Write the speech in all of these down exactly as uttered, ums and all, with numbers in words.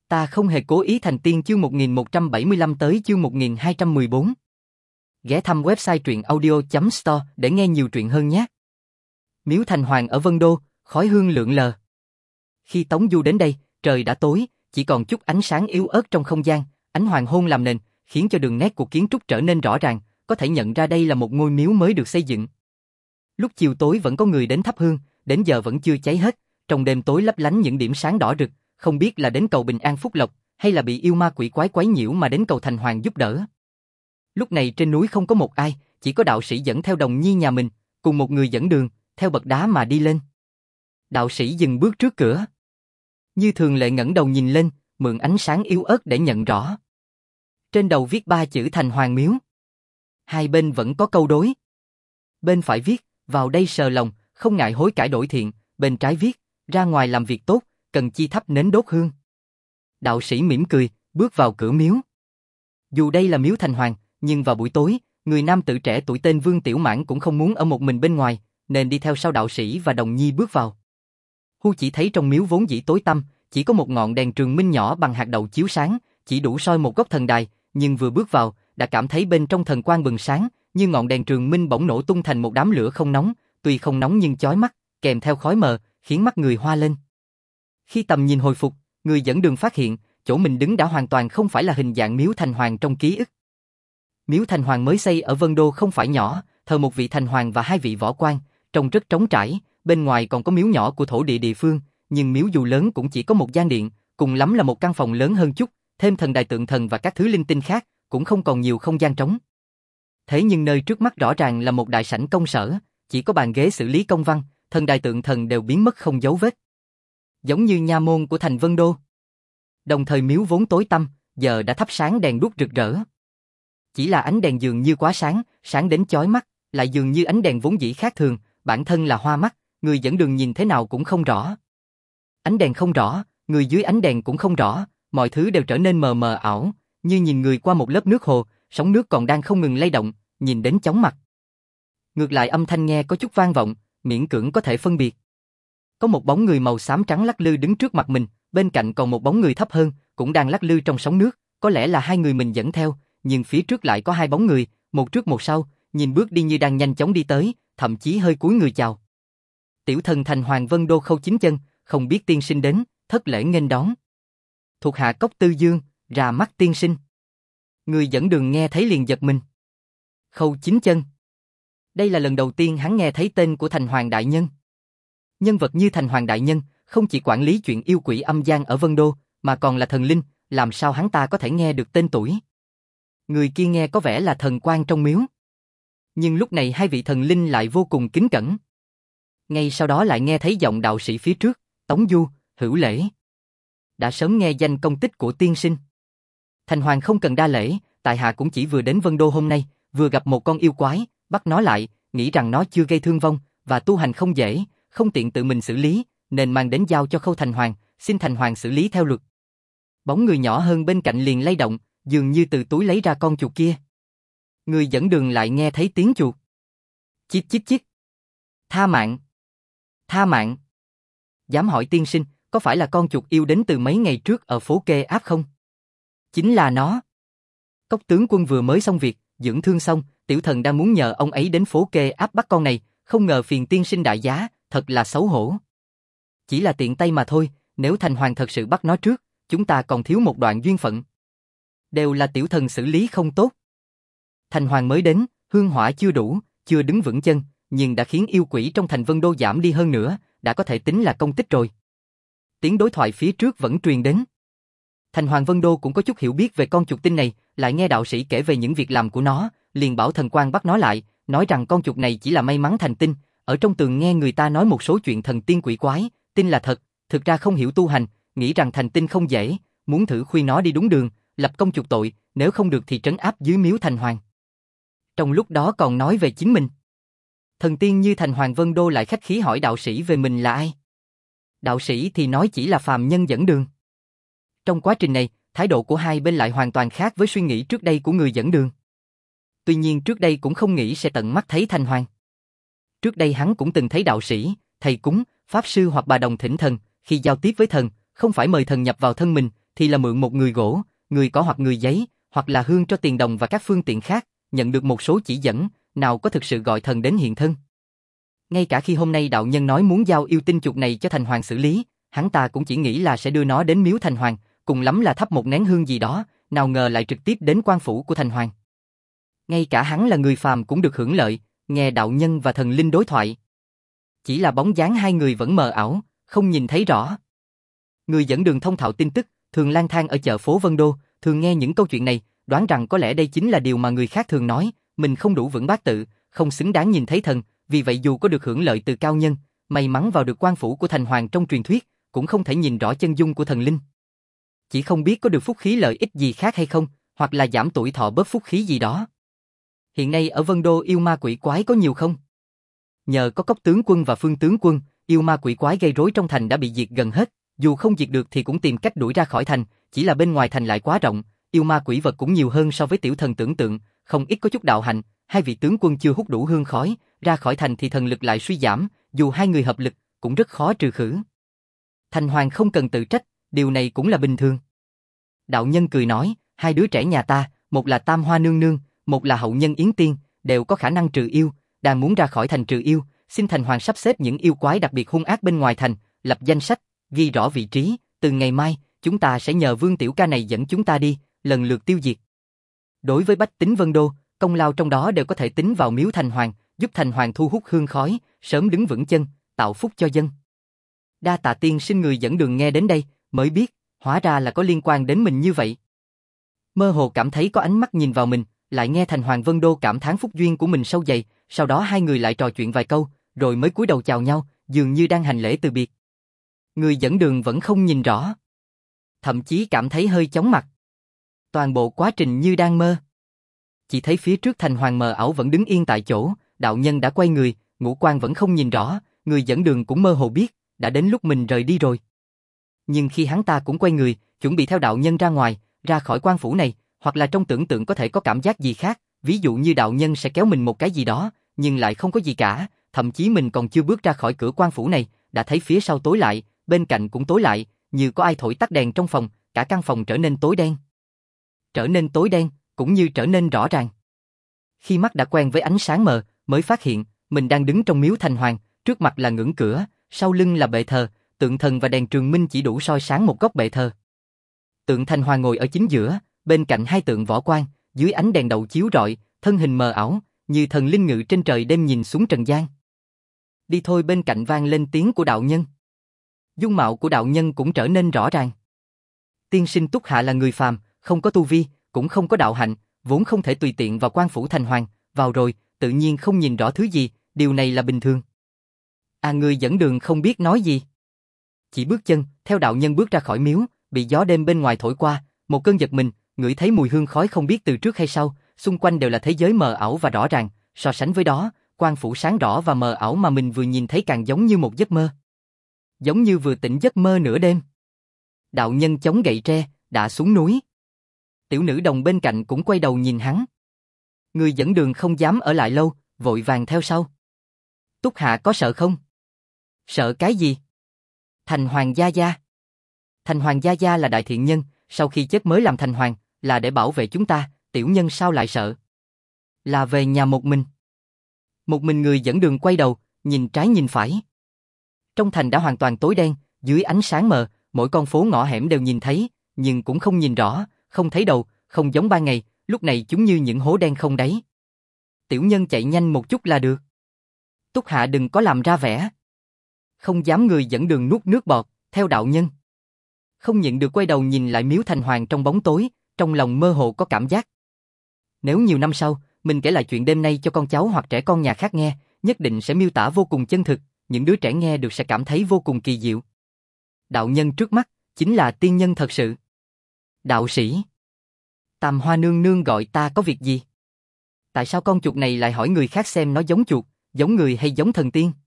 Ta không hề cố ý thành tiên chương một nghìn một trăm bảy mươi lăm tới chương một nghìn hai trăm mười bốn. Ghé thăm website truyện audio chấm store để nghe nhiều truyện hơn nhé. Miếu Thành Hoàng ở Vân Đô, khói hương lượn lờ. Khi Tống Du đến đây, trời đã tối, chỉ còn chút ánh sáng yếu ớt trong không gian, ánh hoàng hôn làm nền, khiến cho đường nét của kiến trúc trở nên rõ ràng, có thể nhận ra đây là một ngôi miếu mới được xây dựng. Lúc chiều tối vẫn có người đến thắp hương, đến giờ vẫn chưa cháy hết, trong đêm tối lấp lánh những điểm sáng đỏ rực, không biết là đến cầu bình an phúc lộc, hay là bị yêu ma quỷ quái quấy nhiễu mà đến cầu Thành Hoàng giúp đỡ. Lúc này trên núi không có một ai, chỉ có đạo sĩ dẫn theo đồng nhi nhà mình, cùng một người dẫn đường, theo bậc đá mà đi lên. Đạo sĩ dừng bước trước cửa. Như thường lệ ngẩng đầu nhìn lên, mượn ánh sáng yếu ớt để nhận rõ. Trên đầu viết ba chữ Thành Hoàng Miếu. Hai bên vẫn có câu đối. Bên phải viết, vào đây sờ lòng, không ngại hối cải đổi thiện, bên trái viết, ra ngoài làm việc tốt, cần chi thắp nến đốt hương. Đạo sĩ mỉm cười, bước vào cửa miếu. Dù đây là miếu Thành Hoàng, nhưng vào buổi tối, người nam tử trẻ tuổi tên Vương Tiểu Mãn cũng không muốn ở một mình bên ngoài, nên đi theo sau đạo sĩ và đồng nhi bước vào. Hu chỉ thấy trong miếu vốn dĩ tối tăm, chỉ có một ngọn đèn trường minh nhỏ bằng hạt đậu chiếu sáng, chỉ đủ soi một góc thần đài, nhưng vừa bước vào, đã cảm thấy bên trong thần quang bừng sáng, như ngọn đèn trường minh bỗng nổ tung thành một đám lửa không nóng, tuy không nóng nhưng chói mắt, kèm theo khói mờ, khiến mắt người hoa lên. Khi tầm nhìn hồi phục, người dẫn đường phát hiện, chỗ mình đứng đã hoàn toàn không phải là hình dạng miếu Thành Hoàng trong ký ức. Miếu Thành Hoàng mới xây ở Vân Đô không phải nhỏ, thờ một vị thành hoàng và hai vị võ quan, trông rất trống trải, bên ngoài còn có miếu nhỏ của thổ địa địa phương, nhưng miếu dù lớn cũng chỉ có một gian điện, cùng lắm là một căn phòng lớn hơn chút, thêm thần đài tượng thần và các thứ linh tinh khác, cũng không còn nhiều không gian trống. Thế nhưng nơi trước mắt rõ ràng là một đại sảnh công sở, chỉ có bàn ghế xử lý công văn, thần đài tượng thần đều biến mất không dấu vết. Giống như nha môn của thành Vân Đô. Đồng thời miếu vốn tối tăm, giờ đã thắp sáng đèn đuốc rực rỡ. Chỉ là ánh đèn dường như quá sáng, sáng đến chói mắt, lại dường như ánh đèn vốn dĩ khác thường, bản thân là hoa mắt, người dẫn đường nhìn thế nào cũng không rõ. Ánh đèn không rõ, người dưới ánh đèn cũng không rõ, mọi thứ đều trở nên mờ mờ ảo, như nhìn người qua một lớp nước hồ, sóng nước còn đang không ngừng lay động, nhìn đến chóng mặt. Ngược lại âm thanh nghe có chút vang vọng, miễn cưỡng có thể phân biệt. Có một bóng người màu xám trắng lắc lư đứng trước mặt mình, bên cạnh còn một bóng người thấp hơn, cũng đang lắc lư trong sóng nước, có lẽ là hai người mình dẫn theo, nhưng phía trước lại có hai bóng người, một trước một sau, nhìn bước đi như đang nhanh chóng đi tới, thậm chí hơi cúi người chào. Tiểu thần Thành Hoàng Vân Đô Khâu Chính Chân, không biết tiên sinh đến, thất lễ nghênh đón. Thuộc hạ Cốc Tư Dương, ra mắt tiên sinh. Người dẫn đường nghe thấy liền giật mình. Khâu Chính Chân. Đây là lần đầu tiên hắn nghe thấy tên của Thành Hoàng đại nhân. Nhân vật như Thành Hoàng đại nhân, không chỉ quản lý chuyện yêu quỷ âm gian ở Vân Đô, mà còn là thần linh, làm sao hắn ta có thể nghe được tên tuổi. Người kia nghe có vẻ là thần quan trong miếu. Nhưng lúc này hai vị thần linh lại vô cùng kính cẩn. Ngay sau đó lại nghe thấy giọng đạo sĩ phía trước, Tống Du, hữu lễ. Đã sớm nghe danh công tích của tiên sinh. Thành Hoàng không cần đa lễ, tại hạ cũng chỉ vừa đến Vân Đô hôm nay, vừa gặp một con yêu quái, bắt nó lại, nghĩ rằng nó chưa gây thương vong, và tu hành không dễ, không tiện tự mình xử lý, nên mang đến giao cho Khâu Thành Hoàng, xin Thành Hoàng xử lý theo luật. Bóng người nhỏ hơn bên cạnh liền lay động, dường như từ túi lấy ra con chuột kia. Người dẫn đường lại nghe thấy tiếng chuột. Chít chít chít. Tha mạng. Tha mạng. Dám hỏi tiên sinh, có phải là con chuột yêu đến từ mấy ngày trước ở phố Kê Áp không? Chính là nó. Cốc tướng quân vừa mới xong việc, dưỡng thương xong, tiểu thần đang muốn nhờ ông ấy đến phố Kê Áp bắt con này, không ngờ phiền tiên sinh đại giá, thật là xấu hổ. Chỉ là tiện tay mà thôi, nếu Thành Hoàng thật sự bắt nó trước, chúng ta còn thiếu một đoạn duyên phận. Đều là tiểu thần xử lý không tốt. Thành Hoàng mới đến, hương hỏa chưa đủ, chưa đứng vững chân, nhưng đã khiến yêu quỷ trong thành Vân Đô giảm đi hơn nữa, đã có thể tính là công tích rồi. Tiếng đối thoại phía trước vẫn truyền đến. Thành Hoàng Vân Đô cũng có chút hiểu biết về con chuột tinh này, lại nghe đạo sĩ kể về những việc làm của nó, liền bảo thần quan bắt nó lại, nói rằng con chuột này chỉ là may mắn thành tinh, ở trong tường nghe người ta nói một số chuyện thần tiên quỷ quái, tin là thật, thực ra không hiểu tu hành, nghĩ rằng thành tinh không dễ, muốn thử khuyên nó đi đúng đường, lập công chuộc tội, nếu không được thì trấn áp dưới miếu Thành Hoàng. Trong lúc đó còn nói về chính mình. Thần tiên như Thành Hoàng Vân Đô lại khách khí hỏi đạo sĩ về mình là ai. Đạo sĩ thì nói chỉ là phàm nhân dẫn đường. Trong quá trình này, thái độ của hai bên lại hoàn toàn khác với suy nghĩ trước đây của người dẫn đường. Tuy nhiên trước đây cũng không nghĩ sẽ tận mắt thấy Thành Hoàng. Trước đây hắn cũng từng thấy đạo sĩ, thầy cúng, pháp sư hoặc bà đồng thỉnh thần, khi giao tiếp với thần, không phải mời thần nhập vào thân mình, thì là mượn một người gỗ, người cỏ hoặc người giấy, hoặc là hương cho tiền đồng và các phương tiện khác, nhận được một số chỉ dẫn, nào có thực sự gọi thần đến hiện thân. Ngay cả khi hôm nay đạo nhân nói muốn giao yêu tinh chuột này cho Thành Hoàng xử lý, hắn ta cũng chỉ nghĩ là sẽ đưa nó đến miếu Thành Hoàng, cùng lắm là thắp một nén hương gì đó, nào ngờ lại trực tiếp đến quan phủ của Thành Hoàng. Ngay cả hắn là người phàm cũng được hưởng lợi, nghe đạo nhân và thần linh đối thoại. Chỉ là bóng dáng hai người vẫn mờ ảo, không nhìn thấy rõ. Người dẫn đường thông thạo tin tức, thường lang thang ở chợ phố Vân Đô, thường nghe những câu chuyện này, đoán rằng có lẽ đây chính là điều mà người khác thường nói, mình không đủ vững bát tự, không xứng đáng nhìn thấy thần, vì vậy dù có được hưởng lợi từ cao nhân, may mắn vào được quan phủ của Thành Hoàng trong truyền thuyết, cũng không thể nhìn rõ chân dung của thần linh. Chỉ không biết có được phúc khí lợi ích gì khác hay không, hoặc là giảm tuổi thọ bớt phúc khí gì đó. Hiện nay ở Vân Đô yêu ma quỷ quái có nhiều không? Nhờ có Cốc tướng quân và Phương tướng quân, yêu ma quỷ quái gây rối trong thành đã bị diệt gần hết, dù không diệt được thì cũng tìm cách đuổi ra khỏi thành, chỉ là bên ngoài thành lại quá rộng, yêu ma quỷ vật cũng nhiều hơn so với tiểu thần tưởng tượng, không ít có chút đạo hạnh, hai vị tướng quân chưa hút đủ hương khói, ra khỏi thành thì thần lực lại suy giảm, dù hai người hợp lực, cũng rất khó trừ khử. Thành Hoàng không cần tự trách, điều này cũng là bình thường. Đạo nhân cười nói, hai đứa trẻ nhà ta, một là Tam Hoa Nương Nương, một là hậu nhân Yến Tiên, đều có khả năng trừ yêu, đang muốn ra khỏi thành trừ yêu, xin Thành Hoàng sắp xếp những yêu quái đặc biệt hung ác bên ngoài thành, lập danh sách, ghi rõ vị trí, từ ngày mai, chúng ta sẽ nhờ Vương Tiểu Ca này dẫn chúng ta đi, lần lượt tiêu diệt. Đối với bách tính Vân Đô, công lao trong đó đều có thể tính vào miếu Thành Hoàng, giúp Thành Hoàng thu hút hương khói, sớm đứng vững chân, tạo phúc cho dân. Đa tạ tiên sinh. Người dẫn đường nghe đến đây, mới biết, hóa ra là có liên quan đến mình như vậy. Mơ hồ cảm thấy có ánh mắt nhìn vào mình, lại nghe Thành Hoàng Vân Đô cảm thán phúc duyên của mình sâu dày, sau đó hai người lại trò chuyện vài câu, rồi mới cúi đầu chào nhau, dường như đang hành lễ từ biệt. Người dẫn đường vẫn không nhìn rõ, thậm chí cảm thấy hơi chóng mặt. Toàn bộ quá trình như đang mơ. Chỉ thấy phía trước Thành Hoàng mờ ảo vẫn đứng yên tại chỗ, đạo nhân đã quay người, ngũ quan vẫn không nhìn rõ, người dẫn đường cũng mơ hồ biết, đã đến lúc mình rời đi rồi. Nhưng khi hắn ta cũng quay người, chuẩn bị theo đạo nhân ra ngoài, ra khỏi quan phủ này, hoặc là trong tưởng tượng có thể có cảm giác gì khác, ví dụ như đạo nhân sẽ kéo mình một cái gì đó, nhưng lại không có gì cả, thậm chí mình còn chưa bước ra khỏi cửa quan phủ này, đã thấy phía sau tối lại, bên cạnh cũng tối lại, như có ai thổi tắt đèn trong phòng, cả căn phòng trở nên tối đen. Trở nên tối đen, cũng như trở nên rõ ràng. Khi mắt đã quen với ánh sáng mờ, mới phát hiện, mình đang đứng trong miếu Thành Hoàng, trước mặt là ngưỡng cửa, sau lưng là bệ thờ, tượng thần và đèn trường minh chỉ đủ soi sáng một góc bệ thờ. Tượng Thành Hoàng ngồi ở chính giữa, bên cạnh hai tượng võ quan, dưới ánh đèn đậu chiếu rọi, thân hình mờ ảo, như thần linh ngự trên trời đêm nhìn xuống trần gian. Đi thôi. Bên cạnh vang lên tiếng của đạo nhân. Dung mạo của đạo nhân cũng trở nên rõ ràng. Tiên sinh Túc Hạ là người phàm, không có tu vi, cũng không có đạo hạnh, vốn không thể tùy tiện vào quan phủ Thành Hoàng, vào rồi, tự nhiên không nhìn rõ thứ gì, điều này là bình thường. À, người dẫn đường không biết nói gì. Chỉ bước chân, theo đạo nhân bước ra khỏi miếu, bị gió đêm bên ngoài thổi qua, một cơn giật mình, ngửi thấy mùi hương khói không biết từ trước hay sau, xung quanh đều là thế giới mờ ảo và rõ ràng, so sánh với đó, quan phủ sáng rõ và mờ ảo mà mình vừa nhìn thấy càng giống như một giấc mơ. Giống như vừa tỉnh giấc mơ nửa đêm. Đạo nhân chống gậy tre, đã xuống núi. Tiểu nữ đồng bên cạnh cũng quay đầu nhìn hắn. Người dẫn đường không dám ở lại lâu, vội vàng theo sau. Túc Hạ có sợ không? Sợ cái gì? Thành Hoàng gia gia. Thành Hoàng gia gia là đại thiện nhân, sau khi chết mới làm thành hoàng, là để bảo vệ chúng ta, tiểu nhân sao lại sợ? Là về nhà một mình. Một mình. Người dẫn đường quay đầu, nhìn trái nhìn phải. Trong thành đã hoàn toàn tối đen, dưới ánh sáng mờ, mỗi con phố ngõ hẻm đều nhìn thấy, nhưng cũng không nhìn rõ, không thấy đầu, không giống ban ngày, lúc này chúng như những hố đen không đáy. Tiểu nhân chạy nhanh một chút là được. Túc Hạ đừng có làm ra vẻ. Không dám. Người dẫn đường nuốt nước bọt, theo đạo nhân. Không nhịn được quay đầu nhìn lại miếu Thành Hoàng trong bóng tối, trong lòng mơ hồ có cảm giác. Nếu nhiều năm sau, mình kể lại chuyện đêm nay cho con cháu hoặc trẻ con nhà khác nghe, nhất định sẽ miêu tả vô cùng chân thực, những đứa trẻ nghe được sẽ cảm thấy vô cùng kỳ diệu. Đạo nhân trước mắt, chính là tiên nhân thật sự. Đạo sĩ. Tam Hoa Nương Nương gọi ta có việc gì? Tại sao con chuột này lại hỏi người khác xem nó giống chuột, giống người hay giống thần tiên?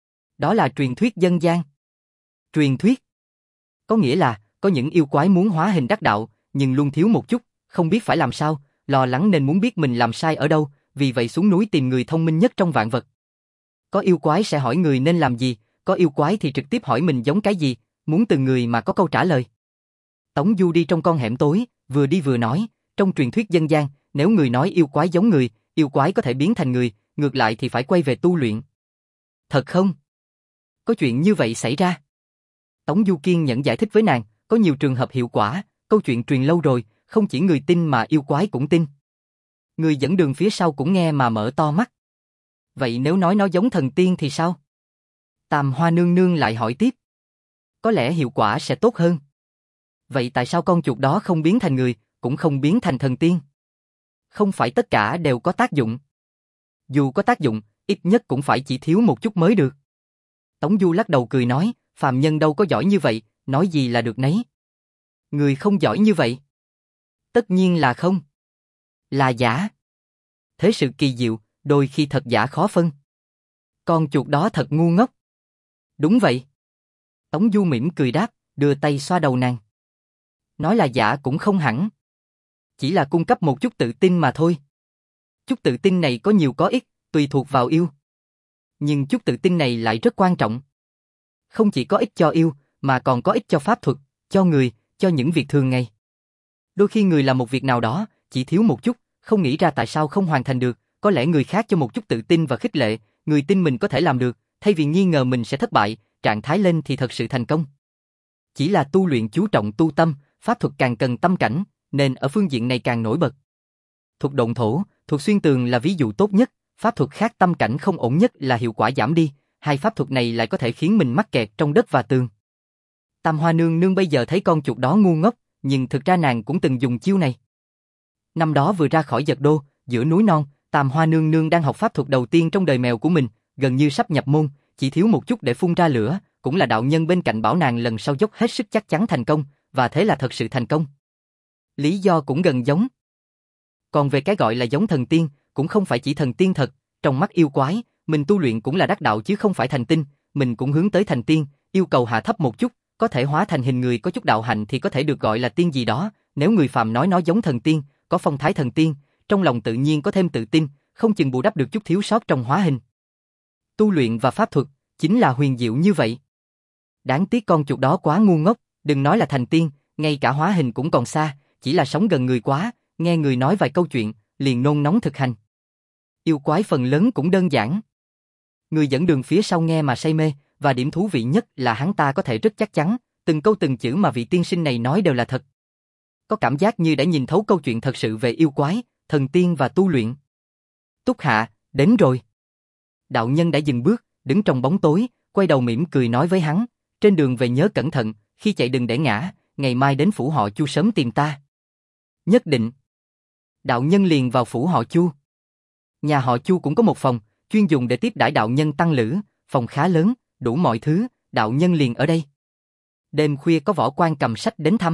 Đó là truyền thuyết dân gian. Truyền thuyết. Có nghĩa là, có những yêu quái muốn hóa hình đắc đạo, nhưng luôn thiếu một chút, không biết phải làm sao, lo lắng nên muốn biết mình làm sai ở đâu, vì vậy xuống núi tìm người thông minh nhất trong vạn vật. Có yêu quái sẽ hỏi người nên làm gì, có yêu quái thì trực tiếp hỏi mình giống cái gì, muốn từ người mà có câu trả lời. Tống Du đi trong con hẻm tối, vừa đi vừa nói, trong truyền thuyết dân gian, nếu người nói yêu quái giống người, yêu quái có thể biến thành người, ngược lại thì phải quay về tu luyện. Thật không? Có chuyện như vậy xảy ra? Tống Du kiên nhẫn giải thích với nàng, có nhiều trường hợp hiệu quả, câu chuyện truyền lâu rồi, không chỉ người tin mà yêu quái cũng tin. Người dẫn đường phía sau cũng nghe mà mở to mắt. Vậy nếu nói nó giống thần tiên thì sao? Tam Hoa nương nương lại hỏi tiếp. Có lẽ hiệu quả sẽ tốt hơn. Vậy tại sao con chuột đó không biến thành người, cũng không biến thành thần tiên? Không phải tất cả đều có tác dụng. Dù có tác dụng, ít nhất cũng phải chỉ thiếu một chút mới được. Tống Du lắc đầu cười nói, phàm nhân đâu có giỏi như vậy, nói gì là được nấy. Người không giỏi như vậy? Tất nhiên là không. Là giả. Thế sự kỳ diệu, đôi khi thật giả khó phân. Con chuột đó thật ngu ngốc. Đúng vậy. Tống Du mỉm cười đáp, đưa tay xoa đầu nàng. Nói là giả cũng không hẳn. Chỉ là cung cấp một chút tự tin mà thôi. Chút tự tin này có nhiều có ít, tùy thuộc vào yêu. Nhưng chút tự tin này lại rất quan trọng. Không chỉ có ích cho yêu, mà còn có ích cho pháp thuật, cho người, cho những việc thường ngày. Đôi khi người làm một việc nào đó, chỉ thiếu một chút, không nghĩ ra tại sao không hoàn thành được, có lẽ người khác cho một chút tự tin và khích lệ, người tin mình có thể làm được, thay vì nghi ngờ mình sẽ thất bại, trạng thái lên thì thật sự thành công. Chỉ là tu luyện chú trọng tu tâm, pháp thuật càng cần tâm cảnh, nên ở phương diện này càng nổi bật. Thuật độn thổ, thuật xuyên tường là ví dụ tốt nhất, pháp thuật khác tâm cảnh không ổn nhất là hiệu quả giảm đi, hai pháp thuật này lại có thể khiến mình mắc kẹt trong đất và tường. Tam Hoa nương nương bây giờ thấy con chuột đó ngu ngốc, nhưng thực ra nàng cũng từng dùng chiêu này. Năm đó vừa ra khỏi Dật Đô, giữa núi non, Tam Hoa nương nương đang học pháp thuật đầu tiên trong đời mèo của mình, gần như sắp nhập môn, chỉ thiếu một chút để phun ra lửa, cũng là đạo nhân bên cạnh bảo nàng lần sau dốc hết sức chắc chắn thành công, và thế là thật sự thành công. Lý do cũng gần giống. Còn về cái gọi là giống thần tiên, cũng không phải chỉ thần tiên thật, trong mắt yêu quái, mình tu luyện cũng là đắc đạo chứ không phải thành tinh, mình cũng hướng tới thành tiên, yêu cầu hạ thấp một chút, có thể hóa thành hình người có chút đạo hạnh thì có thể được gọi là tiên gì đó, nếu người phàm nói nó giống thần tiên, có phong thái thần tiên, trong lòng tự nhiên có thêm tự tin, không chừng bù đắp được chút thiếu sót trong hóa hình. Tu luyện và pháp thuật, chính là huyền diệu như vậy. Đáng tiếc con chuột đó quá ngu ngốc, đừng nói là thành tiên, ngay cả hóa hình cũng còn xa, chỉ là sống gần người quá, nghe người nói vài câu chuyện, liền nôn nóng thực hành. Yêu quái phần lớn cũng đơn giản. Người dẫn đường phía sau nghe mà say mê, và điểm thú vị nhất là hắn ta có thể rất chắc chắn, từng câu từng chữ mà vị tiên sinh này nói đều là thật. Có cảm giác như đã nhìn thấu câu chuyện thật sự về yêu quái, thần tiên và tu luyện. Túc Hạ, đến rồi. Đạo nhân đã dừng bước, đứng trong bóng tối, quay đầu mỉm cười nói với hắn, trên đường về nhớ cẩn thận, khi chạy đừng để ngã, ngày mai đến phủ họ Chu sớm tìm ta. Nhất định. Đạo nhân liền vào phủ họ Chu. Nhà họ Chu cũng có một phòng, chuyên dùng để tiếp đãi đạo nhân tăng lữ, phòng khá lớn, đủ mọi thứ, đạo nhân liền ở đây. Đêm khuya có võ quan cầm sách đến thăm.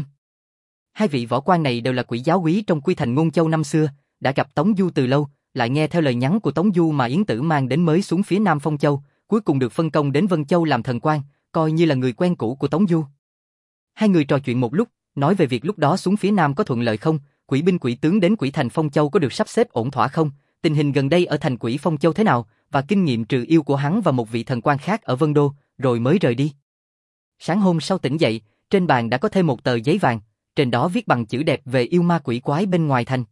Hai vị võ quan này đều là quỷ giáo úy trong Quy Thành Ngôn Châu năm xưa, đã gặp Tống Du từ lâu, lại nghe theo lời nhắn của Tống Du mà Yến Tử mang đến mới xuống phía Nam Phong Châu, cuối cùng được phân công đến Vân Châu làm thần quan, coi như là người quen cũ của Tống Du. Hai người trò chuyện một lúc, nói về việc lúc đó xuống phía Nam có thuận lợi không, quỷ binh quỷ tướng đến Quỷ Thành Phong Châu có được sắp xếp ổn thỏa không, tình hình gần đây ở thành Quỷ Phong Châu thế nào, và kinh nghiệm trừ yêu của hắn và một vị thần quan khác ở Vân Đô, rồi mới rời đi. Sáng hôm sau tỉnh dậy, trên bàn đã có thêm một tờ giấy vàng, trên đó viết bằng chữ đẹp về yêu ma quỷ quái bên ngoài thành.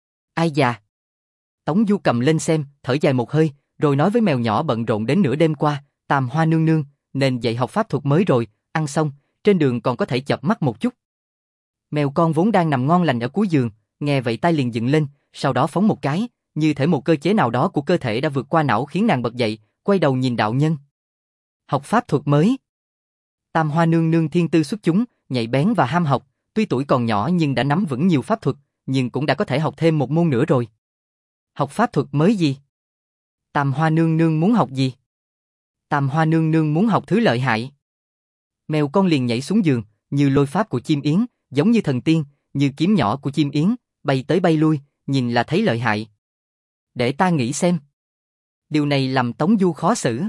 Ai già? Tống Du cầm lên xem, thở dài một hơi, rồi nói với mèo nhỏ bận rộn đến nửa đêm qua, Tam Hoa nương nương, nên dạy học pháp thuật mới rồi, ăn xong, trên đường còn có thể chợp mắt một chút. Mèo con vốn đang nằm ngon lành ở cuối giường, nghe vậy tai liền dựng lên, sau đó phóng một cái, như thể một cơ chế nào đó của cơ thể đã vượt qua não khiến nàng bật dậy, quay đầu nhìn đạo nhân. Học pháp thuật mới. Tam Hoa nương nương thiên tư xuất chúng, nhạy bén và ham học, tuy tuổi còn nhỏ nhưng đã nắm vững nhiều pháp thuật, nhưng cũng đã có thể học thêm một môn nữa rồi. Học pháp thuật mới gì? Tam Hoa nương nương muốn học gì? Tam Hoa nương nương muốn học thứ lợi hại. Mèo con liền nhảy xuống giường, như lôi pháp của chim yến, giống như thần tiên, như kiếm nhỏ của chim yến, bay tới bay lui, nhìn là thấy lợi hại. Để ta nghĩ xem. Điều này làm Tống Du khó xử.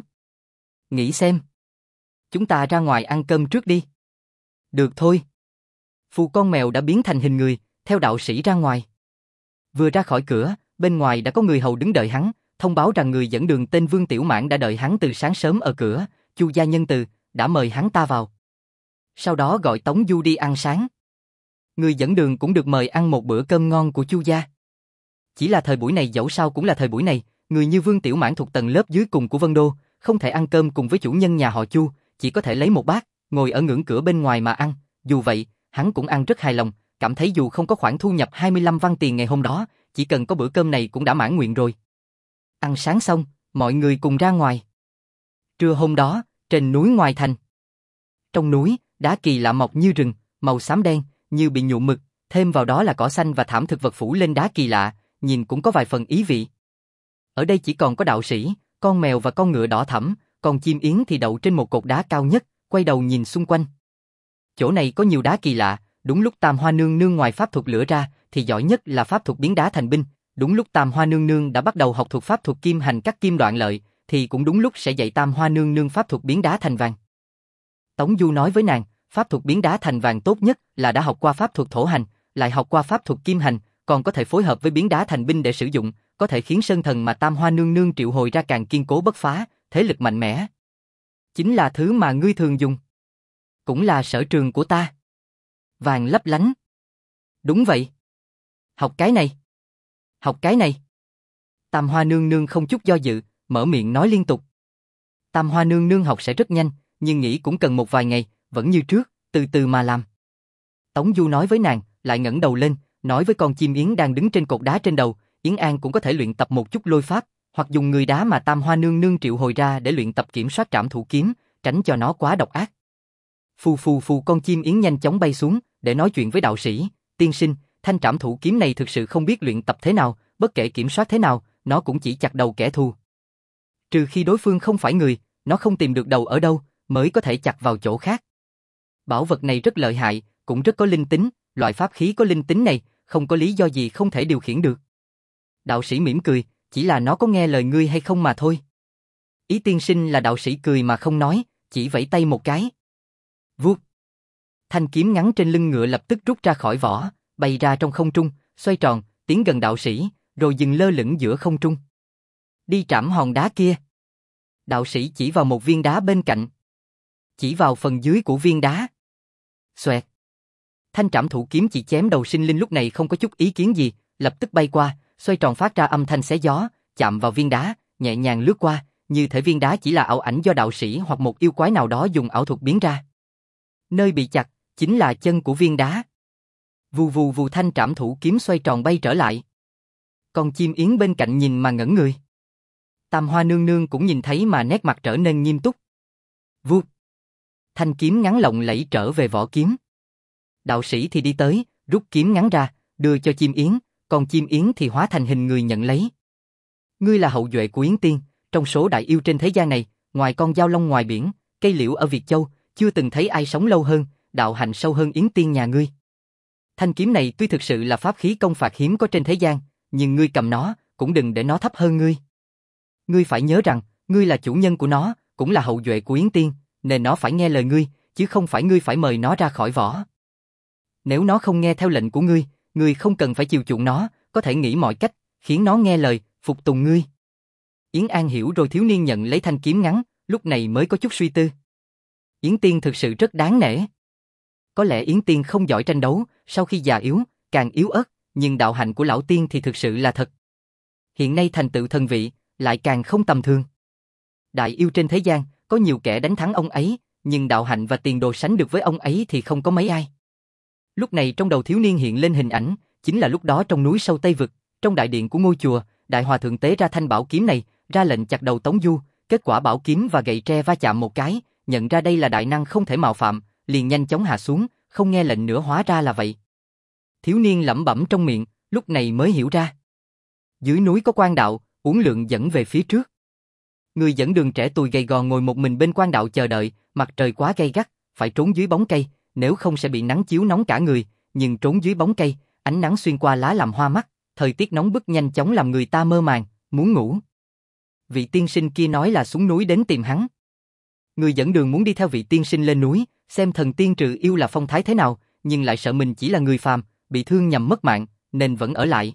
Nghĩ xem. Chúng ta ra ngoài ăn cơm trước đi. Được thôi. Phù con mèo đã biến thành hình người, theo đạo sĩ ra ngoài. Vừa ra khỏi cửa, bên ngoài đã có người hầu đứng đợi hắn, thông báo rằng người dẫn đường tên Vương Tiểu Mãn đã đợi hắn từ sáng sớm ở cửa, Chu gia nhân từ, đã mời hắn ta vào. Sau đó gọi Tống Du đi ăn sáng. Người dẫn đường cũng được mời ăn một bữa cơm ngon của Chu gia. Chỉ là thời buổi này dẫu sao cũng là thời buổi này, người như Vương Tiểu Mãn thuộc tầng lớp dưới cùng của Vân Đô, không thể ăn cơm cùng với chủ nhân nhà họ Chu, chỉ có thể lấy một bát, ngồi ở ngưỡng cửa bên ngoài mà ăn. Dù vậy, hắn cũng ăn rất hài lòng, cảm thấy dù không có khoản thu nhập hai mươi lăm văn tiền ngày hôm đó, chỉ cần có bữa cơm này cũng đã mãn nguyện rồi. Ăn sáng xong, mọi người cùng ra ngoài. Trưa hôm đó, trên núi ngoài thành. Trong núi, đá kỳ lạ mọc như rừng, màu xám đen, như bị nhuộm mực, thêm vào đó là cỏ xanh và thảm thực vật phủ lên đá kỳ lạ, nhìn cũng có vài phần ý vị. Ở đây chỉ còn có đạo sĩ, con mèo và con ngựa đỏ thẫm, còn chim yến thì đậu trên một cột đá cao nhất, quay đầu nhìn xung quanh. Chỗ này có nhiều đá kỳ lạ, đúng lúc Tam Hoa Nương Nương ngoài pháp thuật lửa ra, thì giỏi nhất là pháp thuật biến đá thành binh. Đúng lúc Tam Hoa Nương Nương đã bắt đầu học thuộc pháp thuật kim hành cắt kim đoạn lợi, thì cũng đúng lúc sẽ dạy Tam Hoa Nương Nương pháp thuật biến đá thành vàng. Tống Du nói với nàng, pháp thuật biến đá thành vàng tốt nhất là đã học qua pháp thuật thổ hành, lại học qua pháp thuật kim hành, còn có thể phối hợp với biến đá thành binh để sử dụng, có thể khiến sơn thần mà Tam Hoa Nương Nương triệu hồi ra càng kiên cố bất phá, thế lực mạnh mẽ. Chính là thứ mà ngươi thường dùng. Cũng là sở trường của ta. Vàng lấp lánh. Đúng vậy. Học cái này. Học cái này. Tam Hoa Nương Nương không chút do dự, mở miệng nói liên tục. Tam Hoa Nương Nương học sẽ rất nhanh, nhưng nghĩ cũng cần một vài ngày, vẫn như trước, từ từ mà làm. Tống Du nói với nàng, lại ngẩng đầu lên, nói với con chim yến đang đứng trên cột đá trên đầu, Yến An cũng có thể luyện tập một chút lôi pháp, hoặc dùng người đá mà Tam Hoa Nương Nương triệu hồi ra để luyện tập kiểm soát trảm thủ kiếm, tránh cho nó quá độc ác. Phù phù phù, con chim yến nhanh chóng bay xuống, để nói chuyện với đạo sĩ, tiên sinh, thanh trảm thủ kiếm này thực sự không biết luyện tập thế nào, bất kể kiểm soát thế nào, nó cũng chỉ chặt đầu kẻ thù. Trừ khi đối phương không phải người, nó không tìm được đầu ở đâu, mới có thể chặt vào chỗ khác. Bảo vật này rất lợi hại, cũng rất có linh tính, loại pháp khí có linh tính này, không có lý do gì không thể điều khiển được. Đạo sĩ mỉm cười, chỉ là nó có nghe lời ngươi hay không mà thôi. Ý tiên sinh là đạo sĩ cười mà không nói, chỉ vẫy tay một cái. Vuốt. Thanh kiếm ngắn trên lưng ngựa lập tức rút ra khỏi vỏ, bay ra trong không trung, xoay tròn, tiến gần đạo sĩ, rồi dừng lơ lửng giữa không trung. Đi trảm hòn đá kia. Đạo sĩ chỉ vào một viên đá bên cạnh. Chỉ vào phần dưới của viên đá. Xoẹt. Thanh trảm thủ kiếm chỉ chém đầu sinh linh lúc này không có chút ý kiến gì, lập tức bay qua, xoay tròn phát ra âm thanh xé gió, chạm vào viên đá, nhẹ nhàng lướt qua, như thể viên đá chỉ là ảo ảnh do đạo sĩ hoặc một yêu quái nào đó dùng ảo thuật biến ra. Nơi bị chặt, chính là chân của viên đá. Vù vù vù, thanh trảm thủ kiếm xoay tròn bay trở lại. Con chim yến bên cạnh nhìn mà ngẩn người. Tam Hoa Nương Nương cũng nhìn thấy mà nét mặt trở nên nghiêm túc. Vuốt. Thanh kiếm ngắn lộng lẫy trở về vỏ kiếm. Đạo sĩ thì đi tới, rút kiếm ngắn ra, đưa cho chim yến, còn chim yến thì hóa thành hình người nhận lấy. Ngươi là hậu duệ của Yến Tiên, trong số đại yêu trên thế gian này, ngoài con dao long ngoài biển, cây liễu ở Việt Châu, chưa từng thấy ai sống lâu hơn, đạo hạnh sâu hơn Yến Tiên nhà ngươi. Thanh kiếm này tuy thực sự là pháp khí công phạt hiếm có trên thế gian, nhưng ngươi cầm nó, cũng đừng để nó thấp hơn ngươi. Ngươi phải nhớ rằng, ngươi là chủ nhân của nó, cũng là hậu duệ của Yến Tiên, nên nó phải nghe lời ngươi, chứ không phải ngươi phải mời nó ra khỏi vỏ. Nếu nó không nghe theo lệnh của ngươi, ngươi không cần phải chiều chuộng nó, có thể nghĩ mọi cách, khiến nó nghe lời, phục tùng ngươi. Yến An hiểu rồi, thiếu niên nhận lấy thanh kiếm ngắn, lúc này mới có chút suy tư. Yến Tiên thực sự rất đáng nể. Có lẽ Yến Tiên không giỏi tranh đấu, sau khi già yếu, càng yếu ớt, nhưng đạo hạnh của lão tiên thì thực sự là thật. Hiện nay thành tựu thần vị, lại càng không tầm thường. Đại yêu trên thế gian, có nhiều kẻ đánh thắng ông ấy, nhưng đạo hạnh và tiền đồ sánh được với ông ấy thì không có mấy ai. Lúc này trong đầu thiếu niên hiện lên hình ảnh, chính là lúc đó trong núi sâu Tây Vực, trong đại điện của ngôi chùa, đại hòa thượng tế ra thanh bảo kiếm này, ra lệnh chặt đầu Tống Du, kết quả bảo kiếm và gậy tre va chạm một cái, nhận ra đây là đại năng không thể mạo phạm, liền nhanh chóng hạ xuống, không nghe lệnh nữa, hóa ra là vậy. Thiếu niên lẩm bẩm trong miệng, lúc này mới hiểu ra. Dưới núi có quan đạo, uốn lượn dẫn về phía trước. Người dẫn đường trẻ tuổi gầy gò ngồi một mình bên quan đạo chờ đợi, mặt trời quá gay gắt, phải trốn dưới bóng cây, nếu không sẽ bị nắng chiếu nóng cả người, nhưng trốn dưới bóng cây, ánh nắng xuyên qua lá làm hoa mắt, thời tiết nóng bức nhanh chóng làm người ta mơ màng, muốn ngủ. Vị tiên sinh kia nói là xuống núi đến tìm hắn. Người dẫn đường muốn đi theo vị tiên sinh lên núi, xem thần tiên trừ yêu là phong thái thế nào, nhưng lại sợ mình chỉ là người phàm, bị thương nhằm mất mạng, nên vẫn ở lại.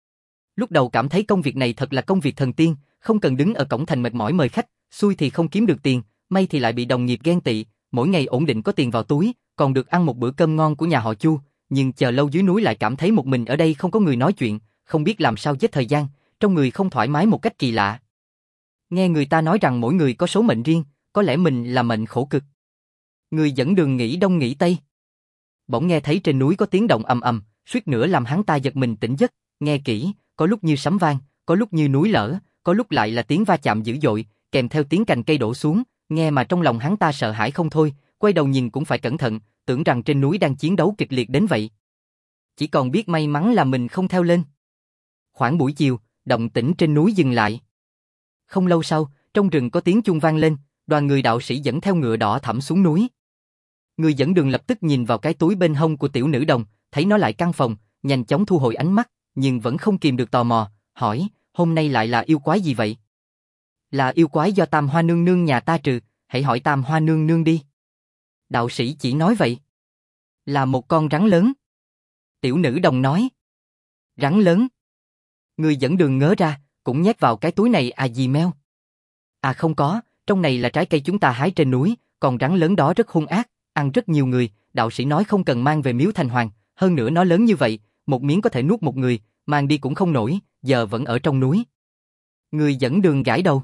Lúc đầu cảm thấy công việc này thật là công việc thần tiên, không cần đứng ở cổng thành mệt mỏi mời khách, xui thì không kiếm được tiền, may thì lại bị đồng nghiệp ghen tị, mỗi ngày ổn định có tiền vào túi, còn được ăn một bữa cơm ngon của nhà họ Chu, nhưng chờ lâu dưới núi lại cảm thấy một mình ở đây không có người nói chuyện, không biết làm sao giết thời gian, trong người không thoải mái một cách kỳ lạ. Nghe người ta nói rằng mỗi người có số mệnh riêng, có lẽ mình là mệnh khổ cực. Người dẫn đường nghĩ đông nghĩ tây. Bỗng nghe thấy trên núi có tiếng động ầm ầm, suýt nữa làm hắn ta giật mình tỉnh giấc, nghe kỹ, có lúc như sấm vang, có lúc như núi lở, có lúc lại là tiếng va chạm dữ dội, kèm theo tiếng cành cây đổ xuống, nghe mà trong lòng hắn ta sợ hãi không thôi, quay đầu nhìn cũng phải cẩn thận, tưởng rằng trên núi đang chiến đấu kịch liệt đến vậy. Chỉ còn biết may mắn là mình không theo lên. Khoảng buổi chiều, động tĩnh trên núi dừng lại. Không lâu sau, trong rừng có tiếng chuông vang lên, đoàn người đạo sĩ dẫn theo ngựa đỏ thẳm xuống núi. Người dẫn đường lập tức nhìn vào cái túi bên hông của tiểu nữ đồng, thấy nó lại căn phòng, nhanh chóng thu hồi ánh mắt, nhưng vẫn không kìm được tò mò, hỏi, hôm nay lại là yêu quái gì vậy? Là yêu quái do Tam Hoa Nương Nương nhà ta trừ, hãy hỏi Tam Hoa Nương Nương đi. Đạo sĩ chỉ nói vậy. Là một con rắn lớn. Tiểu nữ đồng nói. Rắn lớn. Người dẫn đường ngớ ra, cũng nhét vào cái túi này à gì meo? À không có, trong này là trái cây chúng ta hái trên núi, còn rắn lớn đó rất hung ác, ăn rất nhiều người, đạo sĩ nói không cần mang về miếu Thành Hoàng, hơn nữa nó lớn như vậy, một miếng có thể nuốt một người, mang đi cũng không nổi, giờ vẫn ở trong núi. Người dẫn đường gãi đầu.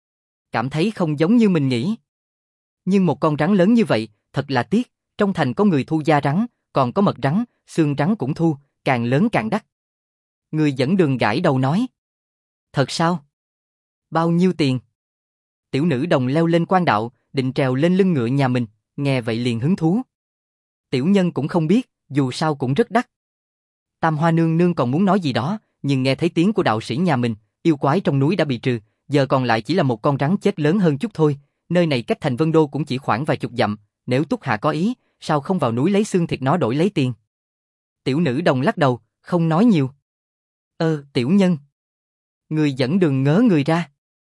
Cảm thấy không giống như mình nghĩ. Nhưng một con rắn lớn như vậy, thật là tiếc, trong thành có người thu da rắn, còn có mật rắn, xương rắn cũng thu, càng lớn càng đắt. Người dẫn đường gãi đầu nói. Thật sao? Bao nhiêu tiền? Tiểu nữ đồng leo lên quan đạo, định trèo lên lưng ngựa nhà mình, nghe vậy liền hứng thú. Tiểu nhân cũng không biết, dù sao cũng rất đắt. Tam Hoa Nương Nương còn muốn nói gì đó, nhưng nghe thấy tiếng của đạo sĩ nhà mình, yêu quái trong núi đã bị trừ, giờ còn lại chỉ là một con rắn chết lớn hơn chút thôi, nơi này cách thành Vân Đô cũng chỉ khoảng vài chục dặm, nếu Túc Hạ có ý, sao không vào núi lấy xương thịt nó đổi lấy tiền? Tiểu nữ đồng lắc đầu, không nói nhiều. Ơ, tiểu nhân. Người dẫn đường ngớ người ra.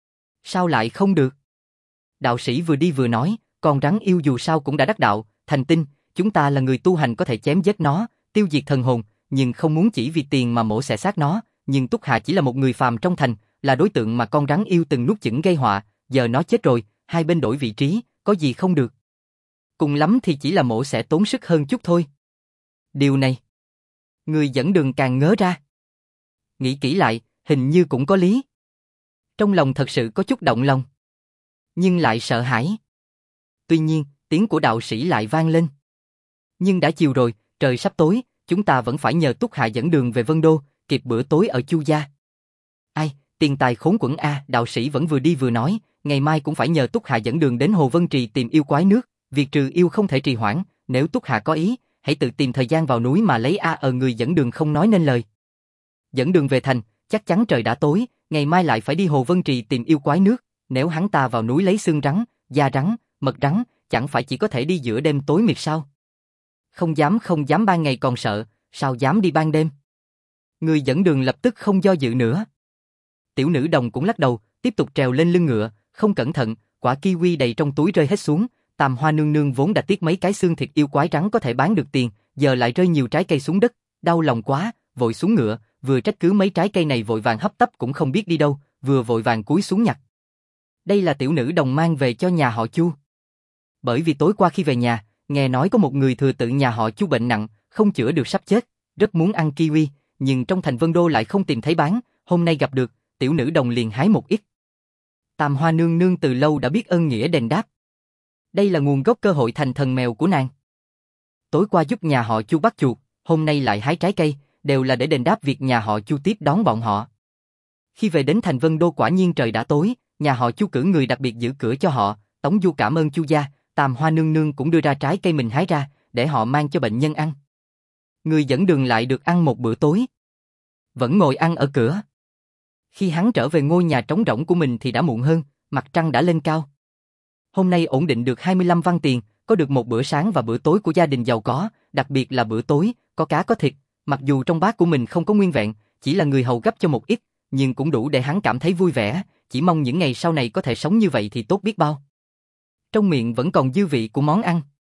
Sao lại không được? Đạo sĩ vừa đi vừa nói, con rắn yêu dù sao cũng đã đắc đạo, thành tinh, chúng ta là người tu hành có thể chém giết nó, tiêu diệt thần hồn, nhưng không muốn chỉ vì tiền mà mổ xẻ xác nó, nhưng Túc Hạ chỉ là một người phàm trong thành, là đối tượng mà con rắn yêu từng nuốt chửng gây họa, giờ nó chết rồi, hai bên đổi vị trí, có gì không được. Cùng lắm thì chỉ là mổ xẻ tốn sức hơn chút thôi. Điều này, người dẫn đường càng ngớ ra. Nghĩ kỹ lại, hình như cũng có lý. Trong lòng thật sự có chút động lòng, nhưng lại sợ hãi. Tuy nhiên, tiếng của đạo sĩ lại vang lên. Nhưng đã chiều rồi, trời sắp tối, chúng ta vẫn phải nhờ Túc Hạ dẫn đường về Vân Đô, kịp bữa tối ở Chu gia. Ai, tiền tài khốn quẫn a, đạo sĩ vẫn vừa đi vừa nói, ngày mai cũng phải nhờ Túc Hạ dẫn đường đến Hồ Vân Trì tìm yêu quái nước, việc trừ yêu không thể trì hoãn, nếu Túc Hạ có ý, hãy tự tìm thời gian vào núi mà lấy a ở người dẫn đường không nói nên lời. Dẫn đường về thành, chắc chắn trời đã tối, ngày mai lại phải đi Hồ Vân Trì tìm yêu quái nước, nếu hắn ta vào núi lấy xương rắn, da rắn, mật rắn, chẳng phải chỉ có thể đi giữa đêm tối miệt sao? Không dám không dám ban ngày còn sợ, sao dám đi ban đêm? Người dẫn đường lập tức không do dự nữa. Tiểu nữ đồng cũng lắc đầu, tiếp tục trèo lên lưng ngựa, không cẩn thận, quả kiwi đầy trong túi rơi hết xuống, Tam Hoa Nương Nương vốn đã tiếc mấy cái xương thịt yêu quái rắn có thể bán được tiền, giờ lại rơi nhiều trái cây xuống đất, đau lòng quá, vội xuống ngựa, vừa trách cứ mấy trái cây này vội vàng hấp tấp cũng không biết đi đâu, vừa vội vàng cúi xuống nhặt. Đây là tiểu nữ đồng mang về cho nhà họ Chu. Bởi vì tối qua khi về nhà, nghe nói có một người thừa tự nhà họ Chu bệnh nặng, không chữa được sắp chết, rất muốn ăn kiwi, nhưng trong thành Vân Đô lại không tìm thấy bán, hôm nay gặp được, tiểu nữ đồng liền hái một ít. Tam Hoa Nương Nương từ lâu đã biết ơn nghĩa đền đáp. Đây là nguồn gốc cơ hội thành thần mèo của nàng. Tối qua giúp nhà họ Chu bắt chuột, hôm nay lại hái trái cây, đều là để đền đáp việc nhà họ Chu tiếp đón bọn họ. Khi về đến thành Vân Đô quả nhiên trời đã tối, nhà họ Chu cử người đặc biệt giữ cửa cho họ, Tống Du cảm ơn Chu gia, Tam Hoa Nương Nương cũng đưa ra trái cây mình hái ra, để họ mang cho bệnh nhân ăn. Người dẫn đường lại được ăn một bữa tối. Vẫn ngồi ăn ở cửa. Khi hắn trở về ngôi nhà trống rỗng của mình thì đã muộn hơn, mặt trăng đã lên cao. Hôm nay ổn định được hai mươi lăm văn tiền, có được một bữa sáng và bữa tối của gia đình giàu có, đặc biệt là bữa tối, có cá có thịt, mặc dù trong bát của mình không có nguyên vẹn, chỉ là người hầu gấp cho một ít, nhưng cũng đủ để hắn cảm thấy vui vẻ, chỉ mong những ngày sau này có thể sống như vậy thì tốt biết bao. Trong miệng vẫn còn dư vị của món ăn.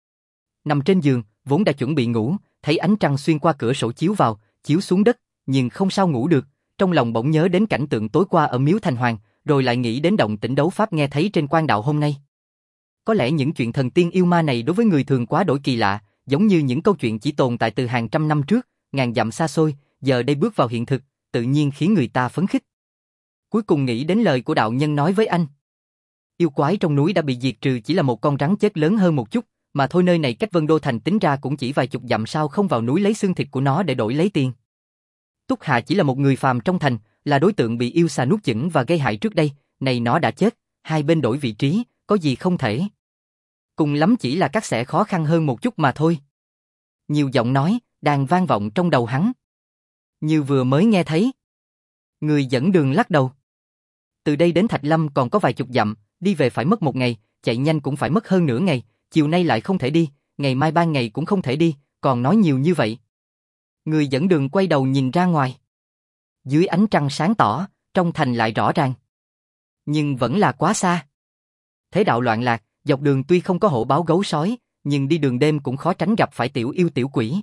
Nằm trên giường, vốn đã chuẩn bị ngủ, thấy ánh trăng xuyên qua cửa sổ chiếu vào, chiếu xuống đất, nhưng không sao ngủ được, trong lòng bỗng nhớ đến cảnh tượng tối qua ở miếu Thành Hoàng, rồi lại nghĩ đến động tĩnh đấu pháp nghe thấy trên quan đạo hôm nay. Có lẽ những chuyện thần tiên yêu ma này đối với người thường quá đổi kỳ lạ, giống như những câu chuyện chỉ tồn tại từ hàng trăm năm trước, ngàn dặm xa xôi, giờ đây bước vào hiện thực, tự nhiên khiến người ta phấn khích. Cuối cùng nghĩ đến lời của đạo nhân nói với anh. Yêu quái trong núi đã bị diệt trừ, chỉ là một con rắn chết lớn hơn một chút, mà thôi nơi này cách Vân Đô Thành tính ra cũng chỉ vài chục dặm, sao không vào núi lấy xương thịt của nó để đổi lấy tiền. Túc Hà chỉ là một người phàm trong thành, là đối tượng bị yêu xà nuốt chửng và gây hại trước đây, này nó đã chết, hai bên đổi vị trí, có gì không thể. Cùng lắm chỉ là cắt xẻ khó khăn hơn một chút mà thôi. Nhiều giọng nói, đang vang vọng trong đầu hắn. Như vừa mới nghe thấy. Người dẫn đường lắc đầu. Từ đây đến Thạch Lâm còn có vài chục dặm, đi về phải mất một ngày, chạy nhanh cũng phải mất hơn nửa ngày, chiều nay lại không thể đi, ngày mai ban ngày cũng không thể đi, còn nói nhiều như vậy. Người dẫn đường quay đầu nhìn ra ngoài. Dưới ánh trăng sáng tỏ, trong thành lại rõ ràng. Nhưng vẫn là quá xa. Thế đạo loạn lạc, dọc đường tuy không có hổ báo gấu sói, nhưng đi đường đêm cũng khó tránh gặp phải tiểu yêu tiểu quỷ.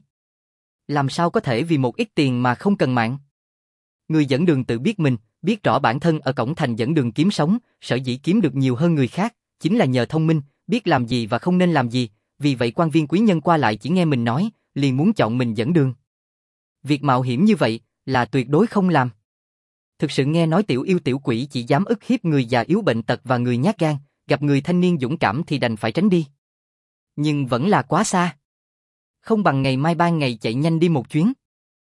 Làm sao có thể vì một ít tiền mà không cần mạng? Người dẫn đường tự biết mình, biết rõ bản thân ở cổng thành dẫn đường kiếm sống, sở dĩ kiếm được nhiều hơn người khác, chính là nhờ thông minh, biết làm gì và không nên làm gì, vì vậy quan viên quý nhân qua lại chỉ nghe mình nói, liền muốn chọn mình dẫn đường. Việc mạo hiểm như vậy, là tuyệt đối không làm. Thực sự nghe nói tiểu yêu tiểu quỷ chỉ dám ức hiếp người già yếu bệnh tật và người nhát gan, gặp người thanh niên dũng cảm thì đành phải tránh đi. Nhưng vẫn là quá xa. Không bằng ngày mai ban ngày chạy nhanh đi một chuyến.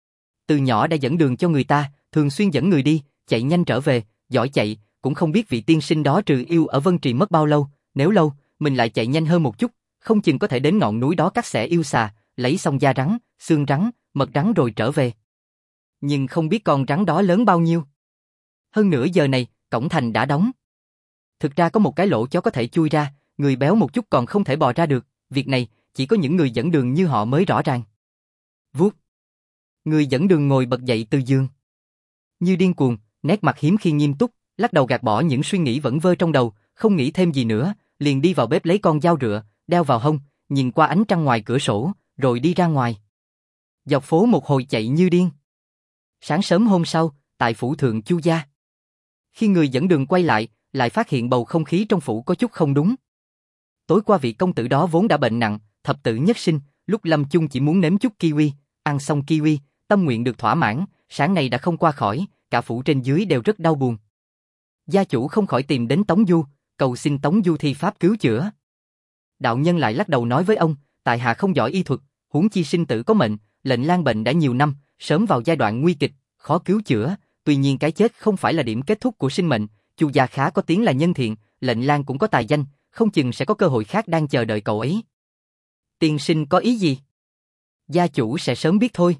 Từ nhỏ đã dẫn đường cho người ta, thường xuyên dẫn người đi, chạy nhanh trở về, giỏi chạy, cũng không biết vị tiên sinh đó trừ yêu ở Vân Trì mất bao lâu, nếu lâu, mình lại chạy nhanh hơn một chút, không chừng có thể đến ngọn núi đó cắt xẻ yêu xà, lấy xong da rắn, xương rắn, mật rắn rồi trở về. Nhưng không biết con rắn đó lớn bao nhiêu. Hơn nửa giờ này, cổng thành đã đóng. Thực ra có một cái lỗ chó có thể chui ra, người béo một chút còn không thể bò ra được, việc này chỉ có những người dẫn đường như họ mới rõ ràng. Vuốt. Người dẫn đường ngồi bật dậy từ giường. Như điên cuồng, nét mặt hiếm khi nghiêm túc, lắc đầu gạt bỏ những suy nghĩ vẩn vơ trong đầu, không nghĩ thêm gì nữa, liền đi vào bếp lấy con dao rựa, đeo vào hông, nhìn qua ánh trăng ngoài cửa sổ, rồi đi ra ngoài. Dọc phố một hồi chạy như điên. Sáng sớm hôm sau, tại phủ thượng Chu gia. Khi người dẫn đường quay lại, lại phát hiện bầu không khí trong phủ có chút không đúng. Tối qua vị công tử đó vốn đã bệnh nặng, thập tử nhất sinh, lúc lâm chung chỉ muốn nếm chút kiwi, ăn xong kiwi, tâm nguyện được thỏa mãn, sáng nay đã không qua khỏi, cả phủ trên dưới đều rất đau buồn. Gia chủ không khỏi tìm đến Tống Du, cầu xin Tống Du thi pháp cứu chữa. Đạo nhân lại lắc đầu nói với ông, tại hạ không giỏi y thuật, huống chi sinh tử có mệnh, lệnh lang bệnh đã nhiều năm, sớm vào giai đoạn nguy kịch, khó cứu chữa, tuy nhiên cái chết không phải là điểm kết thúc của sinh mệnh, Chu gia khá có tiếng là nhân thiện, lệnh lang cũng có tài danh, không chừng sẽ có cơ hội khác đang chờ đợi cậu ấy. Tiên sinh có ý gì? Gia chủ sẽ sớm biết thôi.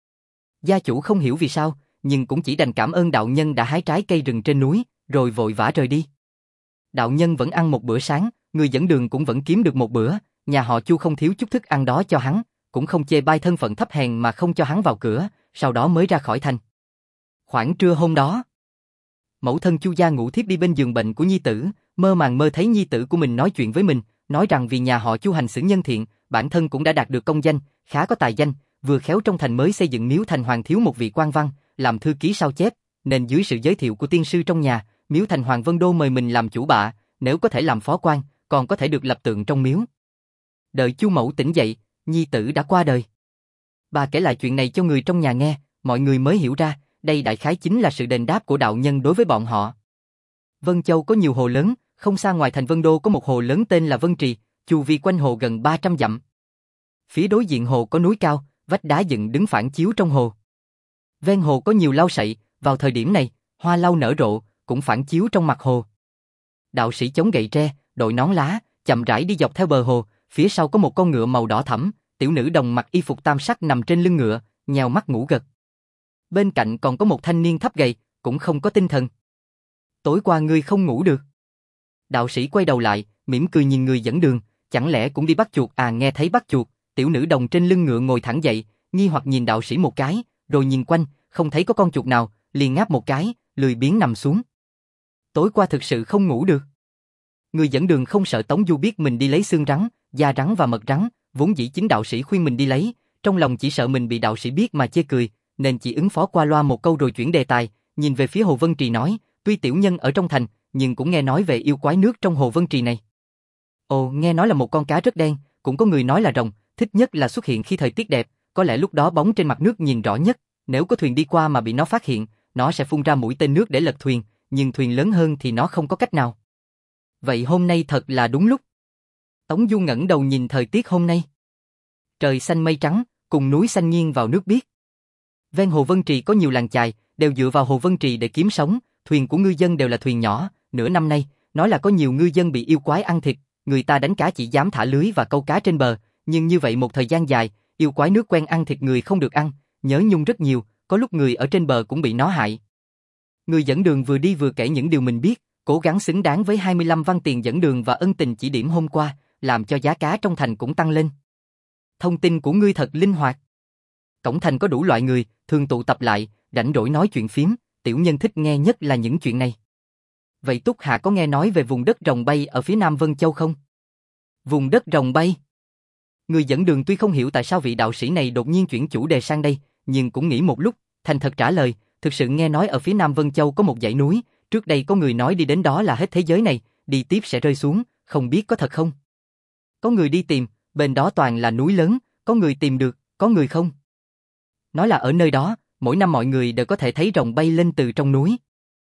Gia chủ không hiểu vì sao, nhưng cũng chỉ đành cảm ơn đạo nhân đã hái trái cây rừng trên núi, rồi vội vã rời đi. Đạo nhân vẫn ăn một bữa sáng, người dẫn đường cũng vẫn kiếm được một bữa, nhà họ Chu không thiếu chút thức ăn đó cho hắn, cũng không chê bai thân phận thấp hèn mà không cho hắn vào cửa, sau đó mới ra khỏi thành. Khoảng trưa hôm đó, mẫu thân Chu gia ngủ thiếp đi bên giường bệnh của nhi tử, mơ màng mơ thấy nhi tử của mình nói chuyện với mình, nói rằng vì nhà họ Chu hành xử nhân thiện, bản thân cũng đã đạt được công danh, khá có tài danh, vừa khéo trong thành mới xây dựng miếu thành hoàng thiếu một vị quan văn, làm thư ký sao chép, nên dưới sự giới thiệu của tiên sư trong nhà, miếu thành hoàng Vân Đô mời mình làm chủ bạ, nếu có thể làm phó quan, còn có thể được lập tượng trong miếu. Đợi Chu mẫu tỉnh dậy, nhi tử đã qua đời. Bà kể lại chuyện này cho người trong nhà nghe, mọi người mới hiểu ra, đây đại khái chính là sự đền đáp của đạo nhân đối với bọn họ. Vân Châu có nhiều hồ lớn, không xa ngoài thành Vân Đô có một hồ lớn tên là Vân Trì, chu vi quanh hồ gần ba trăm dặm. Phía đối diện hồ có núi cao, vách đá dựng đứng phản chiếu trong hồ. Ven hồ có nhiều lau sậy, vào thời điểm này, hoa lau nở rộ, cũng phản chiếu trong mặt hồ. Đạo sĩ chống gậy tre, đội nón lá, chậm rãi đi dọc theo bờ hồ, phía sau có một con ngựa màu đỏ thẫm, tiểu nữ đồng mặc y phục tam sắc nằm trên lưng ngựa, nheo mắt ngủ gật. Bên cạnh còn có một thanh niên thấp gầy, cũng không có tinh thần. Tối qua ngươi không ngủ được. Đạo sĩ quay đầu lại, mỉm cười nhìn người dẫn đường, chẳng lẽ cũng đi bắt chuột à? Nghe thấy bắt chuột, tiểu nữ đồng trên lưng ngựa ngồi thẳng dậy, nghi hoặc nhìn đạo sĩ một cái, rồi nhìn quanh, không thấy có con chuột nào, liền ngáp một cái, lười biếng nằm xuống. Tối qua thực sự không ngủ được. Người dẫn đường không sợ Tống Du biết mình đi lấy xương rắn, da rắn và mật rắn, vốn dĩ chính đạo sĩ khuyên mình đi lấy, trong lòng chỉ sợ mình bị đạo sĩ biết mà chê cười, nên chỉ ứng phó qua loa một câu rồi chuyển đề tài, nhìn về phía hồ Vân Trì nói, tuy tiểu nhân ở trong thành, nhưng cũng nghe nói về yêu quái nước trong hồ Vân Trì này. Ồ, nghe nói là một con cá rất đen, cũng có người nói là rồng, thích nhất là xuất hiện khi thời tiết đẹp, có lẽ lúc đó bóng trên mặt nước nhìn rõ nhất, nếu có thuyền đi qua mà bị nó phát hiện, nó sẽ phun ra mũi tên nước để lật thuyền, nhưng thuyền lớn hơn thì nó không có cách nào. Vậy hôm nay thật là đúng lúc. Tống Du ngẩng đầu nhìn thời tiết hôm nay. Trời xanh mây trắng, cùng núi xanh nghiêng vào nước biếc. Ven hồ Vân Trì có nhiều làng chài, đều dựa vào hồ Vân Trì để kiếm sống, thuyền của ngư dân đều là thuyền nhỏ, nửa năm nay, nói là có nhiều ngư dân bị yêu quái ăn thịt, người ta đánh cá chỉ dám thả lưới và câu cá trên bờ, nhưng như vậy một thời gian dài, yêu quái nước quen ăn thịt người không được ăn, nhớ nhung rất nhiều, có lúc người ở trên bờ cũng bị nó hại. Người dẫn đường vừa đi vừa kể những điều mình biết, cố gắng xứng đáng với hai mươi lăm văn tiền dẫn đường và ân tình chỉ điểm hôm qua, làm cho giá cá trong thành cũng tăng lên. Thông tin của ngươi thật linh hoạt. Cổng thành có đủ loại người, thường tụ tập lại, rảnh rỗi nói chuyện phiếm, tiểu nhân thích nghe nhất là những chuyện này. Vậy Túc Hạ có nghe nói về vùng đất rồng bay ở phía nam Vân Châu không? Vùng đất rồng bay? Người dẫn đường tuy không hiểu tại sao vị đạo sĩ này đột nhiên chuyển chủ đề sang đây, nhưng cũng nghĩ một lúc, thành thật trả lời, thực sự nghe nói ở phía nam Vân Châu có một dãy núi, trước đây có người nói đi đến đó là hết thế giới này, đi tiếp sẽ rơi xuống, không biết có thật không? Có người đi tìm, bên đó toàn là núi lớn, có người tìm được, có người không. Nói là ở nơi đó, mỗi năm mọi người đều có thể thấy rồng bay lên từ trong núi.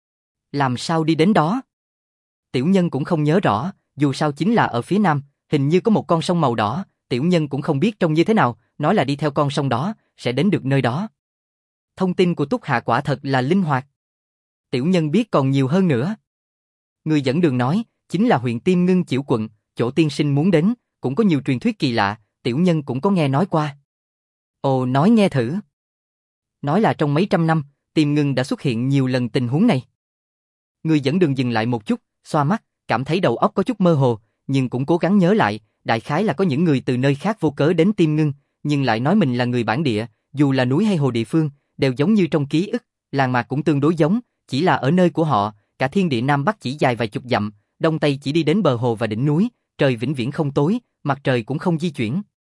Làm sao đi đến đó? Tiểu nhân cũng không nhớ rõ, dù sao chính là ở phía nam, hình như có một con sông màu đỏ, tiểu nhân cũng không biết trông như thế nào, nói là đi theo con sông đó, sẽ đến được nơi đó. Thông tin của Túc Hạ quả thật là linh hoạt. Tiểu nhân biết còn nhiều hơn nữa. Người dẫn đường nói, chính là huyện Tiêm Ngưng Chiểu quận, chỗ tiên sinh muốn đến, cũng có nhiều truyền thuyết kỳ lạ, tiểu nhân cũng có nghe nói qua. Ồ, nói nghe thử. Nói là trong mấy trăm năm, Tiêm Ngưng đã xuất hiện nhiều lần tình huống này. Người dẫn đường dừng lại một chút, xoa mắt, cảm thấy đầu óc có chút mơ hồ, nhưng cũng cố gắng nhớ lại, đại khái là có những người từ nơi khác vô cớ đến Tiêm Ngưng, nhưng lại nói mình là người bản địa, dù là núi hay hồ địa phương, đều giống như trong ký ức, làng mạc cũng tương đối giống, chỉ là ở nơi của họ, cả thiên địa Nam Bắc chỉ dài vài chục dặm, Đông Tây chỉ đi đến bờ hồ và đỉnh núi, trời vĩnh viễn không tối, mặt trời cũng không di chuyển.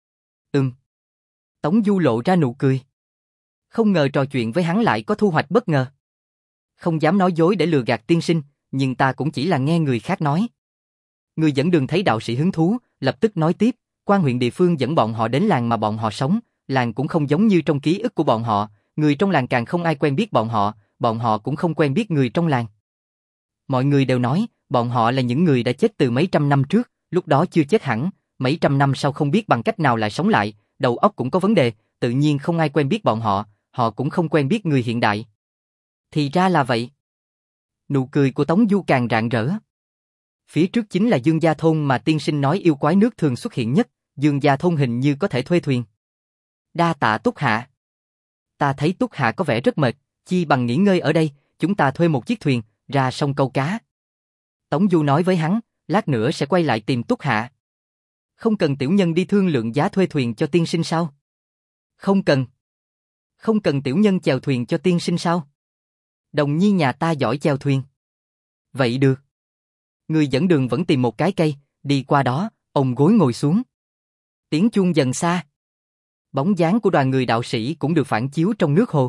Ừm. Tống Du lộ ra nụ cười. Không ngờ trò chuyện với hắn lại có thu hoạch bất ngờ. Không dám nói dối để lừa gạt tiên sinh, nhưng ta cũng chỉ là nghe người khác nói. Người dẫn đường thấy đạo sĩ hứng thú, lập tức nói tiếp, quan huyện địa phương dẫn bọn họ đến làng mà bọn họ sống, làng cũng không giống như trong ký ức của bọn họ, người trong làng càng không ai quen biết bọn họ, bọn họ cũng không quen biết người trong làng. Mọi người đều nói, bọn họ là những người đã chết từ mấy trăm năm trước, lúc đó chưa chết hẳn, mấy trăm năm sau không biết bằng cách nào lại sống lại, đầu óc cũng có vấn đề, tự nhiên không ai quen biết bọn họ, họ cũng không quen biết người hiện đại. Thì ra là vậy. Nụ cười của Tống Du càng rạng rỡ. Phía trước chính là Dương Gia Thôn mà tiên sinh nói yêu quái nước thường xuất hiện nhất, Dương Gia Thôn hình như có thể thuê thuyền. Đa tạ Túc Hạ. Ta thấy Túc Hạ có vẻ rất mệt, chi bằng nghỉ ngơi ở đây, chúng ta thuê một chiếc thuyền, ra sông câu cá. Tống Du nói với hắn, lát nữa sẽ quay lại tìm Túc Hạ. Không cần tiểu nhân đi thương lượng giá thuê thuyền cho tiên sinh sao? Không cần. Không cần tiểu nhân chèo thuyền cho tiên sinh sao? Đồng nhi nhà ta giỏi chèo thuyền. Vậy được. Người dẫn đường vẫn tìm một cái cây, đi qua đó, ông gối ngồi xuống. Tiếng chuông dần xa. Bóng dáng của đoàn người đạo sĩ cũng được phản chiếu trong nước hồ.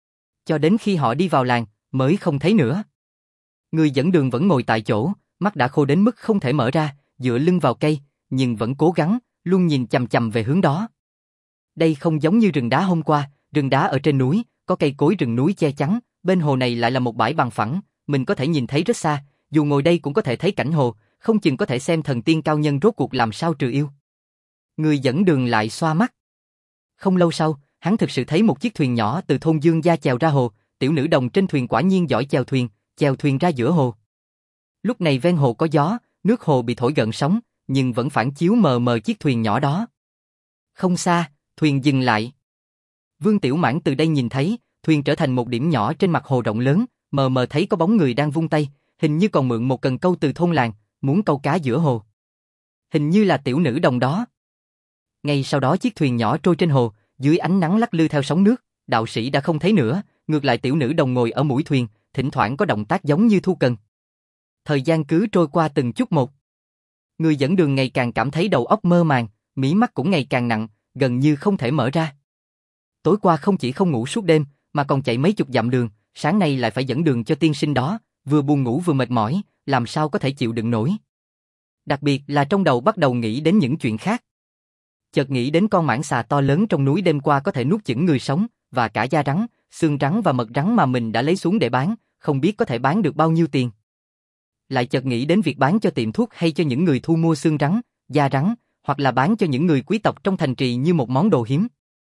Cho đến khi họ đi vào làng, mới không thấy nữa. Người dẫn đường vẫn ngồi tại chỗ, mắt đã khô đến mức không thể mở ra, dựa lưng vào cây, nhưng vẫn cố gắng, luôn nhìn chằm chằm về hướng đó. Đây không giống như rừng đá hôm qua, rừng đá ở trên núi, có cây cối rừng núi che chắn, bên hồ này lại là một bãi bằng phẳng, mình có thể nhìn thấy rất xa, dù ngồi đây cũng có thể thấy cảnh hồ, không chừng có thể xem thần tiên cao nhân rốt cuộc làm sao trừ yêu. Người dẫn đường lại xoa mắt. Không lâu sau, hắn thực sự thấy một chiếc thuyền nhỏ từ thôn Dương Gia chèo ra hồ, tiểu nữ đồng trên thuyền quả nhiên giỏi chèo thuyền, chèo thuyền ra giữa hồ. Lúc này ven hồ có gió, nước hồ bị thổi gợn sóng, nhưng vẫn phản chiếu mờ mờ chiếc thuyền nhỏ đó. Không xa, thuyền dừng lại. Vương Tiểu Mãn từ đây nhìn thấy, thuyền trở thành một điểm nhỏ trên mặt hồ rộng lớn, mờ mờ thấy có bóng người đang vung tay, hình như còn mượn một cần câu từ thôn làng, muốn câu cá giữa hồ. Hình như là tiểu nữ đồng đó. Ngay sau đó chiếc thuyền nhỏ trôi trên hồ, dưới ánh nắng lắc lư theo sóng nước, đạo sĩ đã không thấy nữa, ngược lại tiểu nữ đồng ngồi ở mũi thuyền, thỉnh thoảng có động tác giống như thu cần. Thời gian cứ trôi qua từng chút một. Người dẫn đường ngày càng cảm thấy đầu óc mơ màng, mí mắt cũng ngày càng nặng, gần như không thể mở ra. Tối qua không chỉ không ngủ suốt đêm, mà còn chạy mấy chục dặm đường, sáng nay lại phải dẫn đường cho tiên sinh đó, vừa buồn ngủ vừa mệt mỏi, làm sao có thể chịu đựng nổi. Đặc biệt là trong đầu bắt đầu nghĩ đến những chuyện khác. Chợt nghĩ đến con mãng xà to lớn trong núi đêm qua có thể nuốt chửng người sống, và cả da rắn, xương rắn và mật rắn mà mình đã lấy xuống để bán, không biết có thể bán được bao nhiêu tiền. Lại chợt nghĩ đến việc bán cho tiệm thuốc hay cho những người thu mua xương rắn, da rắn, hoặc là bán cho những người quý tộc trong thành trì như một món đồ hiếm.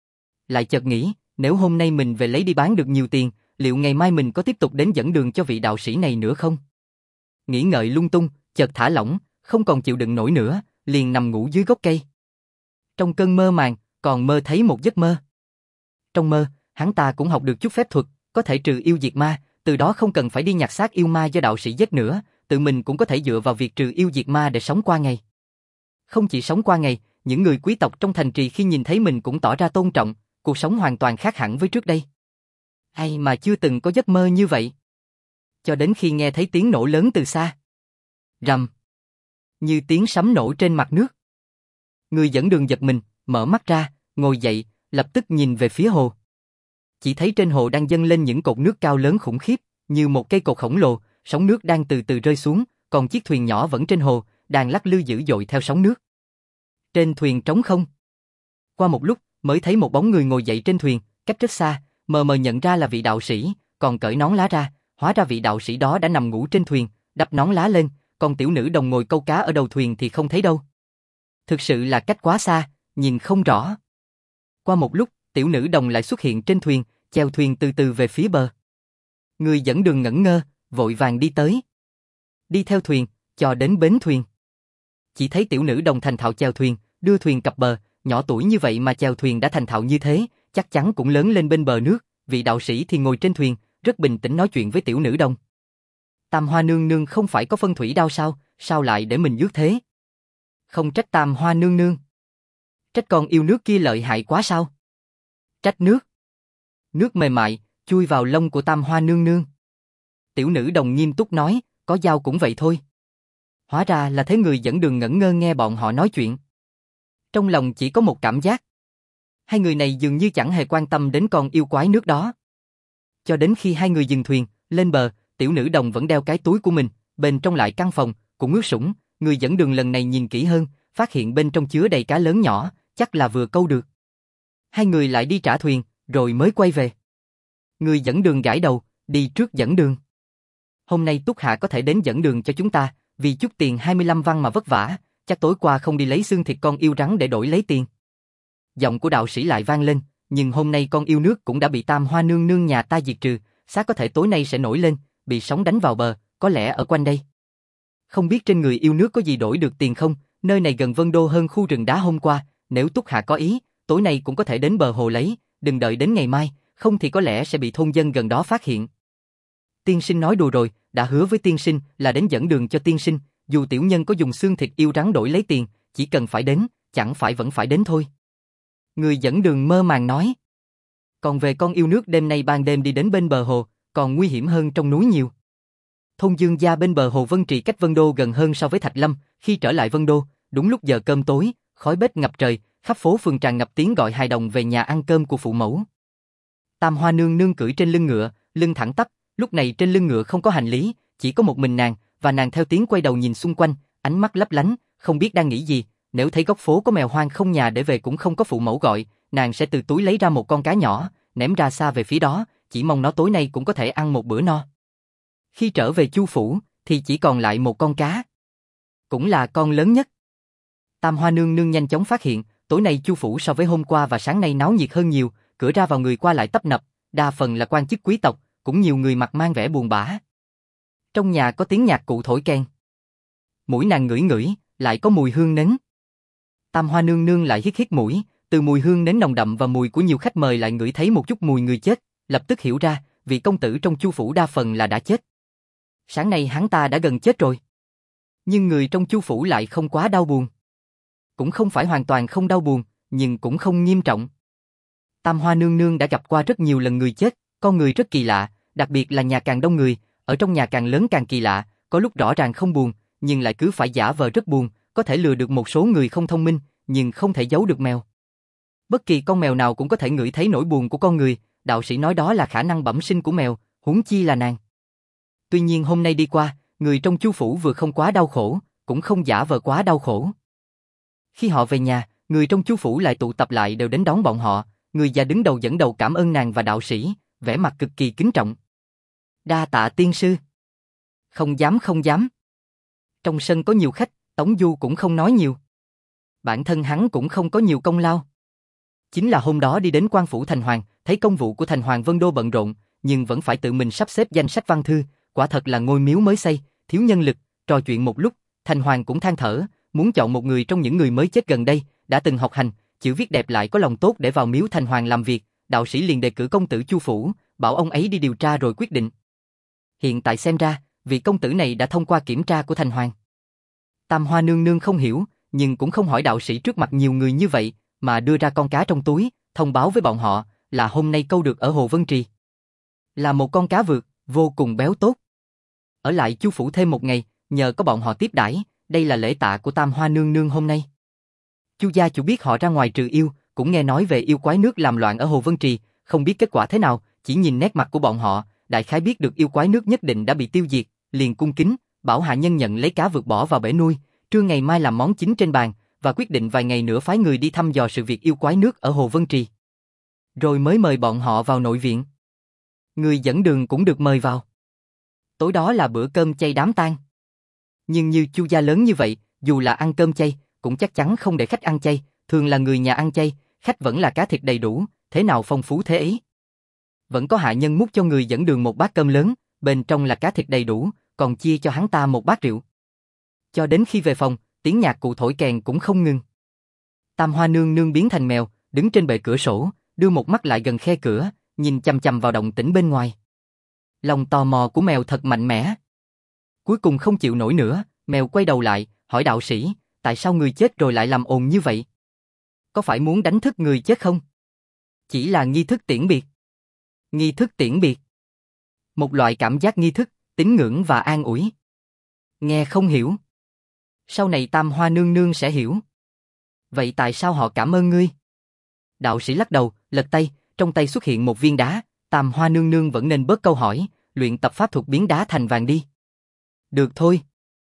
Lại chợt nghĩ, nếu hôm nay mình về lấy đi bán được nhiều tiền, liệu ngày mai mình có tiếp tục đến dẫn đường cho vị đạo sĩ này nữa không? Nghĩ ngợi lung tung, chợt thả lỏng, không còn chịu đựng nổi nữa, liền nằm ngủ dưới gốc cây. Trong cơn mơ màng, còn mơ thấy một giấc mơ. Trong mơ, hắn ta cũng học được chút phép thuật, có thể trừ yêu diệt ma, từ đó không cần phải đi nhặt xác yêu ma do đạo sĩ giết nữa, tự mình cũng có thể dựa vào việc trừ yêu diệt ma để sống qua ngày. Không chỉ sống qua ngày, những người quý tộc trong thành trì khi nhìn thấy mình cũng tỏ ra tôn trọng, cuộc sống hoàn toàn khác hẳn với trước đây. Ai mà chưa từng có giấc mơ như vậy? Cho đến khi nghe thấy tiếng nổ lớn từ xa. Rầm. Như tiếng sấm nổ trên mặt nước. Người dẫn đường giật mình, mở mắt ra, ngồi dậy, lập tức nhìn về phía hồ. Chỉ thấy trên hồ đang dâng lên những cột nước cao lớn khủng khiếp, như một cây cột khổng lồ, sóng nước đang từ từ rơi xuống, còn chiếc thuyền nhỏ vẫn trên hồ, đang lắc lư dữ dội theo sóng nước. Trên thuyền trống không. Qua một lúc, mới thấy một bóng người ngồi dậy trên thuyền, cách rất xa, mờ mờ nhận ra là vị đạo sĩ, còn cởi nón lá ra, hóa ra vị đạo sĩ đó đã nằm ngủ trên thuyền, đắp nón lá lên, còn tiểu nữ đồng ngồi câu cá ở đầu thuyền thì không thấy đâu. Thực sự là cách quá xa, nhìn không rõ. Qua một lúc, tiểu nữ đồng lại xuất hiện trên thuyền, chèo thuyền từ từ về phía bờ. Người dẫn đường ngẩn ngơ, vội vàng đi tới. Đi theo thuyền, cho đến bến thuyền. Chỉ thấy tiểu nữ đồng thành thạo chèo thuyền, đưa thuyền cập bờ, nhỏ tuổi như vậy mà chèo thuyền đã thành thạo như thế, chắc chắn cũng lớn lên bên bờ nước, vị đạo sĩ thì ngồi trên thuyền, rất bình tĩnh nói chuyện với tiểu nữ đồng. Tam Hoa nương nương không phải có phân thủy đao sao, sao lại để mình rước thế? Không trách Tam Hoa nương nương. Trách con yêu nước kia lợi hại quá sao? Trách nước. Nước mềm mại, chui vào lông của Tam Hoa nương nương. Tiểu nữ đồng nghiêm túc nói, có dao cũng vậy thôi. Hóa ra là thế. Người dẫn đường ngẩn ngơ nghe bọn họ nói chuyện. Trong lòng chỉ có một cảm giác. Hai người này dường như chẳng hề quan tâm đến con yêu quái nước đó. Cho đến khi hai người dừng thuyền, lên bờ, tiểu nữ đồng vẫn đeo cái túi của mình, bên trong lại căn phòng, cũng ướt sũng. Người dẫn đường lần này nhìn kỹ hơn, phát hiện bên trong chứa đầy cá lớn nhỏ, chắc là vừa câu được. Hai người lại đi trả thuyền, rồi mới quay về. Người dẫn đường gãi đầu, đi trước dẫn đường. Hôm nay Túc Hạ có thể đến dẫn đường cho chúng ta, vì chút tiền hai mươi lăm văn mà vất vả, chắc tối qua không đi lấy xương thịt con yêu rắn để đổi lấy tiền. Giọng của đạo sĩ lại vang lên, nhưng hôm nay con yêu nước cũng đã bị Tam Hoa nương nương nhà ta diệt trừ, xác có thể tối nay sẽ nổi lên, bị sóng đánh vào bờ, có lẽ ở quanh đây. Không biết trên người yêu nước có gì đổi được tiền không, nơi này gần Vân Đô hơn khu rừng đá hôm qua, nếu Túc Hạ có ý, tối nay cũng có thể đến bờ hồ lấy, đừng đợi đến ngày mai, không thì có lẽ sẽ bị thôn dân gần đó phát hiện. Tiên sinh nói đùa rồi, đã hứa với tiên sinh là đến dẫn đường cho tiên sinh, dù tiểu nhân có dùng xương thịt yêu rắn đổi lấy tiền, chỉ cần phải đến, chẳng phải vẫn phải đến thôi. Người dẫn đường mơ màng nói. Còn về con yêu nước đêm nay ban đêm đi đến bên bờ hồ, còn nguy hiểm hơn trong núi nhiều. Thôn Dương gia bên bờ hồ Vân Trì cách Vân Đô gần hơn so với Thạch Lâm, khi trở lại Vân Đô, đúng lúc giờ cơm tối, khói bếp ngập trời, khắp phố phường tràn ngập tiếng gọi hài đồng về nhà ăn cơm của phụ mẫu. Tam Hoa nương nương cưỡi trên lưng ngựa, lưng thẳng tắp, lúc này trên lưng ngựa không có hành lý, chỉ có một mình nàng, và nàng theo tiếng quay đầu nhìn xung quanh, ánh mắt lấp lánh, không biết đang nghĩ gì. Nếu thấy góc phố có mèo hoang không nhà để về cũng không có phụ mẫu gọi, nàng sẽ từ túi lấy ra một con cá nhỏ, ném ra xa về phía đó, chỉ mong nó tối nay cũng có thể ăn một bữa no. Khi trở về Chu phủ, thì chỉ còn lại một con cá. Cũng là con lớn nhất. Tam Hoa nương nương nhanh chóng phát hiện, tối nay Chu phủ so với hôm qua và sáng nay náo nhiệt hơn nhiều, cửa ra vào người qua lại tấp nập, đa phần là quan chức quý tộc, cũng nhiều người mặt mang vẻ buồn bã. Trong nhà có tiếng nhạc cụ thổi kèn. Mũi nàng ngửi ngửi, lại có mùi hương nến. Tam Hoa nương nương lại hít hít mũi, từ mùi hương nến nồng đậm và mùi của nhiều khách mời lại ngửi thấy một chút mùi người chết, lập tức hiểu ra, vị công tử trong Chu phủ đa phần là đã chết. Sáng nay hắn ta đã gần chết rồi. Nhưng người trong Chu phủ lại không quá đau buồn. Cũng không phải hoàn toàn không đau buồn, nhưng cũng không nghiêm trọng. Tam Hoa nương nương đã gặp qua rất nhiều lần người chết, con người rất kỳ lạ, đặc biệt là nhà càng đông người, ở trong nhà càng lớn càng kỳ lạ, có lúc rõ ràng không buồn, nhưng lại cứ phải giả vờ rất buồn, có thể lừa được một số người không thông minh, nhưng không thể giấu được mèo. Bất kỳ con mèo nào cũng có thể ngửi thấy nỗi buồn của con người, đạo sĩ nói đó là khả năng bẩm sinh của mèo, huống chi là nàng. Tuy nhiên hôm nay đi qua, người trong Chu phủ vừa không quá đau khổ, cũng không giả vờ quá đau khổ. Khi họ về nhà, người trong Chu phủ lại tụ tập lại đều đến đón bọn họ, người già đứng đầu dẫn đầu cảm ơn nàng và đạo sĩ, vẻ mặt cực kỳ kính trọng. Đa tạ tiên sư. Không dám không dám. Trong sân có nhiều khách, Tống Du cũng không nói nhiều. Bản thân hắn cũng không có nhiều công lao. Chính là hôm đó đi đến quan phủ thành hoàng, thấy công vụ của thành hoàng Vân Đô bận rộn, nhưng vẫn phải tự mình sắp xếp danh sách văn thư, quả thật là ngôi miếu mới xây, thiếu nhân lực. Trò chuyện một lúc, thành hoàng cũng than thở, muốn chọn một người trong những người mới chết gần đây, đã từng học hành, chữ viết đẹp lại có lòng tốt để vào miếu thành hoàng làm việc. Đạo sĩ liền đề cử công tử Chu phủ, bảo ông ấy đi điều tra rồi quyết định. Hiện tại xem ra, vị công tử này đã thông qua kiểm tra của thành hoàng. Tam Hoa nương nương không hiểu, nhưng cũng không hỏi đạo sĩ trước mặt nhiều người như vậy, mà đưa ra con cá trong túi, thông báo với bọn họ là hôm nay câu được ở Hồ Vân Trì. Là một con cá vượt, vô cùng béo tốt. Ở lại Chu phủ thêm một ngày, nhờ có bọn họ tiếp đãi, đây là lễ tạ của Tam Hoa nương nương hôm nay. Chu gia chủ biết họ ra ngoài trừ yêu, cũng nghe nói về yêu quái nước làm loạn ở Hồ Vân Trì, không biết kết quả thế nào, chỉ nhìn nét mặt của bọn họ, đại khái biết được yêu quái nước nhất định đã bị tiêu diệt, liền cung kính, bảo hạ nhân nhận lấy cá vượt bỏ vào bể nuôi, trưa ngày mai làm món chính trên bàn, và quyết định vài ngày nữa phái người đi thăm dò sự việc yêu quái nước ở Hồ Vân Trì. Rồi mới mời bọn họ vào nội viện. Người dẫn đường cũng được mời vào. Tối đó là bữa cơm chay đám tang. Nhưng như Chu gia lớn như vậy, dù là ăn cơm chay, cũng chắc chắn không để khách ăn chay, thường là người nhà ăn chay, khách vẫn là cá thịt đầy đủ, thế nào phong phú thế ấy. Vẫn có hạ nhân múc cho người dẫn đường một bát cơm lớn, bên trong là cá thịt đầy đủ, còn chia cho hắn ta một bát rượu. Cho đến khi về phòng, tiếng nhạc cụ thổi kèn cũng không ngừng. Tam Hoa nương nương biến thành mèo, đứng trên bệ cửa sổ, đưa một mắt lại gần khe cửa, nhìn chằm chằm vào động tĩnh bên ngoài. Lòng tò mò của mèo thật mạnh mẽ. Cuối cùng không chịu nổi nữa, mèo quay đầu lại, hỏi đạo sĩ, tại sao người chết rồi lại làm ồn như vậy? Có phải muốn đánh thức người chết không? Chỉ là nghi thức tiễn biệt. Nghi thức tiễn biệt. Một loại cảm giác nghi thức, tín ngưỡng và an ủi. Nghe không hiểu. Sau này Tam Hoa nương nương sẽ hiểu. Vậy tại sao họ cảm ơn ngươi? Đạo sĩ lắc đầu, lật tay, trong tay xuất hiện một viên đá, Tam Hoa nương nương vẫn nên bớt câu hỏi, luyện tập pháp thuật biến đá thành vàng đi. Được thôi.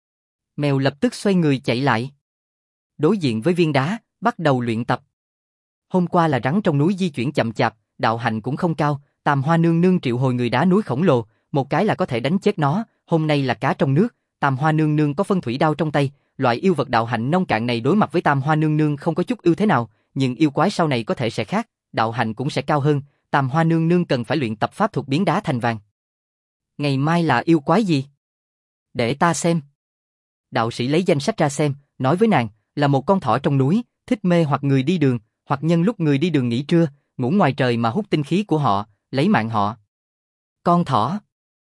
Mèo lập tức xoay người chạy lại. Đối diện với viên đá, bắt đầu luyện tập. Hôm qua là rắn trong núi di chuyển chậm chạp, đạo hạnh cũng không cao, Tam Hoa nương nương triệu hồi người đá núi khổng lồ, một cái là có thể đánh chết nó, hôm nay là cá trong nước, Tam Hoa nương nương có phân thủy đao trong tay, loại yêu vật đạo hạnh nông cạn này đối mặt với Tam Hoa nương nương không có chút ưu thế nào, nhưng yêu quái sau này có thể sẽ khác, đạo hạnh cũng sẽ cao hơn, Tam Hoa nương nương cần phải luyện tập pháp thuật biến đá thành vàng. Ngày mai là yêu quái gì? Để ta xem. Đạo sĩ lấy danh sách ra xem, nói với nàng, là một con thỏ trong núi, thích mê hoặc người đi đường, hoặc nhân lúc người đi đường nghỉ trưa, ngủ ngoài trời mà hút tinh khí của họ, lấy mạng họ. Con thỏ.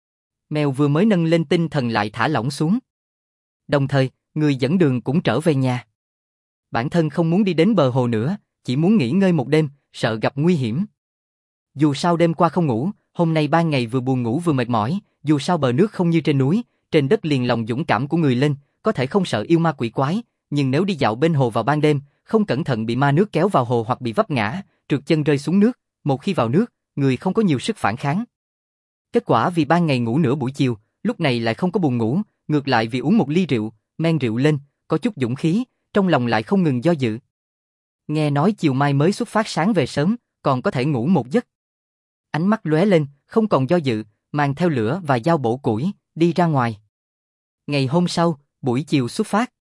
Mèo vừa mới nâng lên tinh thần lại thả lỏng xuống. Đồng thời, người dẫn đường cũng trở về nhà. Bản thân không muốn đi đến bờ hồ nữa, chỉ muốn nghỉ ngơi một đêm, sợ gặp nguy hiểm. Dù sao đêm qua không ngủ, hôm nay ban ngày vừa buồn ngủ vừa mệt mỏi, dù sao bờ nước không như trên núi, trên đất liền lòng dũng cảm của người lên, có thể không sợ yêu ma quỷ quái, nhưng nếu đi dạo bên hồ vào ban đêm, không cẩn thận bị ma nước kéo vào hồ hoặc bị vấp ngã, trượt chân rơi xuống nước, một khi vào nước, người không có nhiều sức phản kháng. Kết quả vì ban ngày ngủ nửa buổi chiều, lúc này lại không có buồn ngủ, ngược lại vì uống một ly rượu, men rượu lên, có chút dũng khí, trong lòng lại không ngừng do dự. Nghe nói chiều mai mới xuất phát sáng về sớm, còn có thể ngủ một giấc. Ánh mắt lóe lên, không còn do dự, mang theo lửa và dao bổ củi, đi ra ngoài. Ngày hôm sau, buổi chiều xuất phát.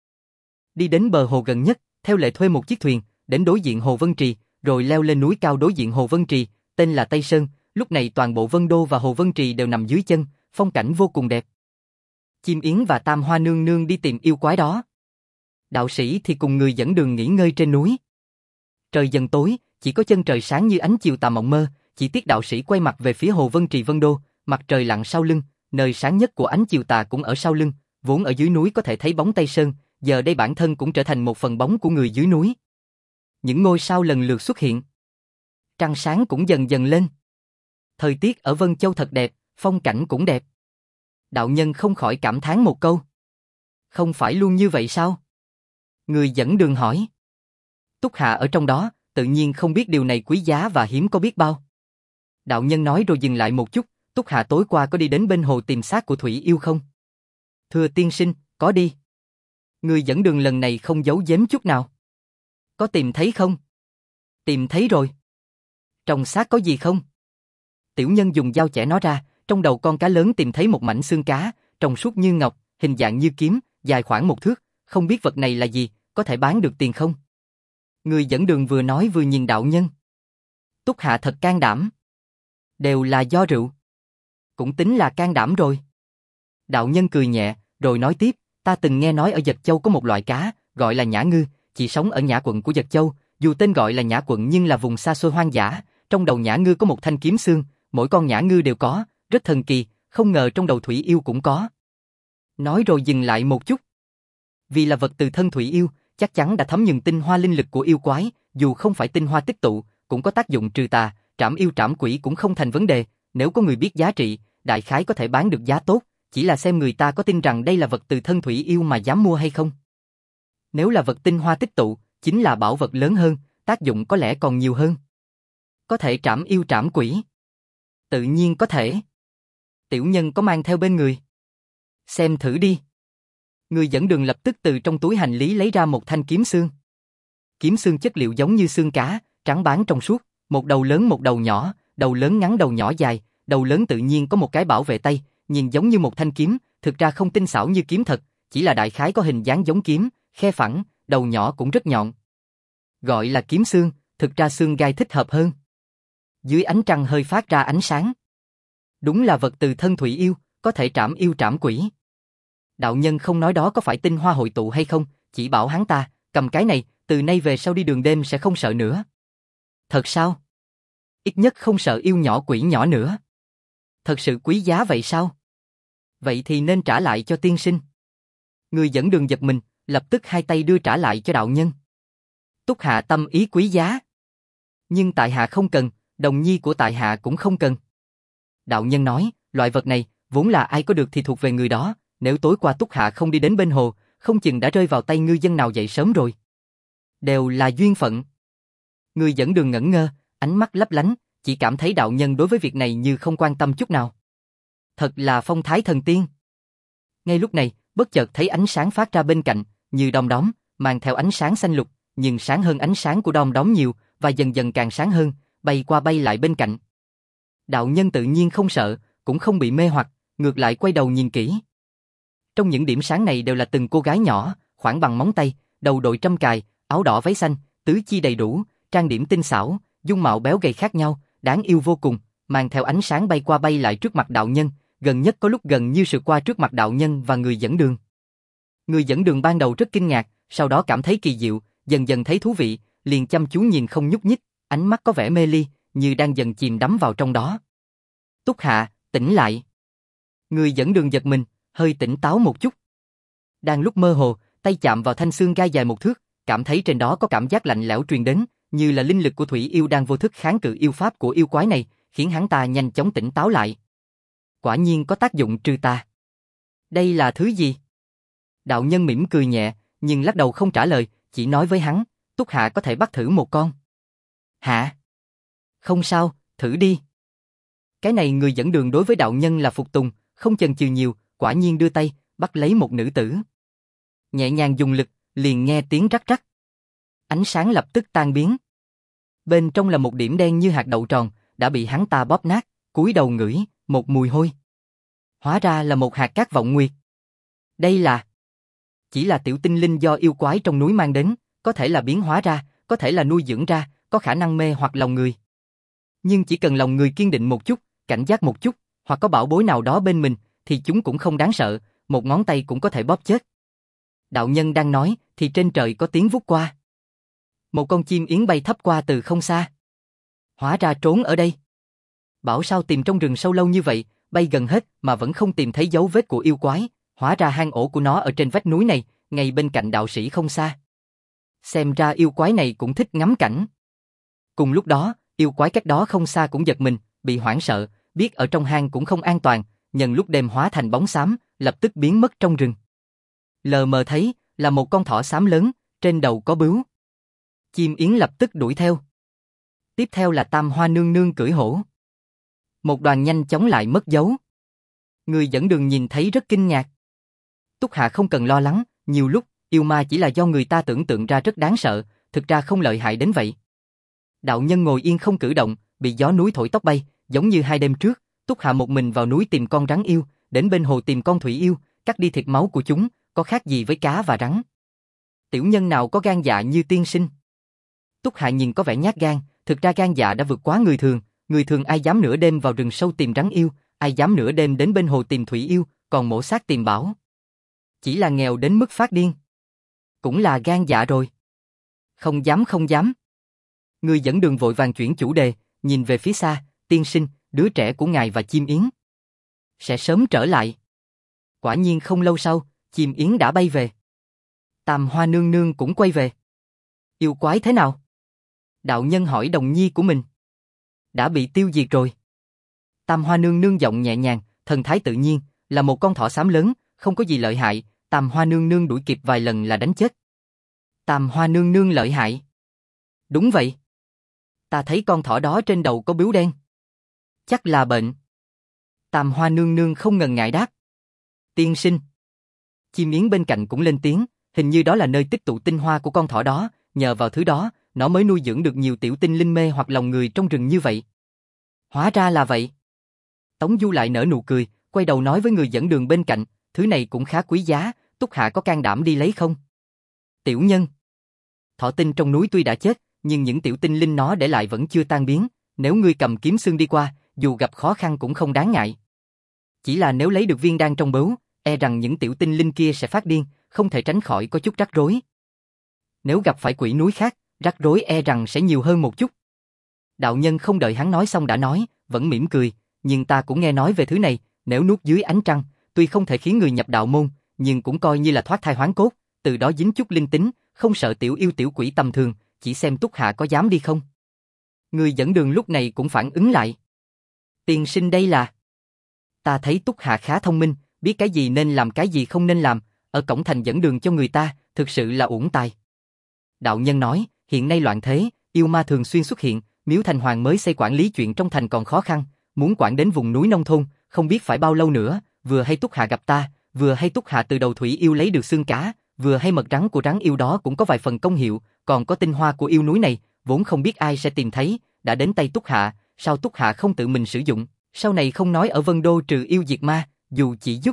Đi đến bờ hồ gần nhất, theo lệ thuê một chiếc thuyền, đến đối diện Hồ Vân Trì, rồi leo lên núi cao đối diện Hồ Vân Trì, tên là Tây Sơn, lúc này toàn bộ Vân Đô và Hồ Vân Trì đều nằm dưới chân, phong cảnh vô cùng đẹp. Chim Yến và Tam Hoa nương nương đi tìm yêu quái đó. Đạo sĩ thì cùng người dẫn đường nghỉ ngơi trên núi. Trời dần tối, chỉ có chân trời sáng như ánh chiều tà mộng mơ, chỉ tiếc đạo sĩ quay mặt về phía Hồ Vân Trì Vân Đô, mặt trời lặn sau lưng, nơi sáng nhất của ánh chiều tà cũng ở sau lưng, vốn ở dưới núi có thể thấy bóng Tây Sơn, giờ đây bản thân cũng trở thành một phần bóng của người dưới núi. Những ngôi sao lần lượt xuất hiện. Trăng sáng cũng dần dần lên. Thời tiết ở Vân Châu thật đẹp, phong cảnh cũng đẹp. Đạo nhân không khỏi cảm thán một câu. Không phải luôn như vậy sao? Người dẫn đường hỏi. Túc Hạ ở trong đó, tự nhiên không biết điều này quý giá và hiếm có biết bao. Đạo nhân nói rồi dừng lại một chút, Túc Hạ tối qua có đi đến bên hồ tìm xác của Thủy Yêu không? Thưa tiên sinh, có đi. Người dẫn đường lần này không giấu giếm chút nào. Có tìm thấy không? Tìm thấy rồi. Trong xác có gì không? Tiểu nhân dùng dao chẻ nó ra, trong đầu con cá lớn tìm thấy một mảnh xương cá, trong suốt như ngọc, hình dạng như kiếm, dài khoảng một thước, không biết vật này là gì, có thể bán được tiền không? Người dẫn đường vừa nói vừa nhìn đạo nhân. Túc Hạ thật can đảm. Đều là do rượu. Cũng tính là can đảm rồi. Đạo nhân cười nhẹ, rồi nói tiếp, ta từng nghe nói ở Dật Châu có một loại cá, gọi là nhã ngư, chỉ sống ở Nhã quận của Dật Châu, dù tên gọi là Nhã quận nhưng là vùng xa xôi hoang dã, trong đầu nhã ngư có một thanh kiếm xương, mỗi con nhã ngư đều có, rất thần kỳ, không ngờ trong đầu thủy yêu cũng có. Nói rồi dừng lại một chút. Vì là vật từ thân thủy yêu, chắc chắn đã thấm nhuần tinh hoa linh lực của yêu quái, dù không phải tinh hoa tích tụ, cũng có tác dụng trừ tà, trảm yêu trảm quỷ cũng không thành vấn đề, nếu có người biết giá trị, đại khái có thể bán được giá tốt, chỉ là xem người ta có tin rằng đây là vật từ thân thủy yêu mà dám mua hay không. Nếu là vật tinh hoa tích tụ, chính là bảo vật lớn hơn, tác dụng có lẽ còn nhiều hơn. Có thể trảm yêu trảm quỷ. Tự nhiên có thể. Tiểu nhân có mang theo bên người. Xem thử đi. Người dẫn đường lập tức từ trong túi hành lý lấy ra một thanh kiếm xương. Kiếm xương chất liệu giống như xương cá, trắng báng trong suốt, một đầu lớn một đầu nhỏ, đầu lớn ngắn đầu nhỏ dài, đầu lớn tự nhiên có một cái bảo vệ tay, nhìn giống như một thanh kiếm, thực ra không tinh xảo như kiếm thật, chỉ là đại khái có hình dáng giống kiếm, khe phẳng, đầu nhỏ cũng rất nhọn. Gọi là kiếm xương, thực ra xương gai thích hợp hơn. Dưới ánh trăng hơi phát ra ánh sáng. Đúng là vật từ thân thủy yêu, có thể trảm yêu trảm quỷ. Đạo nhân không nói đó có phải tinh hoa hội tụ hay không, chỉ bảo hắn ta, cầm cái này, từ nay về sau đi đường đêm sẽ không sợ nữa. Thật sao? Ít nhất không sợ yêu nhỏ quỷ nhỏ nữa. Thật sự quý giá vậy sao? Vậy thì nên trả lại cho tiên sinh. Người dẫn đường giật mình, lập tức hai tay đưa trả lại cho đạo nhân. Túc Hạ tâm ý quý giá. Nhưng tại hạ không cần, đồng nhi của tại hạ cũng không cần. Đạo nhân nói, loại vật này, vốn là ai có được thì thuộc về người đó, nếu tối qua Túc Hạ không đi đến bên hồ, không chừng đã rơi vào tay ngư dân nào dậy sớm rồi. Đều là duyên phận. Người dẫn đường ngẩn ngơ, ánh mắt lấp lánh, chỉ cảm thấy đạo nhân đối với việc này như không quan tâm chút nào. Thật là phong thái thần tiên. Ngay lúc này, bất chợt thấy ánh sáng phát ra bên cạnh, như đom đóm, mang theo ánh sáng xanh lục, nhưng sáng hơn ánh sáng của đom đóm nhiều, và dần dần càng sáng hơn, bay qua bay lại bên cạnh. Đạo nhân tự nhiên không sợ, cũng không bị mê hoặc, ngược lại quay đầu nhìn kỹ. Trong những điểm sáng này đều là từng cô gái nhỏ, khoảng bằng móng tay, đầu đội trâm cài, áo đỏ váy xanh, tứ chi đầy đủ, trang điểm tinh xảo, dung mạo béo gầy khác nhau, đáng yêu vô cùng, mang theo ánh sáng bay qua bay lại trước mặt đạo nhân, gần nhất có lúc gần như sượt qua trước mặt đạo nhân và người dẫn đường. Người dẫn đường ban đầu rất kinh ngạc, sau đó cảm thấy kỳ diệu, dần dần thấy thú vị, liền chăm chú nhìn không nhúc nhích, ánh mắt có vẻ mê ly, như đang dần chìm đắm vào trong đó. Túc Hạ, tỉnh lại. Người dẫn đường giật mình, hơi tỉnh táo một chút. Đang lúc mơ hồ, tay chạm vào thanh xương gai dài một thước, cảm thấy trên đó có cảm giác lạnh lẽo truyền đến, như là linh lực của thủy yêu đang vô thức kháng cự yêu pháp của yêu quái này, khiến hắn ta nhanh chóng tỉnh táo lại. Quả nhiên có tác dụng trừ tà. Đây là thứ gì? Đạo nhân mỉm cười nhẹ, nhưng lắc đầu không trả lời, chỉ nói với hắn, Túc Hạ có thể bắt thử một con. Hả? Không sao, thử đi. Cái này người dẫn đường đối với đạo nhân là phục tùng, không chần chừ nhiều, quả nhiên đưa tay, bắt lấy một nữ tử. Nhẹ nhàng dùng lực, liền nghe tiếng rắc rắc. Ánh sáng lập tức tan biến. Bên trong là một điểm đen như hạt đậu tròn, đã bị hắn ta bóp nát, cúi đầu ngửi, một mùi hôi. Hóa ra là một hạt cát vọng nguyệt. Đây là... Chỉ là tiểu tinh linh do yêu quái trong núi mang đến, có thể là biến hóa ra, có thể là nuôi dưỡng ra, có khả năng mê hoặc lòng người. Nhưng chỉ cần lòng người kiên định một chút, cảnh giác một chút, hoặc có bảo bối nào đó bên mình, thì chúng cũng không đáng sợ, một ngón tay cũng có thể bóp chết. Đạo nhân đang nói, thì trên trời có tiếng vút qua. Một con chim yến bay thấp qua từ không xa. Hóa ra trốn ở đây. Bảo sao tìm trong rừng sâu lâu như vậy, bay gần hết mà vẫn không tìm thấy dấu vết của yêu quái, hóa ra hang ổ của nó ở trên vách núi này, ngay bên cạnh đạo sĩ không xa. Xem ra yêu quái này cũng thích ngắm cảnh. Cùng lúc đó, yêu quái cách đó không xa cũng giật mình, bị hoảng sợ, biết ở trong hang cũng không an toàn, nhân lúc đêm hóa thành bóng xám, lập tức biến mất trong rừng. Lờ mờ thấy là một con thỏ xám lớn, trên đầu có bướu. Chim yến lập tức đuổi theo. Tiếp theo là Tam Hoa nương nương cưỡi hổ. Một đoàn nhanh chóng lại mất dấu. Người dẫn đường nhìn thấy rất kinh ngạc. Túc Hạ không cần lo lắng, nhiều lúc yêu ma chỉ là do người ta tưởng tượng ra rất đáng sợ, thực thực ra không lợi hại đến vậy. Đạo nhân ngồi yên không cử động, bị gió núi thổi tóc bay, giống như hai đêm trước, Túc Hạ một mình vào núi tìm con rắn yêu, đến bên hồ tìm con thủy yêu, cắt đi thịt máu của chúng, có khác gì với cá và rắn. Tiểu nhân nào có gan dạ như tiên sinh. Túc Hạ nhìn có vẻ nhát gan, thực ra gan dạ đã vượt quá người thường, người thường ai dám nửa đêm vào rừng sâu tìm rắn yêu, ai dám nửa đêm đến bên hồ tìm thủy yêu, còn mổ xác tìm bảo. Chỉ là nghèo đến mức phát điên. Cũng là gan dạ rồi. Không dám không dám. Người dẫn đường vội vàng chuyển chủ đề, nhìn về phía xa, tiên sinh, đứa trẻ của ngài và chim yến sẽ sớm trở lại. Quả nhiên không lâu sau, chim yến đã bay về. Tam Hoa nương nương cũng quay về. Yêu quái thế nào? Đạo nhân hỏi đồng nhi của mình. Đã bị tiêu diệt rồi. Tam Hoa nương nương giọng nhẹ nhàng, thần thái tự nhiên, là một con thỏ xám lớn, không có gì lợi hại, Tam Hoa nương nương đuổi kịp vài lần là đánh chết. Tam Hoa nương nương lợi hại. Đúng vậy. Ta thấy con thỏ đó trên đầu có bướu đen. Chắc là bệnh. Tam Hoa nương nương không ngần ngại đáp. Tiên sinh. Chim yến bên cạnh cũng lên tiếng, hình như đó là nơi tích tụ tinh hoa của con thỏ đó, nhờ vào thứ đó, nó mới nuôi dưỡng được nhiều tiểu tinh linh mê hoặc lòng người trong rừng như vậy. Hóa ra là vậy. Tống Du lại nở nụ cười, quay đầu nói với người dẫn đường bên cạnh, thứ này cũng khá quý giá, Túc Hạ có can đảm đi lấy không? Tiểu nhân. Thỏ tinh trong núi tuy đã chết, nhưng những tiểu tinh linh nó để lại vẫn chưa tan biến, nếu ngươi cầm kiếm xương đi qua, dù gặp khó khăn cũng không đáng ngại. Chỉ là nếu lấy được viên đan trong bướu, e rằng những tiểu tinh linh kia sẽ phát điên, không thể tránh khỏi có chút rắc rối. Nếu gặp phải quỷ núi khác, rắc rối e rằng sẽ nhiều hơn một chút. Đạo nhân không đợi hắn nói xong đã nói, vẫn mỉm cười, nhưng ta cũng nghe nói về thứ này, nếu nuốt dưới ánh trăng, tuy không thể khiến người nhập đạo môn, nhưng cũng coi như là thoát thai hoán cốt, từ đó dính chút linh tính, không sợ tiểu yêu tiểu quỷ tầm thường, chỉ xem Túc Hạ có dám đi không. Người dẫn đường lúc này cũng phản ứng lại. Tiên sinh đây là... Ta thấy Túc Hạ khá thông minh, biết cái gì nên làm cái gì không nên làm, ở cổng thành dẫn đường cho người ta, thực sự là uổng tài. Đạo nhân nói, hiện nay loạn thế, yêu ma thường xuyên xuất hiện, Miếu Thành Hoàng mới xây quản lý chuyện trong thành còn khó khăn, muốn quản đến vùng núi nông thôn, không biết phải bao lâu nữa, vừa hay Túc Hạ gặp ta, vừa hay Túc Hạ từ đầu thủy yêu lấy được xương cá, vừa hay mật rắn của rắn yêu đó cũng có vài phần công hiệu, còn có tinh hoa của yêu núi này, vốn không biết ai sẽ tìm thấy, đã đến tay Túc Hạ, sao Túc Hạ không tự mình sử dụng, sau này không nói ở Vân Đô trừ yêu diệt ma, dù chỉ giúp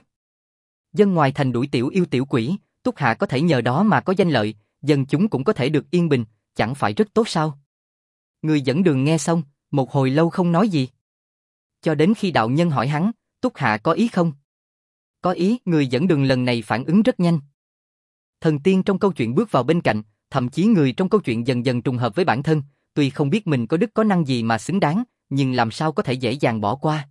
dân ngoài thành đuổi tiểu yêu tiểu quỷ, Túc Hạ có thể nhờ đó mà có danh lợi, dân chúng cũng có thể được yên bình, chẳng phải rất tốt sao? Người dẫn đường nghe xong, một hồi lâu không nói gì. Cho đến khi đạo nhân hỏi hắn, Túc Hạ có ý không? Có ý, người dẫn đường lần này phản ứng rất nhanh. Thần tiên trong câu chuyện bước vào bên cạnh, thậm chí người trong câu chuyện dần dần trùng hợp với bản thân, tuy không biết mình có đức có năng gì mà xứng đáng, nhưng làm sao có thể dễ dàng bỏ qua.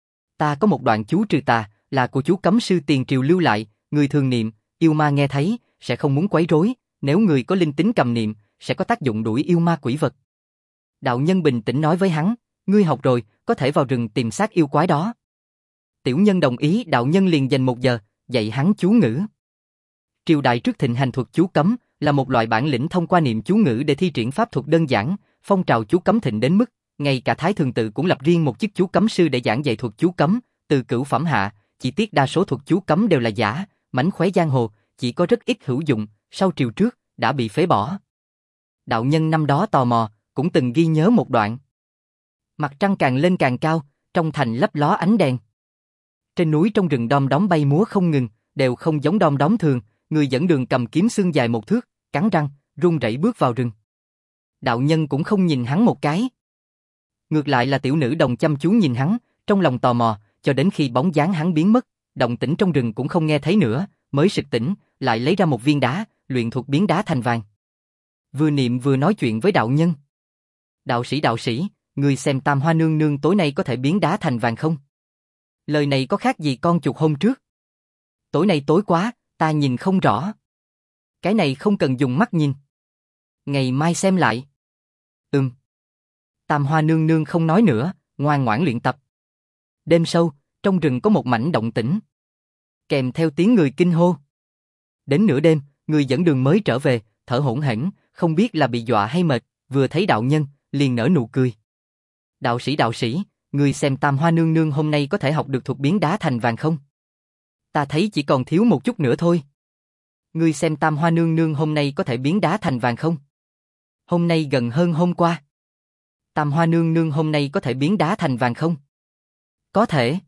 Ta có một đoạn chú trừ tà, là của chú cấm sư tiền triều lưu lại, người thường niệm, yêu ma nghe thấy, sẽ không muốn quấy rối, nếu người có linh tính cầm niệm, sẽ có tác dụng đuổi yêu ma quỷ vật. Đạo nhân bình tĩnh nói với hắn, ngươi học rồi, có thể vào rừng tìm xác yêu quái đó. Tiểu nhân đồng ý, đạo nhân liền dành một giờ, dạy hắn chú ngữ. Triều đại trước thịnh hành thuật chú cấm, là một loại bản lĩnh thông qua niệm chú ngữ để thi triển pháp thuật đơn giản, phong trào chú cấm thịnh đến mức, ngay cả Thái Thường Tự cũng lập riêng một chức chú cấm sư để giảng dạy thuật chú cấm, từ cửu phẩm hạ, chỉ tiếc đa số thuật chú cấm đều là giả, mánh khóe giang hồ, chỉ có rất ít hữu dụng, sau triều trước, đã bị phế bỏ. Đạo nhân năm đó tò mò, cũng từng ghi nhớ một đoạn. Mặt trăng càng lên càng cao, trong thành lấp ló ánh đèn. Trên núi trong rừng đom đóm bay múa không ngừng, đều không giống đom đóm thường, người dẫn đường cầm kiếm xương dài một thước, cắn răng, run rẩy bước vào rừng. Đạo nhân cũng không nhìn hắn một cái. Ngược lại là tiểu nữ đồng chăm chú nhìn hắn, trong lòng tò mò, cho đến khi bóng dáng hắn biến mất, động tĩnh trong rừng cũng không nghe thấy nữa, mới sực tỉnh, lại lấy ra một viên đá, luyện thuật biến đá thành vàng. Vừa niệm vừa nói chuyện với đạo nhân. Đạo sĩ đạo sĩ, người xem Tam Hoa nương nương tối nay có thể biến đá thành vàng không? Lời này có khác gì con chuột hôm trước? Tối nay tối quá, ta nhìn không rõ. Cái này không cần dùng mắt nhìn. Ngày mai xem lại. Ừm. Tam Hoa nương nương không nói nữa, ngoan ngoãn luyện tập. Đêm sâu, trong rừng có một mảnh động tĩnh, kèm theo tiếng người kinh hô. Đến nửa đêm, người dẫn đường mới trở về, thở hổn hển, không biết là bị dọa hay mệt, vừa thấy đạo nhân, liền nở nụ cười. Đạo sĩ đạo sĩ, người xem Tam Hoa nương nương hôm nay có thể học được thuật biến đá thành vàng không? Ta thấy chỉ còn thiếu một chút nữa thôi. Người xem Tam Hoa nương nương hôm nay có thể biến đá thành vàng không? Hôm nay gần hơn hôm qua. Tam Hoa Nương Nương hôm nay có thể biến đá thành vàng không? Có thể.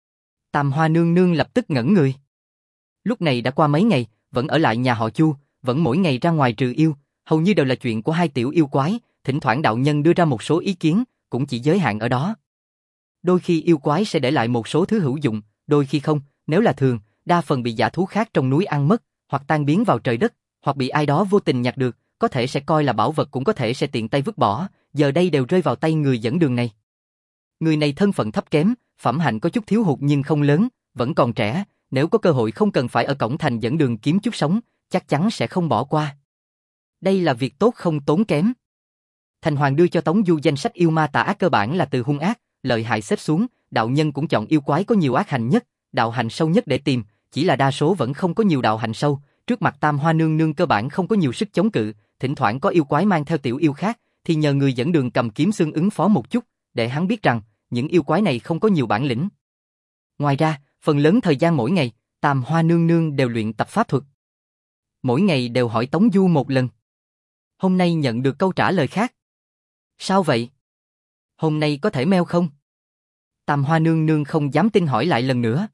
Tam Hoa Nương Nương lập tức ngẩn người. Lúc này đã qua mấy ngày, vẫn ở lại nhà họ Chu, vẫn mỗi ngày ra ngoài trừ yêu, hầu như đều là chuyện của hai tiểu yêu quái, thỉnh thoảng đạo nhân đưa ra một số ý kiến, cũng chỉ giới hạn ở đó. Đôi khi yêu quái sẽ để lại một số thứ hữu dụng, đôi khi không, nếu là thường, đa phần bị dã thú khác trong núi ăn mất, hoặc tan biến vào trời đất, hoặc bị ai đó vô tình nhặt được, có thể sẽ coi là bảo vật cũng có thể sẽ tiện tay vứt bỏ, giờ đây đều rơi vào tay người dẫn đường này. Người này thân phận thấp kém, phẩm hạnh có chút thiếu hụt nhưng không lớn, vẫn còn trẻ, nếu có cơ hội không cần phải ở cổng thành dẫn đường kiếm chút sống, chắc chắn sẽ không bỏ qua. Đây là việc tốt không tốn kém. Thành Hoàng đưa cho Tống Du danh sách yêu ma tà ác cơ bản là từ hung ác, lợi hại xếp xuống, đạo nhân cũng chọn yêu quái có nhiều ác hành nhất, đạo hành sâu nhất để tìm, chỉ là đa số vẫn không có nhiều đạo hành sâu, trước mặt Tam Hoa Nương Nương cơ bản không có nhiều sức chống cự, thỉnh thoảng có yêu quái mang theo tiểu yêu khác, thì nhờ người dẫn đường cầm kiếm xương ứng phó một chút, để hắn biết rằng, những yêu quái này không có nhiều bản lĩnh. Ngoài ra, phần lớn thời gian mỗi ngày, Tam Hoa Nương Nương đều luyện tập pháp thuật. Mỗi ngày đều hỏi Tống Du một lần. Hôm nay nhận được câu trả lời khác. Sao vậy? Hôm nay có thể meo không? Tam Hoa Nương Nương không dám tin hỏi lại lần nữa.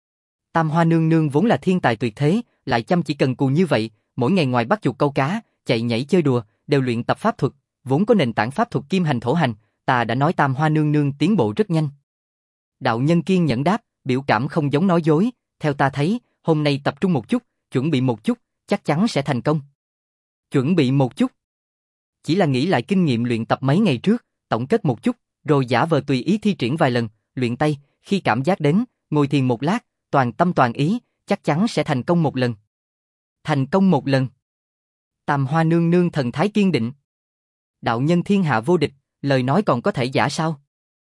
Tam Hoa Nương Nương vốn là thiên tài tuyệt thế, lại chăm chỉ cần cù như vậy, mỗi ngày ngoài bắt chuột câu cá, chạy nhảy chơi đùa, đều luyện tập pháp thuật, vốn có nền tảng pháp thuật kim hành thổ hành, ta đã nói Tam Hoa Nương Nương tiến bộ rất nhanh. Đạo nhân kiên nhẫn đáp, biểu cảm không giống nói dối, theo ta thấy, hôm nay tập trung một chút, chuẩn bị một chút, chắc chắn sẽ thành công. Chuẩn bị một chút. Chỉ là nghĩ lại kinh nghiệm luyện tập mấy ngày trước, tổng kết một chút, rồi giả vờ tùy ý thi triển vài lần, luyện tay, khi cảm giác đến, ngồi thiền một lát, toàn tâm toàn ý, chắc chắn sẽ thành công một lần. Thành công một lần. Tam Hoa Nương Nương thần thái kiên định. Đạo nhân thiên hạ vô địch, lời nói còn có thể giả sao?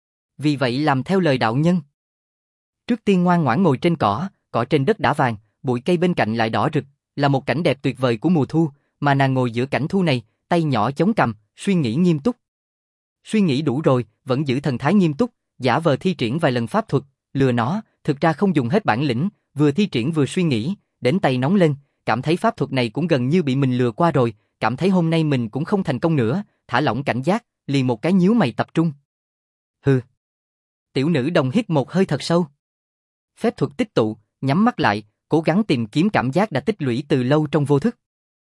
Vì vậy làm theo lời đạo nhân. Trước tiên ngoan ngoãn ngồi trên cỏ, cỏ trên đất đã vàng, bụi cây bên cạnh lại đỏ rực, là một cảnh đẹp tuyệt vời của mùa thu, mà nàng ngồi giữa cảnh thu này, tay nhỏ chống cằm, suy nghĩ nghiêm túc. Suy nghĩ đủ rồi, vẫn giữ thần thái nghiêm túc, giả vờ thi triển vài lần pháp thuật, lừa nó, thực ra không dùng hết bản lĩnh, vừa thi triển vừa suy nghĩ, đến tay nóng lên, cảm thấy pháp thuật này cũng gần như bị mình lừa qua rồi, cảm thấy hôm nay mình cũng không thành công nữa, thả lỏng cảnh giác, liền một cái nhíu mày tập trung. Hừ. Tiểu nữ đồng hít một hơi thật sâu. Phép thuật tích tụ, nhắm mắt lại, cố gắng tìm kiếm cảm giác đã tích lũy từ lâu trong vô thức.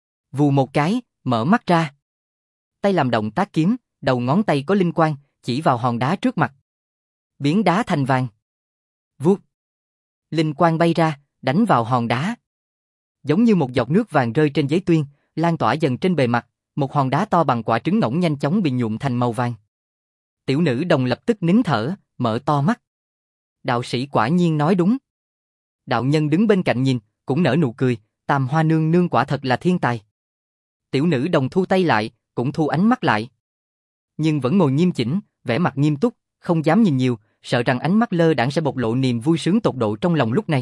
Vù một cái, mở mắt ra. Tay làm động tác kiếm, đầu ngón tay có linh quang, chỉ vào hòn đá trước mặt. Biến đá thành vàng. Vuốt. Linh quang bay ra, đánh vào hòn đá. Giống như một giọt nước vàng rơi trên giấy tuyên, lan tỏa dần trên bề mặt, một hòn đá to bằng quả trứng ngỗng nhanh chóng bị nhuộm thành màu vàng. Tiểu nữ đồng lập tức nín thở, mở to mắt. Đạo sĩ quả nhiên nói đúng. Đạo nhân đứng bên cạnh nhìn, cũng nở nụ cười, Tam Hoa Nương Nương quả thật là thiên tài. Tiểu nữ đồng thu tay lại, cũng thu ánh mắt lại. Nhưng vẫn ngồi nghiêm chỉnh, vẻ mặt nghiêm túc, không dám nhìn nhiều, sợ rằng ánh mắt lơ đãng sẽ bộc lộ niềm vui sướng tột độ trong lòng lúc này.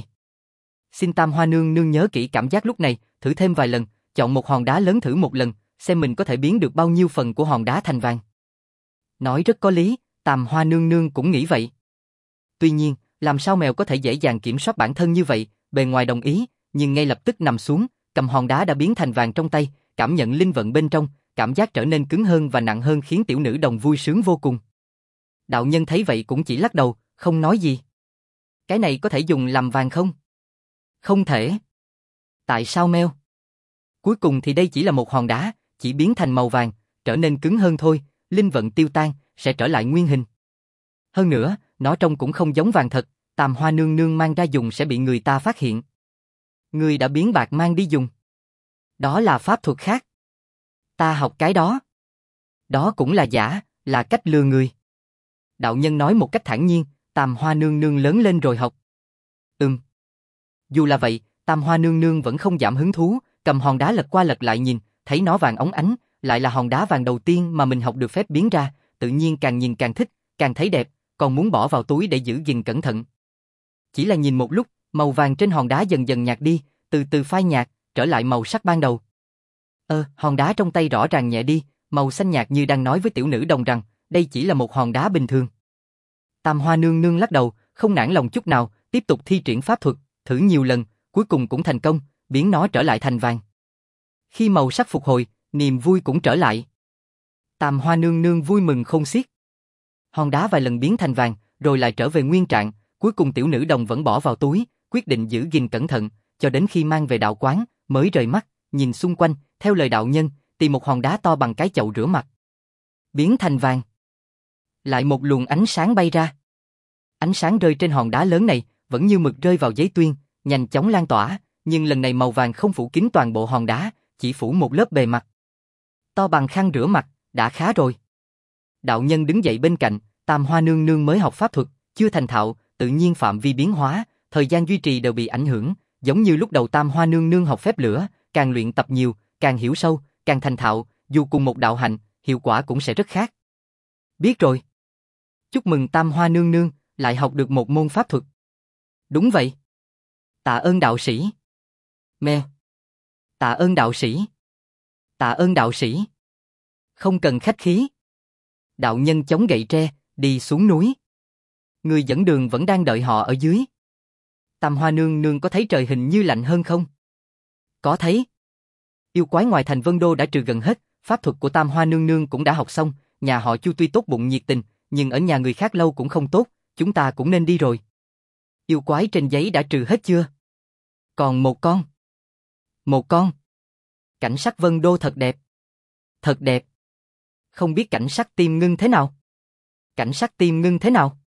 Xin Tam Hoa Nương Nương nhớ kỹ cảm giác lúc này, thử thêm vài lần, chọn một hòn đá lớn thử một lần, xem mình có thể biến được bao nhiêu phần của hòn đá thành vàng. Nói rất có lý, Tam Hoa Nương Nương cũng nghĩ vậy. Tuy nhiên, làm sao mèo có thể dễ dàng kiểm soát bản thân như vậy, bề ngoài đồng ý, nhưng ngay lập tức nằm xuống, cầm hòn đá đã biến thành vàng trong tay, cảm nhận linh vận bên trong, cảm giác trở nên cứng hơn và nặng hơn khiến tiểu nữ đồng vui sướng vô cùng. Đạo nhân thấy vậy cũng chỉ lắc đầu, không nói gì. Cái này có thể dùng làm vàng không? Không thể. Tại sao meo? Cuối cùng thì đây chỉ là một hòn đá, chỉ biến thành màu vàng, trở nên cứng hơn thôi, linh vận tiêu tan, sẽ trở lại nguyên hình. Hơn nữa, nó trông cũng không giống vàng thật, Tam Hoa Nương Nương mang ra dùng sẽ bị người ta phát hiện. Người đã biến bạc mang đi dùng. Đó là pháp thuật khác. Ta học cái đó. Đó cũng là giả, là cách lừa người. Đạo nhân nói một cách thản nhiên, Tam Hoa Nương Nương lớn lên rồi học. Ừm. Dù là vậy, Tam Hoa Nương Nương vẫn không giảm hứng thú, cầm hòn đá lật qua lật lại nhìn, thấy nó vàng óng ánh, lại là hòn đá vàng đầu tiên mà mình học được phép biến ra, tự nhiên càng nhìn càng thích, càng thấy đẹp, còn muốn bỏ vào túi để giữ gìn cẩn thận. Chỉ là nhìn một lúc, màu vàng trên hòn đá dần dần nhạt đi, từ từ phai nhạt, trở lại màu sắc ban đầu. Ơ, ờ, hòn đá trong tay rõ ràng nhẹ đi, màu xanh nhạt như đang nói với tiểu nữ đồng rằng, đây chỉ là một hòn đá bình thường. Tam Hoa Nương Nương lắc đầu, không nản lòng chút nào, tiếp tục thi triển pháp thuật, thử nhiều lần, cuối cùng cũng thành công, biến nó trở lại thành vàng. Khi màu sắc phục hồi, niềm vui cũng trở lại. Tam Hoa nương nương vui mừng khôn xiết. Hòn đá vài lần biến thành vàng, rồi lại trở về nguyên trạng, cuối cùng tiểu nữ đồng vẫn bỏ vào túi, quyết định giữ gìn cẩn thận, cho đến khi mang về đạo quán, mới rời mắt, nhìn xung quanh, theo lời đạo nhân, tìm một hòn đá to bằng cái chậu rửa mặt. Biến thành vàng. Lại một luồng ánh sáng bay ra. Ánh sáng rơi trên hòn đá lớn này, vẫn như mực rơi vào giấy tuyên, nhanh chóng lan tỏa, nhưng lần này màu vàng không phủ kín toàn bộ hòn đá, chỉ phủ một lớp bề mặt. To bằng khăn rửa mặt, đã khá rồi. Đạo nhân đứng dậy bên cạnh, Tam Hoa nương nương mới học pháp thuật, chưa thành thạo, tự nhiên phạm vi biến hóa, thời gian duy trì đều bị ảnh hưởng, giống như lúc đầu Tam Hoa nương nương học phép lửa, càng luyện tập nhiều, càng hiểu sâu, càng thành thạo, dù cùng một đạo hạnh, hiệu quả cũng sẽ rất khác. Biết rồi. Chúc mừng Tam Hoa nương nương, lại học được một môn pháp thuật. Đúng vậy. Tạ ơn đạo sĩ. Mèo. Tạ ơn đạo sĩ. Tạ ơn đạo sĩ. Không cần khách khí. Đạo nhân chống gậy tre, đi xuống núi. Người dẫn đường vẫn đang đợi họ ở dưới. Tam Hoa nương nương có thấy trời hình như lạnh hơn không? Có thấy. Yêu quái ngoài thành Vân Đô đã trừ gần hết, pháp thuật của Tam Hoa nương nương cũng đã học xong, nhà họ Chu tuy tốt bụng nhiệt tình, nhưng ở nhà người khác lâu cũng không tốt, chúng ta cũng nên đi rồi. Yêu quái trên giấy đã trừ hết chưa? Còn một con. Một con. Cảnh sắc Vân Đô thật đẹp. Thật đẹp. Không biết cảnh sắc Tiêm Ngưng thế nào? Cảnh sắc Tiêm Ngưng thế nào?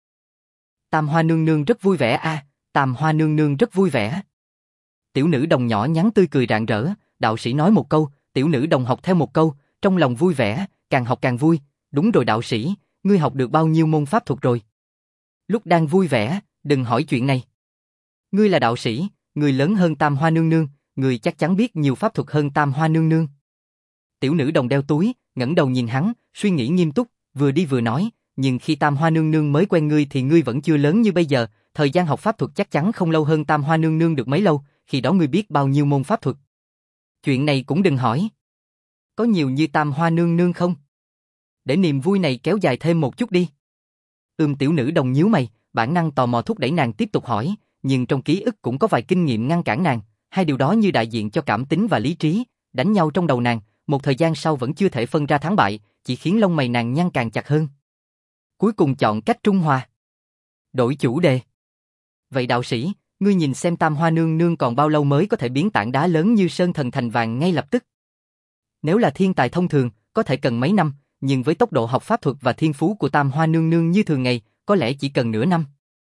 Tam Hoa nương nương rất vui vẻ a, à, Tam Hoa nương nương rất vui vẻ. Tiểu nữ đồng nhỏ nhắn tươi cười rạng rỡ, đạo sĩ nói một câu, tiểu nữ đồng học theo một câu, trong lòng vui vẻ, càng học càng vui. Đúng rồi đạo sĩ, ngươi học được bao nhiêu môn pháp thuật rồi? Lúc đang vui vẻ, đừng hỏi chuyện này. Ngươi là đạo sĩ, ngươi lớn hơn Tam Hoa nương nương, ngươi chắc chắn biết nhiều pháp thuật hơn Tam Hoa nương nương. Tiểu nữ đồng đeo túi, ngẩng đầu nhìn hắn, suy nghĩ nghiêm túc, vừa đi vừa nói, nhưng khi Tam Hoa nương nương mới quen ngươi thì ngươi vẫn chưa lớn như bây giờ, thời gian học pháp thuật chắc chắn không lâu hơn Tam Hoa nương nương được mấy lâu, khi đó ngươi biết bao nhiêu môn pháp thuật. Chuyện này cũng đừng hỏi. Có nhiều như Tam Hoa nương nương không? Để niềm vui này kéo dài thêm một chút đi. Ưm tiểu nữ đồng nhíu mày, bản năng tò mò thúc đẩy nàng tiếp tục hỏi, nhưng trong ký ức cũng có vài kinh nghiệm ngăn cản nàng, hai điều đó như đại diện cho cảm tính và lý trí, đánh nhau trong đầu nàng, một thời gian sau vẫn chưa thể phân ra thắng bại, chỉ khiến lông mày nàng nhăn càng chặt hơn. Cuối cùng chọn cách trung hòa. Đổi chủ đề. Vậy đạo sĩ, ngươi nhìn xem Tam Hoa nương nương còn bao lâu mới có thể biến tảng đá lớn như sơn thần thành vàng ngay lập tức? Nếu là thiên tài thông thường, có thể cần mấy năm, nhưng với tốc độ học pháp thuật và thiên phú của Tam Hoa nương nương như thường ngày, có lẽ chỉ cần nửa năm.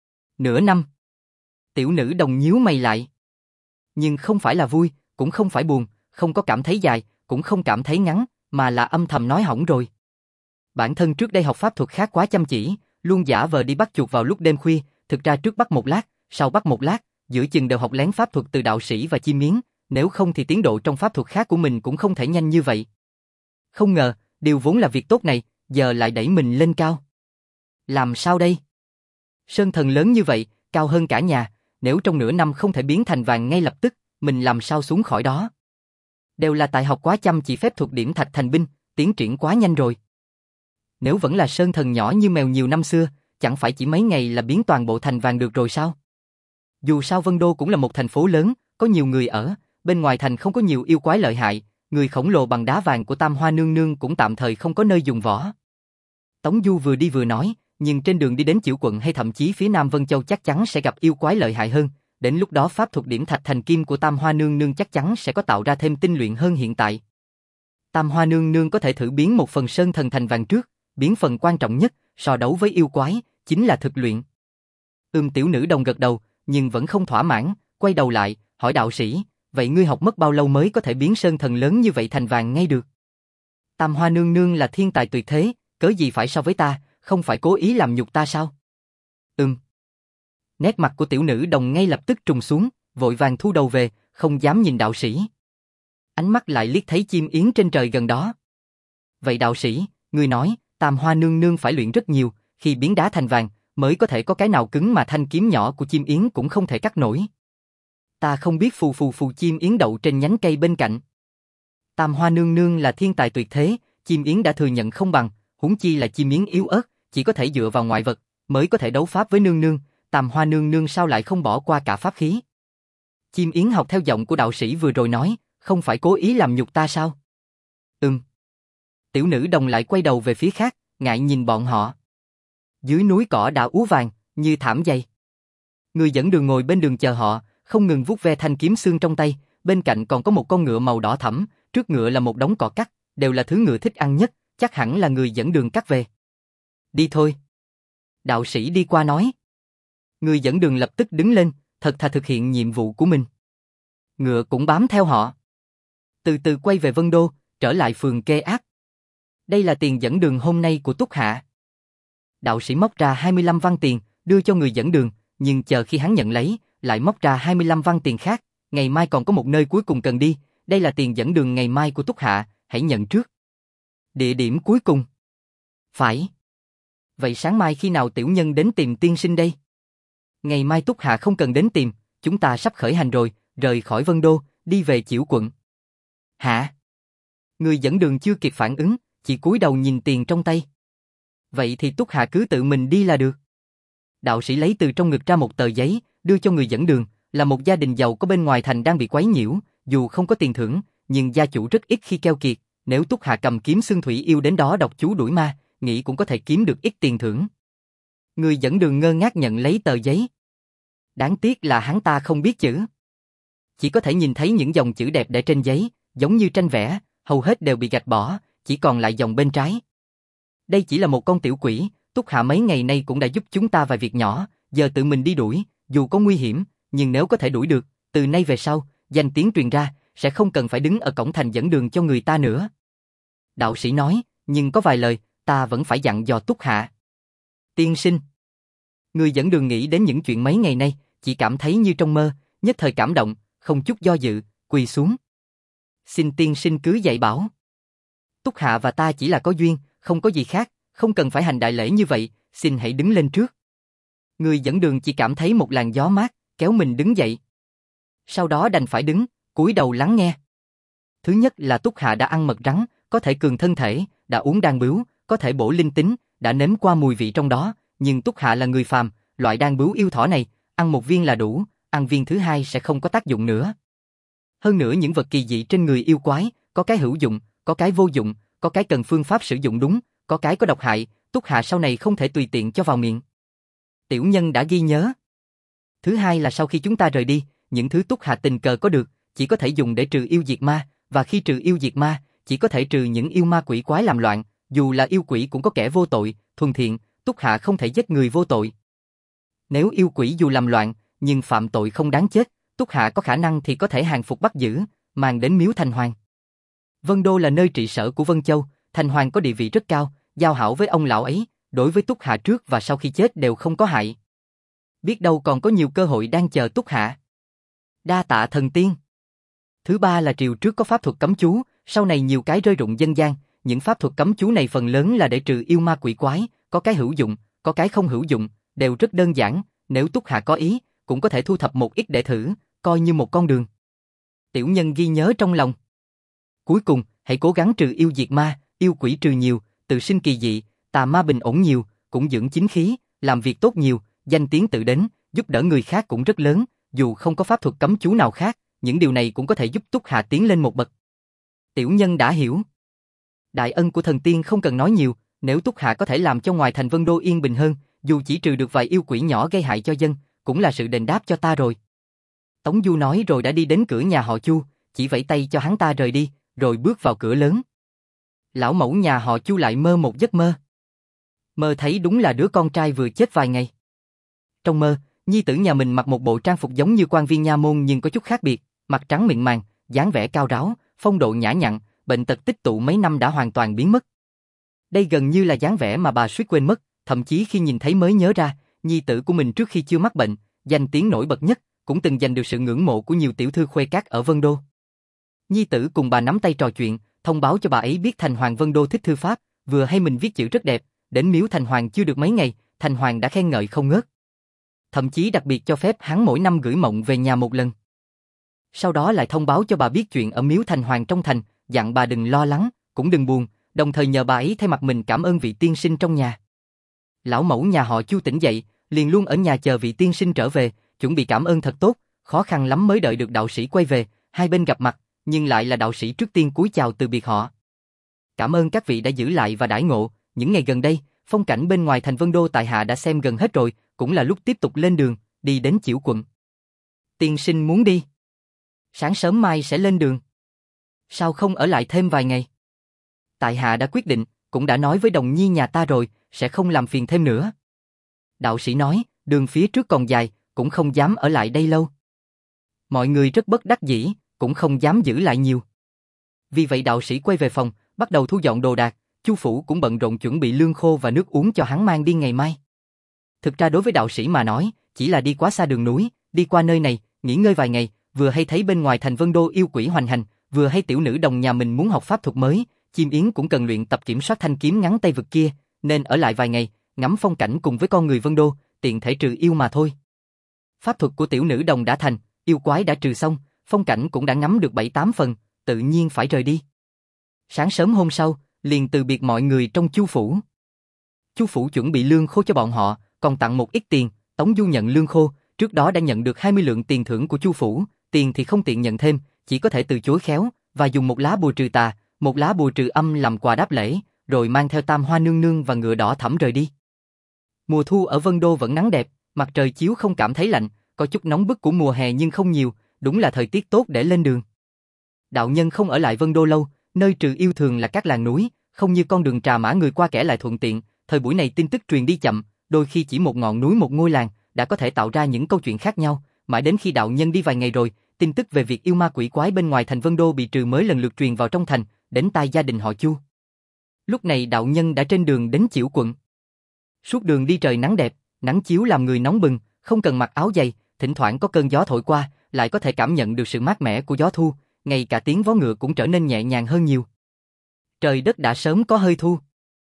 Nửa năm? Tiểu nữ đồng nhíu mày lại. Nhưng không phải là vui, cũng không phải buồn, không có cảm thấy dài, cũng không cảm thấy ngắn, mà là âm thầm nói hỏng rồi. Bản thân trước đây học pháp thuật khá quá chăm chỉ, luôn giả vờ đi bắt chuột vào lúc đêm khuya, thực ra trước bắt một lát, sau bắt một lát, giữa chừng đều học lén pháp thuật từ đạo sĩ và chim miến, nếu không thì tiến độ trong pháp thuật khác của mình cũng không thể nhanh như vậy. Không ngờ, điều vốn là việc tốt này, giờ lại đẩy mình lên cao. Làm sao đây? Sơn thần lớn như vậy, cao hơn cả nhà, nếu trong nửa năm không thể biến thành vàng ngay lập tức, mình làm sao xuống khỏi đó? Đều là tại học quá chăm chỉ phép thuật điểm thạch thành binh, tiến triển quá nhanh rồi. Nếu vẫn là sơn thần nhỏ như mèo nhiều năm xưa, chẳng phải chỉ mấy ngày là biến toàn bộ thành vàng được rồi sao? Dù sao Vân Đô cũng là một thành phố lớn, có nhiều người ở, bên ngoài thành không có nhiều yêu quái lợi hại, người khổng lồ bằng đá vàng của Tam Hoa nương nương cũng tạm thời không có nơi dùng võ. Tống Du vừa đi vừa nói, nhưng trên đường đi đến Chiểu quận hay thậm chí phía Nam Vân Châu chắc chắn sẽ gặp yêu quái lợi hại hơn, đến lúc đó pháp thuật điểm thạch thành kim của Tam Hoa nương nương chắc chắn sẽ có tạo ra thêm tinh luyện hơn hiện tại. Tam Hoa nương nương có thể thử biến một phần sơn thần thành vàng trước, biến phần quan trọng nhất, so đấu với yêu quái, chính là thực luyện. Ưm tiểu nữ đồng gật đầu, nhưng vẫn không thỏa mãn, quay đầu lại, hỏi đạo sĩ, vậy ngươi học mất bao lâu mới có thể biến sơn thần lớn như vậy thành vàng ngay được? Tam Hoa nương nương là thiên tài tuyệt thế, cớ gì phải so với ta, không phải cố ý làm nhục ta sao? Ừm. Nét mặt của tiểu nữ đồng ngay lập tức trùng xuống, vội vàng thu đầu về, không dám nhìn đạo sĩ. Ánh mắt lại liếc thấy chim yến trên trời gần đó. Vậy đạo sĩ, ngươi nói, Tam Hoa nương nương phải luyện rất nhiều, khi biến đá thành vàng, mới có thể có cái nào cứng mà thanh kiếm nhỏ của chim yến cũng không thể cắt nổi. Ta không biết phù phù phù chim yến đậu trên nhánh cây bên cạnh. Tam Hoa nương nương là thiên tài tuyệt thế, chim yến đã thừa nhận không bằng, huống chi là chim yến yếu ớt, chỉ có thể dựa vào ngoại vật, mới có thể đấu pháp với nương nương, Tam Hoa nương nương sao lại không bỏ qua cả pháp khí. Chim yến học theo giọng của đạo sĩ vừa rồi nói, không phải cố ý làm nhục ta sao? Ừm. Tiểu nữ đồng lại quay đầu về phía khác, ngại nhìn bọn họ. Dưới núi cỏ đã úa vàng, như thảm dày. Người dẫn đường ngồi bên đường chờ họ, không ngừng vuốt ve thanh kiếm xương trong tay, bên cạnh còn có một con ngựa màu đỏ thẫm, trước ngựa là một đống cỏ cắt, đều là thứ ngựa thích ăn nhất, chắc hẳn là người dẫn đường cắt về. Đi thôi. Đạo sĩ đi qua nói. Người dẫn đường lập tức đứng lên, thật thà thực hiện nhiệm vụ của mình. Ngựa cũng bám theo họ. Từ từ quay về Vân Đô, trở lại phường Kê Ác. Đây là tiền dẫn đường hôm nay của Túc Hạ. Đạo sĩ móc ra hai mươi lăm văn tiền, đưa cho người dẫn đường, nhưng chờ khi hắn nhận lấy, lại móc ra hai mươi lăm văn tiền khác, ngày mai còn có một nơi cuối cùng cần đi, đây là tiền dẫn đường ngày mai của Túc Hạ, hãy nhận trước. Địa điểm cuối cùng. Phải. Vậy sáng mai khi nào tiểu nhân đến tìm tiên sinh đây? Ngày mai Túc Hạ không cần đến tìm, chúng ta sắp khởi hành rồi, rời khỏi Vân Đô, đi về Chiểu quận. Hả? Người dẫn đường chưa kịp phản ứng, chỉ cúi đầu nhìn tiền trong tay. Vậy thì Túc Hạ cứ tự mình đi là được. Đạo sĩ lấy từ trong ngực ra một tờ giấy, đưa cho người dẫn đường, là một gia đình giàu có bên ngoài thành đang bị quấy nhiễu, dù không có tiền thưởng, nhưng gia chủ rất ít khi keo kiệt, nếu Túc Hạ cầm kiếm xương thủy yêu đến đó đọc chú đuổi ma, nghĩ cũng có thể kiếm được ít tiền thưởng. Người dẫn đường ngơ ngác nhận lấy tờ giấy. Đáng tiếc là hắn ta không biết chữ. Chỉ có thể nhìn thấy những dòng chữ đẹp để trên giấy, giống như tranh vẽ, hầu hết đều bị gạch bỏ, chỉ còn lại dòng bên trái. Đây chỉ là một con tiểu quỷ, Túc Hạ mấy ngày nay cũng đã giúp chúng ta vài việc nhỏ, giờ tự mình đi đuổi, dù có nguy hiểm, nhưng nếu có thể đuổi được, từ nay về sau, danh tiếng truyền ra, sẽ không cần phải đứng ở cổng thành dẫn đường cho người ta nữa. Đạo sĩ nói, nhưng có vài lời, ta vẫn phải dặn dò Túc Hạ. Tiên sinh. Người dẫn đường nghĩ đến những chuyện mấy ngày nay, chỉ cảm thấy như trong mơ, nhất thời cảm động, không chút do dự, quỳ xuống. Xin tiên sinh cứ dạy bảo. Túc Hạ và ta chỉ là có duyên, không có gì khác, không cần phải hành đại lễ như vậy, xin hãy đứng lên trước. Người dẫn đường chỉ cảm thấy một làn gió mát, kéo mình đứng dậy. Sau đó đành phải đứng, cúi đầu lắng nghe. Thứ nhất là Túc Hạ đã ăn mật rắn, có thể cường thân thể, đã uống đan bướu, có thể bổ linh tính, đã nếm qua mùi vị trong đó, nhưng Túc Hạ là người phàm, loại đan bướu yêu thỏ này, ăn một viên là đủ, ăn viên thứ hai sẽ không có tác dụng nữa. Hơn nữa những vật kỳ dị trên người yêu quái, có cái hữu dụng, có cái vô dụng, có cái cần phương pháp sử dụng đúng, có cái có độc hại, Túc Hạ sau này không thể tùy tiện cho vào miệng. Tiểu nhân đã ghi nhớ. Thứ hai là sau khi chúng ta rời đi, những thứ Túc Hạ tình cờ có được, chỉ có thể dùng để trừ yêu diệt ma, và khi trừ yêu diệt ma, chỉ có thể trừ những yêu ma quỷ quái làm loạn, dù là yêu quỷ cũng có kẻ vô tội, thuần thiện, Túc Hạ không thể giết người vô tội. Nếu yêu quỷ dù làm loạn, nhưng phạm tội không đáng chết, Túc Hạ có khả năng thì có thể hàng phục bắt giữ, mang đến miếu Thành Hoàng. Vân Đô là nơi trị sở của Vân Châu, Thành Hoàng có địa vị rất cao, giao hảo với ông lão ấy, đối với Túc Hạ trước và sau khi chết đều không có hại. Biết đâu còn có nhiều cơ hội đang chờ Túc Hạ. Đa tạ thần tiên. Thứ ba là triều trước có pháp thuật cấm chú, sau này nhiều cái rơi rụng dân gian, những pháp thuật cấm chú này phần lớn là để trừ yêu ma quỷ quái, có cái hữu dụng, có cái không hữu dụng, đều rất đơn giản, nếu Túc Hạ có ý, cũng có thể thu thập một ít để thử, coi như một con đường. Tiểu nhân ghi nhớ trong lòng. Cuối cùng, hãy cố gắng trừ yêu diệt ma, yêu quỷ trừ nhiều, tự sinh kỳ dị, tà ma bình ổn nhiều, cũng dưỡng chính khí, làm việc tốt nhiều, danh tiếng tự đến, giúp đỡ người khác cũng rất lớn, dù không có pháp thuật cấm chú nào khác, những điều này cũng có thể giúp Túc Hạ tiến lên một bậc. Tiểu nhân đã hiểu. Đại ân của thần tiên không cần nói nhiều, nếu Túc Hạ có thể làm cho ngoài thành Vân Đô yên bình hơn, dù chỉ trừ được vài yêu quỷ nhỏ gây hại cho dân, cũng là sự đền đáp cho ta rồi. Tống Du nói rồi đã đi đến cửa nhà họ Chu, chỉ vẫy tay cho hắn ta rời đi, rồi bước vào cửa lớn. Lão mẫu nhà họ Chu lại mơ một giấc mơ. Mơ thấy đúng là đứa con trai vừa chết vài ngày. Trong mơ, nhi tử nhà mình mặc một bộ trang phục giống như quan viên nha môn nhưng có chút khác biệt, mặt trắng mịn màng, dáng vẻ cao ráo, phong độ nhã nhặn, bệnh tật tích tụ mấy năm đã hoàn toàn biến mất. Đây gần như là dáng vẻ mà bà suýt quên mất, thậm chí khi nhìn thấy mới nhớ ra, nhi tử của mình trước khi chưa mắc bệnh, danh tiếng nổi bật nhất, cũng từng giành được sự ngưỡng mộ của nhiều tiểu thư khuê các ở Vân Đô. Nhi tử cùng bà nắm tay trò chuyện, thông báo cho bà ấy biết Thành Hoàng Vân Đô thích thư pháp, vừa hay mình viết chữ rất đẹp, đến miếu Thành Hoàng chưa được mấy ngày, Thành Hoàng đã khen ngợi không ngớt. Thậm chí đặc biệt cho phép hắn mỗi năm gửi mộng về nhà một lần. Sau đó lại thông báo cho bà biết chuyện ở miếu Thành Hoàng trong thành, dặn bà đừng lo lắng, cũng đừng buồn, đồng thời nhờ bà ấy thay mặt mình cảm ơn vị tiên sinh trong nhà. Lão mẫu nhà họ Chu tỉnh dậy, liền luôn ở nhà chờ vị tiên sinh trở về, chuẩn bị cảm ơn thật tốt, khó khăn lắm mới đợi được đạo sĩ quay về, hai bên gặp mặt, nhưng lại là đạo sĩ trước tiên cúi chào từ biệt họ. cảm ơn các vị đã giữ lại và đãi ngộ, những ngày gần đây, phong cảnh bên ngoài thành Vân Đô tại hạ đã xem gần hết rồi, cũng là lúc tiếp tục lên đường, đi đến Chiểu quận. Tiên sinh muốn đi? Sáng sớm mai sẽ lên đường. Sao không ở lại thêm vài ngày? Tại hạ đã quyết định, cũng đã nói với đồng nhi nhà ta rồi, sẽ không làm phiền thêm nữa. Đạo sĩ nói, đường phía trước còn dài, cũng không dám ở lại đây lâu. Mọi người rất bất đắc dĩ, cũng không dám giữ lại nhiều. Vì vậy đạo sĩ quay về phòng, bắt đầu thu dọn đồ đạc, Chu phủ cũng bận rộn chuẩn bị lương khô và nước uống cho hắn mang đi ngày mai. Thực ra đối với đạo sĩ mà nói, chỉ là đi quá xa đường núi, đi qua nơi này, nghỉ ngơi vài ngày, vừa hay thấy bên ngoài thành Vân Đô yêu quỷ hoành hành, vừa hay tiểu nữ đồng nhà mình muốn học pháp thuật mới, Chim Yến cũng cần luyện tập kiểm soát thanh kiếm ngắn tay vực kia, nên ở lại vài ngày, ngắm phong cảnh cùng với con người Vân Đô, tiện thể trừ yêu mà thôi. Pháp thuật của tiểu nữ đồng đã thành, yêu quái đã trừ xong, phong cảnh cũng đã ngắm được bảy tám phần, tự nhiên phải rời đi. Sáng sớm hôm sau, liền từ biệt mọi người trong Chu phủ. Chu phủ chuẩn bị lương khô cho bọn họ, còn tặng một ít tiền. Tống Du nhận lương khô, trước đó đã nhận được hai mươi lượng tiền thưởng của Chu phủ, tiền thì không tiện nhận thêm, chỉ có thể từ chối khéo, và dùng một lá bùa trừ tà, một lá bùa trừ âm làm quà đáp lễ, rồi mang theo Tam Hoa nương nương và ngựa đỏ thẫm rời đi. Mùa thu ở Vân Đô vẫn nắng đẹp, mặt trời chiếu không cảm thấy lạnh, có chút nóng bức của mùa hè nhưng không nhiều, đúng là thời tiết tốt để lên đường. Đạo nhân không ở lại Vân Đô lâu, nơi trừ yêu thường là các làng núi, không như con đường trà mã người qua kẻ lại thuận tiện, thời buổi này tin tức truyền đi chậm, đôi khi chỉ một ngọn núi một ngôi làng đã có thể tạo ra những câu chuyện khác nhau, mãi đến khi đạo nhân đi vài ngày rồi, tin tức về việc yêu ma quỷ quái bên ngoài thành Vân Đô bị trừ mới lần lượt truyền vào trong thành, đến tai gia đình họ Chu. Lúc này đạo nhân đã trên đường đến Chiểu quận. Suốt đường đi trời nắng đẹp, nắng chiếu làm người nóng bừng, không cần mặc áo dày, thỉnh thoảng có cơn gió thổi qua, lại có thể cảm nhận được sự mát mẻ của gió thu, ngay cả tiếng vó ngựa cũng trở nên nhẹ nhàng hơn nhiều. Trời đất đã sớm có hơi thu.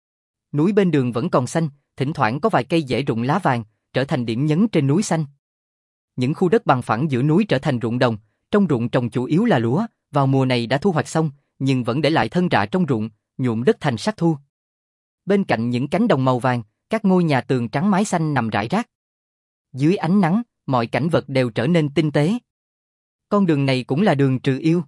Núi bên đường vẫn còn xanh, thỉnh thoảng có vài cây dễ rụng lá vàng, trở thành điểm nhấn trên núi xanh. Những khu đất bằng phẳng giữa núi trở thành ruộng đồng, trong ruộng trồng chủ yếu là lúa, vào mùa này đã thu hoạch xong, nhưng vẫn để lại thân rạ trong ruộng, nhuộm đất thành sắc thu. Bên cạnh những cánh đồng màu vàng, các ngôi nhà tường trắng mái xanh nằm rải rác. Dưới ánh nắng, mọi cảnh vật đều trở nên tinh tế. Con đường này cũng là đường trừ yêu.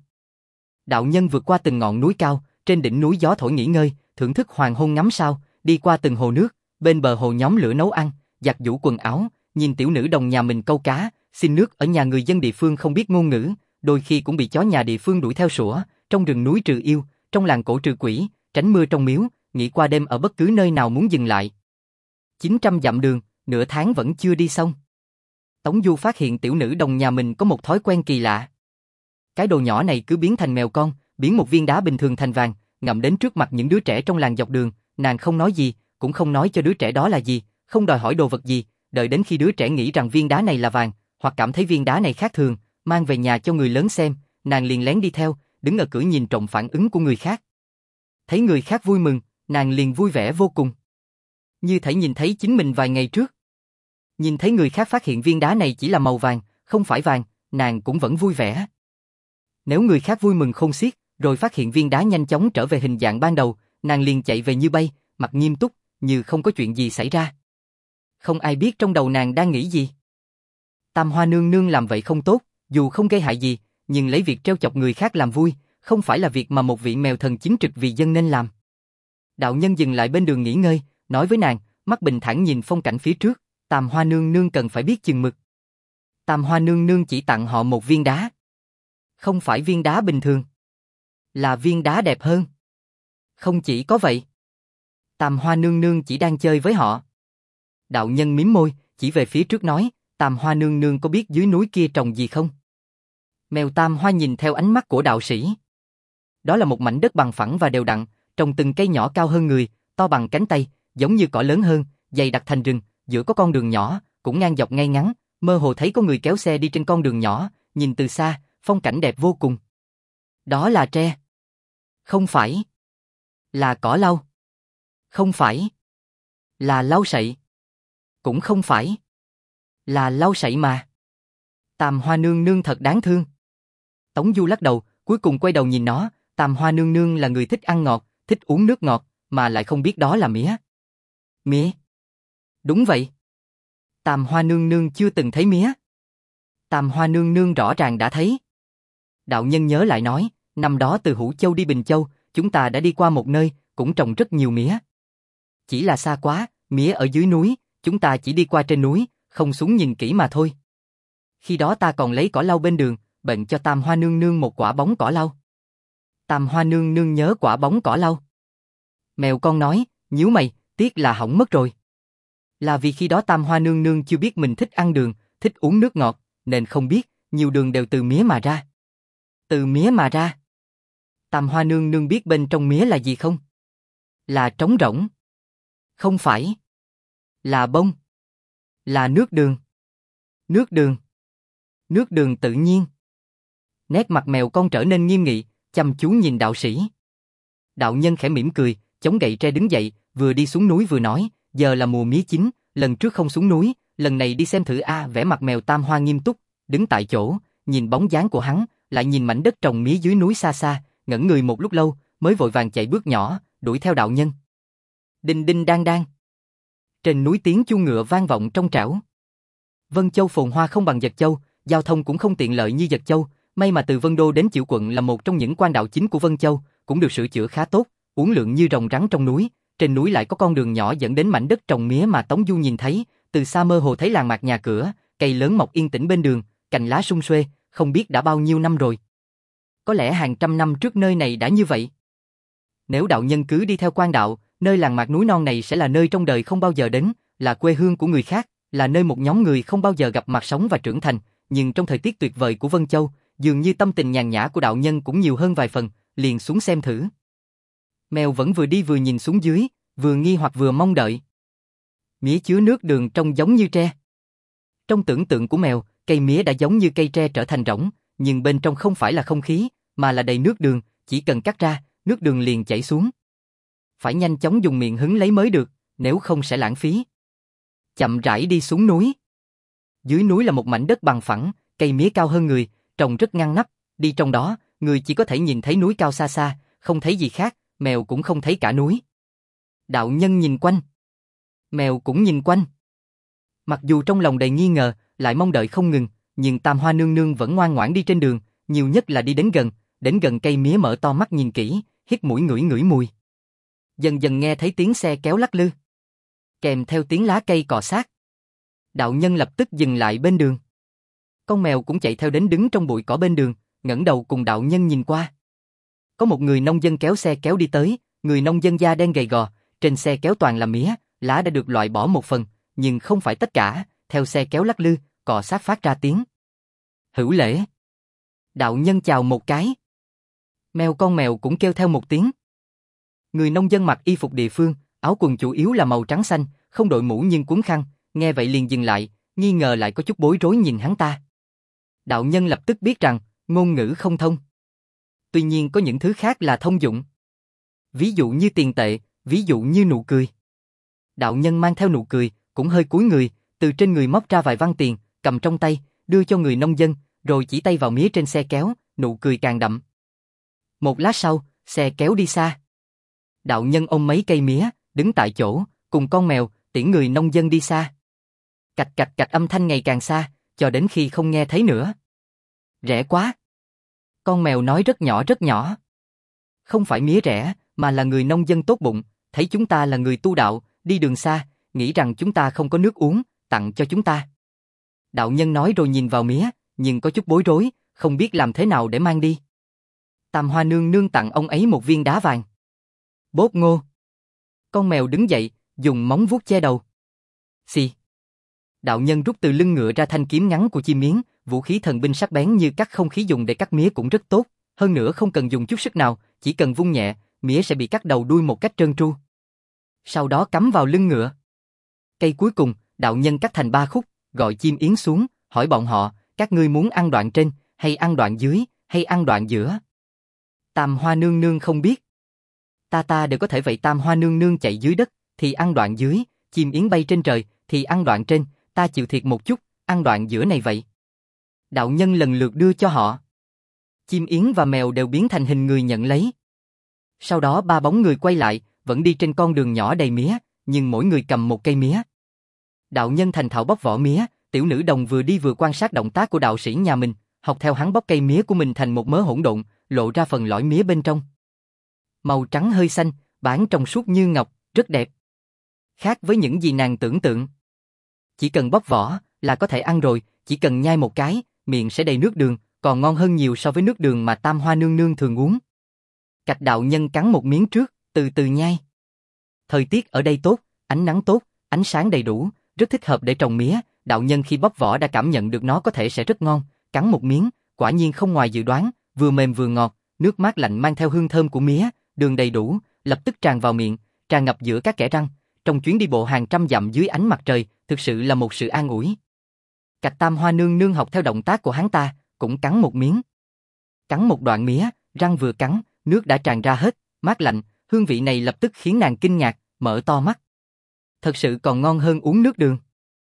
Đạo nhân vượt qua từng ngọn núi cao, trên đỉnh núi gió thổi nghỉ ngơi, thưởng thức hoàng hôn ngắm sao, đi qua từng hồ nước, bên bờ hồ nhóm lửa nấu ăn, giặt giũ quần áo, nhìn tiểu nữ đồng nhà mình câu cá, xin nước ở nhà người dân địa phương không biết ngôn ngữ, đôi khi cũng bị chó nhà địa phương đuổi theo sủa, trong rừng núi trừ yêu, trong làng cổ trừ quỷ, tránh mưa trong miếu, nghỉ qua đêm ở bất cứ nơi nào muốn dừng lại. chín trăm dặm đường, nửa tháng vẫn chưa đi xong. Tống Du phát hiện tiểu nữ đồng nhà mình có một thói quen kỳ lạ. Cái đồ nhỏ này cứ biến thành mèo con, biến một viên đá bình thường thành vàng, ngậm đến trước mặt những đứa trẻ trong làng dọc đường, nàng không nói gì, cũng không nói cho đứa trẻ đó là gì, không đòi hỏi đồ vật gì, đợi đến khi đứa trẻ nghĩ rằng viên đá này là vàng, hoặc cảm thấy viên đá này khác thường, mang về nhà cho người lớn xem, nàng liền lén đi theo, đứng ở cửa nhìn trộm phản ứng của người khác. Thấy người khác vui mừng, nàng liền vui vẻ vô cùng. Như thể nhìn thấy chính mình vài ngày trước. Nhìn thấy người khác phát hiện viên đá này chỉ là màu vàng, không phải vàng, nàng cũng vẫn vui vẻ. Nếu người khác vui mừng khôn xiết, rồi phát hiện viên đá nhanh chóng trở về hình dạng ban đầu, nàng liền chạy về như bay, mặt nghiêm túc, như không có chuyện gì xảy ra. Không ai biết trong đầu nàng đang nghĩ gì. Tam Hoa nương nương làm vậy không tốt, dù không gây hại gì, nhưng lấy việc trêu chọc người khác làm vui, không phải là việc mà một vị mèo thần chính trực vì dân nên làm. Đạo nhân dừng lại bên đường nghỉ ngơi, nói với nàng, mắt bình thản nhìn phong cảnh phía trước, Tam Hoa nương nương cần phải biết chừng mực. Tam Hoa nương nương chỉ tặng họ một viên đá. Không phải viên đá bình thường. Là viên đá đẹp hơn. Không chỉ có vậy. Tam Hoa nương nương chỉ đang chơi với họ. Đạo nhân mím môi, chỉ về phía trước nói, Tam Hoa nương nương có biết dưới núi kia trồng gì không? Mèo Tam Hoa nhìn theo ánh mắt của đạo sĩ. Đó là một mảnh đất bằng phẳng và đều đặn, trồng từng cây nhỏ cao hơn người, to bằng cánh tay, giống như cỏ lớn hơn, dày đặc thành rừng, giữa có con đường nhỏ, cũng ngang dọc ngay ngắn, mơ hồ thấy có người kéo xe đi trên con đường nhỏ, nhìn từ xa, phong cảnh đẹp vô cùng. Đó là tre. Không phải. Là cỏ lau. Không phải. Là lau sậy. Cũng không phải. Là lau sậy mà. Tam Hoa nương nương thật đáng thương. Tống Du lắc đầu, cuối cùng quay đầu nhìn nó, Tam Hoa nương nương là người thích ăn ngọt, thích uống nước ngọt, mà lại không biết đó là mía. Mía? Đúng vậy. Tam Hoa nương nương chưa từng thấy mía. Tam Hoa nương nương rõ ràng đã thấy. Đạo nhân nhớ lại nói, năm đó từ Hữu Châu đi Bình Châu, chúng ta đã đi qua một nơi, cũng trồng rất nhiều mía. Chỉ là xa quá, mía ở dưới núi, chúng ta chỉ đi qua trên núi, không xuống nhìn kỹ mà thôi. Khi đó ta còn lấy cỏ lau bên đường, bệnh cho Tam Hoa nương nương một quả bóng cỏ lau. Tam Hoa nương nương nhớ quả bóng cỏ lau. Mèo con nói, nhíu mày, tiếc là hỏng mất rồi. Là vì khi đó Tam Hoa nương nương chưa biết mình thích ăn đường, thích uống nước ngọt, nên không biết, nhiều đường đều từ mía mà ra. Từ mía mà ra. Tam Hoa nương nương biết bên trong mía là gì không? Là trống rỗng. Không phải. Là bông. Là nước đường. Nước đường. Nước đường tự nhiên. Nét mặt mèo con trở nên nghiêm nghị, chăm chú nhìn đạo sĩ. Đạo nhân khẽ mỉm cười, chống gậy tre đứng dậy, vừa đi xuống núi vừa nói, giờ là mùa mía chín, lần trước không xuống núi, lần này đi xem thử a. Vẻ mặt mèo Tam Hoa nghiêm túc, đứng tại chỗ, nhìn bóng dáng của hắn, lại nhìn mảnh đất trồng mía dưới núi xa xa, ngẩn người một lúc lâu, mới vội vàng chạy bước nhỏ, đuổi theo đạo nhân. Đinh đinh đang đang. Trên núi tiếng chuông ngựa vang vọng trong trẻo. Vân Châu phồn hoa không bằng Dật Châu, giao thông cũng không tiện lợi như Dật Châu, may mà từ Vân Đô đến Chiểu Quận là một trong những quan đạo chính của Vân Châu, cũng được sửa chữa khá tốt, uốn lượn như rồng rắn trong núi, trên núi lại có con đường nhỏ dẫn đến mảnh đất trồng mía mà Tống Du nhìn thấy, từ xa mơ hồ thấy làng mạc nhà cửa, cây lớn mọc yên tĩnh bên đường, cành lá sum xuê, không biết đã bao nhiêu năm rồi. Có lẽ hàng trăm năm trước nơi này đã như vậy. Nếu đạo nhân cứ đi theo quan đạo, nơi làng mạc núi non này sẽ là nơi trong đời không bao giờ đến, là quê hương của người khác, là nơi một nhóm người không bao giờ gặp mặt sống và trưởng thành, nhưng trong thời tiết tuyệt vời của Vân Châu, dường như tâm tình nhàn nhã của đạo nhân cũng nhiều hơn vài phần, liền xuống xem thử. Mèo vẫn vừa đi vừa nhìn xuống dưới, vừa nghi hoặc vừa mong đợi. Mía chứa nước đường trông giống như tre. Trong tưởng tượng của mèo, cây mía đã giống như cây tre trở thành rỗng, nhưng bên trong không phải là không khí, mà là đầy nước đường, chỉ cần cắt ra, nước đường liền chảy xuống. Phải nhanh chóng dùng miệng hứng lấy mới được, nếu không sẽ lãng phí. Chậm rãi đi xuống núi. Dưới núi là một mảnh đất bằng phẳng, cây mía cao hơn người, trồng rất ngăn nắp, đi trong đó, người chỉ có thể nhìn thấy núi cao xa xa, không thấy gì khác, mèo cũng không thấy cả núi. Đạo nhân nhìn quanh. Mèo cũng nhìn quanh. Mặc dù trong lòng đầy nghi ngờ, lại mong đợi không ngừng, nhưng Tam Hoa nương nương vẫn ngoan ngoãn đi trên đường, nhiều nhất là đi đến gần, đến gần cây mía mở to mắt nhìn kỹ, hít mũi ngửi ngửi mùi. Dần dần nghe thấy tiếng xe kéo lắc lư, kèm theo tiếng lá cây cọ sát. Đạo nhân lập tức dừng lại bên đường. Con mèo cũng chạy theo đến đứng trong bụi cỏ bên đường, ngẩng đầu cùng đạo nhân nhìn qua. Có một người nông dân kéo xe kéo đi tới, người nông dân da đen gầy gò, trên xe kéo toàn là mía, lá đã được loại bỏ một phần, nhưng không phải tất cả, theo xe kéo lắc lư, cọ sát phát ra tiếng. Hữu lễ. Đạo nhân chào một cái. Mèo con mèo cũng kêu theo một tiếng. Người nông dân mặc y phục địa phương, áo quần chủ yếu là màu trắng xanh, không đội mũ nhưng cuốn khăn, nghe vậy liền dừng lại, nghi ngờ lại có chút bối rối nhìn hắn ta. Đạo nhân lập tức biết rằng, ngôn ngữ không thông. Tuy nhiên có những thứ khác là thông dụng. Ví dụ như tiền tệ, ví dụ như nụ cười. Đạo nhân mang theo nụ cười, cũng hơi cúi người, từ trên người móc ra vài văn tiền, cầm trong tay, đưa cho người nông dân, rồi chỉ tay vào mía trên xe kéo, nụ cười càng đậm. Một lát sau, xe kéo đi xa. Đạo nhân ôm mấy cây mía, đứng tại chỗ, cùng con mèo, tiễn người nông dân đi xa. Cạch cạch cạch âm thanh ngày càng xa, cho đến khi không nghe thấy nữa. Rẻ quá. Con mèo nói rất nhỏ rất nhỏ. Không phải mía rẻ, mà là người nông dân tốt bụng, thấy chúng ta là người tu đạo, đi đường xa, nghĩ rằng chúng ta không có nước uống, tặng cho chúng ta. Đạo nhân nói rồi nhìn vào mía, nhưng có chút bối rối, không biết làm thế nào để mang đi. Tam Hoa nương nương tặng ông ấy một viên đá vàng. Bốp ngô. Con mèo đứng dậy, dùng móng vuốt che đầu. Xì. Đạo nhân rút từ lưng ngựa ra thanh kiếm ngắn của chim miến, vũ khí thần binh sắc bén như cắt không khí dùng để cắt mía cũng rất tốt, hơn nữa không cần dùng chút sức nào, chỉ cần vung nhẹ, mía sẽ bị cắt đầu đuôi một cách trơn tru. Sau đó cắm vào lưng ngựa. Cây cuối cùng, đạo nhân cắt thành ba khúc, gọi chim yến xuống, hỏi bọn họ, các ngươi muốn ăn đoạn trên, hay ăn đoạn dưới, hay ăn đoạn giữa? Tam Hoa nương nương không biết. Ta ta đều có thể vậy. Tam Hoa nương nương chạy dưới đất, thì ăn đoạn dưới, chim yến bay trên trời, thì ăn đoạn trên, ta chịu thiệt một chút, ăn đoạn giữa này vậy. Đạo nhân lần lượt đưa cho họ. Chim yến và mèo đều biến thành hình người nhận lấy. Sau đó ba bóng người quay lại, vẫn đi trên con đường nhỏ đầy mía, nhưng mỗi người cầm một cây mía. Đạo nhân thành thạo bóc vỏ mía, tiểu nữ đồng vừa đi vừa quan sát động tác của đạo sĩ nhà mình, học theo hắn bóc cây mía của mình thành một mớ hỗn độn, lộ ra phần lõi mía bên trong. Màu trắng hơi xanh, bản trong suốt như ngọc, rất đẹp. Khác với những gì nàng tưởng tượng. Chỉ cần bóc vỏ là có thể ăn rồi, chỉ cần nhai một cái, miệng sẽ đầy nước đường, còn ngon hơn nhiều so với nước đường mà Tam Hoa nương nương thường uống. Trạch đạo nhân cắn một miếng trước, từ từ nhai. Thời tiết ở đây tốt, ánh nắng tốt, ánh sáng đầy đủ, rất thích hợp để trồng mía. Đạo nhân khi bóc vỏ đã cảm nhận được nó có thể sẽ rất ngon, cắn một miếng, quả nhiên không ngoài dự đoán, vừa mềm vừa ngọt, nước mát lạnh mang theo hương thơm của mía, đường đầy đủ, lập tức tràn vào miệng, tràn ngập giữa các kẽ răng. Trong chuyến đi bộ hàng trăm dặm dưới ánh mặt trời, thực sự là một sự an ủi. Trạch Tam Hoa nương nương học theo động tác của hắn ta, cũng cắn một miếng. Cắn một đoạn mía, răng vừa cắn, nước đã tràn ra hết, mát lạnh, hương vị này lập tức khiến nàng kinh ngạc, mở to mắt. Thật sự còn ngon hơn uống nước đường.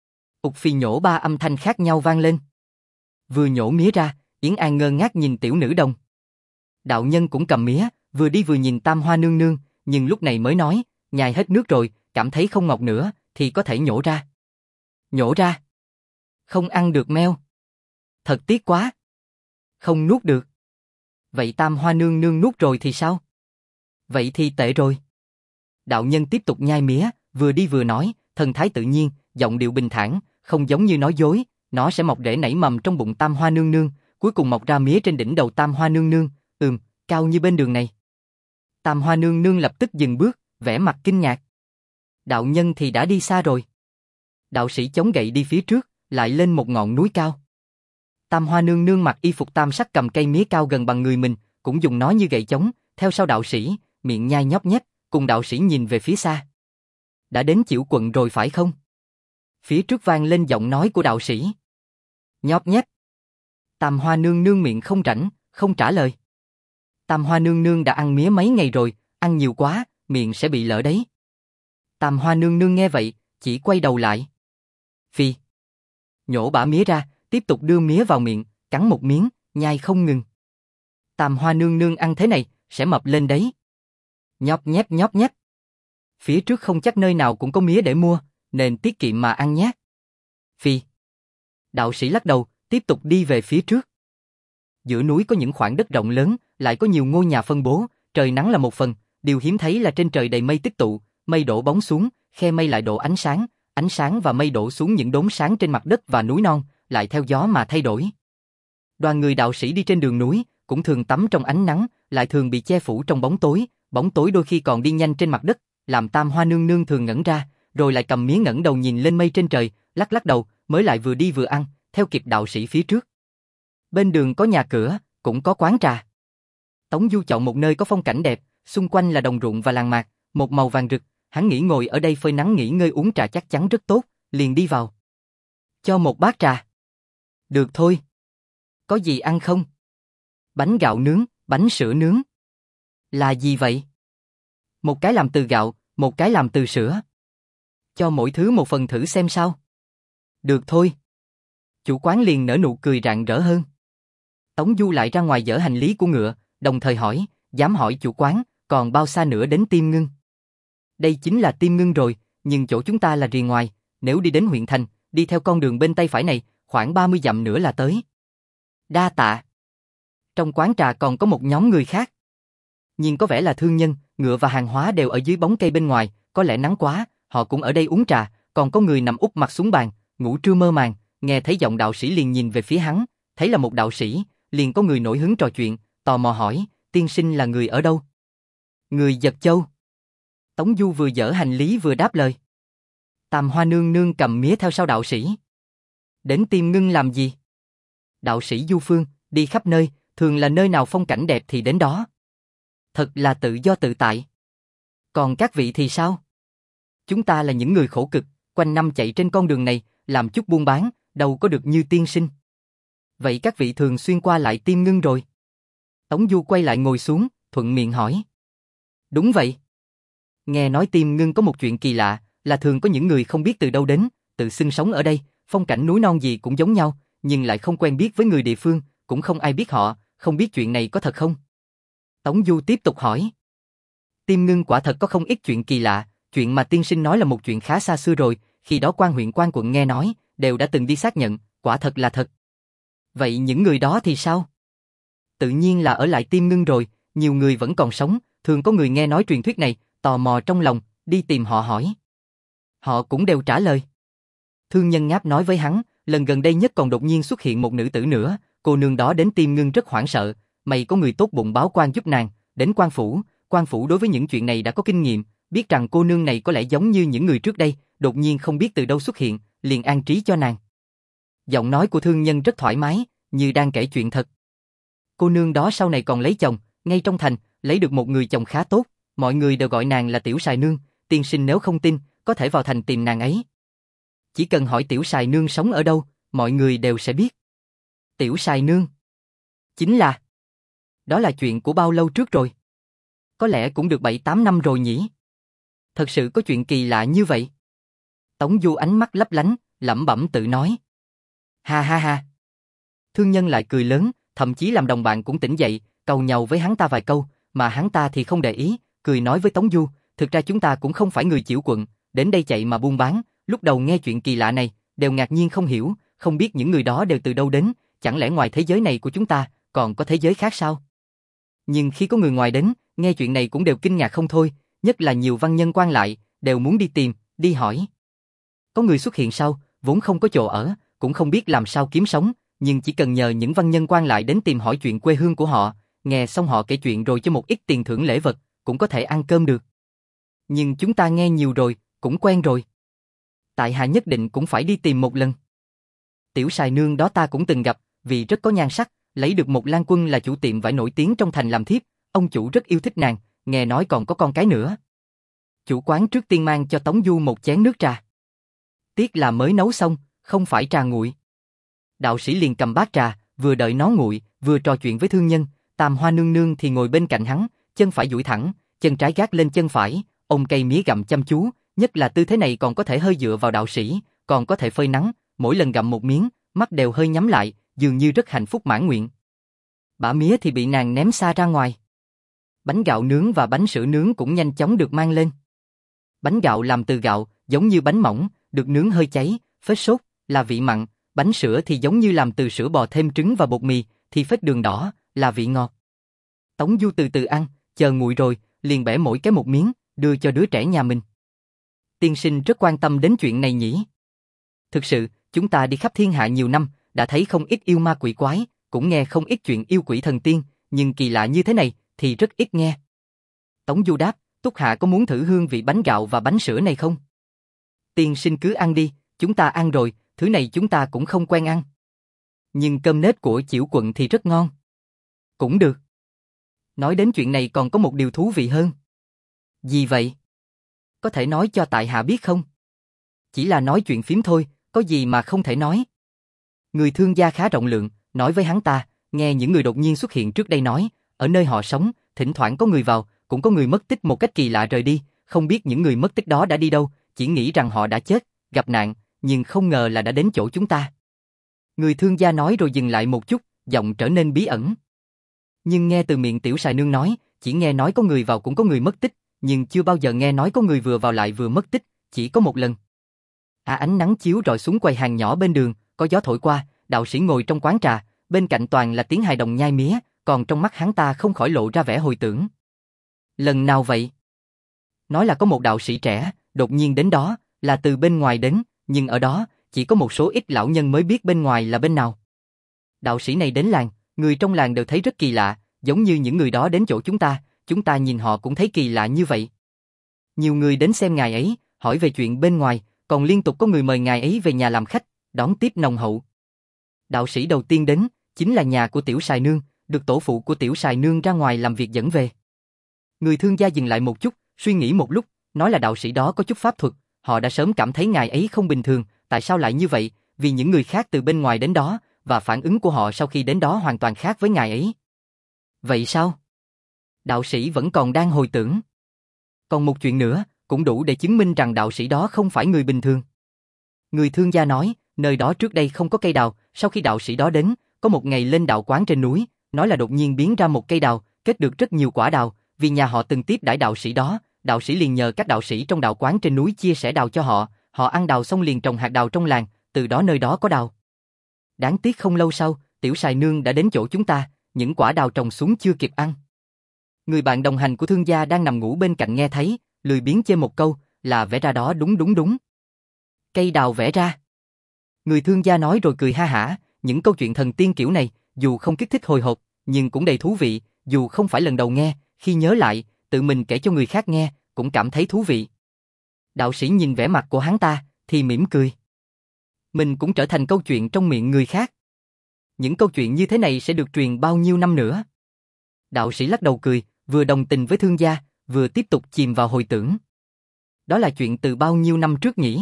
Ục Phi nhổ ba âm thanh khác nhau vang lên. Vừa nhổ mía ra, Yến An ngơ ngác nhìn tiểu nữ đồng. Đạo nhân cũng cầm mía, vừa đi vừa nhìn Tam Hoa nương nương, nhưng lúc này mới nói, nhai hết nước rồi, cảm thấy không ngọt nữa, thì có thể nhổ ra. Nhổ ra. Không ăn được meo. Thật tiếc quá. Không nuốt được. Vậy Tam Hoa nương nương nuốt rồi thì sao? Vậy thì tệ rồi. Đạo nhân tiếp tục nhai mía, vừa đi vừa nói, thần thái tự nhiên, giọng điệu bình thản, không giống như nói dối, nó sẽ mọc rễ nảy mầm trong bụng Tam Hoa nương nương, cuối cùng mọc ra mía trên đỉnh đầu Tam Hoa nương nương, ừm, cao như bên đường này. Tam Hoa nương nương lập tức dừng bước, vẻ mặt kinh ngạc. Đạo nhân thì đã đi xa rồi. Đạo sĩ chống gậy đi phía trước, lại lên một ngọn núi cao. Tam Hoa nương nương mặc y phục tam sắc cầm cây mía cao gần bằng người mình, cũng dùng nó như gậy chống, theo sau đạo sĩ, miệng nhai nhóc nhách, cùng đạo sĩ nhìn về phía xa. Đã đến Chiểu quận rồi phải không? Phía trước vang lên giọng nói của đạo sĩ. Nhóc nhách. Tam Hoa nương nương miệng không rảnh, không trả lời. Tam Hoa nương nương đã ăn mía mấy ngày rồi, ăn nhiều quá, miệng sẽ bị lở đấy. Tam Hoa nương nương nghe vậy, chỉ quay đầu lại. Phi. Nhổ bã mía ra, tiếp tục đưa mía vào miệng, cắn một miếng, nhai không ngừng. Tam Hoa nương nương ăn thế này, sẽ mập lên đấy. Nhóc nhép nhóc nhép. Phía trước không chắc nơi nào cũng có mía để mua, nên tiết kiệm mà ăn nhé. Phi. Đạo sĩ lắc đầu, tiếp tục đi về phía trước. Giữa núi có những khoảng đất rộng lớn, lại có nhiều ngôi nhà phân bố, trời nắng là một phần, điều hiếm thấy là trên trời đầy mây tích tụ, mây đổ bóng xuống, khe mây lại đổ ánh sáng, ánh sáng và mây đổ xuống những đốm sáng trên mặt đất và núi non, lại theo gió mà thay đổi. Đoàn người đạo sĩ đi trên đường núi, cũng thường tắm trong ánh nắng, lại thường bị che phủ trong bóng tối, bóng tối đôi khi còn đi nhanh trên mặt đất, làm Tam Hoa nương nương thường ngẩn ra, rồi lại cầm mía ngẩng đầu nhìn lên mây trên trời, lắc lắc đầu, mới lại vừa đi vừa ăn, theo kịp đạo sĩ phía trước. Bên đường có nhà cửa, cũng có quán trà. Tống Du chọn một nơi có phong cảnh đẹp, xung quanh là đồng ruộng và làng mạc, một màu vàng rực, hắn nghĩ ngồi ở đây phơi nắng nghỉ ngơi uống trà chắc chắn rất tốt, liền đi vào. Cho một bát trà. Được thôi. Có gì ăn không? Bánh gạo nướng, bánh sữa nướng. Là gì vậy? Một cái làm từ gạo, một cái làm từ sữa. Cho mỗi thứ một phần thử xem sao. Được thôi. Chủ quán liền nở nụ cười rạng rỡ hơn. Tống Du lại ra ngoài dỡ hành lý của ngựa, đồng thời hỏi, dám hỏi chủ quán, còn bao xa nữa đến Tiêm Ngưng? Đây chính là Tiêm Ngưng rồi, nhưng chỗ chúng ta là rìa ngoài, nếu đi đến huyện thành, đi theo con đường bên tay phải này, khoảng ba mươi dặm nữa là tới. Đa tạ. Trong quán trà còn có một nhóm người khác. Nhưng có vẻ là thương nhân, ngựa và hàng hóa đều ở dưới bóng cây bên ngoài, có lẽ nắng quá, họ cũng ở đây uống trà, còn có người nằm úp mặt xuống bàn, ngủ trưa mơ màng, nghe thấy giọng đạo sĩ liền nhìn về phía hắn, thấy là một đạo sĩ, liền có người nổi hứng trò chuyện, tò mò hỏi, tiên sinh là người ở đâu? Người Giật Châu. Tống Du vừa dỡ hành lý vừa đáp lời. Tam Hoa nương nương cầm mía theo sau đạo sĩ. Đến Tiêm Ngưng làm gì? Đạo sĩ du phương, đi khắp nơi, thường là nơi nào phong cảnh đẹp thì đến đó. Thật là tự do tự tại. Còn các vị thì sao? Chúng ta là những người khổ cực, quanh năm chạy trên con đường này, làm chút buôn bán, đâu có được như tiên sinh. Vậy các vị thường xuyên qua lại Tiêm Ngưng rồi? Tống Du quay lại ngồi xuống, thuận miệng hỏi. Đúng vậy. Nghe nói Tiêm Ngưng có một chuyện kỳ lạ, là thường có những người không biết từ đâu đến, tự xưng sống ở đây, phong cảnh núi non gì cũng giống nhau, nhưng lại không quen biết với người địa phương, cũng không ai biết họ, không biết chuyện này có thật không? Tống Du tiếp tục hỏi. Tiêm Ngưng quả thật có không ít chuyện kỳ lạ, chuyện mà tiên sinh nói là một chuyện khá xa xưa rồi, khi đó quan huyện quan quận nghe nói, đều đã từng đi xác nhận, quả thật là thật. Vậy những người đó thì sao? Tự nhiên là ở lại Tiêm Ngưng rồi, nhiều người vẫn còn sống, thường có người nghe nói truyền thuyết này, tò mò trong lòng, đi tìm họ hỏi. Họ cũng đều trả lời. Thương Nhân Ngáp nói với hắn, lần gần đây nhất còn đột nhiên xuất hiện một nữ tử nữa, cô nương đó đến Tim Ngưng rất hoảng sợ, mày có người tốt bụng báo quan giúp nàng, đến quan phủ, quan phủ đối với những chuyện này đã có kinh nghiệm, biết rằng cô nương này có lẽ giống như những người trước đây, đột nhiên không biết từ đâu xuất hiện, liền an trí cho nàng. Giọng nói của thương nhân rất thoải mái, như đang kể chuyện thật. Cô nương đó sau này còn lấy chồng, ngay trong thành, lấy được một người chồng khá tốt, mọi người đều gọi nàng là Tiểu Sài Nương, tiên sinh nếu không tin, có thể vào thành tìm nàng ấy. Chỉ cần hỏi Tiểu Sài Nương sống ở đâu, mọi người đều sẽ biết. Tiểu Sài Nương? Chính là... Đó là chuyện của bao lâu trước rồi? Có lẽ cũng được bảy tám năm rồi nhỉ? Thật sự có chuyện kỳ lạ như vậy? Tống Du ánh mắt lấp lánh, lẩm bẩm tự nói. Ha ha ha. Thương nhân lại cười lớn, thậm chí làm đồng bạn cũng tỉnh dậy, càu nhàu với hắn ta vài câu, mà hắn ta thì không để ý, cười nói với Tống Du, thực ra chúng ta cũng không phải người Chiểu quận, đến đây chạy mà buôn bán, lúc đầu nghe chuyện kỳ lạ này, đều ngạc nhiên không hiểu, không biết những người đó đều từ đâu đến, chẳng lẽ ngoài thế giới này của chúng ta, còn có thế giới khác sao? Nhưng khi có người ngoài đến, nghe chuyện này cũng đều kinh ngạc không thôi, nhất là nhiều văn nhân quan lại, đều muốn đi tìm, đi hỏi. Có người xuất hiện sau, vốn không có chỗ ở, cũng không biết làm sao kiếm sống, nhưng chỉ cần nhờ những văn nhân quan lại đến tìm hỏi chuyện quê hương của họ, nghe xong họ kể chuyện rồi cho một ít tiền thưởng lễ vật, cũng có thể ăn cơm được. Nhưng chúng ta nghe nhiều rồi, cũng quen rồi. Tại hạ nhất định cũng phải đi tìm một lần. Tiểu Sài Nương đó ta cũng từng gặp, vì rất có nhan sắc, lấy được một lang quân là chủ tiệm vải nổi tiếng trong thành làm thiếp, ông chủ rất yêu thích nàng, nghe nói còn có con cái nữa. Chủ quán trước tiên mang cho Tống Du một chén nước trà. Tiếc là mới nấu xong, không phải trà nguội. Đạo sĩ liền cầm bát trà, vừa đợi nó nguội, vừa trò chuyện với thương nhân, Tam Hoa nương nương thì ngồi bên cạnh hắn, chân phải duỗi thẳng, chân trái gác lên chân phải, ôm cây mía gặm chăm chú, nhất là tư thế này còn có thể hơi dựa vào đạo sĩ, còn có thể phơi nắng, mỗi lần gặm một miếng, mắt đều hơi nhắm lại, dường như rất hạnh phúc mãn nguyện. Bã mía thì bị nàng ném xa ra ngoài. Bánh gạo nướng và bánh sữa nướng cũng nhanh chóng được mang lên. Bánh gạo làm từ gạo, giống như bánh mỏng, được nướng hơi cháy, phết sốt, là vị mặn, bánh sữa thì giống như làm từ sữa bò thêm trứng và bột mì, thì phết đường đỏ, là vị ngọt. Tống Du từ từ ăn, chờ nguội rồi, liền bẻ mỗi cái một miếng, đưa cho đứa trẻ nhà mình. Tiên sinh rất quan tâm đến chuyện này nhỉ? Thực sự, chúng ta đi khắp thiên hạ nhiều năm, đã thấy không ít yêu ma quỷ quái, cũng nghe không ít chuyện yêu quỷ thần tiên, nhưng kỳ lạ như thế này thì rất ít nghe. Tống Du đáp, Túc Hạ có muốn thử hương vị bánh gạo và bánh sữa này không? Tiên sinh cứ ăn đi, chúng ta ăn rồi, thứ này chúng ta cũng không quen ăn. Nhưng cơm nết của Chiểu quận thì rất ngon. Cũng được. Nói đến chuyện này còn có một điều thú vị hơn. Gì vậy? Có thể nói cho tại hạ biết không? Chỉ là nói chuyện phím thôi, có gì mà không thể nói. Người thương gia khá rộng lượng, nói với hắn ta, nghe những người đột nhiên xuất hiện trước đây nói, ở nơi họ sống, thỉnh thoảng có người vào, cũng có người mất tích một cách kỳ lạ rời đi, không biết những người mất tích đó đã đi đâu, chỉ nghĩ rằng họ đã chết, gặp nạn, nhưng không ngờ là đã đến chỗ chúng ta. Người thương gia nói rồi dừng lại một chút, giọng trở nên bí ẩn. Nhưng nghe từ miệng Tiểu Sài Nương nói, chỉ nghe nói có người vào cũng có người mất tích, nhưng chưa bao giờ nghe nói có người vừa vào lại vừa mất tích, chỉ có một lần. À, ánh nắng chiếu rọi xuống quầy hàng nhỏ bên đường, có gió thổi qua, đạo sĩ ngồi trong quán trà, bên cạnh toàn là tiếng hài đồng nhai mía, còn trong mắt hắn ta không khỏi lộ ra vẻ hồi tưởng. Lần nào vậy? Nói là có một đạo sĩ trẻ, đột nhiên đến đó, là từ bên ngoài đến, nhưng ở đó, chỉ có một số ít lão nhân mới biết bên ngoài là bên nào. Đạo sĩ này đến làng, người trong làng đều thấy rất kỳ lạ, giống như những người đó đến chỗ chúng ta, chúng ta nhìn họ cũng thấy kỳ lạ như vậy. Nhiều người đến xem ngài ấy, hỏi về chuyện bên ngoài, còn liên tục có người mời ngài ấy về nhà làm khách, đón tiếp nồng hậu. Đạo sĩ đầu tiên đến, chính là nhà của Tiểu Sài Nương, được tổ phụ của Tiểu Sài Nương ra ngoài làm việc dẫn về. Người thương gia dừng lại một chút, suy nghĩ một lúc, nói là đạo sĩ đó có chút pháp thuật, họ đã sớm cảm thấy ngài ấy không bình thường, tại sao lại như vậy, vì những người khác từ bên ngoài đến đó, và phản ứng của họ sau khi đến đó hoàn toàn khác với ngài ấy. Vậy sao? Đạo sĩ vẫn còn đang hồi tưởng. Còn một chuyện nữa, cũng đủ để chứng minh rằng đạo sĩ đó không phải người bình thường. Người thương gia nói, nơi đó trước đây không có cây đào, sau khi đạo sĩ đó đến, có một ngày lên đạo quán trên núi, nói là đột nhiên biến ra một cây đào, kết được rất nhiều quả đào, vì nhà họ từng tiếp đãi đạo sĩ đó, đạo sĩ liền nhờ các đạo sĩ trong đạo quán trên núi chia sẻ đào cho họ, họ ăn đào xong liền trồng hạt đào trong làng, từ đó nơi đó có đào. Đáng tiếc không lâu sau, Tiểu Sài Nương đã đến chỗ chúng ta, những quả đào trồng xuống chưa kịp ăn. Người bạn đồng hành của thương gia đang nằm ngủ bên cạnh nghe thấy, lười biếng chê một câu, là vẽ ra đó đúng đúng đúng. Cây đào vẽ ra. Người thương gia nói rồi cười ha hả, những câu chuyện thần tiên kiểu này, dù không kích thích hồi hộp, nhưng cũng đầy thú vị, dù không phải lần đầu nghe, khi nhớ lại, tự mình kể cho người khác nghe, cũng cảm thấy thú vị. Đạo sĩ nhìn vẻ mặt của hắn ta, thì mỉm cười. Mình cũng trở thành câu chuyện trong miệng người khác. Những câu chuyện như thế này sẽ được truyền bao nhiêu năm nữa? Đạo sĩ lắc đầu cười, vừa đồng tình với thương gia, vừa tiếp tục chìm vào hồi tưởng. Đó là chuyện từ bao nhiêu năm trước nhỉ?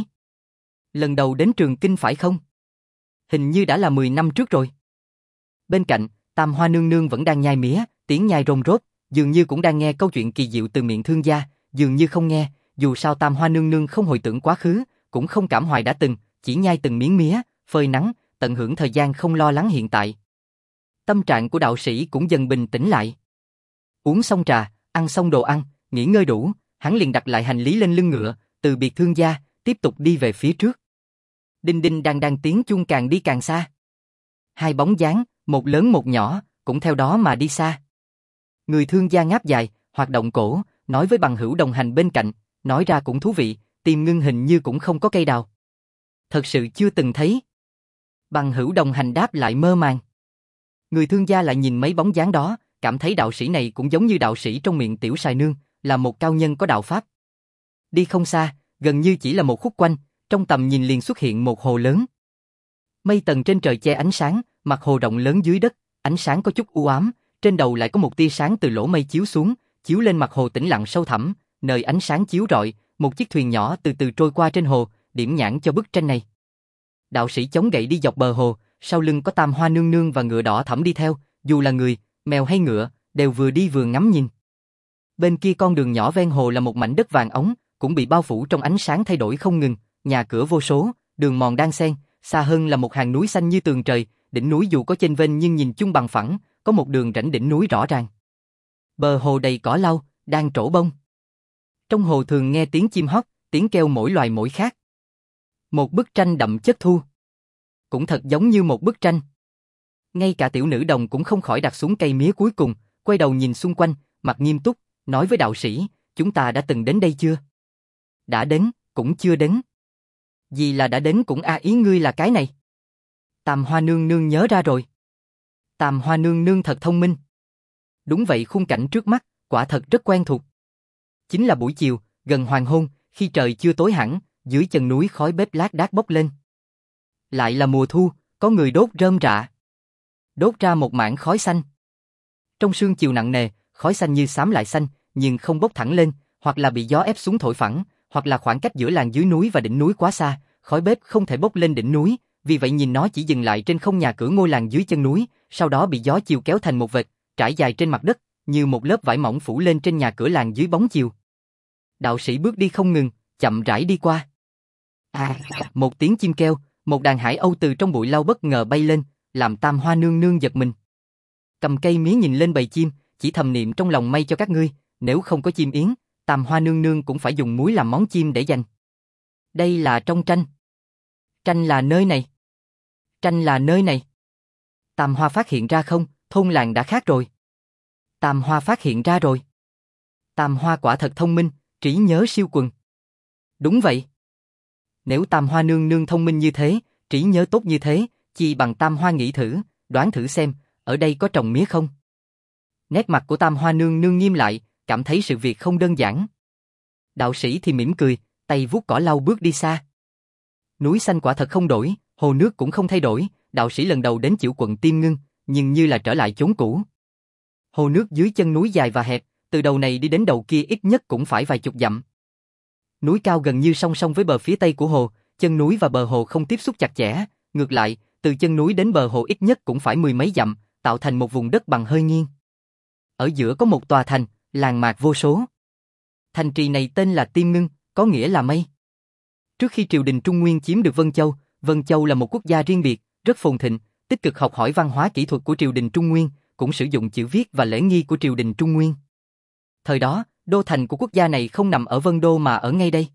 Lần đầu đến Trường Kinh phải không? Hình như đã là mười năm trước rồi. Bên cạnh, Tam Hoa nương nương vẫn đang nhai mía, tiếng nhai rôm rốt, dường như cũng đang nghe câu chuyện kỳ diệu từ miệng thương gia, dường như không nghe, dù sao Tam Hoa nương nương không hồi tưởng quá khứ, cũng không cảm hoài đã từng, chỉ nhai từng miếng mía, phơi nắng, tận hưởng thời gian không lo lắng hiện tại. Tâm trạng của đạo sĩ cũng dần bình tĩnh lại. Uống xong trà, ăn xong đồ ăn, nghỉ ngơi đủ, hắn liền đặt lại hành lý lên lưng ngựa, từ biệt thương gia, tiếp tục đi về phía trước. Đinh đinh đang đang tiếng chuông càng đi càng xa. Hai bóng dáng, một lớn một nhỏ, cũng theo đó mà đi xa. Người thương gia ngáp dài, hoạt động cổ, nói với bằng hữu đồng hành bên cạnh, nói ra cũng thú vị, Tiêm Ngưng hình như cũng không có cây đào. Thật sự chưa từng thấy. Bằng hữu đồng hành đáp lại mơ màng. Người thương gia lại nhìn mấy bóng dáng đó, cảm thấy đạo sĩ này cũng giống như đạo sĩ trong miệng Tiểu Sài Nương, là một cao nhân có đạo pháp. Đi không xa, gần như chỉ là một khúc quanh, trong tầm nhìn liền xuất hiện một hồ lớn. Mây tầng trên trời che ánh sáng, mặt hồ rộng lớn dưới đất, ánh sáng có chút u ám, trên đầu lại có một tia sáng từ lỗ mây chiếu xuống, chiếu lên mặt hồ tĩnh lặng sâu thẳm, nơi ánh sáng chiếu rọi, một chiếc thuyền nhỏ từ từ trôi qua trên hồ, điểm nhãn cho bức tranh này. Đạo sĩ chống gậy đi dọc bờ hồ, sau lưng có Tam Hoa nương nương và ngựa đỏ thẫm đi theo, dù là người, mèo hay ngựa, đều vừa đi vừa ngắm nhìn. Bên kia con đường nhỏ ven hồ là một mảnh đất vàng óng, cũng bị bao phủ trong ánh sáng thay đổi không ngừng, nhà cửa vô số, đường mòn đan xen, xa hơn là một hàng núi xanh như tường trời, đỉnh núi dù có chênh vênh nhưng nhìn chung bằng phẳng, có một đường rãnh đỉnh núi rõ ràng. Bờ hồ đầy cỏ lau, đang trổ bông. Trong hồ thường nghe tiếng chim hót, tiếng kêu mỗi loài mỗi khác. Một bức tranh đậm chất thu. Cũng thật giống như một bức tranh. Ngay cả tiểu nữ đồng cũng không khỏi đặt xuống cây mía cuối cùng, quay đầu nhìn xung quanh, mặt nghiêm túc, nói với đạo sĩ, chúng ta đã từng đến đây chưa? Đã đến, cũng chưa đến. Vì là đã đến cũng a ý ngươi là cái này. Tam Hoa nương nương nhớ ra rồi. Tam Hoa nương nương thật thông minh. Đúng vậy, khung cảnh trước mắt, quả thật rất quen thuộc. Chính là buổi chiều, gần hoàng hôn, khi trời chưa tối hẳn, dưới chân núi khói bếp lác đác bốc lên. Lại là mùa thu, có người đốt rơm rạ. Đốt ra một mảng khói xanh. Trong sương chiều nặng nề, khói xanh như xám lại xanh, nhưng không bốc thẳng lên, hoặc là bị gió ép xuống thổi phẳng, hoặc là khoảng cách giữa làng dưới núi và đỉnh núi quá xa, khói bếp không thể bốc lên đỉnh núi, vì vậy nhìn nó chỉ dừng lại trên không nhà cửa ngôi làng dưới chân núi, sau đó bị gió chiều kéo thành một vệt, trải dài trên mặt đất, như một lớp vải mỏng phủ lên trên nhà cửa làng dưới bóng chiều. Đạo sĩ bước đi không ngừng, chậm rãi đi qua. À, một tiếng chim kêu, một đàn hải âu từ trong bụi lau bất ngờ bay lên, làm Tam Hoa nương nương giật mình. Cầm cây mía nhìn lên bầy chim, chỉ thầm niệm trong lòng may cho các ngươi, nếu không có chim yến, Tam Hoa nương nương cũng phải dùng muối làm món chim để dành. Đây là trong tranh. Tranh là nơi này. Tranh là nơi này. Tam Hoa phát hiện ra không, thôn làng đã khác rồi. Tam Hoa phát hiện ra rồi. Tam Hoa quả thật thông minh, trí nhớ siêu quần. Đúng vậy. Nếu Tam Hoa nương nương thông minh như thế, trí nhớ tốt như thế, chi bằng Tam Hoa nghĩ thử, đoán thử xem, ở đây có trồng mía không? Nét mặt của Tam Hoa nương nương nghiêm lại, cảm thấy sự việc không đơn giản. Đạo sĩ thì mỉm cười, tay vuốt cỏ lau bước đi xa. Núi xanh quả thật không đổi, hồ nước cũng không thay đổi, đạo sĩ lần đầu đến Chiểu quận Tiêm Ngưng, nhưng như là trở lại chốn cũ. Hồ nước dưới chân núi dài và hẹp, từ đầu này đi đến đầu kia ít nhất cũng phải vài chục dặm. Núi cao gần như song song với bờ phía tây của hồ, chân núi và bờ hồ không tiếp xúc chặt chẽ, ngược lại, từ chân núi đến bờ hồ ít nhất cũng phải mười mấy dặm, tạo thành một vùng đất bằng hơi nghiêng. Ở giữa có một tòa thành, làng mạc vô số. Thành trì này tên là Tiêm Ngưng, có nghĩa là mây. Trước khi triều đình Trung Nguyên chiếm được Vân Châu, Vân Châu là một quốc gia riêng biệt, rất phồn thịnh, tích cực học hỏi văn hóa kỹ thuật của triều đình Trung Nguyên, cũng sử dụng chữ viết và lễ nghi của triều đình Trung Nguyên. Thời đó, đô thành của quốc gia này không nằm ở Vân Đô mà ở ngay đây.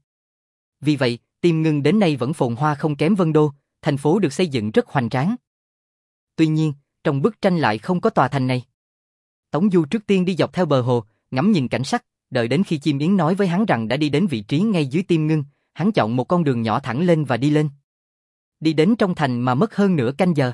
Vì vậy, Tiêm Ngưng đến nay vẫn phồn hoa không kém Vân Đô, thành phố được xây dựng rất hoành tráng. Tuy nhiên, trong bức tranh lại không có tòa thành này. Tống Du trước tiên đi dọc theo bờ hồ, ngắm nhìn cảnh sắc, đợi đến khi chim yến nói với hắn rằng đã đi đến vị trí ngay dưới Tim Ngưng, hắn chọn một con đường nhỏ thẳng lên và đi lên. Đi đến trong thành mà mất hơn nửa canh giờ.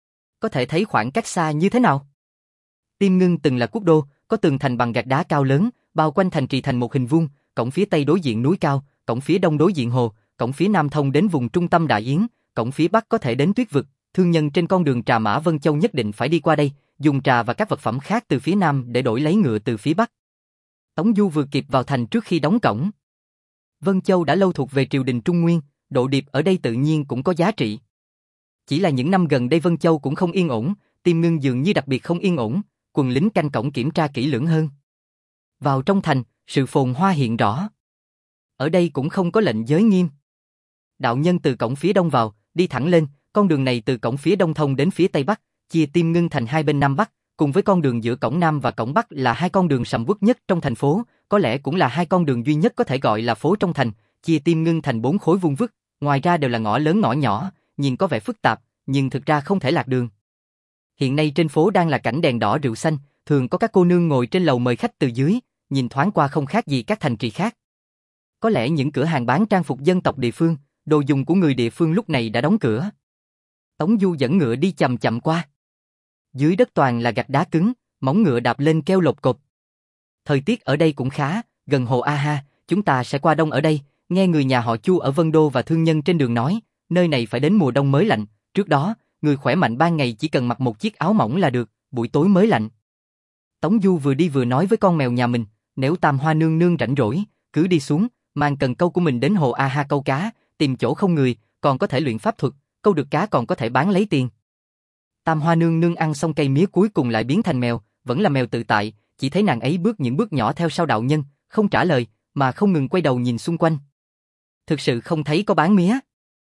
Có thể thấy khoảng cách xa như thế nào. Tim Ngưng từng là quốc đô, có tường thành bằng gạch đá cao lớn, bao quanh thành trì thành một hình vuông, cổng phía tây đối diện núi cao, cổng phía đông đối diện hồ, cổng phía nam thông đến vùng trung tâm Đại Yến, cổng phía bắc có thể đến Tuyết Vực. Thương nhân trên con đường trà mã Vân Châu nhất định phải đi qua đây, dùng trà và các vật phẩm khác từ phía nam để đổi lấy ngựa từ phía bắc. Tống Du vừa kịp vào thành trước khi đóng cổng. Vân Châu đã lâu thuộc về triều đình Trung Nguyên, độ điệp ở đây tự nhiên cũng có giá trị. Chỉ là những năm gần đây Vân Châu cũng không yên ổn, Tim Ngưng dường như đặc biệt không yên ổn, quần lính canh cổng kiểm tra kỹ lưỡng hơn. Vào trong thành, sự phồn hoa hiện rõ. Ở đây cũng không có lệnh giới nghiêm. Đạo nhân từ cổng phía đông vào, đi thẳng lên, con đường này từ cổng phía đông thông đến phía tây bắc, chia Tim Ngưng thành hai bên nam bắc, cùng với con đường giữa cổng nam và cổng bắc là hai con đường sầm uất nhất trong thành phố, có lẽ cũng là hai con đường duy nhất có thể gọi là phố trong thành, chia Tim Ngưng thành bốn khối vuông vức, ngoài ra đều là ngõ lớn ngõ nhỏ, nhìn có vẻ phức tạp, nhưng thực ra không thể lạc đường. Hiện nay trên phố đang là cảnh đèn đỏ rượu xanh, thường có các cô nương ngồi trên lầu mời khách từ dưới, nhìn thoáng qua không khác gì các thành trì khác. Có lẽ những cửa hàng bán trang phục dân tộc địa phương, đồ dùng của người địa phương lúc này đã đóng cửa. Tống Du dẫn ngựa đi chậm chậm qua. Dưới đất toàn là gạch đá cứng, móng ngựa đạp lên kêu lột cột. Thời tiết ở đây cũng khá, gần hồ A Ha, chúng ta sẽ qua đông ở đây, nghe người nhà họ Chu ở Vân Đô và thương nhân trên đường nói, nơi này phải đến mùa đông mới lạnh, trước đó, người khỏe mạnh ban ngày chỉ cần mặc một chiếc áo mỏng là được, buổi tối mới lạnh. Tống Du vừa đi vừa nói với con mèo nhà mình, nếu Tam Hoa nương nương rảnh rỗi, cứ đi xuống, mang cần câu của mình đến hồ A Ha câu cá, tìm chỗ không người, còn có thể luyện pháp thuật, câu được cá còn có thể bán lấy tiền. Tam Hoa nương nương ăn xong cây mía cuối cùng lại biến thành mèo, vẫn là mèo tự tại, chỉ thấy nàng ấy bước những bước nhỏ theo sau đạo nhân, không trả lời, mà không ngừng quay đầu nhìn xung quanh. Thực sự không thấy có bán mía.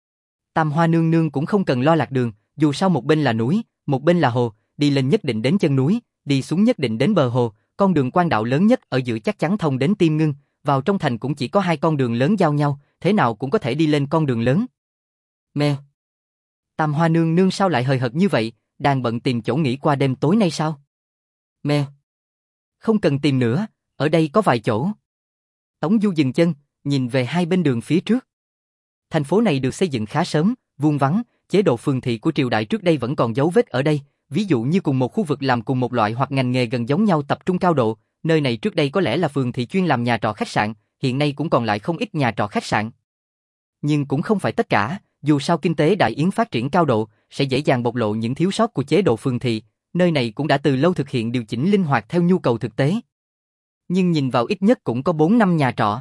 Tam Hoa nương nương cũng không cần lo lạc đường, dù sao một bên là núi, một bên là hồ, đi lên nhất định đến chân núi, đi xuống nhất định đến bờ hồ, con đường quan đạo lớn nhất ở giữa chắc chắn thông đến Tim Ngưng, vào trong thành cũng chỉ có hai con đường lớn giao nhau, thế nào cũng có thể đi lên con đường lớn. Mèo. Tam Hoa nương nương sao lại hời hợt như vậy, đang bận tìm chỗ nghỉ qua đêm tối nay sao? Mèo. Không cần tìm nữa, ở đây có vài chỗ. Tống Du dừng chân, nhìn về hai bên đường phía trước. Thành phố này được xây dựng khá sớm, vuông vắn, chế độ phường thị của triều đại trước đây vẫn còn dấu vết ở đây, ví dụ như cùng một khu vực làm cùng một loại hoặc ngành nghề gần giống nhau tập trung cao độ, nơi này trước đây có lẽ là phường thị chuyên làm nhà trọ khách sạn, hiện nay cũng còn lại không ít nhà trọ khách sạn. Nhưng cũng không phải tất cả, dù sao kinh tế Đại Yến phát triển cao độ, sẽ dễ dàng bộc lộ những thiếu sót của chế độ phường thị, nơi này cũng đã từ lâu thực hiện điều chỉnh linh hoạt theo nhu cầu thực tế. Nhưng nhìn vào ít nhất cũng có bốn năm nhà trọ.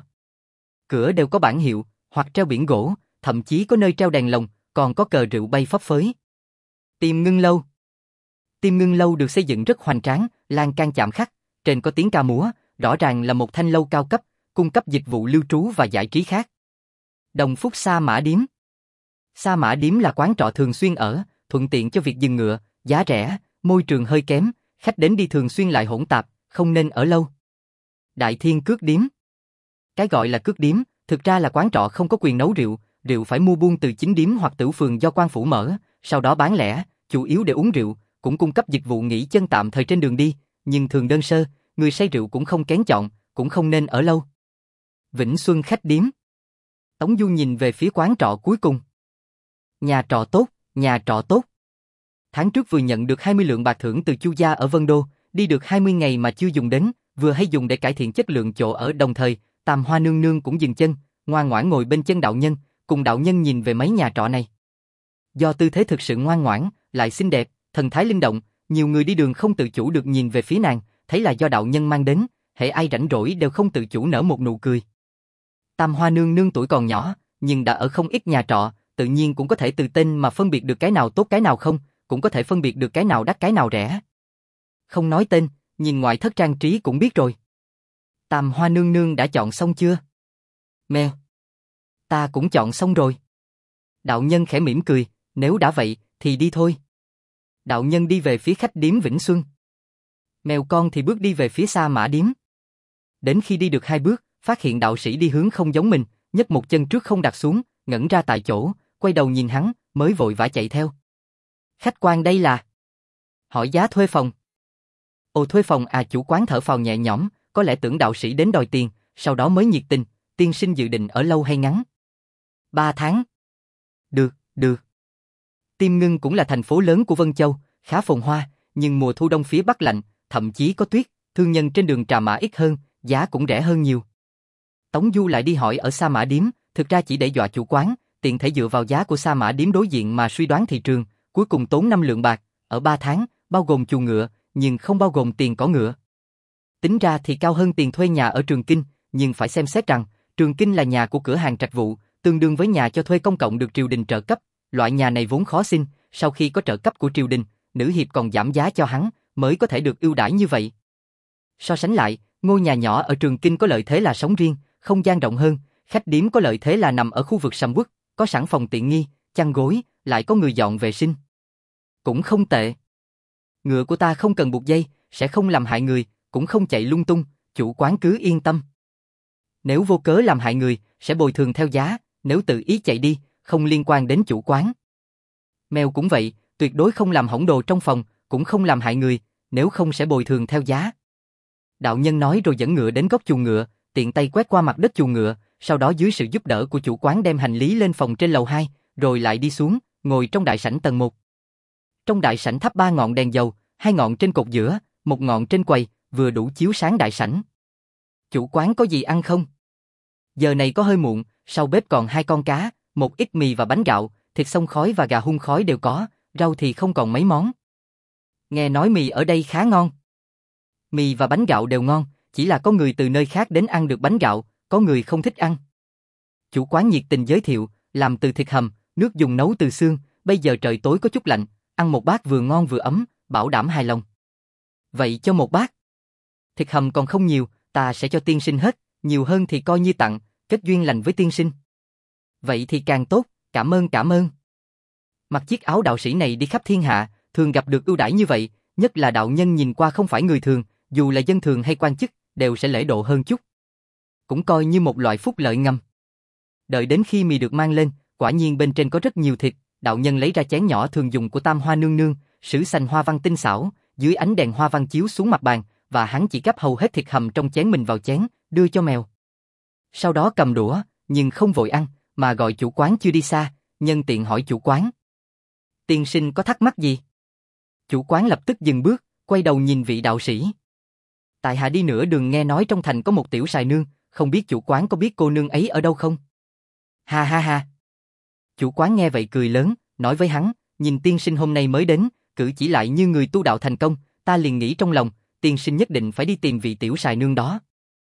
Cửa đều có bảng hiệu, hoặc treo biển gỗ, thậm chí có nơi treo đèn lồng, còn có cờ rượu bay phấp phới. Tim Ngưng lâu. Tim Ngưng lâu được xây dựng rất hoành tráng, lan can chạm khắc, trên có tiếng ca múa, rõ ràng là một thanh lâu cao cấp, cung cấp dịch vụ lưu trú và giải trí khác. Đồng Phúc Sa Mã Điếm. Sa Mã Điếm là quán trọ thường xuyên ở, thuận tiện cho việc dừng ngựa, giá rẻ, môi trường hơi kém, khách đến đi thường xuyên lại hỗn tạp, không nên ở lâu. Đại Thiên Cước Điếm. Cái gọi là cước điếm, thực ra là quán trọ không có quyền nấu rượu, rượu phải mua buôn từ chính điếm hoặc tửu phường do quan phủ mở, sau đó bán lẻ, chủ yếu để uống rượu, cũng cung cấp dịch vụ nghỉ chân tạm thời trên đường đi, nhưng thường đơn sơ, người say rượu cũng không kén chọn, cũng không nên ở lâu. Vĩnh Xuân Khách Điếm. Tống Du nhìn về phía quán trọ cuối cùng. Nhà trọ tốt, nhà trọ tốt. Tháng trước vừa nhận được hai mươi lượng bạc thưởng từ Chu gia ở Vân Đô, đi được hai mươi ngày mà chưa dùng đến, vừa hay dùng để cải thiện chất lượng chỗ ở, đồng thời, Tam Hoa nương nương cũng dừng chân, ngoan ngoãn ngồi bên chân đạo nhân, cùng đạo nhân nhìn về mấy nhà trọ này. Do tư thế thực sự ngoan ngoãn, lại xinh đẹp, thần thái linh động, nhiều người đi đường không tự chủ được nhìn về phía nàng, thấy là do đạo nhân mang đến, hễ ai rảnh rỗi đều không tự chủ nở một nụ cười. Tam Hoa nương nương tuổi còn nhỏ, nhưng đã ở không ít nhà trọ, tự nhiên cũng có thể từ tên mà phân biệt được cái nào tốt cái nào không, cũng có thể phân biệt được cái nào đắt cái nào rẻ. Không nói tên, nhìn ngoại thất trang trí cũng biết rồi. Tam Hoa nương nương đã chọn xong chưa? Mèo. Ta cũng chọn xong rồi. Đạo nhân khẽ mỉm cười, nếu đã vậy, thì đi thôi. Đạo nhân đi về phía khách điếm Vĩnh Xuân. Mèo con thì bước đi về phía Sa Mã Điếm. Đến khi đi được hai bước, phát hiện đạo sĩ đi hướng không giống mình, nhấc một chân trước không đặt xuống, ngẩn ra tại chỗ, quay đầu nhìn hắn, mới vội vã chạy theo. Khách quan đây là? Hỏi giá thuê phòng. Ồ, thuê phòng à? Chủ quán thở phào nhẹ nhõm, có lẽ tưởng đạo sĩ đến đòi tiền, sau đó mới nhiệt tình, tiên sinh dự định ở lâu hay ngắn? Ba tháng. Được, được. Tiêm Ngưng cũng là thành phố lớn của Vân Châu, khá phồn hoa, nhưng mùa thu đông phía Bắc lạnh, thậm chí có tuyết, thương nhân trên đường Trà Mã ít hơn, giá cũng rẻ hơn nhiều. Tống Du lại đi hỏi ở Sa Mã Điếm, thực ra chỉ để dọa chủ quán, tiện thể dựa vào giá của Sa Mã Điếm đối diện mà suy đoán thị trường, cuối cùng tốn năm lượng bạc, ở ba tháng, bao gồm chuồng ngựa, nhưng không bao gồm tiền cỏ ngựa. Tính ra thì cao hơn tiền thuê nhà ở Trường Kinh, nhưng phải xem xét rằng, Trường Kinh là nhà của cửa hàng trạch vụ, tương đương với nhà cho thuê công cộng được triều đình trợ cấp, loại nhà này vốn khó xin, sau khi có trợ cấp của triều đình, nữ hiệp còn giảm giá cho hắn, mới có thể được ưu đãi như vậy. So sánh lại, ngôi nhà nhỏ ở Trường Kinh có lợi thế là sống riêng, không gian rộng hơn, khách điếm có lợi thế là nằm ở khu vực sầm uất, có sẵn phòng tiện nghi, chăn gối, lại có người dọn vệ sinh. Cũng không tệ. Ngựa của ta không cần buộc dây, sẽ không làm hại người, cũng không chạy lung tung, chủ quán cứ yên tâm. Nếu vô cớ làm hại người, sẽ bồi thường theo giá, nếu tự ý chạy đi, không liên quan đến chủ quán. Mèo cũng vậy, tuyệt đối không làm hỏng đồ trong phòng, cũng không làm hại người, nếu không sẽ bồi thường theo giá. Đạo nhân nói rồi dẫn ngựa đến góc chuồng ngựa, tiện tay quét qua mặt đất chuồng ngựa, sau đó dưới sự giúp đỡ của chủ quán đem hành lý lên phòng trên lầu hai, rồi lại đi xuống, ngồi trong đại sảnh tầng một. Trong đại sảnh thắp ba ngọn đèn dầu, hai ngọn trên cột giữa, một ngọn trên quầy, vừa đủ chiếu sáng đại sảnh. Chủ quán có gì ăn không? Giờ này có hơi muộn, sau bếp còn hai con cá, một ít mì và bánh gạo, thịt xông khói và gà hun khói đều có, rau thì không còn mấy món. Nghe nói mì ở đây khá ngon. Mì và bánh gạo đều ngon, chỉ là có người từ nơi khác đến ăn được bánh gạo, có người không thích ăn. Chủ quán nhiệt tình giới thiệu, làm từ thịt hầm, nước dùng nấu từ xương, bây giờ trời tối có chút lạnh, ăn một bát vừa ngon vừa ấm, bảo đảm hài lòng. Vậy cho một bát. Thịt hầm còn không nhiều, ta sẽ cho tiên sinh hết, nhiều hơn thì coi như tặng, kết duyên lành với tiên sinh. Vậy thì càng tốt, cảm ơn cảm ơn. Mặc chiếc áo đạo sĩ này đi khắp thiên hạ, thường gặp được ưu đãi như vậy, nhất là đạo nhân nhìn qua không phải người thường, dù là dân thường hay quan chức, đều sẽ lễ độ hơn chút. Cũng coi như một loại phúc lợi ngầm. Đợi đến khi mì được mang lên, quả nhiên bên trên có rất nhiều thịt, đạo nhân lấy ra chén nhỏ thường dùng của Tam Hoa nương nương, sứ xanh hoa văn tinh xảo, dưới ánh đèn hoa văn chiếu xuống mặt bàn, và hắn chỉ gắp hầu hết thịt hầm trong chén mình vào chén, đưa cho mèo. Sau đó cầm đũa, nhưng không vội ăn, mà gọi chủ quán chưa đi xa, nhân tiện hỏi chủ quán. Tiên sinh có thắc mắc gì? Chủ quán lập tức dừng bước, quay đầu nhìn vị đạo sĩ. Tại hạ đi nửa đường nghe nói trong thành có một tiểu sài nương, không biết chủ quán có biết cô nương ấy ở đâu không? Ha ha ha. Chủ quán nghe vậy cười lớn, nói với hắn, nhìn tiên sinh hôm nay mới đến, cử chỉ lại như người tu đạo thành công, ta liền nghĩ trong lòng, tiên sinh nhất định phải đi tìm vị tiểu sài nương đó.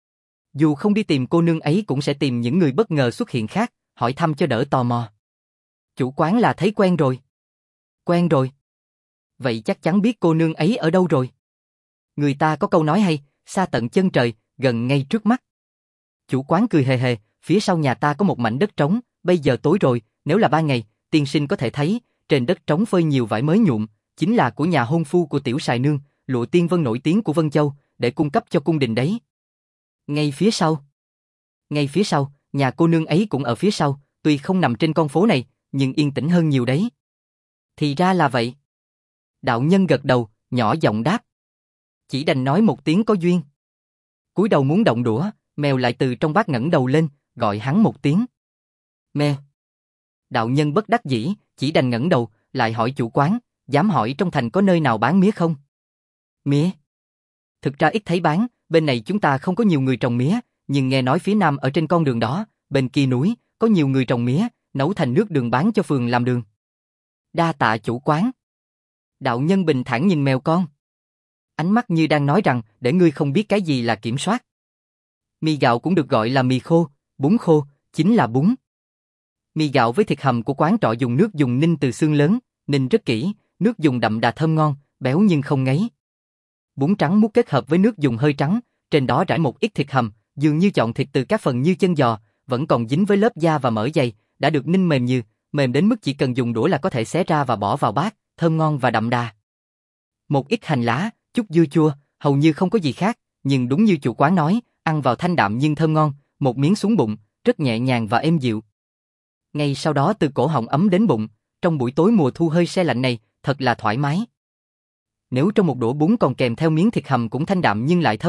Dù không đi tìm cô nương ấy cũng sẽ tìm những người bất ngờ xuất hiện khác, hỏi thăm cho đỡ tò mò. Chủ quán là thấy quen rồi. Quen rồi. Vậy chắc chắn biết cô nương ấy ở đâu rồi. Người ta có câu nói hay, xa tận chân trời, gần ngay trước mắt. Chủ quán cười hề hề, phía sau nhà ta có một mảnh đất trống, bây giờ tối rồi, nếu là ban ngày, tiên sinh có thể thấy, trên đất trống phơi nhiều vải mới nhuộm, chính là của nhà hôn phu của tiểu sài nương, lụa tiên vân nổi tiếng của Vân Châu, để cung cấp cho cung đình đấy. Ngay phía sau. Ngay phía sau, nhà cô nương ấy cũng ở phía sau, tuy không nằm trên con phố này, nhưng yên tĩnh hơn nhiều đấy. Thì ra là vậy. Đạo nhân gật đầu, nhỏ giọng đáp. Chỉ đành nói một tiếng có duyên. Cúi đầu muốn động đũa, mèo lại từ trong bát ngẩng đầu lên, gọi hắn một tiếng. Mèo. Đạo nhân bất đắc dĩ, chỉ đành ngẩng đầu, lại hỏi chủ quán, dám hỏi trong thành có nơi nào bán mía không? Mía? Thực ra ít thấy bán, bên này chúng ta không có nhiều người trồng mía, nhưng nghe nói phía nam ở trên con đường đó, bên kia núi, có nhiều người trồng mía, nấu thành nước đường bán cho phường làm đường. Đa tạ chủ quán. Đạo nhân bình thản nhìn mèo con. Ánh mắt như đang nói rằng, để ngươi không biết cái gì là kiểm soát. Mì gạo cũng được gọi là mì khô, bún khô, chính là bún. Mì gạo với thịt hầm của quán trọ dùng nước dùng ninh từ xương lớn, ninh rất kỹ, nước dùng đậm đà thơm ngon, béo nhưng không ngấy. Bún trắng múc kết hợp với nước dùng hơi trắng, trên đó rải một ít thịt hầm, dường như chọn thịt từ các phần như chân giò, vẫn còn dính với lớp da và mỡ dày, đã được ninh mềm như, mềm đến mức chỉ cần dùng đũa là có thể xé ra và bỏ vào bát, thơm ngon và đậm đà. Một ít hành lá, chút dưa chua, hầu như không có gì khác, nhưng đúng như chủ quán nói, ăn vào thanh đạm nhưng thơm ngon, một miếng xuống bụng, rất nhẹ nhàng và êm dịu. Ngay sau đó từ cổ họng ấm đến bụng, trong buổi tối mùa thu hơi se lạnh này, thật là thoải mái. Nếu trong một đũa bún còn kèm theo miếng thịt hầm cũng thanh đạm nhưng lại thơm ngọt,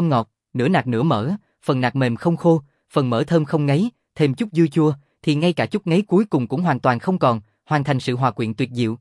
nửa nạc nửa mỡ, phần nạc mềm không khô, phần mỡ thơm không ngấy, thêm chút dưa chua, thì ngay cả chút ngấy cuối cùng cũng hoàn toàn không còn, hoàn thành sự hòa quyện tuyệt diệu.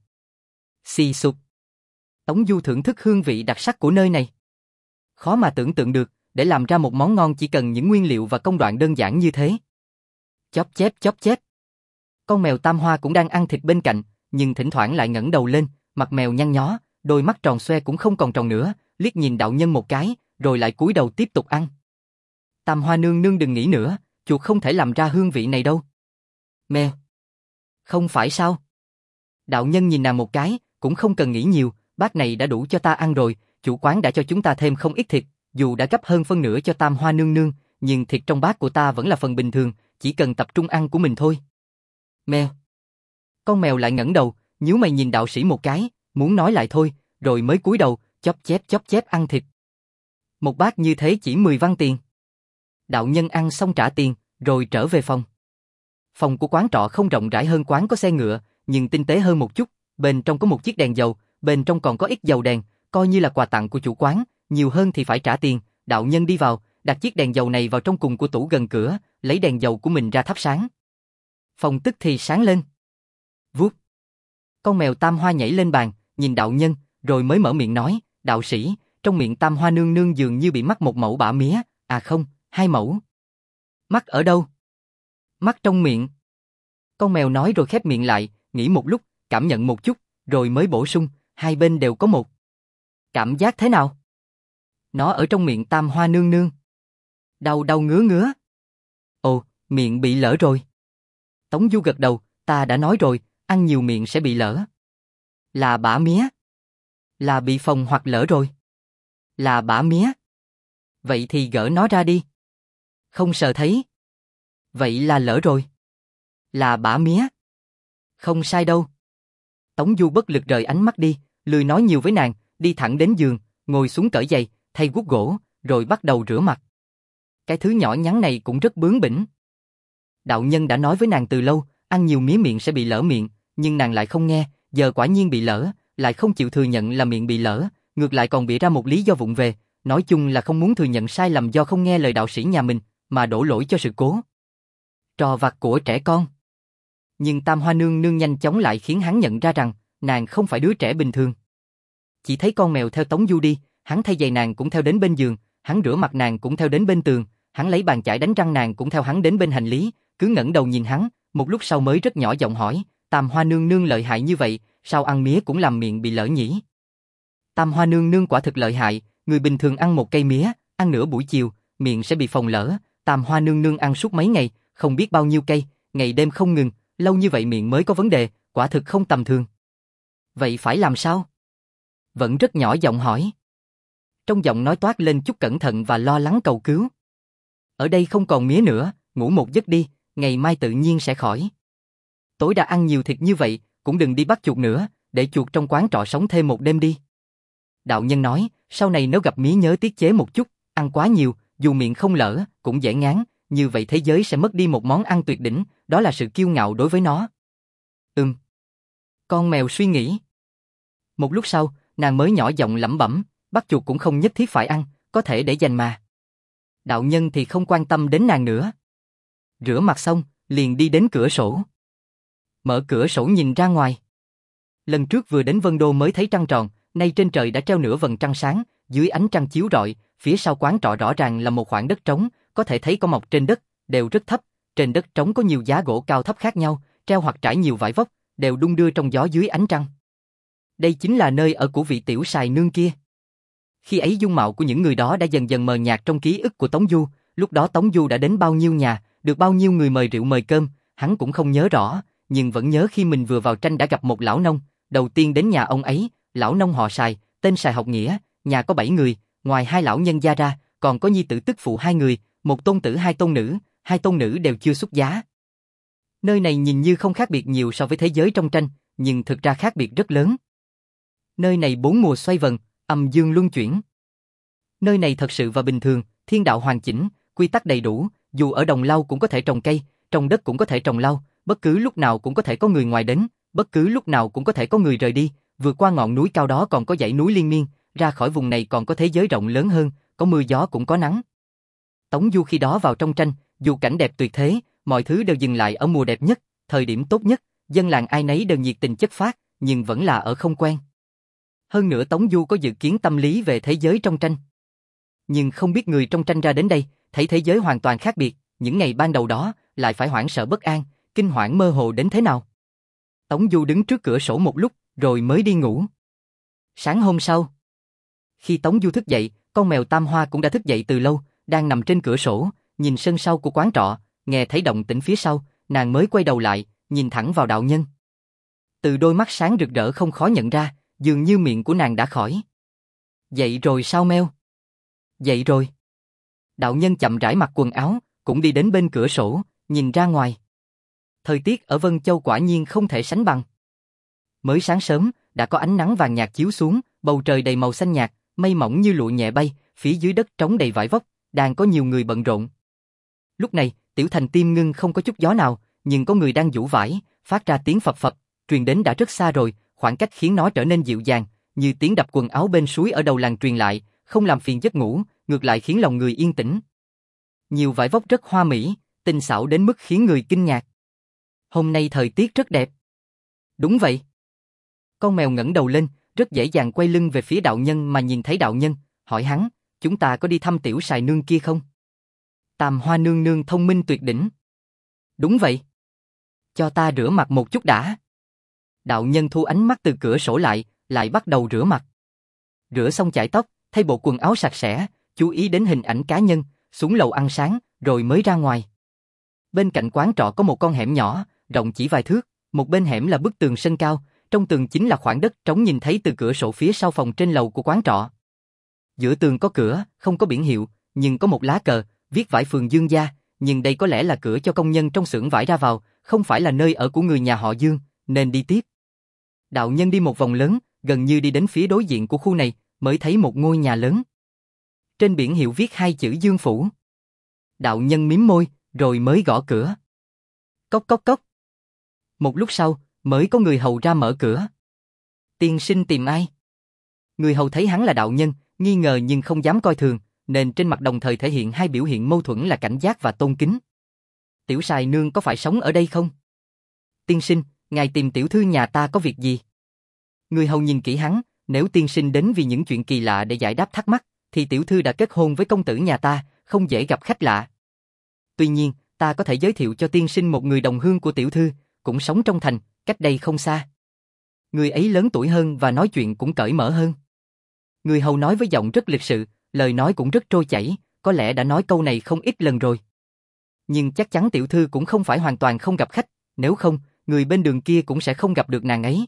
Xì sụp. Tống Du thưởng thức hương vị đặc sắc của nơi này. Khó mà tưởng tượng được, để làm ra một món ngon chỉ cần những nguyên liệu và công đoạn đơn giản như thế. Chóp chép chóp chép. Con mèo Tam Hoa cũng đang ăn thịt bên cạnh, nhưng thỉnh thoảng lại ngẩng đầu lên, mặt mèo nhăn nhó, đôi mắt tròn xoe cũng không còn tròn nữa, liếc nhìn đạo nhân một cái, rồi lại cúi đầu tiếp tục ăn. Tam Hoa nương nương đừng nghĩ nữa, chuột không thể làm ra hương vị này đâu. Mèo. Không phải sao? Đạo nhân nhìn nàng một cái, cũng không cần nghĩ nhiều, bát này đã đủ cho ta ăn rồi, chủ quán đã cho chúng ta thêm không ít thịt, dù đã gấp hơn phân nửa cho Tam Hoa nương nương, nhưng thịt trong bát của ta vẫn là phần bình thường, chỉ cần tập trung ăn của mình thôi. Mèo. Con mèo lại ngẩng đầu, nhíu mày nhìn đạo sĩ một cái, muốn nói lại thôi, rồi mới cúi đầu, chóp chép chóp chép ăn thịt. Một bát như thế chỉ mười văn tiền. Đạo nhân ăn xong trả tiền, rồi trở về phòng. Phòng của quán trọ không rộng rãi hơn quán có xe ngựa, nhưng tinh tế hơn một chút, bên trong có một chiếc đèn dầu, bên trong còn có ít dầu đèn, coi như là quà tặng của chủ quán, nhiều hơn thì phải trả tiền. Đạo nhân đi vào, đặt chiếc đèn dầu này vào trong cùng của tủ gần cửa, lấy đèn dầu của mình ra thắp sáng. Phòng tức thì sáng lên. Vút. Con mèo Tam Hoa nhảy lên bàn, nhìn đạo nhân, rồi mới mở miệng nói, đạo sĩ, trong miệng Tam Hoa nương nương dường như bị mắc một mẩu bã mía, à không, hai mẩu. Mắc ở đâu? Mắc trong miệng. Con mèo nói rồi khép miệng lại, nghĩ một lúc, cảm nhận một chút, rồi mới bổ sung, hai bên đều có một. Cảm giác thế nào? Nó ở trong miệng Tam Hoa nương nương. Đau đau ngứa ngứa. Ồ, miệng bị lở rồi. Tống Du gật đầu, ta đã nói rồi, ăn nhiều miệng sẽ bị lở. Là bã mía. Là bị phồng hoặc lở rồi. Là bã mía. Vậy thì gỡ nó ra đi. Không sờ thấy. Vậy là lỡ rồi. Là bã mía. Không sai đâu. Tống Du bất lực rời ánh mắt đi, lười nói nhiều với nàng, đi thẳng đến giường, ngồi xuống cởi giày, thay guốc gỗ, rồi bắt đầu rửa mặt. Cái thứ nhỏ nhắn này cũng rất bướng bỉnh. Đạo nhân đã nói với nàng từ lâu, ăn nhiều mía miệng sẽ bị lở miệng, nhưng nàng lại không nghe, giờ quả nhiên bị lở, lại không chịu thừa nhận là miệng bị lở, ngược lại còn bịa ra một lý do vụng về, nói chung là không muốn thừa nhận sai lầm do không nghe lời đạo sĩ nhà mình, mà đổ lỗi cho sự cố. Trò vặt của trẻ con. Nhưng Tam Hoa nương nương nhanh chóng lại khiến hắn nhận ra rằng, nàng không phải đứa trẻ bình thường. Chỉ thấy con mèo theo Tống Du đi, hắn thay giày nàng cũng theo đến bên giường, hắn rửa mặt nàng cũng theo đến bên tường, hắn lấy bàn chải đánh răng nàng cũng theo hắn đến bên hành lý, cứ ngẩng đầu nhìn hắn, một lúc sau mới rất nhỏ giọng hỏi, Tam Hoa nương nương lợi hại như vậy, sao ăn mía cũng làm miệng bị lở nhỉ? Tam Hoa nương nương quả thực lợi hại, người bình thường ăn một cây mía, ăn nửa buổi chiều, miệng sẽ bị phồng lở, Tam Hoa nương nương ăn suốt mấy ngày, không biết bao nhiêu cây, ngày đêm không ngừng, lâu như vậy miệng mới có vấn đề, quả thực không tầm thường. Vậy phải làm sao? Vẫn rất nhỏ giọng hỏi. Trong giọng nói toát lên chút cẩn thận và lo lắng cầu cứu. Ở đây không còn mía nữa, ngủ một giấc đi, ngày mai tự nhiên sẽ khỏi. Tối đã ăn nhiều thịt như vậy, cũng đừng đi bắt chuột nữa, để chuột trong quán trọ sống thêm một đêm đi. Đạo nhân nói, sau này nếu gặp mía nhớ tiết chế một chút, ăn quá nhiều, dù miệng không lở, cũng dễ ngán, như vậy thế giới sẽ mất đi một món ăn tuyệt đỉnh, đó là sự kiêu ngạo đối với nó. Ừm. Con mèo suy nghĩ. Một lúc sau, nàng mới nhỏ giọng lẩm bẩm, bắt chuột cũng không nhất thiết phải ăn, có thể để dành mà. Đạo nhân thì không quan tâm đến nàng nữa. Rửa mặt xong, liền đi đến cửa sổ. Mở cửa sổ nhìn ra ngoài. Lần trước vừa đến Vân Đô mới thấy trăng tròn, nay trên trời đã treo nửa vầng trăng sáng, dưới ánh trăng chiếu rọi, phía sau quán trọ rõ ràng là một khoảng đất trống, có thể thấy có mọc trên đất, đều rất thấp, trên đất trống có nhiều giá gỗ cao thấp khác nhau, treo hoặc trải nhiều vải vóc, đều đung đưa trong gió dưới ánh trăng. Đây chính là nơi ở của vị tiểu sài nương kia. Khi ấy dung mạo của những người đó đã dần dần mờ nhạt trong ký ức của Tống Du, lúc đó Tống Du đã đến bao nhiêu nhà, được bao nhiêu người mời rượu mời cơm, hắn cũng không nhớ rõ, nhưng vẫn nhớ khi mình vừa vào tranh đã gặp một lão nông, đầu tiên đến nhà ông ấy, lão nông họ Sài, tên Sài học nghĩa, nhà có bảy người, ngoài hai lão nhân gia ra, còn có nhi tử tức phụ hai người, một tôn tử hai tôn nữ, hai tôn nữ đều chưa xuất giá. Nơi này nhìn như không khác biệt nhiều so với thế giới trong tranh, nhưng thực ra khác biệt rất lớn. Nơi này bốn mùa xoay vần, âm dương luân chuyển. Nơi này thật sự và bình thường, thiên đạo hoàn chỉnh, quy tắc đầy đủ, dù ở đồng lau cũng có thể trồng cây, trong đất cũng có thể trồng lau, bất cứ lúc nào cũng có thể có người ngoài đến, bất cứ lúc nào cũng có thể có người rời đi, vượt qua ngọn núi cao đó còn có dãy núi liên miên, ra khỏi vùng này còn có thế giới rộng lớn hơn, có mưa gió cũng có nắng. Tống Du khi đó vào trong tranh, dù cảnh đẹp tuyệt thế, mọi thứ đều dừng lại ở mùa đẹp nhất, thời điểm tốt nhất, dân làng ai nấy đều nhiệt tình chất phác, nhưng vẫn là ở không quen. Hơn nữa Tống Du có dự kiến tâm lý về thế giới trong tranh. Nhưng không biết người trong tranh ra đến đây, thấy thế giới hoàn toàn khác biệt, những ngày ban đầu đó, lại phải hoảng sợ bất an, kinh hoảng mơ hồ đến thế nào. Tống Du đứng trước cửa sổ một lúc, rồi mới đi ngủ. Sáng hôm sau, khi Tống Du thức dậy, con mèo Tam Hoa cũng đã thức dậy từ lâu, đang nằm trên cửa sổ, nhìn sân sau của quán trọ, nghe thấy động tĩnh phía sau, nàng mới quay đầu lại, nhìn thẳng vào đạo nhân. Từ đôi mắt sáng rực rỡ không khó nhận ra, dường như miệng của nàng đã khỏi. Dậy rồi sao Meo? Dậy rồi. Đạo nhân chậm rãi mặc quần áo, cũng đi đến bên cửa sổ, nhìn ra ngoài. Thời tiết ở Vân Châu quả nhiên không thể sánh bằng. Mới sáng sớm, đã có ánh nắng vàng nhạt chiếu xuống, bầu trời đầy màu xanh nhạt, mây mỏng như lụa nhẹ bay, phía dưới đất trống đầy vải vóc, đang có nhiều người bận rộn. Lúc này, tiểu thành tim ngưng không có chút gió nào, nhưng có người đang giũ vải, phát ra tiếng phập phập, truyền đến đã rất xa rồi, khoảng cách khiến nó trở nên dịu dàng, như tiếng đập quần áo bên suối ở đầu làng truyền lại, không làm phiền giấc ngủ, ngược lại khiến lòng người yên tĩnh. Nhiều vải vóc rất hoa mỹ, tinh xảo đến mức khiến người kinh ngạc. Hôm nay thời tiết rất đẹp. Đúng vậy. Con mèo ngẩng đầu lên, rất dễ dàng quay lưng về phía đạo nhân mà nhìn thấy đạo nhân, hỏi hắn, chúng ta có đi thăm tiểu sài nương kia không? Tam Hoa nương nương thông minh tuyệt đỉnh. Đúng vậy. Cho ta rửa mặt một chút đã. Đạo nhân thu ánh mắt từ cửa sổ lại, lại bắt đầu rửa mặt. Rửa xong chải tóc, thay bộ quần áo sạch sẽ, chú ý đến hình ảnh cá nhân, xuống lầu ăn sáng, rồi mới ra ngoài. Bên cạnh quán trọ có một con hẻm nhỏ, rộng chỉ vài thước, một bên hẻm là bức tường sân cao, trong tường chính là khoảng đất trống nhìn thấy từ cửa sổ phía sau phòng trên lầu của quán trọ. Giữa tường có cửa, không có biển hiệu, nhưng có một lá cờ, viết vải phường Dương gia, nhưng đây có lẽ là cửa cho công nhân trong xưởng vải ra vào, không phải là nơi ở của người nhà họ Dương, nên đi tiếp. Đạo nhân đi một vòng lớn, gần như đi đến phía đối diện của khu này, mới thấy một ngôi nhà lớn. Trên biển hiệu viết hai chữ Dương Phủ. Đạo nhân mím môi, rồi mới gõ cửa. Cốc cốc cốc. Một lúc sau, mới có người hầu ra mở cửa. Tiên sinh tìm ai? Người hầu thấy hắn là đạo nhân, nghi ngờ nhưng không dám coi thường, nên trên mặt đồng thời thể hiện hai biểu hiện mâu thuẫn là cảnh giác và tôn kính. Tiểu sài nương có phải sống ở đây không? Tiên sinh, ngài tìm tiểu thư nhà ta có việc gì? Người hầu nhìn kỹ hắn, nếu tiên sinh đến vì những chuyện kỳ lạ để giải đáp thắc mắc, thì tiểu thư đã kết hôn với công tử nhà ta, không dễ gặp khách lạ. Tuy nhiên, ta có thể giới thiệu cho tiên sinh một người đồng hương của tiểu thư, cũng sống trong thành, cách đây không xa. Người ấy lớn tuổi hơn và nói chuyện cũng cởi mở hơn. Người hầu nói với giọng rất lịch sự, lời nói cũng rất trôi chảy, có lẽ đã nói câu này không ít lần rồi. Nhưng chắc chắn tiểu thư cũng không phải hoàn toàn không gặp khách, nếu không, người bên đường kia cũng sẽ không gặp được nàng ấy.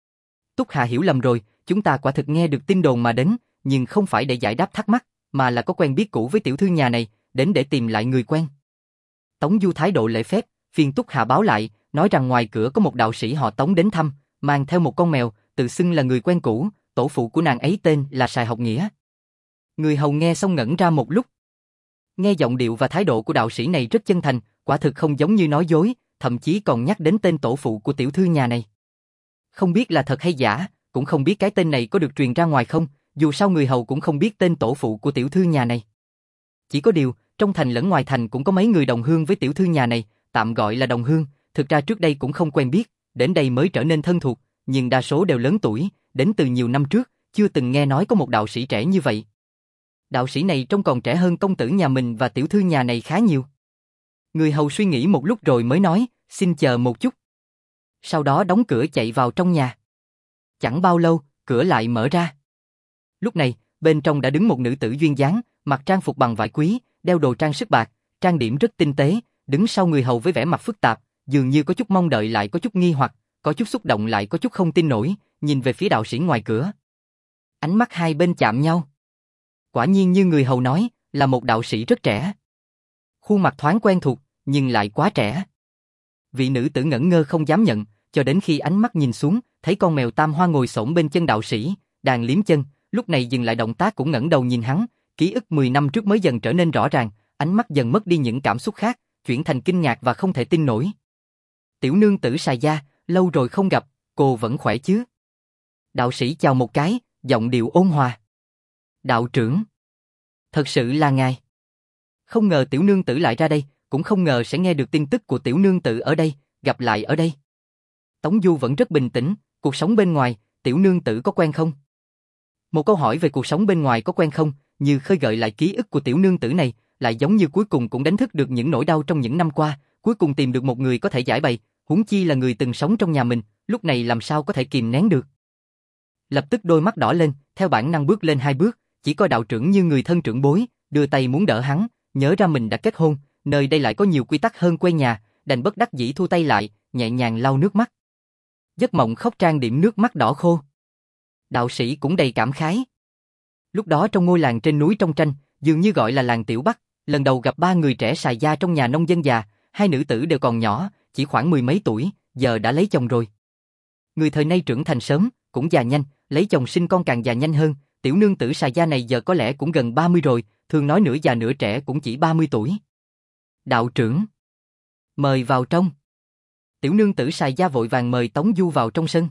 Túc Hà hiểu lầm rồi, chúng ta quả thực nghe được tin đồn mà đến, nhưng không phải để giải đáp thắc mắc, mà là có quen biết cũ với tiểu thư nhà này, đến để tìm lại người quen. Tống Du thái độ lễ phép, phiền Túc Hà báo lại, nói rằng ngoài cửa có một đạo sĩ họ Tống đến thăm, mang theo một con mèo, tự xưng là người quen cũ, tổ phụ của nàng ấy tên là Sài Học Nghĩa. Người hầu nghe xong ngẩn ra một lúc. Nghe giọng điệu và thái độ của đạo sĩ này rất chân thành, quả thực không giống như nói dối, thậm chí còn nhắc đến tên tổ phụ của tiểu thư nhà này. Không biết là thật hay giả, cũng không biết cái tên này có được truyền ra ngoài không, dù sao người hầu cũng không biết tên tổ phụ của tiểu thư nhà này. Chỉ có điều, trong thành lẫn ngoài thành cũng có mấy người đồng hương với tiểu thư nhà này, tạm gọi là đồng hương, thực ra trước đây cũng không quen biết, đến đây mới trở nên thân thuộc, nhưng đa số đều lớn tuổi, đến từ nhiều năm trước, chưa từng nghe nói có một đạo sĩ trẻ như vậy. Đạo sĩ này trông còn trẻ hơn công tử nhà mình và tiểu thư nhà này khá nhiều. Người hầu suy nghĩ một lúc rồi mới nói, xin chờ một chút. Sau đó đóng cửa chạy vào trong nhà. Chẳng bao lâu, cửa lại mở ra. Lúc này, bên trong đã đứng một nữ tử duyên dáng, mặc trang phục bằng vải quý, đeo đồ trang sức bạc, trang điểm rất tinh tế, đứng sau người hầu với vẻ mặt phức tạp, dường như có chút mong đợi lại có chút nghi hoặc, có chút xúc động lại có chút không tin nổi, nhìn về phía đạo sĩ ngoài cửa. Ánh mắt hai bên chạm nhau. Quả nhiên như người hầu nói, là một đạo sĩ rất trẻ. Khuôn mặt thoáng quen thuộc, nhưng lại quá trẻ. Vị nữ tử ngẩn ngơ không dám nhận, cho đến khi ánh mắt nhìn xuống, thấy con mèo Tam Hoa ngồi xổm bên chân đạo sĩ, đang liếm chân, lúc này dừng lại động tác cũng ngẩng đầu nhìn hắn, ký ức mười năm trước mới dần trở nên rõ ràng, ánh mắt dần mất đi những cảm xúc khác, chuyển thành kinh ngạc và không thể tin nổi. Tiểu nương tử Sài gia, lâu rồi không gặp, cô vẫn khỏe chứ? Đạo sĩ chào một cái, giọng điệu ôn hòa. Đạo trưởng. Thật sự là ngài. Không ngờ tiểu nương tử lại ra đây, cũng không ngờ sẽ nghe được tin tức của tiểu nương tử ở đây, gặp lại ở đây. Tống Du vẫn rất bình tĩnh, cuộc sống bên ngoài, tiểu nương tử có quen không? Một câu hỏi về cuộc sống bên ngoài có quen không, như khơi gợi lại ký ức của tiểu nương tử này, lại giống như cuối cùng cũng đánh thức được những nỗi đau trong những năm qua, cuối cùng tìm được một người có thể giải bày, huống chi là người từng sống trong nhà mình, lúc này làm sao có thể kìm nén được. Lập tức đôi mắt đỏ lên, theo bản năng bước lên hai bước, chỉ coi đạo trưởng như người thân trưởng bối, đưa tay muốn đỡ hắn, nhớ ra mình đã kết hôn, nơi đây lại có nhiều quy tắc hơn quê nhà, đành bất đắc dĩ thu tay lại, nhẹ nhàng lau nước mắt. Giấc mộng khóc trang điểm nước mắt đỏ khô. Đạo sĩ cũng đầy cảm khái. Lúc đó trong ngôi làng trên núi trong tranh, dường như gọi là làng Tiểu Bắc, lần đầu gặp ba người trẻ xài gia trong nhà nông dân già, hai nữ tử đều còn nhỏ, chỉ khoảng mười mấy tuổi, giờ đã lấy chồng rồi. Người thời nay trưởng thành sớm, cũng già nhanh, lấy chồng sinh con càng già nhanh hơn, tiểu nương tử xài gia này giờ có lẽ cũng gần ba mươi rồi, thường nói nửa già nửa trẻ cũng chỉ ba mươi tuổi. Đạo trưởng, mời vào trong. Tiểu nương tử xài gia vội vàng mời Tống Du vào trong sân.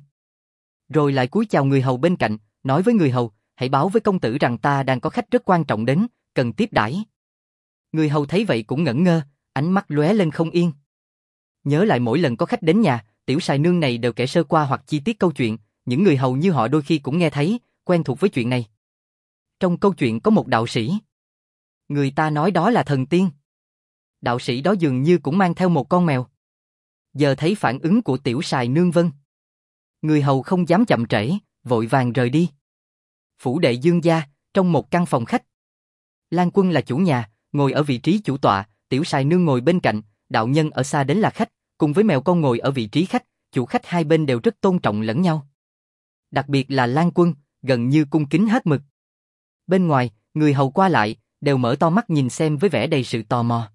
Rồi lại cúi chào người hầu bên cạnh, nói với người hầu, hãy báo với công tử rằng ta đang có khách rất quan trọng đến, cần tiếp đãi. Người hầu thấy vậy cũng ngẩn ngơ, ánh mắt lóe lên không yên. Nhớ lại mỗi lần có khách đến nhà, tiểu xài nương này đều kể sơ qua hoặc chi tiết câu chuyện, những người hầu như họ đôi khi cũng nghe thấy, quen thuộc với chuyện này. Trong câu chuyện có một đạo sĩ. Người ta nói đó là thần tiên. Đạo sĩ đó dường như cũng mang theo một con mèo. Giờ thấy phản ứng của tiểu xài nương vân. Người hầu không dám chậm trễ, vội vàng rời đi. Phủ đệ Dương gia, trong một căn phòng khách. Lan Quân là chủ nhà, ngồi ở vị trí chủ tọa, tiểu xài nương ngồi bên cạnh, đạo nhân ở xa đến là khách, cùng với mèo con ngồi ở vị trí khách, chủ khách hai bên đều rất tôn trọng lẫn nhau. Đặc biệt là Lan Quân, gần như cung kính hết mực. Bên ngoài, người hầu qua lại, đều mở to mắt nhìn xem với vẻ đầy sự tò mò.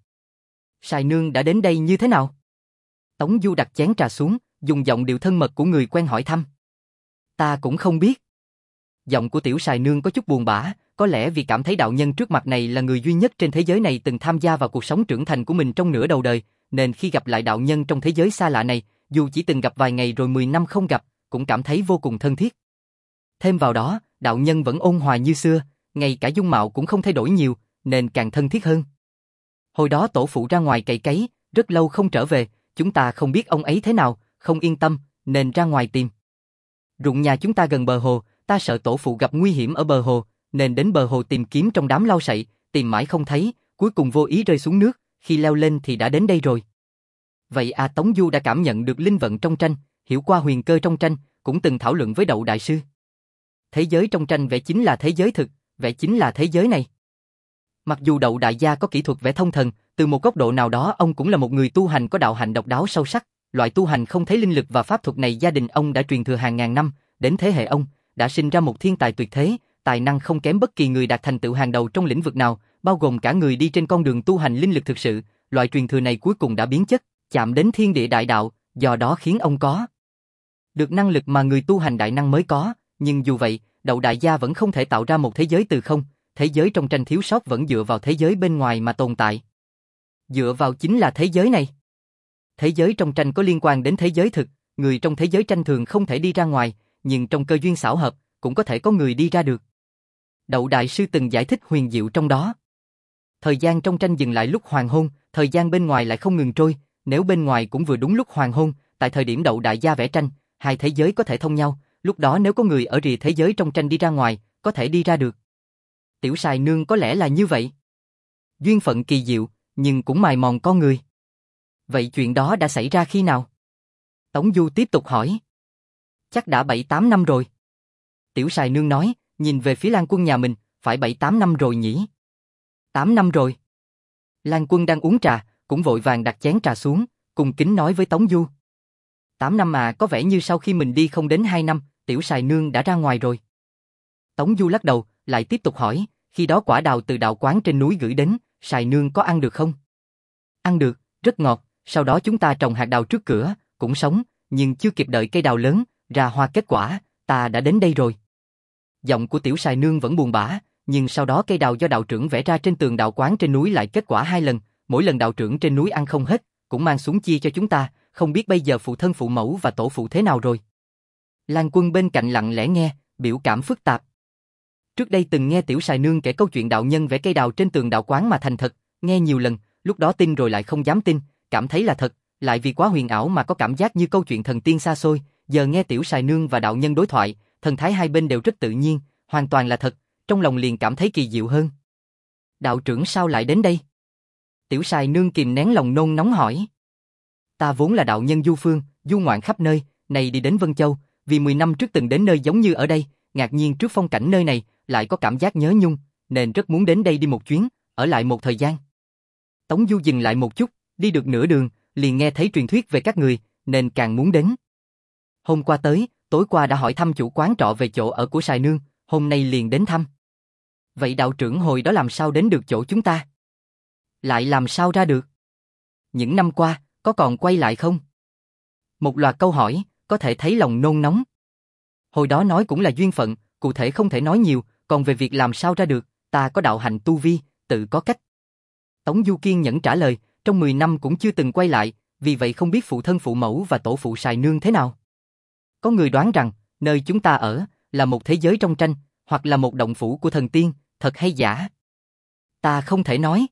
Xài nương đã đến đây như thế nào? Tống Du đặt chén trà xuống, dùng giọng điệu thân mật của người quen hỏi thăm. Ta cũng không biết. Giọng của tiểu xài nương có chút buồn bã, có lẽ vì cảm thấy đạo nhân trước mặt này là người duy nhất trên thế giới này từng tham gia vào cuộc sống trưởng thành của mình trong nửa đầu đời, nên khi gặp lại đạo nhân trong thế giới xa lạ này, dù chỉ từng gặp vài ngày rồi mười năm không gặp, cũng cảm thấy vô cùng thân thiết. Thêm vào đó, đạo nhân vẫn ôn hòa như xưa, ngay cả dung mạo cũng không thay đổi nhiều, nên càng thân thiết hơn. Hồi đó tổ phụ ra ngoài cày cấy, rất lâu không trở về, chúng ta không biết ông ấy thế nào, không yên tâm, nên ra ngoài tìm. Ruộng nhà chúng ta gần bờ hồ, ta sợ tổ phụ gặp nguy hiểm ở bờ hồ, nên đến bờ hồ tìm kiếm trong đám lau sậy, tìm mãi không thấy, cuối cùng vô ý rơi xuống nước, khi leo lên thì đã đến đây rồi. Vậy à, Tống Du đã cảm nhận được linh vận trong tranh, hiểu qua huyền cơ trong tranh, cũng từng thảo luận với Đậu đại sư. Thế giới trong tranh vẽ chính là thế giới thực, vẽ chính là thế giới này. Mặc dù Đậu đại gia có kỹ thuật vẽ thông thần, từ một góc độ nào đó ông cũng là một người tu hành có đạo hạnh độc đáo sâu sắc, loại tu hành không thấy linh lực và pháp thuật này gia đình ông đã truyền thừa hàng ngàn năm, đến thế hệ ông đã sinh ra một thiên tài tuyệt thế, tài năng không kém bất kỳ người đạt thành tựu hàng đầu trong lĩnh vực nào, bao gồm cả người đi trên con đường tu hành linh lực thực sự, loại truyền thừa này cuối cùng đã biến chất, chạm đến thiên địa đại đạo, do đó khiến ông có được năng lực mà người tu hành đại năng mới có, nhưng dù vậy, Đậu đại gia vẫn không thể tạo ra một thế giới từ không, thế giới trong tranh thiếu sót vẫn dựa vào thế giới bên ngoài mà tồn tại. Dựa vào chính là thế giới này. Thế giới trong tranh có liên quan đến thế giới thực, người trong thế giới tranh thường không thể đi ra ngoài, nhưng trong cơ duyên xảo hợp, cũng có thể có người đi ra được. Đậu đại sư từng giải thích huyền diệu trong đó. Thời gian trong tranh dừng lại lúc hoàng hôn, thời gian bên ngoài lại không ngừng trôi, nếu bên ngoài cũng vừa đúng lúc hoàng hôn, tại thời điểm Đậu đại gia vẽ tranh, hai thế giới có thể thông nhau, lúc đó nếu có người ở rìa thế giới trong tranh đi ra ngoài, có thể đi ra được. Tiểu xài nương có lẽ là như vậy. Duyên phận kỳ diệu, nhưng cũng mài mòn con người. Vậy chuyện đó đã xảy ra khi nào? Tống Du tiếp tục hỏi. Chắc đã bảy tám năm rồi. Tiểu xài nương nói, nhìn về phía Lan Quân nhà mình, phải bảy tám năm rồi nhỉ? Tám năm rồi. Lan Quân đang uống trà, cũng vội vàng đặt chén trà xuống, cùng kính nói với Tống Du. Tám năm à, có vẻ như sau khi mình đi không đến hai năm, tiểu xài nương đã ra ngoài rồi. Tống Du lắc đầu, lại tiếp tục hỏi, khi đó quả đào từ đạo quán trên núi gửi đến, xài nương có ăn được không? Ăn được, rất ngọt, sau đó chúng ta trồng hạt đào trước cửa, cũng sống, nhưng chưa kịp đợi cây đào lớn, ra hoa kết quả, ta đã đến đây rồi. Giọng của tiểu xài nương vẫn buồn bã, nhưng sau đó cây đào do đạo trưởng vẽ ra trên tường đạo quán trên núi lại kết quả hai lần, mỗi lần đạo trưởng trên núi ăn không hết, cũng mang xuống chia cho chúng ta, không biết bây giờ phụ thân phụ mẫu và tổ phụ thế nào rồi. Lan Quân bên cạnh lặng lẽ nghe, biểu cảm phức tạp. Trước đây từng nghe tiểu xài nương kể câu chuyện đạo nhân vẽ cây đào trên tường đạo quán mà thành thật, nghe nhiều lần, lúc đó tin rồi lại không dám tin, cảm thấy là thật, lại vì quá huyền ảo mà có cảm giác như câu chuyện thần tiên xa xôi, giờ nghe Tiểu Sài Nương và đạo nhân đối thoại, thần thái hai bên đều rất tự nhiên, hoàn toàn là thật, trong lòng liền cảm thấy kỳ diệu hơn. Đạo trưởng sao lại đến đây? Tiểu Sài Nương kìm nén lòng nôn nóng hỏi. Ta vốn là đạo nhân du phương, du ngoạn khắp nơi, này đi đến Vân Châu, vì mười năm trước từng đến nơi giống như ở đây, ngạc nhiên trước phong cảnh nơi này, lại có cảm giác nhớ nhung, nên rất muốn đến đây đi một chuyến, ở lại một thời gian. Tống Du dừng lại một chút, đi được nửa đường, liền nghe thấy truyền thuyết về các người, nên càng muốn đến. Hôm qua tới, tối qua đã hỏi thăm chủ quán trọ về chỗ ở của Sài Nương, hôm nay liền đến thăm. Vậy đạo trưởng hồi đó làm sao đến được chỗ chúng ta? Lại làm sao ra được? Những năm qua, có còn quay lại không? Một loạt câu hỏi, có thể thấy lòng nôn nóng. Hồi đó nói cũng là duyên phận, cụ thể không thể nói nhiều, còn về việc làm sao ra được, ta có đạo hành tu vi, tự có cách. Tống Du kiên nhẫn trả lời, trong mười năm cũng chưa từng quay lại, vì vậy không biết phụ thân phụ mẫu và tổ phụ Sài Nương thế nào. Có người đoán rằng, nơi chúng ta ở, là một thế giới trong tranh, hoặc là một động phủ của thần tiên, thật hay giả? Ta không thể nói.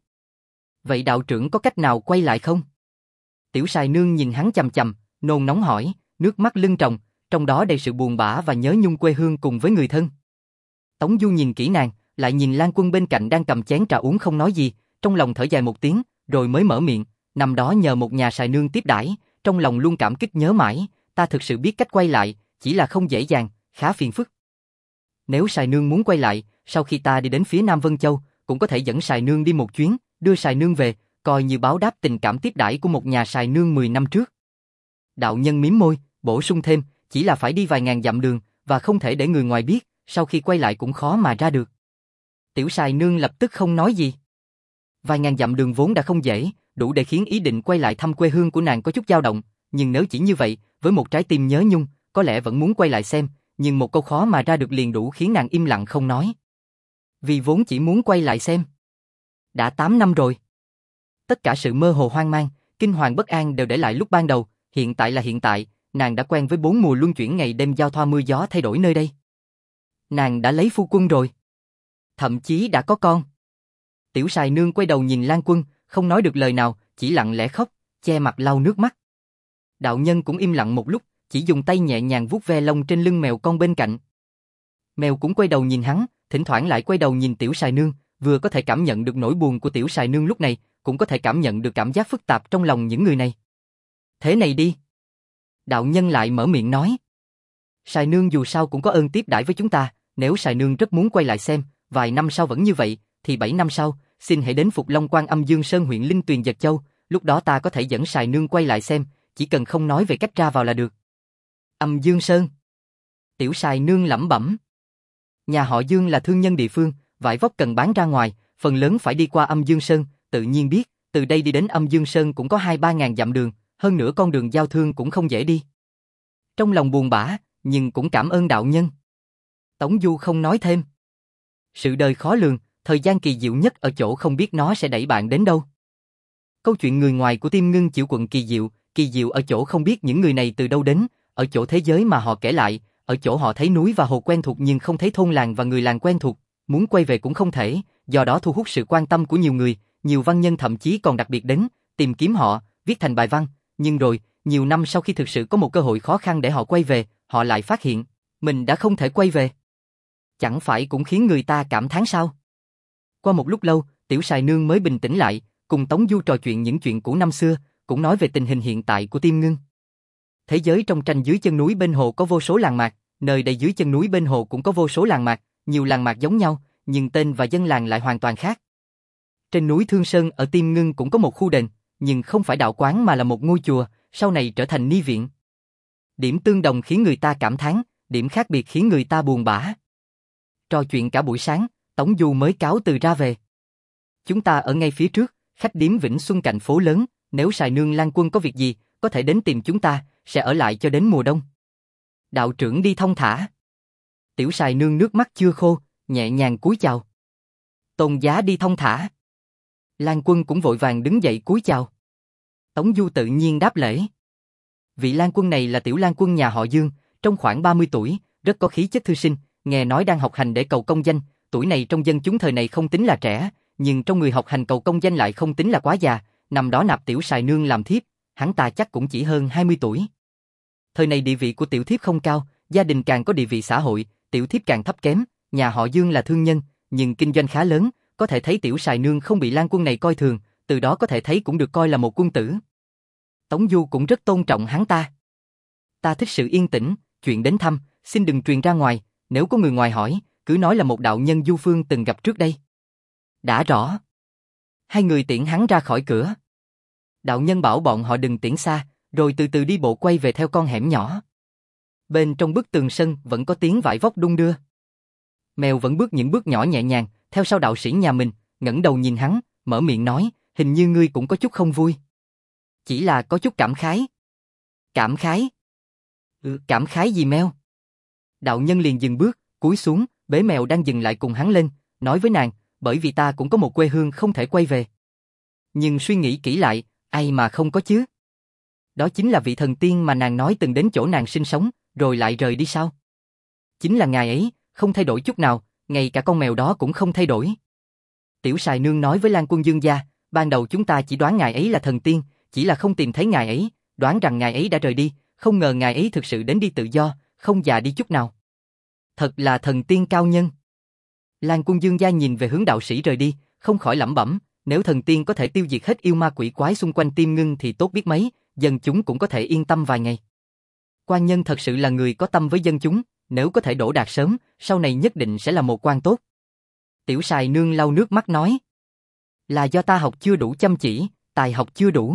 Vậy đạo trưởng có cách nào quay lại không? Tiểu Sài Nương nhìn hắn chằm chằm, nôn nóng hỏi, nước mắt lưng tròng, trong đó đầy sự buồn bã và nhớ nhung quê hương cùng với người thân. Tống Du nhìn kỹ nàng, lại nhìn Lan Quân bên cạnh đang cầm chén trà uống không nói gì, trong lòng thở dài một tiếng, rồi mới mở miệng, năm đó nhờ một nhà Sài Nương tiếp đãi, trong lòng luôn cảm kích nhớ mãi, ta thực sự biết cách quay lại, chỉ là không dễ dàng, khá phiền phức. Nếu Sài Nương muốn quay lại, sau khi ta đi đến phía Nam Vân Châu, cũng có thể dẫn Sài Nương đi một chuyến, đưa Sài Nương về, coi như báo đáp tình cảm tiếp đãi của một nhà Sài Nương mười năm trước. Đạo nhân mím môi, bổ sung thêm, chỉ là phải đi vài ngàn dặm đường, và không thể để người ngoài biết, sau khi quay lại cũng khó mà ra được. Tiểu Sài Nương lập tức không nói gì. Vài ngàn dặm đường vốn đã không dễ, đủ để khiến ý định quay lại thăm quê hương của nàng có chút dao động, nhưng nếu chỉ như vậy, với một trái tim nhớ nhung, có lẽ vẫn muốn quay lại xem, nhưng một câu khó mà ra được liền đủ khiến nàng im lặng không nói. Vì vốn chỉ muốn quay lại xem. Đã tám năm rồi. Tất cả sự mơ hồ hoang mang, kinh hoàng bất an đều để lại lúc ban đầu, hiện tại là hiện tại, nàng đã quen với bốn mùa luân chuyển ngày đêm giao thoa mưa gió thay đổi nơi đây. Nàng đã lấy phu quân rồi. Thậm chí đã có con. Tiểu Sài Nương quay đầu nhìn Lan Quân, không nói được lời nào, chỉ lặng lẽ khóc, che mặt lau nước mắt. Đạo nhân cũng im lặng một lúc, chỉ dùng tay nhẹ nhàng vuốt ve lông trên lưng mèo con bên cạnh. Mèo cũng quay đầu nhìn hắn, thỉnh thoảng lại quay đầu nhìn Tiểu Sài Nương, vừa có thể cảm nhận được nỗi buồn của Tiểu Sài Nương lúc này, cũng có thể cảm nhận được cảm giác phức tạp trong lòng những người này. Thế này đi. Đạo nhân lại mở miệng nói. Sài Nương dù sao cũng có ơn tiếp đãi với chúng ta, nếu Sài Nương rất muốn quay lại xem, vài năm sau vẫn như vậy, thì bảy năm sau, xin hãy đến Phục Long Quan Âm Dương Sơn huyện Linh Tuyền Dật Châu, lúc đó ta có thể dẫn Sài Nương quay lại xem, chỉ cần không nói về cách ra vào là được. Âm Dương Sơn. Tiểu Sài Nương lẩm bẩm. Nhà họ Dương là thương nhân địa phương, vải vóc cần bán ra ngoài, phần lớn phải đi qua Âm Dương Sơn, tự nhiên biết, từ đây đi đến Âm Dương Sơn cũng có hai ba ngàn dặm đường, hơn nữa con đường giao thương cũng không dễ đi. Trong lòng buồn bã, nhưng cũng cảm ơn đạo nhân. Tống Du không nói thêm. Sự đời khó lường, thời gian kỳ diệu nhất ở chỗ không biết nó sẽ đẩy bạn đến đâu. Câu chuyện người ngoài của Tim Ngưng Chịu Quận kỳ diệu, kỳ diệu ở chỗ không biết những người này từ đâu đến, ở chỗ thế giới mà họ kể lại, ở chỗ họ thấy núi và hồ quen thuộc nhưng không thấy thôn làng và người làng quen thuộc, muốn quay về cũng không thể, do đó thu hút sự quan tâm của nhiều người, nhiều văn nhân thậm chí còn đặc biệt đến, tìm kiếm họ, viết thành bài văn, nhưng rồi, nhiều năm sau khi thực sự có một cơ hội khó khăn để họ quay về, họ lại phát hiện, mình đã không thể quay về. Chẳng phải cũng khiến người ta cảm thán sao? Qua một lúc lâu, Tiểu Sài Nương mới bình tĩnh lại, cùng Tống Du trò chuyện những chuyện cũ năm xưa, cũng nói về tình hình hiện tại của Tim Ngưng. Thế giới trong tranh dưới chân núi bên hồ có vô số làng mạc, nơi đây dưới chân núi bên hồ cũng có vô số làng mạc, nhiều làng mạc giống nhau, nhưng tên và dân làng lại hoàn toàn khác. Trên núi Thương Sơn ở Tim Ngưng cũng có một khu đền, nhưng không phải đạo quán mà là một ngôi chùa, sau này trở thành ni viện. Điểm tương đồng khiến người ta cảm thán, điểm khác biệt khiến người ta buồn bã. Trò chuyện cả buổi sáng, Tống Du mới cáo từ ra về. Chúng ta ở ngay phía trước, khách điếm Vĩnh Xuân cạnh phố lớn, nếu Sài Nương Lan Quân có việc gì, có thể đến tìm chúng ta, sẽ ở lại cho đến mùa đông. Đạo trưởng đi thong thả. Tiểu Sài Nương nước mắt chưa khô, nhẹ nhàng cúi chào. Tôn giá đi thong thả. Lan Quân cũng vội vàng đứng dậy cúi chào. Tống Du tự nhiên đáp lễ. Vị Lan Quân này là Tiểu Lan Quân nhà họ Dương, trong khoảng ba mươi tuổi, rất có khí chất thư sinh, nghe nói đang học hành để cầu công danh, tuổi này trong dân chúng thời này không tính là trẻ, nhưng trong người học hành cầu công danh lại không tính là quá già, năm đó nạp tiểu sài nương làm thiếp, hắn ta chắc cũng chỉ hơn hai mươi tuổi. Thời này địa vị của tiểu thiếp không cao, gia đình càng có địa vị xã hội, tiểu thiếp càng thấp kém, nhà họ Dương là thương nhân, nhưng kinh doanh khá lớn, có thể thấy tiểu sài nương không bị Lan Quân này coi thường, từ đó có thể thấy cũng được coi là một quân tử. Tống Du cũng rất tôn trọng hắn ta. Ta thích sự yên tĩnh, chuyện đến thăm, xin đừng truyền ra ngoài, nếu có người ngoài hỏi, cứ nói là một đạo nhân Du Phương từng gặp trước đây. Đã rõ. Hai người tiễn hắn ra khỏi cửa. Đạo nhân bảo bọn họ đừng tiễn xa, rồi từ từ đi bộ quay về theo con hẻm nhỏ. Bên trong bức tường sân vẫn có tiếng vải vóc đung đưa. Mèo vẫn bước những bước nhỏ nhẹ nhàng, theo sau đạo sĩ nhà mình, ngẩng đầu nhìn hắn, mở miệng nói, hình như ngươi cũng có chút không vui. Chỉ là có chút cảm khái. Cảm khái? Ừ, cảm khái gì Mèo? Đạo nhân liền dừng bước, cúi xuống, bế Mèo đang dừng lại cùng hắn lên, nói với nàng, bởi vì ta cũng có một quê hương không thể quay về. Nhưng suy nghĩ kỹ lại, ai mà không có chứ? Đó chính là vị thần tiên mà nàng nói từng đến chỗ nàng sinh sống, rồi lại rời đi sao? Chính là ngài ấy, không thay đổi chút nào, ngay cả con mèo đó cũng không thay đổi. Tiểu sài nương nói với Lan Quân Dương gia, ban đầu chúng ta chỉ đoán ngài ấy là thần tiên, chỉ là không tìm thấy ngài ấy, đoán rằng ngài ấy đã rời đi, không ngờ ngài ấy thực sự đến đi tự do, không già đi chút nào. Thật là thần tiên cao nhân. Lan Quân Dương gia nhìn về hướng đạo sĩ rời đi, không khỏi lẩm bẩm, nếu thần tiên có thể tiêu diệt hết yêu ma quỷ quái xung quanh Tiêm Ngưng thì tốt biết mấy, dân chúng cũng có thể yên tâm vài ngày. Quan nhân thật sự là người có tâm với dân chúng, nếu có thể đỗ đạt sớm, sau này nhất định sẽ là một quan tốt. Tiểu sài nương lau nước mắt nói, là do ta học chưa đủ chăm chỉ, tài học chưa đủ.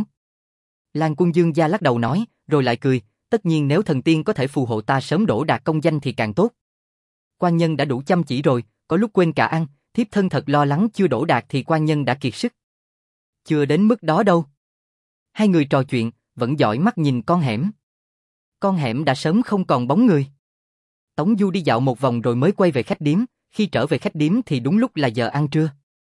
Lan Quân Dương gia lắc đầu nói, rồi lại cười, tất nhiên nếu thần tiên có thể phù hộ ta sớm đỗ đạt công danh thì càng tốt. Quan nhân đã đủ chăm chỉ rồi, có lúc quên cả ăn, thiếp thân thật lo lắng chưa đỗ đạt thì quan nhân đã kiệt sức. Chưa đến mức đó đâu. Hai người trò chuyện, vẫn dõi mắt nhìn con hẻm. Con hẻm đã sớm không còn bóng người. Tống Du đi dạo một vòng rồi mới quay về khách điếm, khi trở về khách điếm thì đúng lúc là giờ ăn trưa.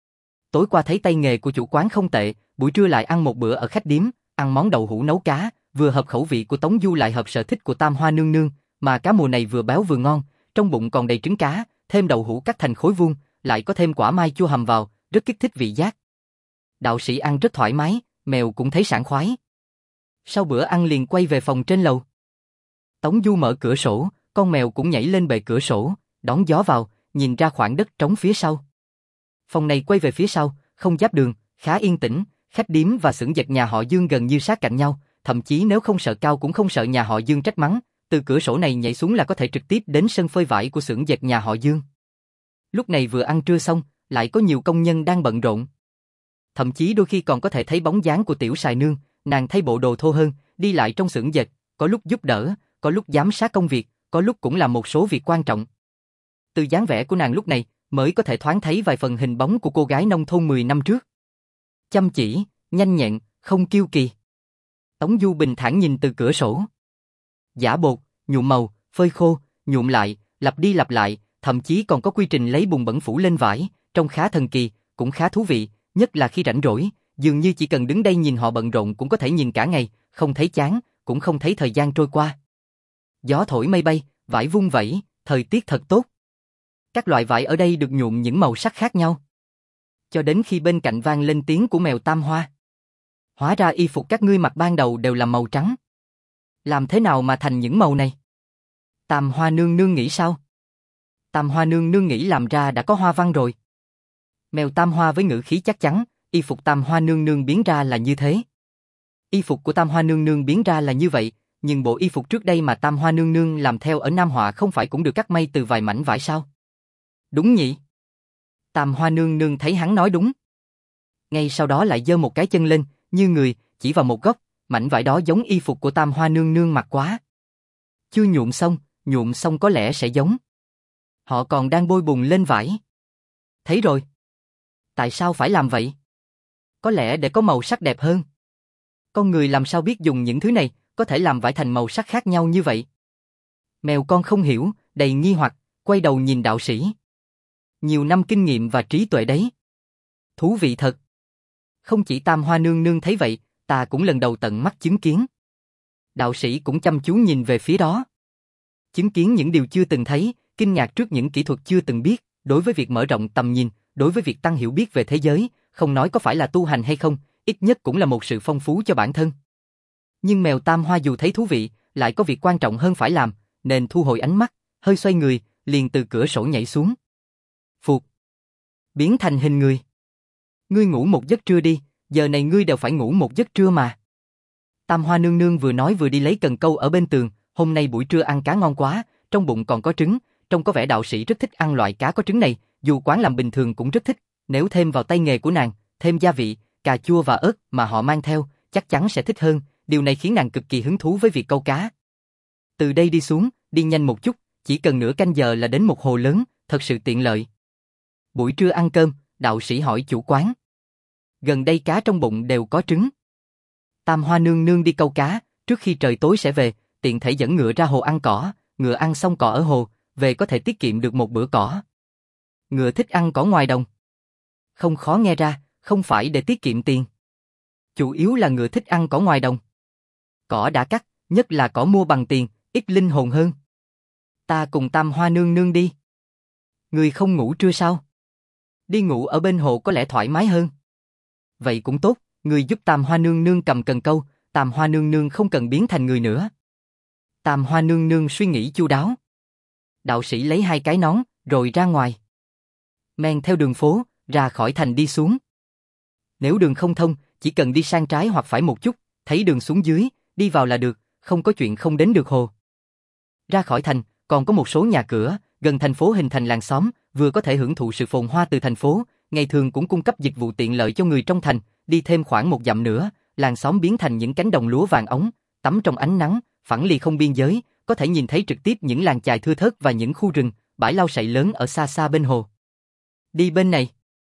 Tối qua thấy tay nghề của chủ quán không tệ, buổi trưa lại ăn một bữa ở khách điếm, ăn món đậu hũ nấu cá, vừa hợp khẩu vị của Tống Du lại hợp sở thích của Tam Hoa nương nương, mà cá mùa này vừa béo vừa ngon, trong bụng còn đầy trứng cá, thêm đậu hũ cắt thành khối vuông, lại có thêm quả mai chua hầm vào, rất kích thích vị giác. Đạo sĩ ăn rất thoải mái, mèo cũng thấy sảng khoái. Sau bữa ăn liền quay về phòng trên lầu. Tống Du mở cửa sổ, con mèo cũng nhảy lên bề cửa sổ, đón gió vào, nhìn ra khoảng đất trống phía sau. Phòng này quay về phía sau, không giáp đường, khá yên tĩnh, khách điếm và xưởng dệt nhà họ Dương gần như sát cạnh nhau, thậm chí nếu không sợ cao cũng không sợ nhà họ Dương trách mắng, từ cửa sổ này nhảy xuống là có thể trực tiếp đến sân phơi vải của xưởng dệt nhà họ Dương. Lúc này vừa ăn trưa xong, lại có nhiều công nhân đang bận rộn. Thậm chí đôi khi còn có thể thấy bóng dáng của tiểu sài nương, nàng thay bộ đồ thô hơn, đi lại trong xưởng dệt, có lúc giúp đỡ, có lúc giám sát công việc, có lúc cũng làm một số việc quan trọng. Từ dáng vẻ của nàng lúc này, mới có thể thoáng thấy vài phần hình bóng của cô gái nông thôn mười năm trước. Chăm chỉ, nhanh nhẹn, không kiêu kỳ. Tống Du bình thản nhìn từ cửa sổ. Giã bột, nhuộm màu, phơi khô, nhuộm lại, lặp đi lặp lại, thậm chí còn có quy trình lấy bùn bẩn phủ lên vải, trông khá thần kỳ, cũng khá thú vị, nhất là khi rảnh rỗi, dường như chỉ cần đứng đây nhìn họ bận rộn cũng có thể nhìn cả ngày, không thấy chán, cũng không thấy thời gian trôi qua. Gió thổi mây bay, vải vung vẩy, thời tiết thật tốt. Các loại vải ở đây được nhuộm những màu sắc khác nhau. Cho đến khi bên cạnh vang lên tiếng của mèo Tam Hoa. Hóa ra y phục các ngươi mặc ban đầu đều là màu trắng. Làm thế nào mà thành những màu này? Tam Hoa nương nương nghĩ sao? Tam Hoa nương nương nghĩ làm ra đã có hoa văn rồi. Mèo Tam Hoa với ngữ khí chắc chắn, y phục Tam Hoa nương nương biến ra là như thế. Y phục của Tam Hoa nương nương biến ra là như vậy, nhưng bộ y phục trước đây mà Tam Hoa nương nương làm theo ở Nam Họa không phải cũng được cắt may từ vài mảnh vải sao? Đúng nhỉ? Tam Hoa nương nương thấy hắn nói đúng. Ngay sau đó lại giơ một cái chân lên, như người, chỉ vào một góc, mảnh vải đó giống y phục của Tam Hoa nương nương mặc quá. Chưa nhuộm xong, nhuộm xong có lẽ sẽ giống. Họ còn đang bôi bùn lên vải. Thấy rồi. Tại sao phải làm vậy? Có lẽ để có màu sắc đẹp hơn. Con người làm sao biết dùng những thứ này, có thể làm vải thành màu sắc khác nhau như vậy? Mèo con không hiểu, đầy nghi hoặc, quay đầu nhìn đạo sĩ. Nhiều năm kinh nghiệm và trí tuệ đấy. Thú vị thật. Không chỉ Tam Hoa nương nương thấy vậy, ta cũng lần đầu tận mắt chứng kiến. Đạo sĩ cũng chăm chú nhìn về phía đó. Chứng kiến những điều chưa từng thấy, kinh ngạc trước những kỹ thuật chưa từng biết, đối với việc mở rộng tầm nhìn, đối với việc tăng hiểu biết về thế giới, không nói có phải là tu hành hay không, ít nhất cũng là một sự phong phú cho bản thân. Nhưng mèo Tam Hoa dù thấy thú vị, lại có việc quan trọng hơn phải làm, nên thu hồi ánh mắt, hơi xoay người, liền từ cửa sổ nhảy xuống. Phụt! Biến thành hình người. Ngươi ngủ một giấc trưa đi, giờ này ngươi đều phải ngủ một giấc trưa mà. Tam Hoa nương nương vừa nói vừa đi lấy cần câu ở bên tường, hôm nay buổi trưa ăn cá ngon quá, trong bụng còn có trứng, trông có vẻ đạo sĩ rất thích ăn loại cá có trứng này, dù quán làm bình thường cũng rất thích, nếu thêm vào tay nghề của nàng, thêm gia vị, cà chua và ớt mà họ mang theo, chắc chắn sẽ thích hơn, điều này khiến nàng cực kỳ hứng thú với việc câu cá. Từ đây đi xuống, đi nhanh một chút, chỉ cần nửa canh giờ là đến một hồ lớn, thật sự tiện lợi. Buổi trưa ăn cơm, đạo sĩ hỏi chủ quán. Gần đây cá trong bụng đều có trứng. Tam Hoa nương nương đi câu cá, trước khi trời tối sẽ về, tiện thể dẫn ngựa ra hồ ăn cỏ, ngựa ăn xong cỏ ở hồ, về có thể tiết kiệm được một bữa cỏ. Ngựa thích ăn cỏ ngoài đồng. Không khó nghe ra, không phải để tiết kiệm tiền. Chủ yếu là ngựa thích ăn cỏ ngoài đồng. Cỏ đã cắt, nhất là cỏ mua bằng tiền, ít linh hồn hơn. Ta cùng Tam Hoa nương nương đi. Người không ngủ trưa sao? Đi ngủ ở bên hồ có lẽ thoải mái hơn. Vậy cũng tốt, người giúp Tam Hoa nương nương cầm cần câu, Tam Hoa nương nương không cần biến thành người nữa. Tam Hoa nương nương suy nghĩ chu đáo. Đạo sĩ lấy hai cái nón, rồi ra ngoài. Men theo đường phố, ra khỏi thành đi xuống. Nếu đường không thông, chỉ cần đi sang trái hoặc phải một chút, thấy đường xuống dưới, đi vào là được, không có chuyện không đến được hồ. Ra khỏi thành, còn có một số nhà cửa, gần thành phố hình thành làng xóm, vừa có thể hưởng thụ sự phồn hoa từ thành phố, ngày thường cũng cung cấp dịch vụ tiện lợi cho người trong thành, đi thêm khoảng một dặm nữa, làng xóm biến thành những cánh đồng lúa vàng óng, tắm trong ánh nắng, phẳng lì không biên giới, có thể nhìn thấy trực tiếp những làng chài thưa thớt và những khu rừng, bãi lau sậy lớn ở xa xa bên hồ. Đi bên này.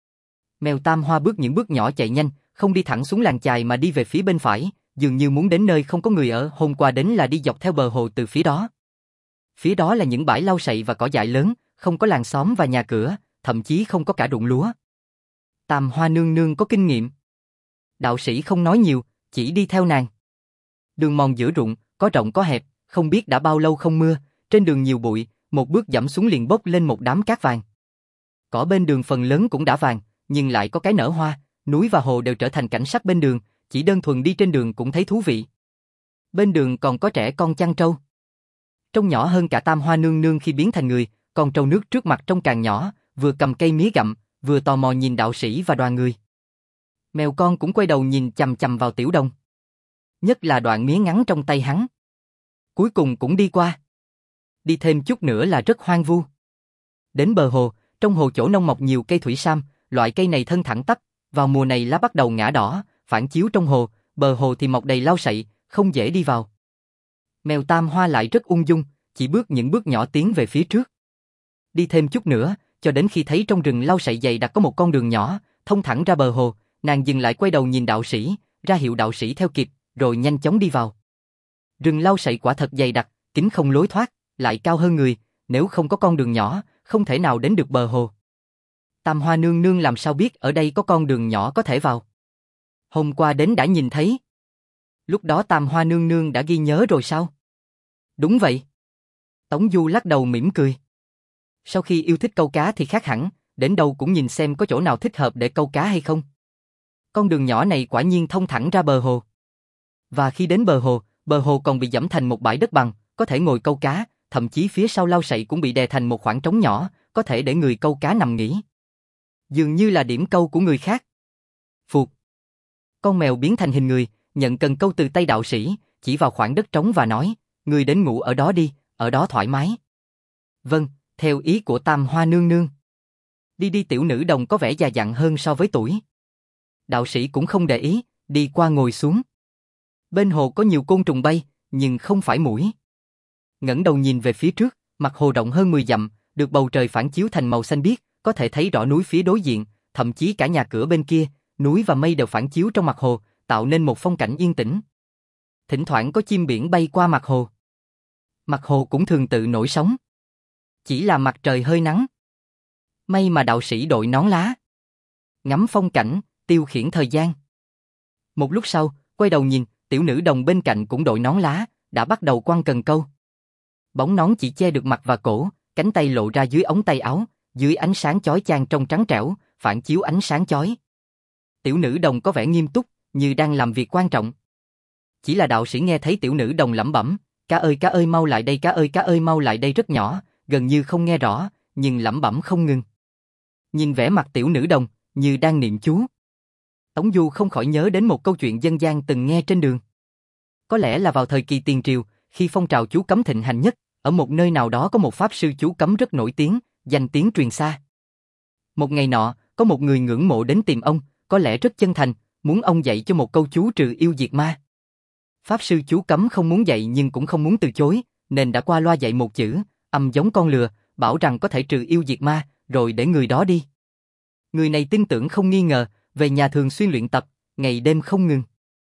Mèo Tam Hoa bước những bước nhỏ chạy nhanh, không đi thẳng xuống làng chài mà đi về phía bên phải, dường như muốn đến nơi không có người ở, hôm qua đến là đi dọc theo bờ hồ từ phía đó. Phía đó là những bãi lau sậy và cỏ dại lớn, không có làng xóm và nhà cửa, thậm chí không có cả ruộng lúa. Tam Hoa nương nương có kinh nghiệm. Đạo sĩ không nói nhiều, chỉ đi theo nàng. Đường mòn giữa ruộng, có rộng có hẹp, không biết đã bao lâu không mưa, trên đường nhiều bụi, một bước dẫm xuống liền bốc lên một đám cát vàng. Cỏ bên đường phần lớn cũng đã vàng, nhưng lại có cái nở hoa, núi và hồ đều trở thành cảnh sắc bên đường, chỉ đơn thuần đi trên đường cũng thấy thú vị. Bên đường còn có trẻ con chăn trâu. Trông nhỏ hơn cả Tam Hoa nương nương khi biến thành người, con trâu nước trước mặt trông càng nhỏ, vừa cầm cây mía gặm, vừa tò mò nhìn đạo sĩ và đoàn người. Mèo con cũng quay đầu nhìn chằm chằm vào Tiểu Đồng. Nhất là đoạn mía ngắn trong tay hắn. Cuối cùng cũng đi qua. Đi thêm chút nữa là rất hoang vu. Đến bờ hồ, trong hồ chỗ nông mọc nhiều cây thủy sam, loại cây này thân thẳng tắp, vào mùa này lá bắt đầu ngã đỏ, phản chiếu trong hồ, bờ hồ thì mọc đầy lau sậy, không dễ đi vào. Mèo Tam Hoa lại rất ung dung, chỉ bước những bước nhỏ tiến về phía trước. Đi thêm chút nữa, cho đến khi thấy trong rừng lau sậy dày đặc có một con đường nhỏ, thông thẳng ra bờ hồ, nàng dừng lại quay đầu nhìn đạo sĩ, ra hiệu đạo sĩ theo kịp, rồi nhanh chóng đi vào. Rừng lau sậy quả thật dày đặc, kín không lối thoát, lại cao hơn người, nếu không có con đường nhỏ, không thể nào đến được bờ hồ. Tam Hoa nương nương làm sao biết ở đây có con đường nhỏ có thể vào? Hôm qua đến đã nhìn thấy. Lúc đó Tam Hoa nương nương đã ghi nhớ rồi sao? Đúng vậy. Tống Du lắc đầu mỉm cười. Sau khi yêu thích câu cá thì khác hẳn, đến đâu cũng nhìn xem có chỗ nào thích hợp để câu cá hay không. Con đường nhỏ này quả nhiên thông thẳng ra bờ hồ. Và khi đến bờ hồ, bờ hồ còn bị dẫm thành một bãi đất bằng, có thể ngồi câu cá, thậm chí phía sau lau sậy cũng bị đè thành một khoảng trống nhỏ, có thể để người câu cá nằm nghỉ. Dường như là điểm câu của người khác. Phụt. Con mèo biến thành hình người, nhận cần câu từ tay đạo sĩ, chỉ vào khoảng đất trống và nói, người đến ngủ ở đó đi, ở đó thoải mái. Vâng, theo ý của Tam Hoa nương nương. Đi đi Tiểu nữ đồng có vẻ già dặn hơn so với tuổi. Đạo sĩ cũng không để ý, đi qua ngồi xuống. Bên hồ có nhiều côn trùng bay, nhưng không phải muỗi. Ngẩng đầu nhìn về phía trước, mặt hồ rộng hơn mười dặm, được bầu trời phản chiếu thành màu xanh biếc, có thể thấy rõ núi phía đối diện, thậm chí cả nhà cửa bên kia, núi và mây đều phản chiếu trong mặt hồ, tạo nên một phong cảnh yên tĩnh. Thỉnh thoảng có chim biển bay qua mặt hồ. Mặt hồ cũng thường tự nổi sóng. Chỉ là mặt trời hơi nắng. May mà đạo sĩ đội nón lá. Ngắm phong cảnh, tiêu khiển thời gian. Một lúc sau, quay đầu nhìn, tiểu nữ đồng bên cạnh cũng đội nón lá, đã bắt đầu quăng cần câu. Bóng nón chỉ che được mặt và cổ, cánh tay lộ ra dưới ống tay áo, dưới ánh sáng chói chang trông trắng trẻo, phản chiếu ánh sáng chói. Tiểu nữ đồng có vẻ nghiêm túc, như đang làm việc quan trọng. Chỉ là đạo sĩ nghe thấy tiểu nữ đồng lẩm bẩm, cá ơi cá ơi mau lại đây, cá ơi cá ơi mau lại đây rất nhỏ, gần như không nghe rõ, nhưng lẩm bẩm không ngừng. Nhìn vẻ mặt tiểu nữ đồng, như đang niệm chú. Tống Du không khỏi nhớ đến một câu chuyện dân gian từng nghe trên đường. Có lẽ là vào thời kỳ tiền triều, khi phong trào chú cấm thịnh hành nhất, ở một nơi nào đó có một pháp sư chú cấm rất nổi tiếng, danh tiếng truyền xa. Một ngày nọ, có một người ngưỡng mộ đến tìm ông, có lẽ rất chân thành, muốn ông dạy cho một câu chú trừ yêu diệt ma. Pháp sư chú cấm không muốn dạy nhưng cũng không muốn từ chối, nên đã qua loa dạy một chữ, âm giống con lừa, bảo rằng có thể trừ yêu diệt ma, rồi để người đó đi. Người này tin tưởng không nghi ngờ, về nhà thường xuyên luyện tập, ngày đêm không ngừng.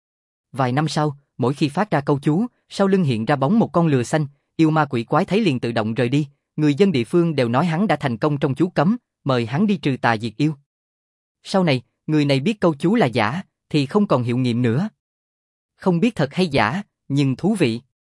Vài năm sau, mỗi khi phát ra câu chú, sau lưng hiện ra bóng một con lừa xanh, yêu ma quỷ quái thấy liền tự động rời đi, người dân địa phương đều nói hắn đã thành công trong chú cấm, mời hắn đi trừ tà diệt yêu. Sau này, người này biết câu chú là giả, thì không còn hiệu nghiệm nữa. Không biết thật hay giả, nhưng thú vị.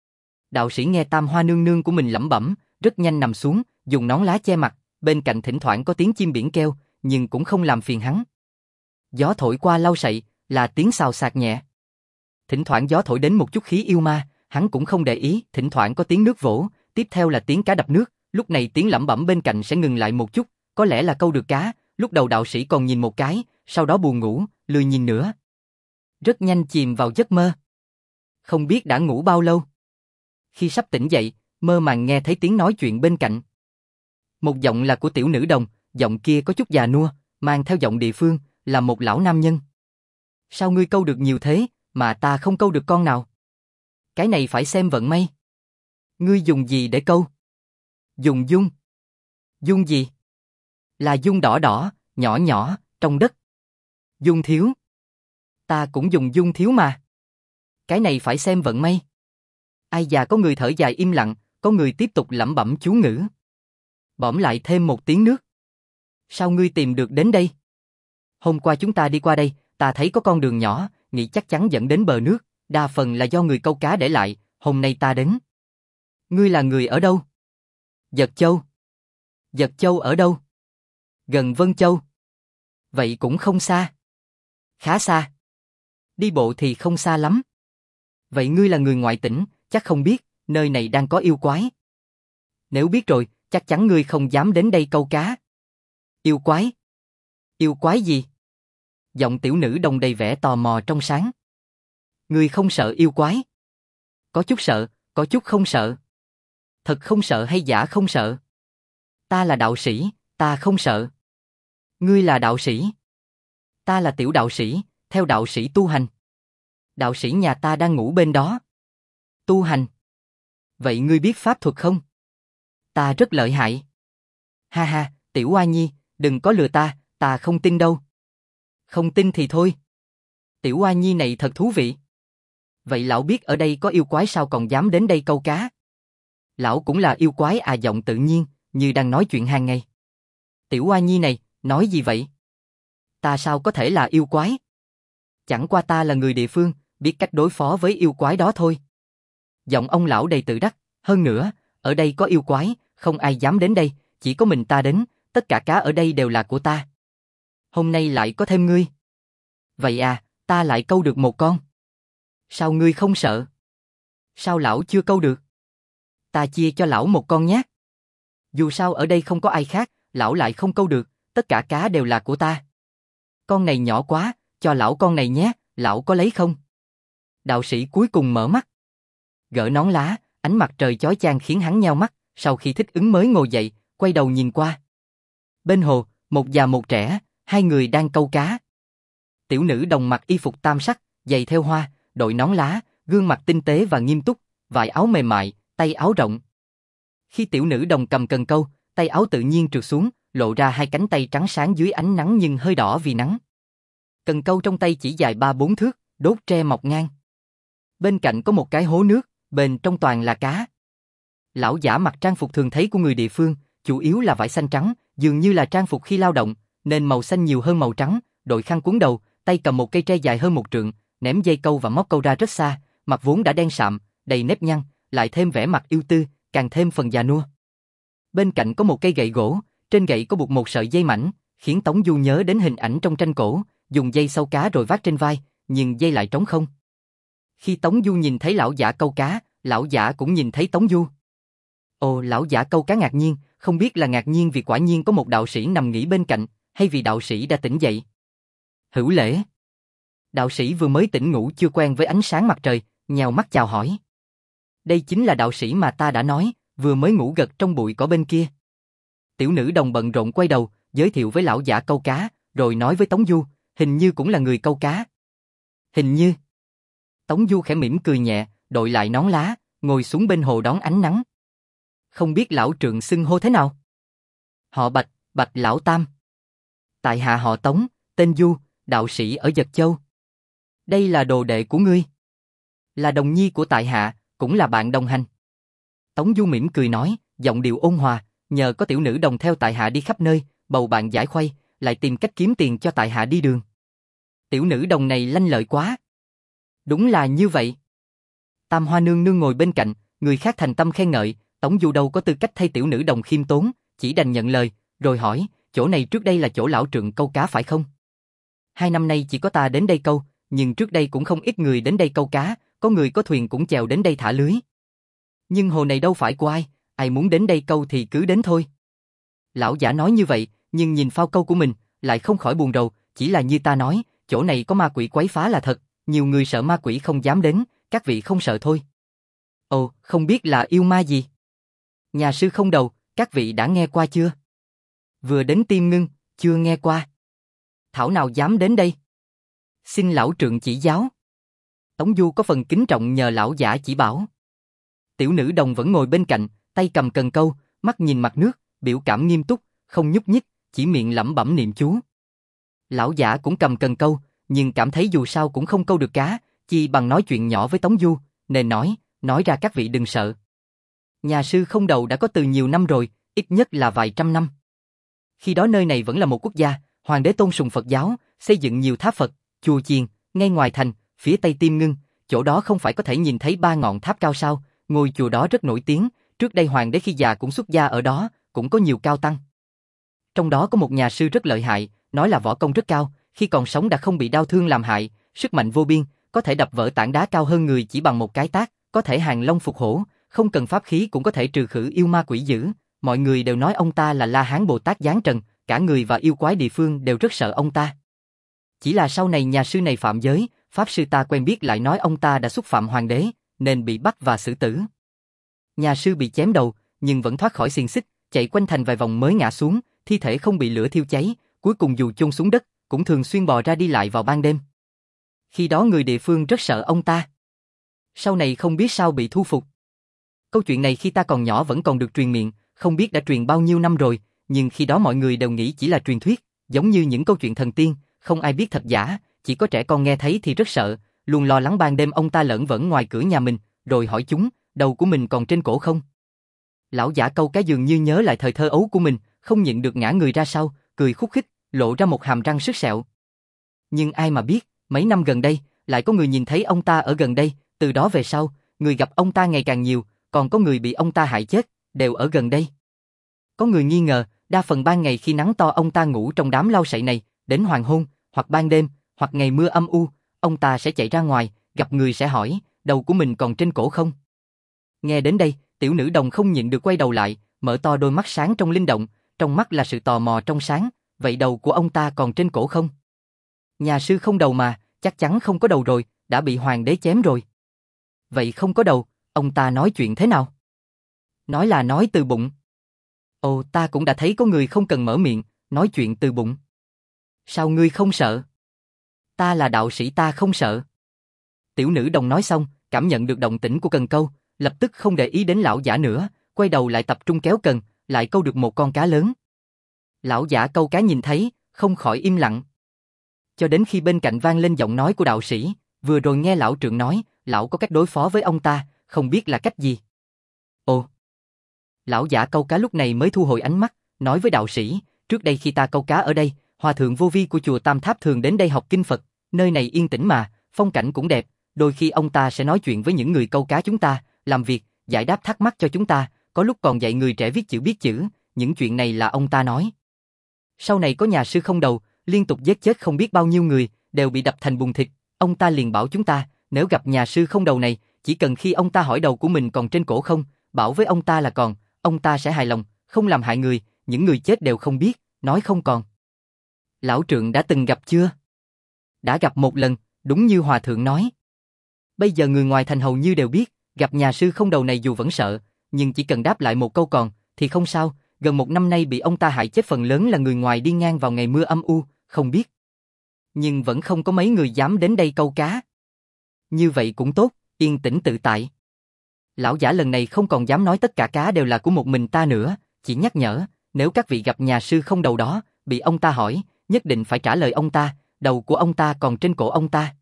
Đạo sĩ nghe Tam Hoa nương nương của mình lẩm bẩm, rất nhanh nằm xuống, dùng nón lá che mặt, bên cạnh thỉnh thoảng có tiếng chim biển kêu, nhưng cũng không làm phiền hắn. Gió thổi qua lau sậy, là tiếng xào xạc nhẹ. Thỉnh thoảng gió thổi đến một chút khí yêu ma, hắn cũng không để ý, thỉnh thoảng có tiếng nước vỗ, tiếp theo là tiếng cá đập nước, lúc này tiếng lẩm bẩm bên cạnh sẽ ngừng lại một chút, có lẽ là câu được cá, lúc đầu đạo sĩ còn nhìn một cái, sau đó buồn ngủ, lười nhìn nữa. Rất nhanh chìm vào giấc mơ. Không biết đã ngủ bao lâu. Khi sắp tỉnh dậy, mơ màng nghe thấy tiếng nói chuyện bên cạnh. Một giọng là của tiểu nữ đồng, giọng kia có chút già nua, mang theo giọng địa phương, là một lão nam nhân. Sao ngươi câu được nhiều thế, mà ta không câu được con nào? Cái này phải xem vận may. Ngươi dùng gì để câu? Dùng dung. Dung gì? Là dung đỏ đỏ, nhỏ nhỏ, trong đất. Dung thiếu. Ta cũng dùng dung thiếu mà. Cái này phải xem vận may. Ai già có người thở dài im lặng, có người tiếp tục lẩm bẩm chú ngữ. Bỗng lại thêm một tiếng nước. Sao ngươi tìm được đến đây? Hôm qua chúng ta đi qua đây, ta thấy có con đường nhỏ, nghĩ chắc chắn dẫn đến bờ nước, đa phần là do người câu cá để lại, hôm nay ta đến. Ngươi là người ở đâu? Giật Châu. Giật Châu ở đâu? Gần Vân Châu. Vậy cũng không xa. Khá xa. Đi bộ thì không xa lắm. Vậy ngươi là người ngoại tỉnh, chắc không biết, nơi này đang có yêu quái. Nếu biết rồi, chắc chắn ngươi không dám đến đây câu cá. Yêu quái? Yêu quái gì? Giọng tiểu nữ đồng đầy vẻ tò mò trong sáng. Ngươi không sợ yêu quái? Có chút sợ, có chút không sợ. Thật không sợ hay giả không sợ? Ta là đạo sĩ, ta không sợ. Ngươi là đạo sĩ. Ta là tiểu đạo sĩ, theo đạo sĩ tu hành. Đạo sĩ nhà ta đang ngủ bên đó. Tu hành. Vậy ngươi biết pháp thuật không? Ta rất lợi hại. Ha ha, tiểu oa nhi, đừng có lừa ta, ta không tin đâu. Không tin thì thôi. Tiểu oa nhi này thật thú vị. Vậy lão biết ở đây có yêu quái sao còn dám đến đây câu cá? Lão cũng là yêu quái à, giọng tự nhiên, như đang nói chuyện hàng ngày. Tiểu oa nhi này, nói gì vậy? Ta sao có thể là yêu quái? Chẳng qua ta là người địa phương, biết cách đối phó với yêu quái đó thôi. Giọng ông lão đầy tự đắc, hơn nữa, ở đây có yêu quái, không ai dám đến đây, chỉ có mình ta đến, tất cả cá ở đây đều là của ta. Hôm nay lại có thêm ngươi. Vậy à, ta lại câu được một con. Sao ngươi không sợ? Sao lão chưa câu được? Ta chia cho lão một con nhé. Dù sao ở đây không có ai khác, lão lại không câu được, tất cả cá đều là của ta. Con này nhỏ quá, cho lão con này nhé, lão có lấy không? Đạo sĩ cuối cùng mở mắt. Gỡ nón lá, ánh mặt trời chói chang khiến hắn nheo mắt, sau khi thích ứng mới ngồi dậy, quay đầu nhìn qua. Bên hồ, một già một trẻ, hai người đang câu cá. Tiểu nữ đồng mặc y phục tam sắc, giày theo hoa, đội nón lá, gương mặt tinh tế và nghiêm túc, vải áo mềm mại, tay áo rộng. Khi tiểu nữ đồng cầm cần câu, tay áo tự nhiên trượt xuống, lộ ra hai cánh tay trắng sáng dưới ánh nắng nhưng hơi đỏ vì nắng. Cần câu trong tay chỉ dài ba bốn thước, đốt tre mọc ngang. Bên cạnh có một cái hố nước, bên trong toàn là cá. Lão giả mặc trang phục thường thấy của người địa phương, chủ yếu là vải xanh trắng, dường như là trang phục khi lao động, nên màu xanh nhiều hơn màu trắng, đội khăn cuốn đầu, tay cầm một cây tre dài hơn một trượng, ném dây câu và móc câu ra rất xa, mặt vốn đã đen sạm, đầy nếp nhăn, lại thêm vẻ mặt yêu tư, càng thêm phần già nua. Bên cạnh có một cây gậy gỗ, trên gậy có buộc một sợi dây mảnh, khiến Tống Du nhớ đến hình ảnh trong tranh cổ, dùng dây sâu cá rồi vác trên vai, nhưng dây lại trống không. Khi Tống Du nhìn thấy lão giả câu cá, lão giả cũng nhìn thấy Tống Du. Ồ, lão giả câu cá ngạc nhiên, không biết là ngạc nhiên vì quả nhiên có một đạo sĩ nằm nghỉ bên cạnh, hay vì đạo sĩ đã tỉnh dậy. Hữu Lễ. Đạo sĩ vừa mới tỉnh ngủ chưa quen với ánh sáng mặt trời, nhào mắt chào hỏi. Đây chính là đạo sĩ mà ta đã nói, vừa mới ngủ gật trong bụi cỏ bên kia. Tiểu nữ đồng bận rộn quay đầu, giới thiệu với lão giả câu cá, rồi nói với Tống Du, hình như cũng là người câu cá. Hình như. Tống Du khẽ mỉm cười nhẹ, đội lại nón lá, ngồi xuống bên hồ đón ánh nắng. Không biết lão trượng xưng hô thế nào? Họ Bạch, Bạch lão tam. Tại hạ họ Tống, tên Du, đạo sĩ ở Dật Châu. Đây là đồ đệ của ngươi. Là đồng nhi của tại hạ, cũng là bạn đồng hành. Tống Du mỉm cười nói, giọng điệu ôn hòa, nhờ có tiểu nữ đồng theo tại hạ đi khắp nơi, bầu bạn giải khuây, lại tìm cách kiếm tiền cho tại hạ đi đường. Tiểu nữ đồng này lanh lợi quá. Đúng là như vậy. Tam Hoa nương nương ngồi bên cạnh, người khác thành tâm khen ngợi, Tống Du đâu có tư cách thay tiểu nữ đồng khiêm tốn, chỉ đành nhận lời, rồi hỏi, chỗ này trước đây là chỗ lão trượng câu cá phải không? Hai năm nay chỉ có ta đến đây câu, nhưng trước đây cũng không ít người đến đây câu cá, có người có thuyền cũng chèo đến đây thả lưới. Nhưng hồ này đâu phải của ai, ai muốn đến đây câu thì cứ đến thôi. Lão giả nói như vậy, nhưng nhìn phao câu của mình, lại không khỏi buồn rầu, chỉ là như ta nói, chỗ này có ma quỷ quấy phá là thật, nhiều người sợ ma quỷ không dám đến, các vị không sợ thôi. Ồ, không biết là yêu ma gì? Nhà sư không đầu, các vị đã nghe qua chưa? Vừa đến Tiêm Ngưng, chưa nghe qua. Thảo nào dám đến đây? Xin lão trượng chỉ giáo. Tống Du có phần kính trọng nhờ lão giả chỉ bảo. Tiểu nữ đồng vẫn ngồi bên cạnh, tay cầm cần câu, mắt nhìn mặt nước, biểu cảm nghiêm túc, không nhúc nhích, chỉ miệng lẩm bẩm niệm chú. Lão giả cũng cầm cần câu, nhưng cảm thấy dù sao cũng không câu được cá, chi bằng nói chuyện nhỏ với Tống Du, nên nói, nói ra các vị đừng sợ. Nhà sư không đầu đã có từ nhiều năm rồi, ít nhất là vài trăm năm. Khi đó nơi này vẫn là một quốc gia, hoàng đế tôn sùng Phật giáo, xây dựng nhiều tháp Phật, chùa chiền, ngay ngoài thành, phía tây Tiêm Ngưng, chỗ đó không phải có thể nhìn thấy ba ngọn tháp cao sao, ngôi chùa đó rất nổi tiếng, trước đây hoàng đế khi già cũng xuất gia ở đó, cũng có nhiều cao tăng. Trong đó có một nhà sư rất lợi hại, nói là võ công rất cao, khi còn sống đã không bị đau thương làm hại, sức mạnh vô biên, có thể đập vỡ tảng đá cao hơn người chỉ bằng một cái tát, có thể hàng long phục hổ, không cần pháp khí cũng có thể trừ khử yêu ma quỷ dữ. Mọi người đều nói ông ta là La Hán Bồ Tát giáng trần, cả người và yêu quái địa phương đều rất sợ ông ta. Chỉ là sau này nhà sư này phạm giới, pháp sư ta quen biết lại nói ông ta đã xúc phạm hoàng đế, nên bị bắt và xử tử. Nhà sư bị chém đầu, nhưng vẫn thoát khỏi xiềng xích, chạy quanh thành vài vòng mới ngã xuống, thi thể không bị lửa thiêu cháy, cuối cùng dù chôn xuống đất, cũng thường xuyên bò ra đi lại vào ban đêm. Khi đó người địa phương rất sợ ông ta. Sau này không biết sao bị thu phục. Câu chuyện này khi ta còn nhỏ vẫn còn được truyền miệng, không biết đã truyền bao nhiêu năm rồi, nhưng khi đó mọi người đều nghĩ chỉ là truyền thuyết, giống như những câu chuyện thần tiên, không ai biết thật giả, chỉ có trẻ con nghe thấy thì rất sợ, luôn lo lắng ban đêm ông ta lởn vởn ngoài cửa nhà mình, rồi hỏi chúng, đầu của mình còn trên cổ không? Lão giả câu cá dường như nhớ lại thời thơ ấu của mình, không nhịn được ngã người ra sau, cười khúc khích, lộ ra một hàm răng sứt sẹo. Nhưng ai mà biết, mấy năm gần đây, lại có người nhìn thấy ông ta ở gần đây, từ đó về sau, người gặp ông ta ngày càng nhiều, còn có người bị ông ta hại chết, đều ở gần đây. Có người nghi ngờ, đa phần ban ngày khi nắng to ông ta ngủ trong đám lau sậy này, đến hoàng hôn, hoặc ban đêm, hoặc ngày mưa âm u, ông ta sẽ chạy ra ngoài, gặp người sẽ hỏi, đầu của mình còn trên cổ không? Nghe đến đây, tiểu nữ đồng không nhịn được quay đầu lại, mở to đôi mắt sáng trong linh động, trong mắt là sự tò mò trong sáng, vậy đầu của ông ta còn trên cổ không? Nhà sư không đầu mà, chắc chắn không có đầu rồi, đã bị hoàng đế chém rồi. Vậy không có đầu, ông ta nói chuyện thế nào? Nói là nói từ bụng. Ồ, ta cũng đã thấy có người không cần mở miệng, nói chuyện từ bụng. Sao ngươi không sợ? Ta là đạo sĩ ta không sợ. Tiểu nữ đồng nói xong, cảm nhận được động tĩnh của cần câu, lập tức không để ý đến lão giả nữa, quay đầu lại tập trung kéo cần, lại câu được một con cá lớn. Lão giả câu cá nhìn thấy, không khỏi im lặng. Cho đến khi bên cạnh vang lên giọng nói của đạo sĩ, vừa rồi nghe lão trượng nói, lão có cách đối phó với ông ta, không biết là cách gì. Ồ! Lão giả câu cá lúc này mới thu hồi ánh mắt, nói với đạo sĩ, trước đây khi ta câu cá ở đây, hòa thượng vô vi của chùa Tam Tháp thường đến đây học kinh Phật, nơi này yên tĩnh mà, phong cảnh cũng đẹp, đôi khi ông ta sẽ nói chuyện với những người câu cá chúng ta, làm việc, giải đáp thắc mắc cho chúng ta, có lúc còn dạy người trẻ viết chữ biết chữ, những chuyện này là ông ta nói. Sau này có nhà sư không đầu, liên tục giết chết không biết bao nhiêu người, đều bị đập thành bùn thịt, ông ta liền bảo chúng ta, nếu gặp nhà sư không đầu này, chỉ cần khi ông ta hỏi đầu của mình còn trên cổ không, bảo với ông ta là còn, ông ta sẽ hài lòng, không làm hại người, những người chết đều không biết, nói không còn. Lão trượng đã từng gặp chưa? Đã gặp một lần, đúng như hòa thượng nói. Bây giờ người ngoài thành hầu như đều biết, gặp nhà sư không đầu này dù vẫn sợ, nhưng chỉ cần đáp lại một câu còn, thì không sao, gần một năm nay bị ông ta hại chết phần lớn là người ngoài đi ngang vào ngày mưa âm u, không biết. Nhưng vẫn không có mấy người dám đến đây câu cá. Như vậy cũng tốt, yên tĩnh tự tại. Lão giả lần này không còn dám nói tất cả cá đều là của một mình ta nữa, chỉ nhắc nhở, nếu các vị gặp nhà sư không đầu đó, bị ông ta hỏi, nhất định phải trả lời ông ta, đầu của ông ta còn trên cổ ông ta.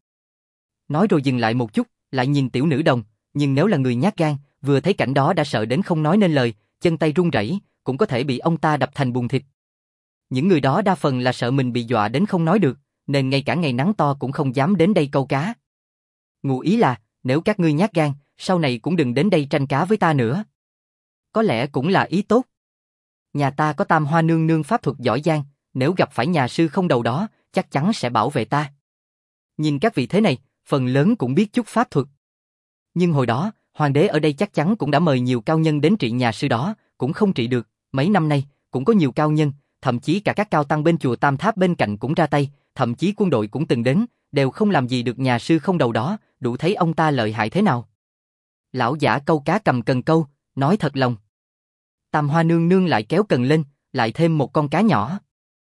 Nói rồi dừng lại một chút, lại nhìn tiểu nữ đồng, nhưng nếu là người nhát gan, vừa thấy cảnh đó đã sợ đến không nói nên lời, chân tay run rẩy, cũng có thể bị ông ta đập thành bùn thịt. Những người đó đa phần là sợ mình bị dọa đến không nói được, nên ngay cả ngày nắng to cũng không dám đến đây câu cá. Ngụ ý là, nếu các ngươi nhát gan, sau này cũng đừng đến đây tranh cá với ta nữa. Có lẽ cũng là ý tốt. Nhà ta có Tam Hoa nương nương pháp thuật giỏi giang, nếu gặp phải nhà sư không đầu đó, chắc chắn sẽ bảo vệ ta. Nhìn các vị thế này, phần lớn cũng biết chút pháp thuật. Nhưng hồi đó, hoàng đế ở đây chắc chắn cũng đã mời nhiều cao nhân đến trị nhà sư đó, cũng không trị được. Mấy năm nay, cũng có nhiều cao nhân, thậm chí cả các cao tăng bên chùa Tam Tháp bên cạnh cũng ra tay, thậm chí quân đội cũng từng đến, đều không làm gì được nhà sư không đầu đó, đủ thấy ông ta lợi hại thế nào. Lão giả câu cá cầm cần câu, nói thật lòng. Tam Hoa nương nương lại kéo cần lên, lại thêm một con cá nhỏ.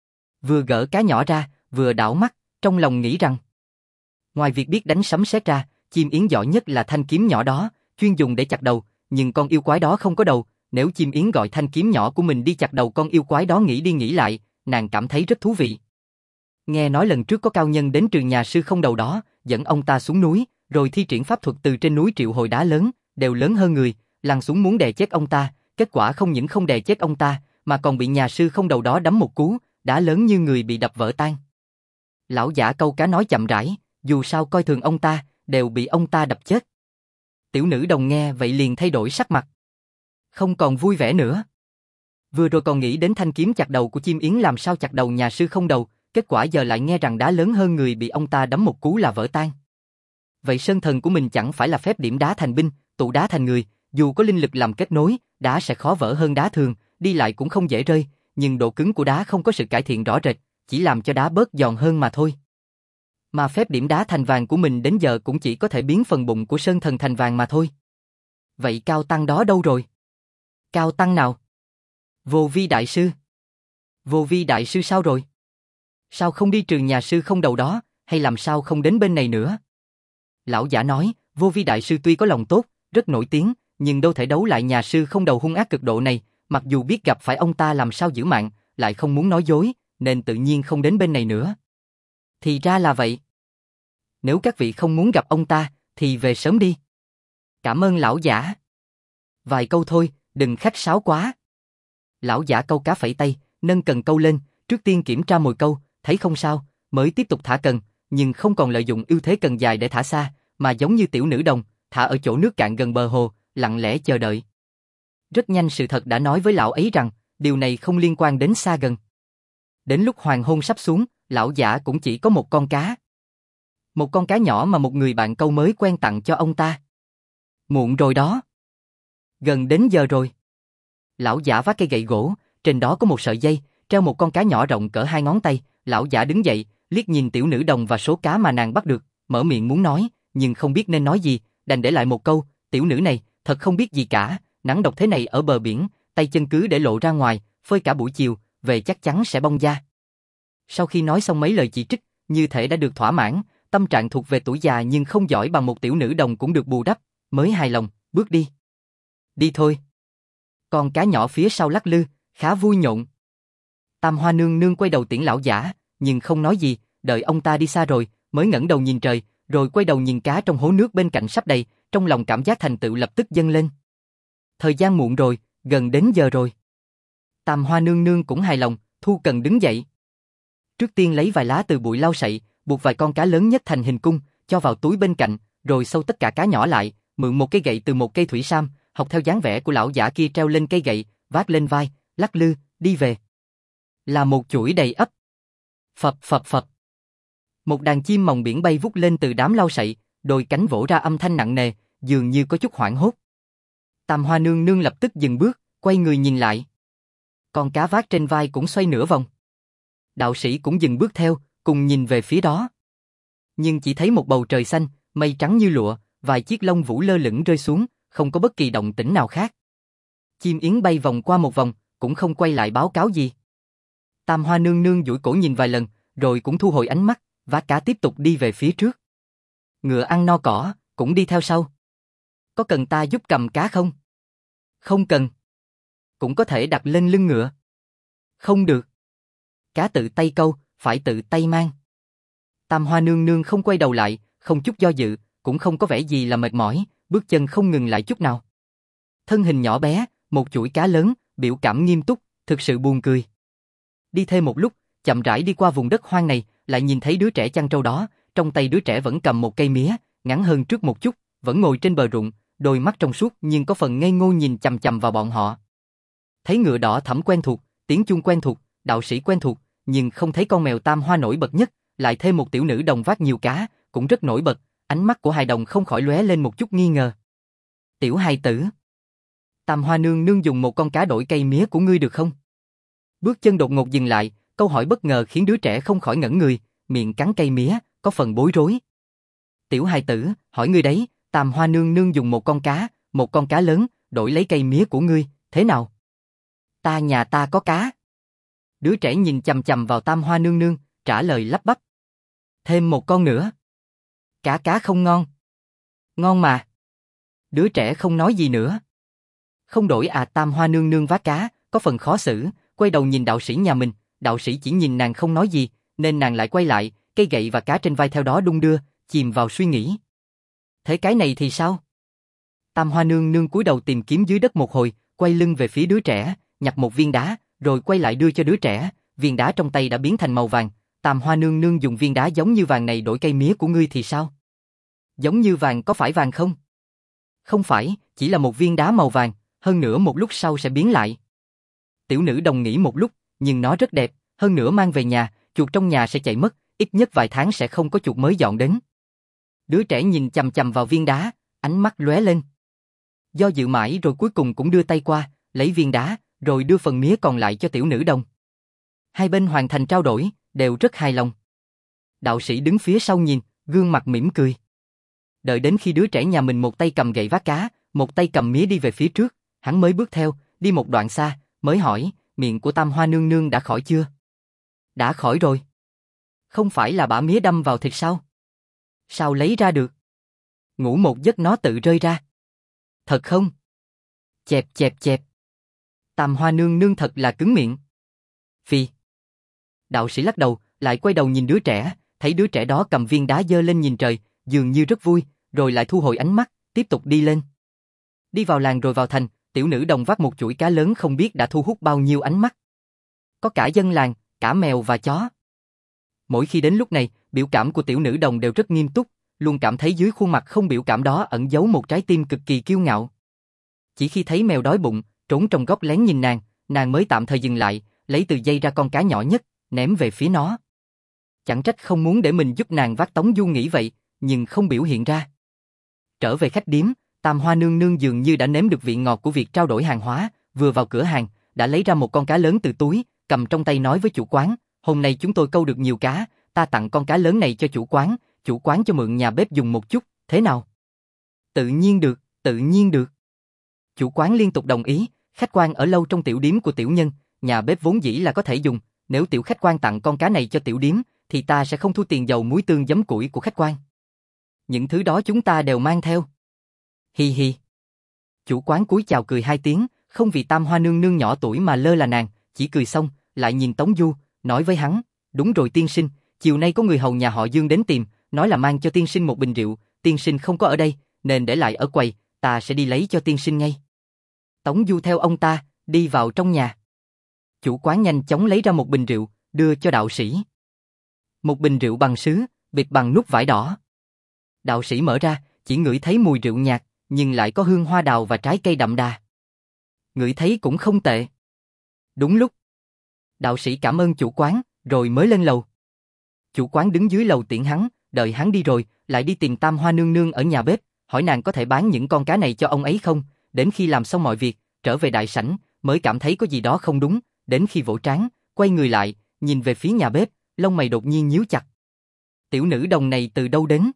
Vừa gỡ cá nhỏ ra, vừa đảo mắt, trong lòng nghĩ rằng ngoài việc biết đánh sấm sét ra, chim yến giỏi nhất là thanh kiếm nhỏ đó, chuyên dùng để chặt đầu, nhưng con yêu quái đó không có đầu, nếu chim yến gọi thanh kiếm nhỏ của mình đi chặt đầu con yêu quái đó nghĩ đi nghĩ lại, nàng cảm thấy rất thú vị. Nghe nói lần trước có cao nhân đến trường nhà sư không đầu đó, dẫn ông ta xuống núi, rồi thi triển pháp thuật từ trên núi triệu hồi đá lớn, đều lớn hơn người, lăn xuống muốn đè chết ông ta, kết quả không những không đè chết ông ta, mà còn bị nhà sư không đầu đó đấm một cú, đá lớn như người bị đập vỡ tan. Lão giả câu cá nói chậm rãi, dù sao coi thường ông ta, đều bị ông ta đập chết. Tiểu nữ đồng nghe vậy liền thay đổi sắc mặt. Không còn vui vẻ nữa. Vừa rồi còn nghĩ đến thanh kiếm chặt đầu của chim yến làm sao chặt đầu nhà sư không đầu, kết quả giờ lại nghe rằng đá lớn hơn người bị ông ta đấm một cú là vỡ tan. Vậy sơn thần của mình chẳng phải là phép điểm đá thành binh, tụ đá thành người, dù có linh lực làm kết nối, đá sẽ khó vỡ hơn đá thường, đi lại cũng không dễ rơi, nhưng độ cứng của đá không có sự cải thiện rõ rệt, chỉ làm cho đá bớt giòn hơn mà thôi. Mà phép điểm đá thành vàng của mình đến giờ cũng chỉ có thể biến phần bụng của sơn thần thành vàng mà thôi. Vậy cao tăng đó đâu rồi? Cao tăng nào? Vô Vi đại sư. Vô Vi đại sư sao rồi? Sao không đi trường nhà sư không đầu đó, hay làm sao không đến bên này nữa? Lão giả nói, Vô Vi đại sư tuy có lòng tốt, rất nổi tiếng, nhưng đâu thể đấu lại nhà sư không đầu hung ác cực độ này, mặc dù biết gặp phải ông ta làm sao giữ mạng, lại không muốn nói dối, nên tự nhiên không đến bên này nữa. Thì ra là vậy. Nếu các vị không muốn gặp ông ta, thì về sớm đi. Cảm ơn lão giả. Vài câu thôi, đừng khách sáo quá. Lão giả câu cá phẩy tay, nâng cần câu lên, trước tiên kiểm tra mồi câu, thấy không sao, mới tiếp tục thả cần, nhưng không còn lợi dụng ưu thế cần dài để thả xa, mà giống như tiểu nữ đồng, thả ở chỗ nước cạn gần bờ hồ, lặng lẽ chờ đợi. Rất nhanh sự thật đã nói với lão ấy rằng, điều này không liên quan đến xa gần. Đến lúc hoàng hôn sắp xuống, lão giả cũng chỉ có một con cá. Một con cá nhỏ mà một người bạn câu mới quen tặng cho ông ta. Muộn rồi đó. Gần đến giờ rồi. Lão giả vác cây gậy gỗ, trên đó có một sợi dây, treo một con cá nhỏ rộng cỡ hai ngón tay. Lão giả đứng dậy, liếc nhìn tiểu nữ đồng và số cá mà nàng bắt được, mở miệng muốn nói, nhưng không biết nên nói gì, đành để lại một câu, tiểu nữ này, thật không biết gì cả, nắng độc thế này ở bờ biển, tay chân cứ để lộ ra ngoài, phơi cả buổi chiều, về chắc chắn sẽ bong da. Sau khi nói xong mấy lời chỉ trích, như thể đã được thỏa mãn, tâm trạng thuộc về tuổi già nhưng không giỏi bằng một tiểu nữ đồng cũng được bù đắp, mới hài lòng, bước đi. Đi thôi. Con cá nhỏ phía sau lắc lư, khá vui nhộn. Tam Hoa nương nương quay đầu tiễn lão giả, nhưng không nói gì, đợi ông ta đi xa rồi, mới ngẩng đầu nhìn trời, rồi quay đầu nhìn cá trong hố nước bên cạnh sắp đầy, trong lòng cảm giác thành tựu lập tức dâng lên. Thời gian muộn rồi, gần đến giờ rồi. Tam Hoa nương nương cũng hài lòng, thu cần đứng dậy. Trước tiên lấy vài lá từ bụi lau sậy, buộc vài con cá lớn nhất thành hình cung, cho vào túi bên cạnh, rồi xâu tất cả cá nhỏ lại, mượn một cây gậy từ một cây thủy sam, học theo dáng vẻ của lão giả kia treo lên cây gậy, vác lên vai, lắc lư, đi về. Là một chuỗi đầy ắp. Phập phập phập. Một đàn chim mòng biển bay vút lên từ đám lau sậy, đôi cánh vỗ ra âm thanh nặng nề, dường như có chút hoảng hốt. Tam Hoa nương nương lập tức dừng bước, quay người nhìn lại. Con cá vác trên vai cũng xoay nửa vòng. Đạo sĩ cũng dừng bước theo, cùng nhìn về phía đó. Nhưng chỉ thấy một bầu trời xanh, mây trắng như lụa, vài chiếc lông vũ lơ lửng rơi xuống, không có bất kỳ động tĩnh nào khác. Chim yến bay vòng qua một vòng, cũng không quay lại báo cáo gì. Tam Hoa nương nương duỗi cổ nhìn vài lần, rồi cũng thu hồi ánh mắt, vác cá tiếp tục đi về phía trước. Ngựa ăn no cỏ, cũng đi theo sau. Có cần ta giúp cầm cá không? Không cần. Cũng có thể đặt lên lưng ngựa. Không được. Cá tự tay câu, phải tự tay mang. Tam Hoa nương nương không quay đầu lại, không chút do dự, cũng không có vẻ gì là mệt mỏi, bước chân không ngừng lại chút nào. Thân hình nhỏ bé, một chuỗi cá lớn, biểu cảm nghiêm túc, thực sự buồn cười. Đi thêm một lúc, chậm rãi đi qua vùng đất hoang này, lại nhìn thấy đứa trẻ chăn trâu đó, trong tay đứa trẻ vẫn cầm một cây mía, ngắn hơn trước một chút, vẫn ngồi trên bờ ruộng, đôi mắt trong suốt nhưng có phần ngây ngô nhìn chằm chằm vào bọn họ. Thấy ngựa đỏ thẫm quen thuộc, tiếng chuông quen thuộc, đạo sĩ quen thuộc, nhưng không thấy con mèo Tam Hoa nổi bật nhất, lại thêm một tiểu nữ đồng vác nhiều cá, cũng rất nổi bật, ánh mắt của hài đồng không khỏi lóe lên một chút nghi ngờ. Tiểu hài tử, Tam Hoa nương nương dùng một con cá đổi cây mía của ngươi được không? Bước chân đột ngột dừng lại, câu hỏi bất ngờ khiến đứa trẻ không khỏi ngẩn người, miệng cắn cây mía, có phần bối rối. Tiểu hài tử, hỏi ngươi đấy, Tam Hoa nương nương dùng một con cá, một con cá lớn, đổi lấy cây mía của ngươi, thế nào? Ta nhà ta có cá. Đứa trẻ nhìn chằm chằm vào Tam Hoa nương nương, trả lời lắp bắp. Thêm một con nữa. Cá cá không ngon. Ngon mà. Đứa trẻ không nói gì nữa. Không đổi à? Tam Hoa nương nương vác cá, có phần khó xử, quay đầu nhìn đạo sĩ nhà mình, đạo sĩ chỉ nhìn nàng không nói gì, nên nàng lại quay lại, cây gậy và cá trên vai theo đó đung đưa, chìm vào suy nghĩ. Thế cái này thì sao? Tam Hoa nương nương cúi đầu tìm kiếm dưới đất một hồi, quay lưng về phía đứa trẻ, nhặt một viên đá, rồi quay lại đưa cho đứa trẻ, viên đá trong tay đã biến thành màu vàng. Tam Hoa nương nương dùng viên đá giống như vàng này đổi cây mía của ngươi thì sao? Giống như vàng có phải vàng không? Không phải, chỉ là một viên đá màu vàng, hơn nữa một lúc sau sẽ biến lại. Tiểu nữ đồng nghĩ một lúc, nhưng nó rất đẹp, hơn nữa mang về nhà, chuột trong nhà sẽ chạy mất, ít nhất vài tháng sẽ không có chuột mới dọn đến. Đứa trẻ nhìn chằm chằm vào viên đá, ánh mắt lóe lên. Do dự mãi rồi cuối cùng cũng đưa tay qua, lấy viên đá, rồi đưa phần mía còn lại cho tiểu nữ đồng. Hai bên hoàn thành trao đổi, đều rất hài lòng. Đạo sĩ đứng phía sau nhìn, gương mặt mỉm cười. Đợi đến khi đứa trẻ nhà mình một tay cầm gậy vác cá, một tay cầm mía đi về phía trước, hắn mới bước theo, đi một đoạn xa, mới hỏi, miệng của Tam Hoa nương nương đã khỏi chưa? Đã khỏi rồi. Không phải là bả mía đâm vào thịt sao? Sao lấy ra được? Ngủ một giấc nó tự rơi ra. Thật không? Chẹp chẹp chẹp. Tam Hoa nương nương thật là cứng miệng. Phi. Đạo sĩ lắc đầu, lại quay đầu nhìn đứa trẻ, thấy đứa trẻ đó cầm viên đá giơ lên nhìn trời, dường như rất vui, rồi lại thu hồi ánh mắt, tiếp tục đi lên. Đi vào làng rồi vào thành, tiểu nữ đồng vác một chuỗi cá lớn không biết đã thu hút bao nhiêu ánh mắt. Có cả dân làng, cả mèo và chó. Mỗi khi đến lúc này, biểu cảm của tiểu nữ đồng đều rất nghiêm túc, luôn cảm thấy dưới khuôn mặt không biểu cảm đó ẩn giấu một trái tim cực kỳ kiêu ngạo. Chỉ khi thấy mèo đói bụng, trốn trong góc lén nhìn nàng, nàng mới tạm thời dừng lại, lấy từ dây ra con cá nhỏ nhất, ném về phía nó. Chẳng trách không muốn để mình giúp nàng vác Tống Du nghĩ vậy, nhưng không biểu hiện ra. Trở về khách điếm, Tam Hoa nương nương dường như đã nếm được vị ngọt của việc trao đổi hàng hóa, vừa vào cửa hàng, đã lấy ra một con cá lớn từ túi, cầm trong tay nói với chủ quán, hôm nay chúng tôi câu được nhiều cá, ta tặng con cá lớn này cho chủ quán, chủ quán cho mượn nhà bếp dùng một chút, thế nào? Tự nhiên được, tự nhiên được. Chủ quán liên tục đồng ý, khách quan ở lâu trong tiểu điếm của tiểu nhân, nhà bếp vốn dĩ là có thể dùng, nếu tiểu khách quan tặng con cá này cho tiểu điếm, thì ta sẽ không thu tiền dầu muối tương giấm củi của khách quan. Những thứ đó chúng ta đều mang theo. Hi hi. Chủ quán cúi chào cười hai tiếng, không vì Tam Hoa nương nương nhỏ tuổi mà lơ là nàng, chỉ cười xong, lại nhìn Tống Du, nói với hắn, đúng rồi tiên sinh, chiều nay có người hầu nhà họ Dương đến tìm, nói là mang cho tiên sinh một bình rượu, tiên sinh không có ở đây, nên để lại ở quầy, ta sẽ đi lấy cho tiên sinh ngay. Tống Du theo ông ta, đi vào trong nhà. Chủ quán nhanh chóng lấy ra một bình rượu, đưa cho đạo sĩ. Một bình rượu bằng sứ, bịt bằng nút vải đỏ. Đạo sĩ mở ra, chỉ ngửi thấy mùi rượu nhạt, nhưng lại có hương hoa đào và trái cây đậm đà. Ngửi thấy cũng không tệ. Đúng lúc. Đạo sĩ cảm ơn chủ quán, rồi mới lên lầu. Chủ quán đứng dưới lầu tiễn hắn, đợi hắn đi rồi, lại đi tìm Tam Hoa nương nương ở nhà bếp, hỏi nàng có thể bán những con cá này cho ông ấy không, đến khi làm xong mọi việc, trở về đại sảnh, mới cảm thấy có gì đó không đúng, đến khi vỗ trán, quay người lại, nhìn về phía nhà bếp, lông mày đột nhiên nhíu chặt. Tiểu nữ đồng này từ đâu đến?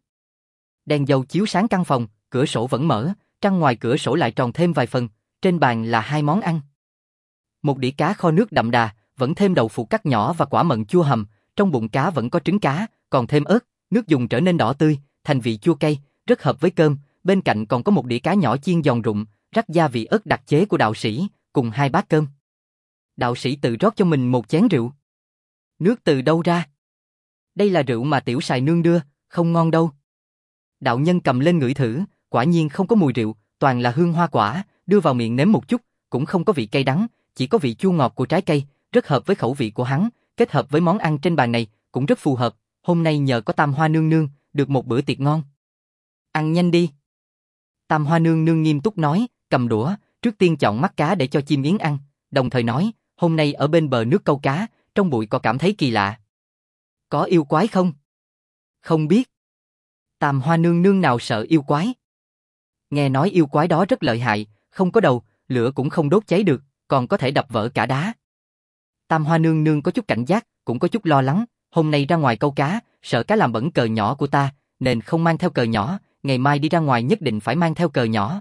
Đèn dầu chiếu sáng căn phòng, cửa sổ vẫn mở, trăng ngoài cửa sổ lại tròn thêm vài phần, trên bàn là hai món ăn. Một đĩa cá kho nước đậm đà, vẫn thêm đậu phụ cắt nhỏ và quả mận chua hầm, trong bụng cá vẫn có trứng cá, còn thêm ớt, nước dùng trở nên đỏ tươi, thành vị chua cay, rất hợp với cơm, bên cạnh còn có một đĩa cá nhỏ chiên giòn rụm, rắc gia vị ớt đặc chế của đạo sĩ, cùng hai bát cơm. Đạo sĩ tự rót cho mình một chén rượu. Nước từ đâu ra? Đây là rượu mà tiểu sài nương đưa, không ngon đâu. Đạo nhân cầm lên ngửi thử, quả nhiên không có mùi rượu, toàn là hương hoa quả, đưa vào miệng nếm một chút, cũng không có vị cay đắng, chỉ có vị chua ngọt của trái cây, rất hợp với khẩu vị của hắn, kết hợp với món ăn trên bàn này, cũng rất phù hợp, hôm nay nhờ có Tam Hoa nương nương, được một bữa tiệc ngon. Ăn nhanh đi. Tam Hoa nương nương nghiêm túc nói, cầm đũa, trước tiên chọn mắt cá để cho chim yến ăn, đồng thời nói, hôm nay ở bên bờ nước câu cá, trong bụi có cảm thấy kỳ lạ. Có yêu quái không? Không biết. Tam Hoa nương nương nào sợ yêu quái? Nghe nói yêu quái đó rất lợi hại, không có đầu, lửa cũng không đốt cháy được, còn có thể đập vỡ cả đá. Tam Hoa nương nương có chút cảnh giác, cũng có chút lo lắng, hôm nay ra ngoài câu cá, sợ cá làm bẩn cờ nhỏ của ta, nên không mang theo cờ nhỏ, ngày mai đi ra ngoài nhất định phải mang theo cờ nhỏ.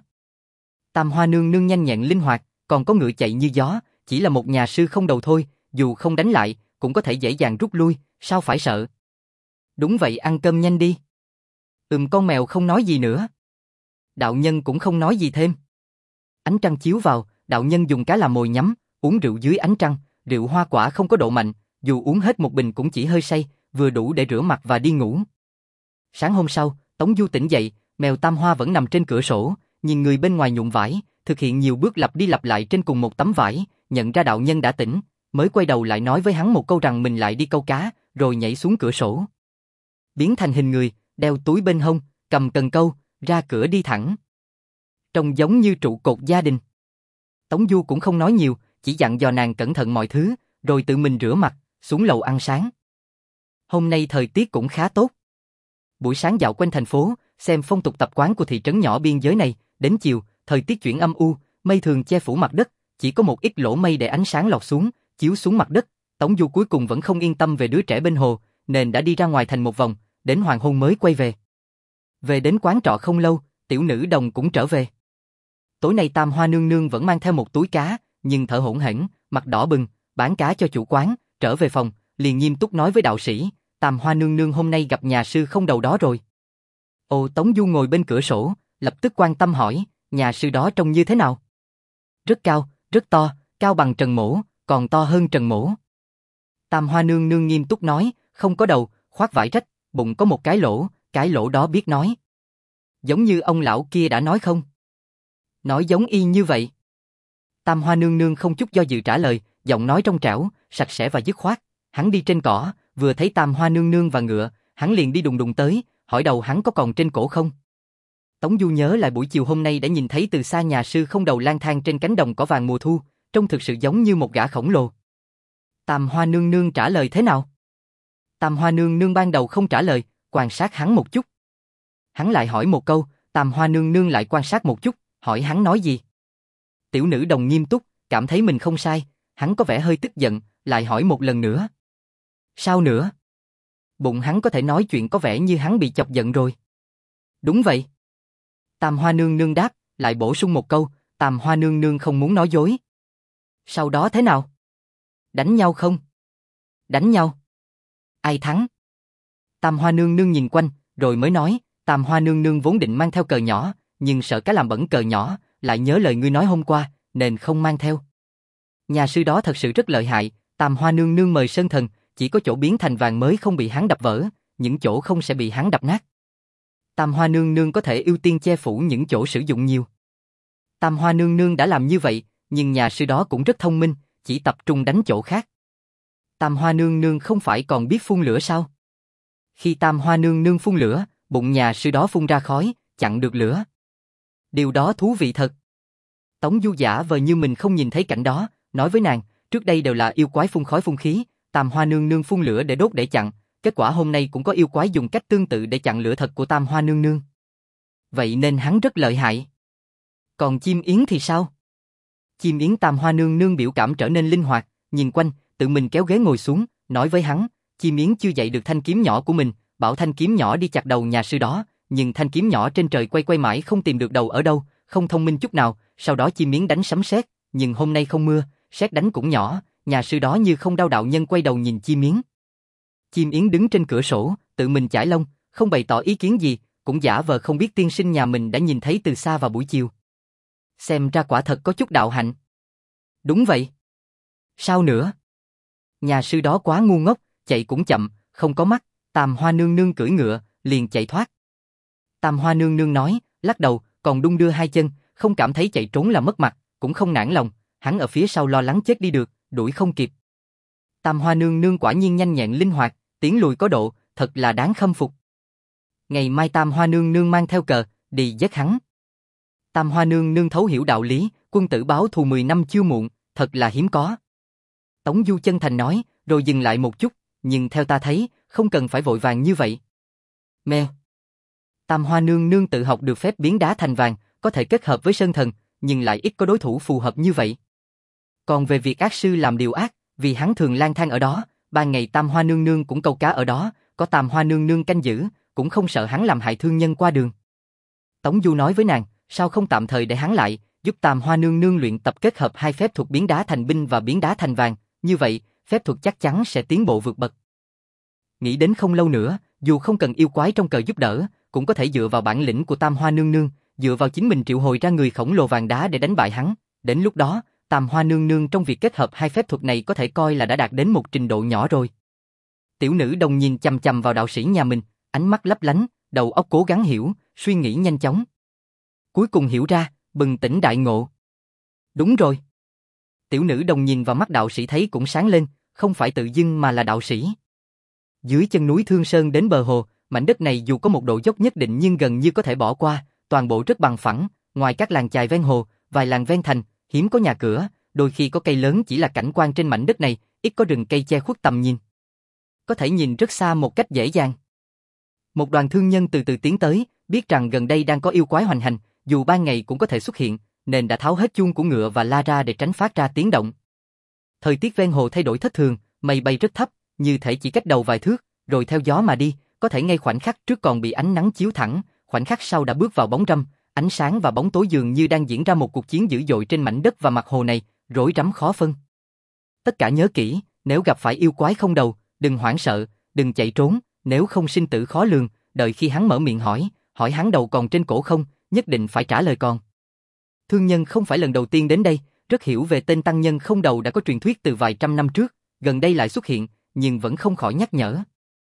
Tam Hoa nương nương nhanh nhẹn linh hoạt, còn có ngựa chạy như gió, chỉ là một nhà sư không đầu thôi, dù không đánh lại, cũng có thể dễ dàng rút lui, sao phải sợ. Đúng vậy, ăn cơm nhanh đi. Ừm, con mèo không nói gì nữa. Đạo nhân cũng không nói gì thêm. Ánh trăng chiếu vào, đạo nhân dùng cá làm mồi nhắm, uống rượu dưới ánh trăng, rượu hoa quả không có độ mạnh, dù uống hết một bình cũng chỉ hơi say, vừa đủ để rửa mặt và đi ngủ. Sáng hôm sau, Tống Du tỉnh dậy, mèo Tam Hoa vẫn nằm trên cửa sổ, nhìn người bên ngoài nhuộm vải, thực hiện nhiều bước lặp đi lặp lại trên cùng một tấm vải, nhận ra đạo nhân đã tỉnh, mới quay đầu lại nói với hắn một câu rằng mình lại đi câu cá, rồi nhảy xuống cửa sổ. Biến thành hình người, đeo túi bên hông, cầm cần câu, ra cửa đi thẳng. Trông giống như trụ cột gia đình. Tống Du cũng không nói nhiều, chỉ dặn dò nàng cẩn thận mọi thứ, rồi tự mình rửa mặt, xuống lầu ăn sáng. Hôm nay thời tiết cũng khá tốt. Buổi sáng dạo quanh thành phố, xem phong tục tập quán của thị trấn nhỏ biên giới này, đến chiều, thời tiết chuyển âm u, mây thường che phủ mặt đất, chỉ có một ít lỗ mây để ánh sáng lọt xuống, chiếu xuống mặt đất. Tống Du cuối cùng vẫn không yên tâm về đứa trẻ bên hồ, nên đã đi ra ngoài thành một vòng, đến hoàng hôn mới quay về. Về đến quán trọ không lâu, tiểu nữ đồng cũng trở về. Tối nay Tam Hoa nương nương vẫn mang theo một túi cá, nhưng thở hổn hển, mặt đỏ bừng, bán cá cho chủ quán, trở về phòng, liền nghiêm túc nói với đạo sĩ, Tam Hoa nương nương hôm nay gặp nhà sư không đầu đó rồi. Ồ, Tống Du ngồi bên cửa sổ, lập tức quan tâm hỏi, nhà sư đó trông như thế nào? Rất cao, rất to, cao bằng Trần Mỗ, còn to hơn Trần Mỗ. Tam Hoa nương nương nghiêm túc nói, không có đầu, khoác vải rách, bụng có một cái lỗ, cái lỗ đó biết nói. Giống như ông lão kia đã nói không? Nói giống y như vậy. Tam Hoa nương nương không chút do dự trả lời, giọng nói trong trẻo, sạch sẽ và dứt khoát. Hắn đi trên cỏ, vừa thấy Tam Hoa nương nương và ngựa, hắn liền đi đùng đùng tới, hỏi đầu hắn có còn trên cổ không. Tống Du nhớ lại buổi chiều hôm nay đã nhìn thấy từ xa nhà sư không đầu lang thang trên cánh đồng cỏ vàng mùa thu, trông thực sự giống như một gã khổng lồ. Tam Hoa nương nương trả lời thế nào? Tam Hoa nương nương ban đầu không trả lời, quan sát hắn một chút. Hắn lại hỏi một câu, Tam Hoa nương nương lại quan sát một chút, hỏi hắn nói gì. Tiểu nữ đồng nghiêm túc, cảm thấy mình không sai, hắn có vẻ hơi tức giận, lại hỏi một lần nữa. Sao nữa? Bụng hắn có thể nói chuyện có vẻ như hắn bị chọc giận rồi. Đúng vậy. Tam Hoa nương nương đáp, lại bổ sung một câu, Tam Hoa nương nương không muốn nói dối. Sau đó thế nào? Đánh nhau không? Đánh nhau. Ai thắng? Tam Hoa nương nương nhìn quanh, rồi mới nói, Tam Hoa nương nương vốn định mang theo cờ nhỏ, nhưng sợ cá làm bẩn cờ nhỏ, lại nhớ lời ngươi nói hôm qua, nên không mang theo. Nhà sư đó thật sự rất lợi hại, Tam Hoa nương nương mời sơn thần, chỉ có chỗ biến thành vàng mới không bị hắn đập vỡ, những chỗ không sẽ bị hắn đập nát. Tam Hoa nương nương có thể ưu tiên che phủ những chỗ sử dụng nhiều. Tam Hoa nương nương đã làm như vậy, nhưng nhà sư đó cũng rất thông minh, chỉ tập trung đánh chỗ khác. Tam Hoa nương nương không phải còn biết phun lửa sao? Khi Tam Hoa nương nương phun lửa, bụng nhà sư đó phun ra khói, chặn được lửa. Điều đó thú vị thật. Tống Du giả vờ như mình không nhìn thấy cảnh đó, nói với nàng, Trước đây đều là yêu quái phun khói phun khí, Tam Hoa Nương Nương phun lửa để đốt để chặn, kết quả hôm nay cũng có yêu quái dùng cách tương tự để chặn lửa thật của Tam Hoa Nương Nương. Vậy nên hắn rất lợi hại. Còn chim yến thì sao? Chim yến Tam Hoa Nương Nương biểu cảm trở nên linh hoạt, nhìn quanh, tự mình kéo ghế ngồi xuống, nói với hắn, chim yến chưa dạy được thanh kiếm nhỏ của mình, bảo thanh kiếm nhỏ đi chặt đầu nhà sư đó, nhưng thanh kiếm nhỏ trên trời quay quay mãi không tìm được đầu ở đâu, không thông minh chút nào, sau đó chim yến đánh sấm sét, nhưng hôm nay không mưa, sét đánh cũng nhỏ, nhà sư đó như không đau đạo nhân quay đầu nhìn chim yến. Chim yến đứng trên cửa sổ, tự mình chải lông, không bày tỏ ý kiến gì, cũng giả vờ không biết tiên sinh nhà mình đã nhìn thấy từ xa vào buổi chiều. Xem ra quả thật có chút đạo hạnh. Đúng vậy. Sao nữa? Nhà sư đó quá ngu ngốc, chạy cũng chậm, không có mắt, Tam Hoa Nương Nương cưỡi ngựa, liền chạy thoát. Tam Hoa Nương Nương nói, lắc đầu, còn đung đưa hai chân, không cảm thấy chạy trốn là mất mặt, cũng không nản lòng, hắn ở phía sau lo lắng chết đi được, đuổi không kịp. Tam Hoa Nương Nương quả nhiên nhanh nhẹn linh hoạt, tiến lùi có độ, thật là đáng khâm phục. Ngày mai Tam Hoa Nương Nương mang theo cờ, đi giết hắn. Tam Hoa Nương Nương thấu hiểu đạo lý, quân tử báo thù mười năm chưa muộn, thật là hiếm có. Tống Du chân thành nói, rồi dừng lại một chút, nhưng theo ta thấy, không cần phải vội vàng như vậy. Mèo. Tam Hoa Nương Nương tự học được phép biến đá thành vàng, có thể kết hợp với Sơn Thần, nhưng lại ít có đối thủ phù hợp như vậy. Còn về việc ác sư làm điều ác, vì hắn thường lang thang ở đó, ban ngày Tam Hoa Nương Nương cũng câu cá ở đó, có Tam Hoa Nương Nương canh giữ, cũng không sợ hắn làm hại thương nhân qua đường. Tống Du nói với nàng, sao không tạm thời để hắn lại, giúp Tam Hoa Nương Nương luyện tập kết hợp hai phép thuật biến đá thành binh và biến đá thành vàng, như vậy, phép thuật chắc chắn sẽ tiến bộ vượt bậc. Nghĩ đến không lâu nữa, dù không cần yêu quái trong cờ giúp đỡ, cũng có thể dựa vào bản lĩnh của Tam Hoa Nương Nương, dựa vào chính mình triệu hồi ra người khổng lồ vàng đá để đánh bại hắn. Đến lúc đó, Tam Hoa Nương Nương trong việc kết hợp hai phép thuật này có thể coi là đã đạt đến một trình độ nhỏ rồi. Tiểu nữ đồng nhìn chằm chằm vào đạo sĩ nhà mình, ánh mắt lấp lánh, đầu óc cố gắng hiểu, suy nghĩ nhanh chóng. Cuối cùng hiểu ra, bừng tỉnh đại ngộ. Đúng rồi. Tiểu nữ đồng nhìn vào mắt đạo sĩ thấy cũng sáng lên, không phải tự dưng mà là đạo sĩ. Dưới chân núi Thương Sơn đến bờ hồ, mảnh đất này dù có một độ dốc nhất định nhưng gần như có thể bỏ qua, toàn bộ rất bằng phẳng, ngoài các làng chài ven hồ, vài làng ven thành, hiếm có nhà cửa, đôi khi có cây lớn chỉ là cảnh quan trên mảnh đất này, ít có rừng cây che khuất tầm nhìn. Có thể nhìn rất xa một cách dễ dàng. Một đoàn thương nhân từ từ tiến tới, biết rằng gần đây đang có yêu quái hoành hành, dù ban ngày cũng có thể xuất hiện, nên đã tháo hết chuông của ngựa và la ra để tránh phát ra tiếng động. Thời tiết ven hồ thay đổi thất thường, mây bay rất thấp, như thể chỉ cách đầu vài thước, rồi theo gió mà đi, có thể ngay khoảnh khắc trước còn bị ánh nắng chiếu thẳng, khoảnh khắc sau đã bước vào bóng râm, ánh sáng và bóng tối dường như đang diễn ra một cuộc chiến dữ dội trên mảnh đất và mặt hồ này, rối rắm khó phân. Tất cả nhớ kỹ, nếu gặp phải yêu quái không đầu, đừng hoảng sợ, đừng chạy trốn, nếu không sinh tử khó lường, đợi khi hắn mở miệng hỏi, hỏi hắn đầu còn trên cổ không, nhất định phải trả lời còn. Thương nhân không phải lần đầu tiên đến đây, rất hiểu về tên tăng nhân không đầu đã có truyền thuyết từ vài trăm năm trước, gần đây lại xuất hiện, nhưng vẫn không khỏi nhắc nhở.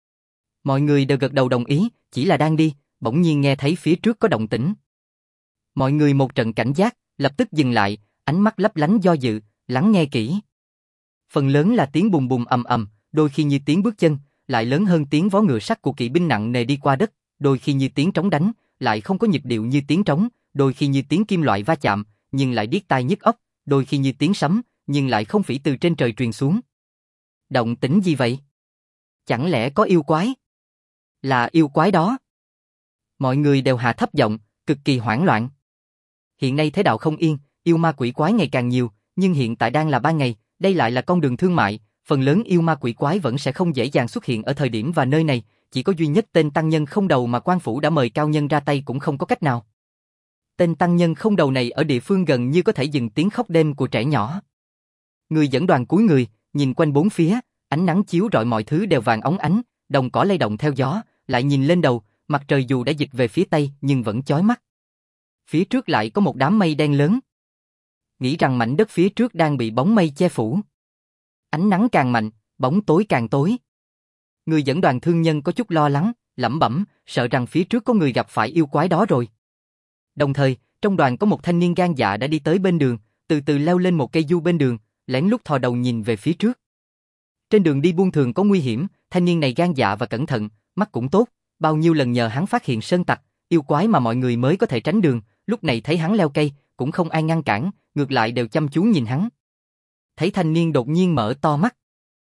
Mọi người đều gật đầu đồng ý, chỉ là đang đi, bỗng nhiên nghe thấy phía trước có động tĩnh. Mọi người một trận cảnh giác, lập tức dừng lại, ánh mắt lấp lánh do dự, lắng nghe kỹ. Phần lớn là tiếng bùm bùm ầm ầm, đôi khi như tiếng bước chân, lại lớn hơn tiếng vó ngựa sắt của kỵ binh nặng nề đi qua đất, đôi khi như tiếng trống đánh, lại không có nhịp điệu như tiếng trống, đôi khi như tiếng kim loại va chạm, nhưng lại điếc tai nhức óc, đôi khi như tiếng sấm, nhưng lại không phỉ từ trên trời truyền xuống. Động tĩnh gì vậy? Chẳng lẽ có yêu quái? Là yêu quái đó. Mọi người đều hạ thấp giọng, cực kỳ hoảng loạn. Hiện nay thế đạo không yên, yêu ma quỷ quái ngày càng nhiều, nhưng hiện tại đang là ban ngày, đây lại là con đường thương mại, phần lớn yêu ma quỷ quái vẫn sẽ không dễ dàng xuất hiện ở thời điểm và nơi này, chỉ có duy nhất tên tăng nhân không đầu mà quan phủ đã mời cao nhân ra tay cũng không có cách nào. Tên tăng nhân không đầu này ở địa phương gần như có thể dừng tiếng khóc đêm của trẻ nhỏ. Người dẫn đoàn cúi người, nhìn quanh bốn phía, ánh nắng chiếu rọi mọi thứ đều vàng óng ánh, đồng cỏ lay động theo gió, lại nhìn lên đầu, mặt trời dù đã dịch về phía tây nhưng vẫn chói mắt. Phía trước lại có một đám mây đen lớn. Nghĩ rằng mảnh đất phía trước đang bị bóng mây che phủ. Ánh nắng càng mạnh, bóng tối càng tối. Người dẫn đoàn thương nhân có chút lo lắng, lẩm bẩm, sợ rằng phía trước có người gặp phải yêu quái đó rồi. Đồng thời, trong đoàn có một thanh niên gan dạ đã đi tới bên đường, từ từ leo lên một cây du bên đường, lén lút thò đầu nhìn về phía trước. Trên đường đi buôn thường có nguy hiểm, thanh niên này gan dạ và cẩn thận, mắt cũng tốt, bao nhiêu lần nhờ hắn phát hiện sơn tặc, yêu quái mà mọi người mới có thể tránh đường, lúc này thấy hắn leo cây, cũng không ai ngăn cản, ngược lại đều chăm chú nhìn hắn. thấy thanh niên đột nhiên mở to mắt.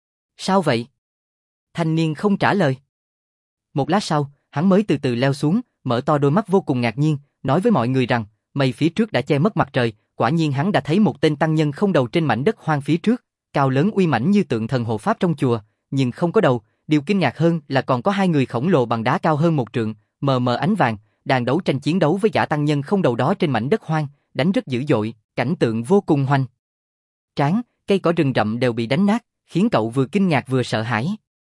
Sao vậy? Thanh niên không trả lời. Một lát sau, hắn mới từ từ leo xuống, mở to đôi mắt vô cùng ngạc nhiên, nói với mọi người rằng, mây phía trước đã che mất mặt trời, quả nhiên hắn đã thấy một tên tăng nhân không đầu trên mảnh đất hoang phía trước, cao lớn uy mãnh như tượng thần hộ pháp trong chùa, nhưng không có đầu, điều kinh ngạc hơn là còn có hai người khổng lồ bằng đá cao hơn một trượng, mờ mờ ánh vàng, đang đấu tranh chiến đấu với gã tăng nhân không đầu đó trên mảnh đất hoang, đánh rất dữ dội, cảnh tượng vô cùng hoành tráng, cây cỏ rừng rậm đều bị đánh nát, khiến cậu vừa kinh ngạc vừa sợ hãi.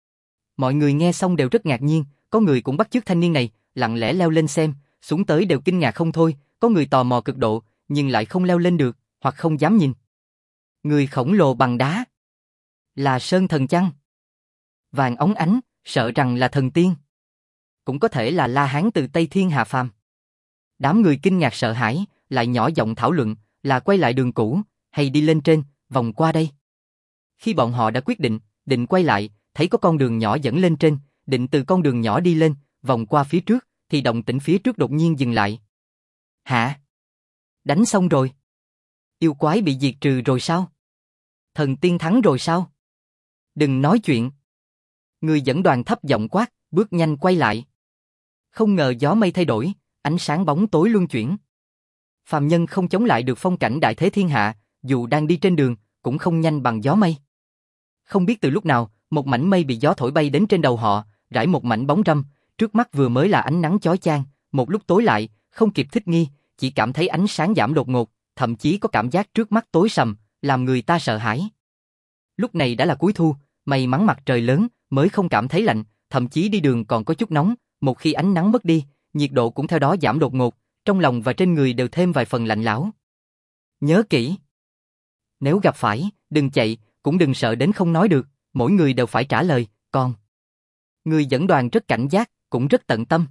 Mọi người nghe xong đều rất ngạc nhiên, có người cũng bắt chước thanh niên này, lặng lẽ leo lên xem, xuống tới đều kinh ngạc không thôi, có người tò mò cực độ, nhưng lại không leo lên được, hoặc không dám nhìn. Người khổng lồ bằng đá. Là sơn thần chăng? Vàng óng ánh, sợ rằng là thần tiên. Cũng có thể là La Hán từ Tây Thiên hạ phàm. Đám người kinh ngạc sợ hãi, lại nhỏ giọng thảo luận, là quay lại đường cũ, hay đi lên trên, vòng qua đây. Khi bọn họ đã quyết định, định quay lại, thấy có con đường nhỏ dẫn lên trên, định từ con đường nhỏ đi lên, vòng qua phía trước, thì động tĩnh phía trước đột nhiên dừng lại. Hả? Đánh xong rồi. Yêu quái bị diệt trừ rồi sao? Thần tiên thắng rồi sao? Đừng nói chuyện. Người dẫn đoàn thấp giọng quát, bước nhanh quay lại. Không ngờ gió mây thay đổi, ánh sáng bóng tối luân chuyển. Phàm nhân không chống lại được phong cảnh đại thế thiên hạ, dù đang đi trên đường, cũng không nhanh bằng gió mây. Không biết từ lúc nào, một mảnh mây bị gió thổi bay đến trên đầu họ, rải một mảnh bóng râm, trước mắt vừa mới là ánh nắng chói chang, một lúc tối lại, không kịp thích nghi, chỉ cảm thấy ánh sáng giảm đột ngột, thậm chí có cảm giác trước mắt tối sầm, làm người ta sợ hãi. Lúc này đã là cuối thu, may mắn mặt trời lớn, mới không cảm thấy lạnh, thậm chí đi đường còn có chút nóng, một khi ánh nắng mất đi, nhiệt độ cũng theo đó giảm đột ngột, trong lòng và trên người đều thêm vài phần lạnh lẽo. Nhớ kỹ. Nếu gặp phải, đừng chạy, cũng đừng sợ đến không nói được, mỗi người đều phải trả lời, còn. Người dẫn đoàn rất cảnh giác, cũng rất tận tâm.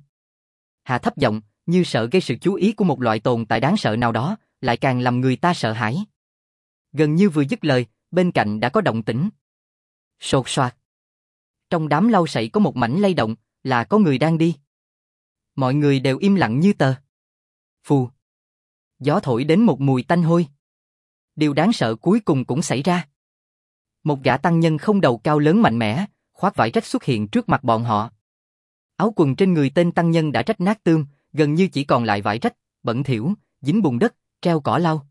Hạ thấp giọng, như sợ gây sự chú ý của một loại tồn tại đáng sợ nào đó, lại càng làm người ta sợ hãi. Gần như vừa dứt lời, bên cạnh đã có động tĩnh. Sột soạt. Trong đám lau sậy có một mảnh lay động, là có người đang đi. Mọi người đều im lặng như tờ. Phù. Gió thổi đến một mùi tanh hôi. Điều đáng sợ cuối cùng cũng xảy ra. Một gã tăng nhân không đầu cao lớn mạnh mẽ, khoác vải rách xuất hiện trước mặt bọn họ. Áo quần trên người tên tăng nhân đã rách nát tươm, gần như chỉ còn lại vải rách, bẩn thỉu, dính bùn đất, treo cỏ lau.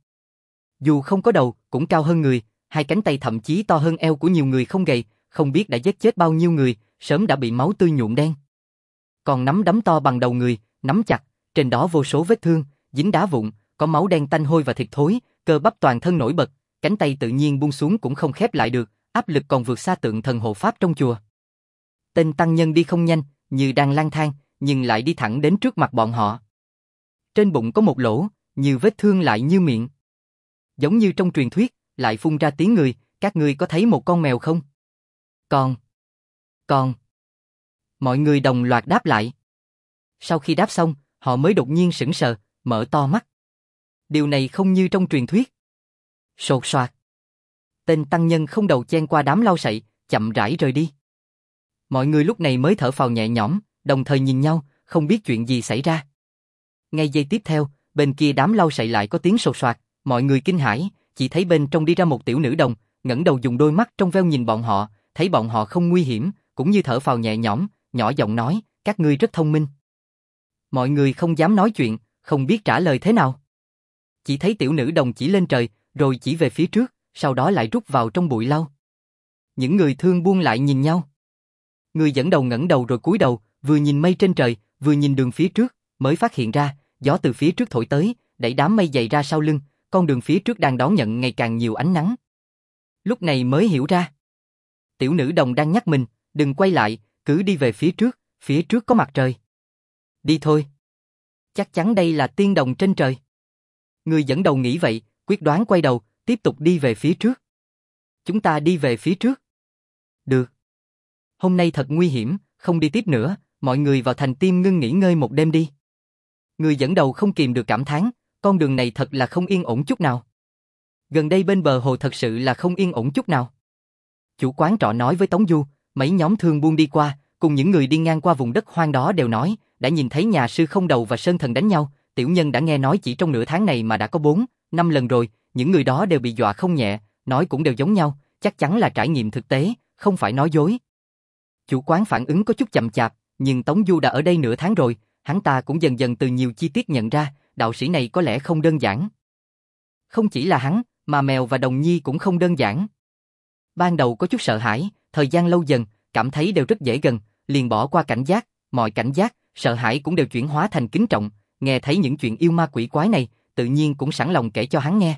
Dù không có đầu, cũng cao hơn người, hai cánh tay thậm chí to hơn eo của nhiều người không gầy, không biết đã giết chết bao nhiêu người, sớm đã bị máu tươi nhuộm đen. Còn nắm đấm to bằng đầu người, nắm chặt, trên đó vô số vết thương, dính đá vụn, có máu đen tanh hôi và thịt thối, cơ bắp toàn thân nổi bật, cánh tay tự nhiên buông xuống cũng không khép lại được, áp lực còn vượt xa tượng thần hộ pháp trong chùa. Tên tăng nhân đi không nhanh, như đang lang thang, nhưng lại đi thẳng đến trước mặt bọn họ. Trên bụng có một lỗ, như vết thương lại như miệng. Giống như trong truyền thuyết, lại phun ra tiếng người, các ngươi có thấy một con mèo không? Còn. Còn. Mọi người đồng loạt đáp lại. Sau khi đáp xong, họ mới đột nhiên sững sờ, mở to mắt. Điều này không như trong truyền thuyết. Sột soạt. Tên tăng nhân không đầu chen qua đám lau sậy, chậm rãi rời đi. Mọi người lúc này mới thở phào nhẹ nhõm, đồng thời nhìn nhau, không biết chuyện gì xảy ra. Ngay giây tiếp theo, bên kia đám lau sậy lại có tiếng sột soạt, mọi người kinh hãi, chỉ thấy bên trong đi ra một tiểu nữ đồng, ngẩng đầu dùng đôi mắt trong veo nhìn bọn họ, thấy bọn họ không nguy hiểm, cũng như thở phào nhẹ nhõm, nhỏ giọng nói, các ngươi rất thông minh. Mọi người không dám nói chuyện, không biết trả lời thế nào. Chỉ thấy tiểu nữ đồng chỉ lên trời, rồi chỉ về phía trước, sau đó lại rút vào trong bụi lau. Những người thương buông lại nhìn nhau. Người dẫn đầu ngẩng đầu rồi cúi đầu, vừa nhìn mây trên trời, vừa nhìn đường phía trước, mới phát hiện ra, gió từ phía trước thổi tới, đẩy đám mây dày ra sau lưng, con đường phía trước đang đón nhận ngày càng nhiều ánh nắng. Lúc này mới hiểu ra. Tiểu nữ đồng đang nhắc mình, đừng quay lại, cứ đi về phía trước, phía trước có mặt trời. Đi thôi. Chắc chắn đây là tiên đồng trên trời. Người dẫn đầu nghĩ vậy, quyết đoán quay đầu, tiếp tục đi về phía trước. Chúng ta đi về phía trước. Được. Hôm nay thật nguy hiểm, không đi tiếp nữa, mọi người vào thành Tiêm Ngưng nghỉ ngơi một đêm đi. Người dẫn đầu không kìm được cảm thán, con đường này thật là không yên ổn chút nào. Gần đây bên bờ hồ thật sự là không yên ổn chút nào. Chủ quán trọ nói với Tống Du, mấy nhóm thương buôn đi qua, cùng những người đi ngang qua vùng đất hoang đó đều nói, đã nhìn thấy nhà sư không đầu và sơn thần đánh nhau, tiểu nhân đã nghe nói chỉ trong nửa tháng này mà đã có bốn, năm lần rồi, những người đó đều bị dọa không nhẹ, nói cũng đều giống nhau, chắc chắn là trải nghiệm thực tế, không phải nói dối. Chủ quán phản ứng có chút chậm chạp, nhưng Tống Du đã ở đây nửa tháng rồi, hắn ta cũng dần dần từ nhiều chi tiết nhận ra, đạo sĩ này có lẽ không đơn giản. Không chỉ là hắn, mà Mèo và Đồng Nhi cũng không đơn giản. Ban đầu có chút sợ hãi, thời gian lâu dần, cảm thấy đều rất dễ gần, liền bỏ qua cảnh giác, mọi cảnh giác, sợ hãi cũng đều chuyển hóa thành kính trọng, nghe thấy những chuyện yêu ma quỷ quái này, tự nhiên cũng sẵn lòng kể cho hắn nghe.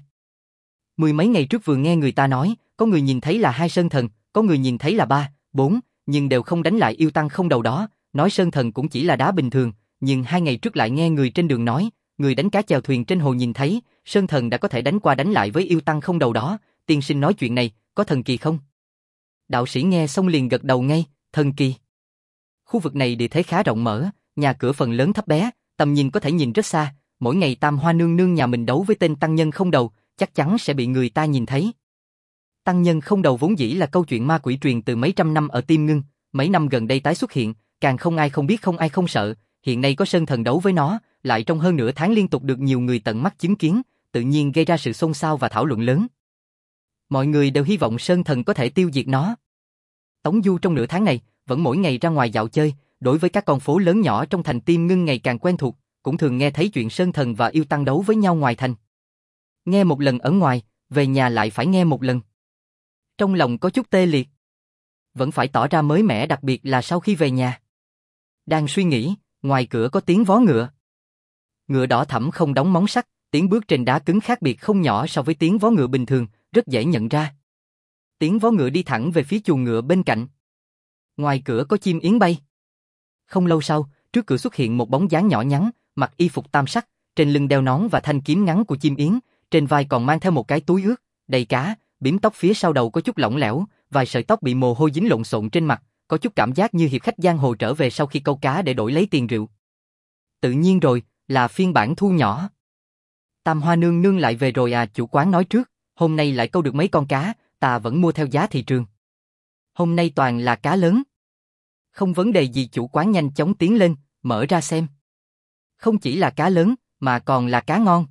Mười mấy ngày trước vừa nghe người ta nói, có người nhìn thấy là hai sơn thần, có người nhìn thấy là ba, bốn, nhưng đều không đánh lại yêu tăng không đầu đó, nói sơn thần cũng chỉ là đá bình thường, nhưng hai ngày trước lại nghe người trên đường nói, người đánh cá chèo thuyền trên hồ nhìn thấy, sơn thần đã có thể đánh qua đánh lại với yêu tăng không đầu đó, tiên sinh nói chuyện này, có thần kỳ không? Đạo sĩ nghe xong liền gật đầu ngay, thần kỳ. Khu vực này địa thế khá rộng mở, nhà cửa phần lớn thấp bé, tầm nhìn có thể nhìn rất xa, mỗi ngày Tam Hoa nương nương nhà mình đấu với tên tăng nhân không đầu, chắc chắn sẽ bị người ta nhìn thấy. Tăng nhân không đầu vốn dĩ là câu chuyện ma quỷ truyền từ mấy trăm năm ở Tiêm Ngưng, mấy năm gần đây tái xuất hiện, càng không ai không biết không ai không sợ, hiện nay có sơn thần đấu với nó, lại trong hơn nửa tháng liên tục được nhiều người tận mắt chứng kiến, tự nhiên gây ra sự xôn xao và thảo luận lớn. Mọi người đều hy vọng sơn thần có thể tiêu diệt nó. Tống Du trong nửa tháng này, vẫn mỗi ngày ra ngoài dạo chơi, đối với các con phố lớn nhỏ trong thành Tiêm Ngưng ngày càng quen thuộc, cũng thường nghe thấy chuyện sơn thần và yêu tăng đấu với nhau ngoài thành. Nghe một lần ở ngoài, về nhà lại phải nghe một lần. Trong lòng có chút tê liệt. Vẫn phải tỏ ra mới mẻ, đặc biệt là sau khi về nhà. Đang suy nghĩ, ngoài cửa có tiếng vó ngựa. Ngựa đỏ thẫm không đóng móng sắt, tiếng bước trên đá cứng khác biệt không nhỏ so với tiếng vó ngựa bình thường, rất dễ nhận ra. Tiếng vó ngựa đi thẳng về phía chuồng ngựa bên cạnh. Ngoài cửa có chim yến bay. Không lâu sau, trước cửa xuất hiện một bóng dáng nhỏ nhắn, mặc y phục tam sắc, trên lưng đeo nón và thanh kiếm ngắn của chim yến, trên vai còn mang theo một cái túi ướt, đầy cá, bím tóc phía sau đầu có chút lỏng lẻo, vài sợi tóc bị mồ hôi dính lộn xộn trên mặt, có chút cảm giác như hiệp khách giang hồ trở về sau khi câu cá để đổi lấy tiền rượu. Tự nhiên rồi, là phiên bản thu nhỏ. Tam Hoa nương nương lại về rồi à? Chủ quán nói trước, hôm nay lại câu được mấy con cá, ta vẫn mua theo giá thị trường. Hôm nay toàn là cá lớn. Không vấn đề gì, chủ quán nhanh chóng tiến lên, mở ra xem. Không chỉ là cá lớn, mà còn là cá ngon.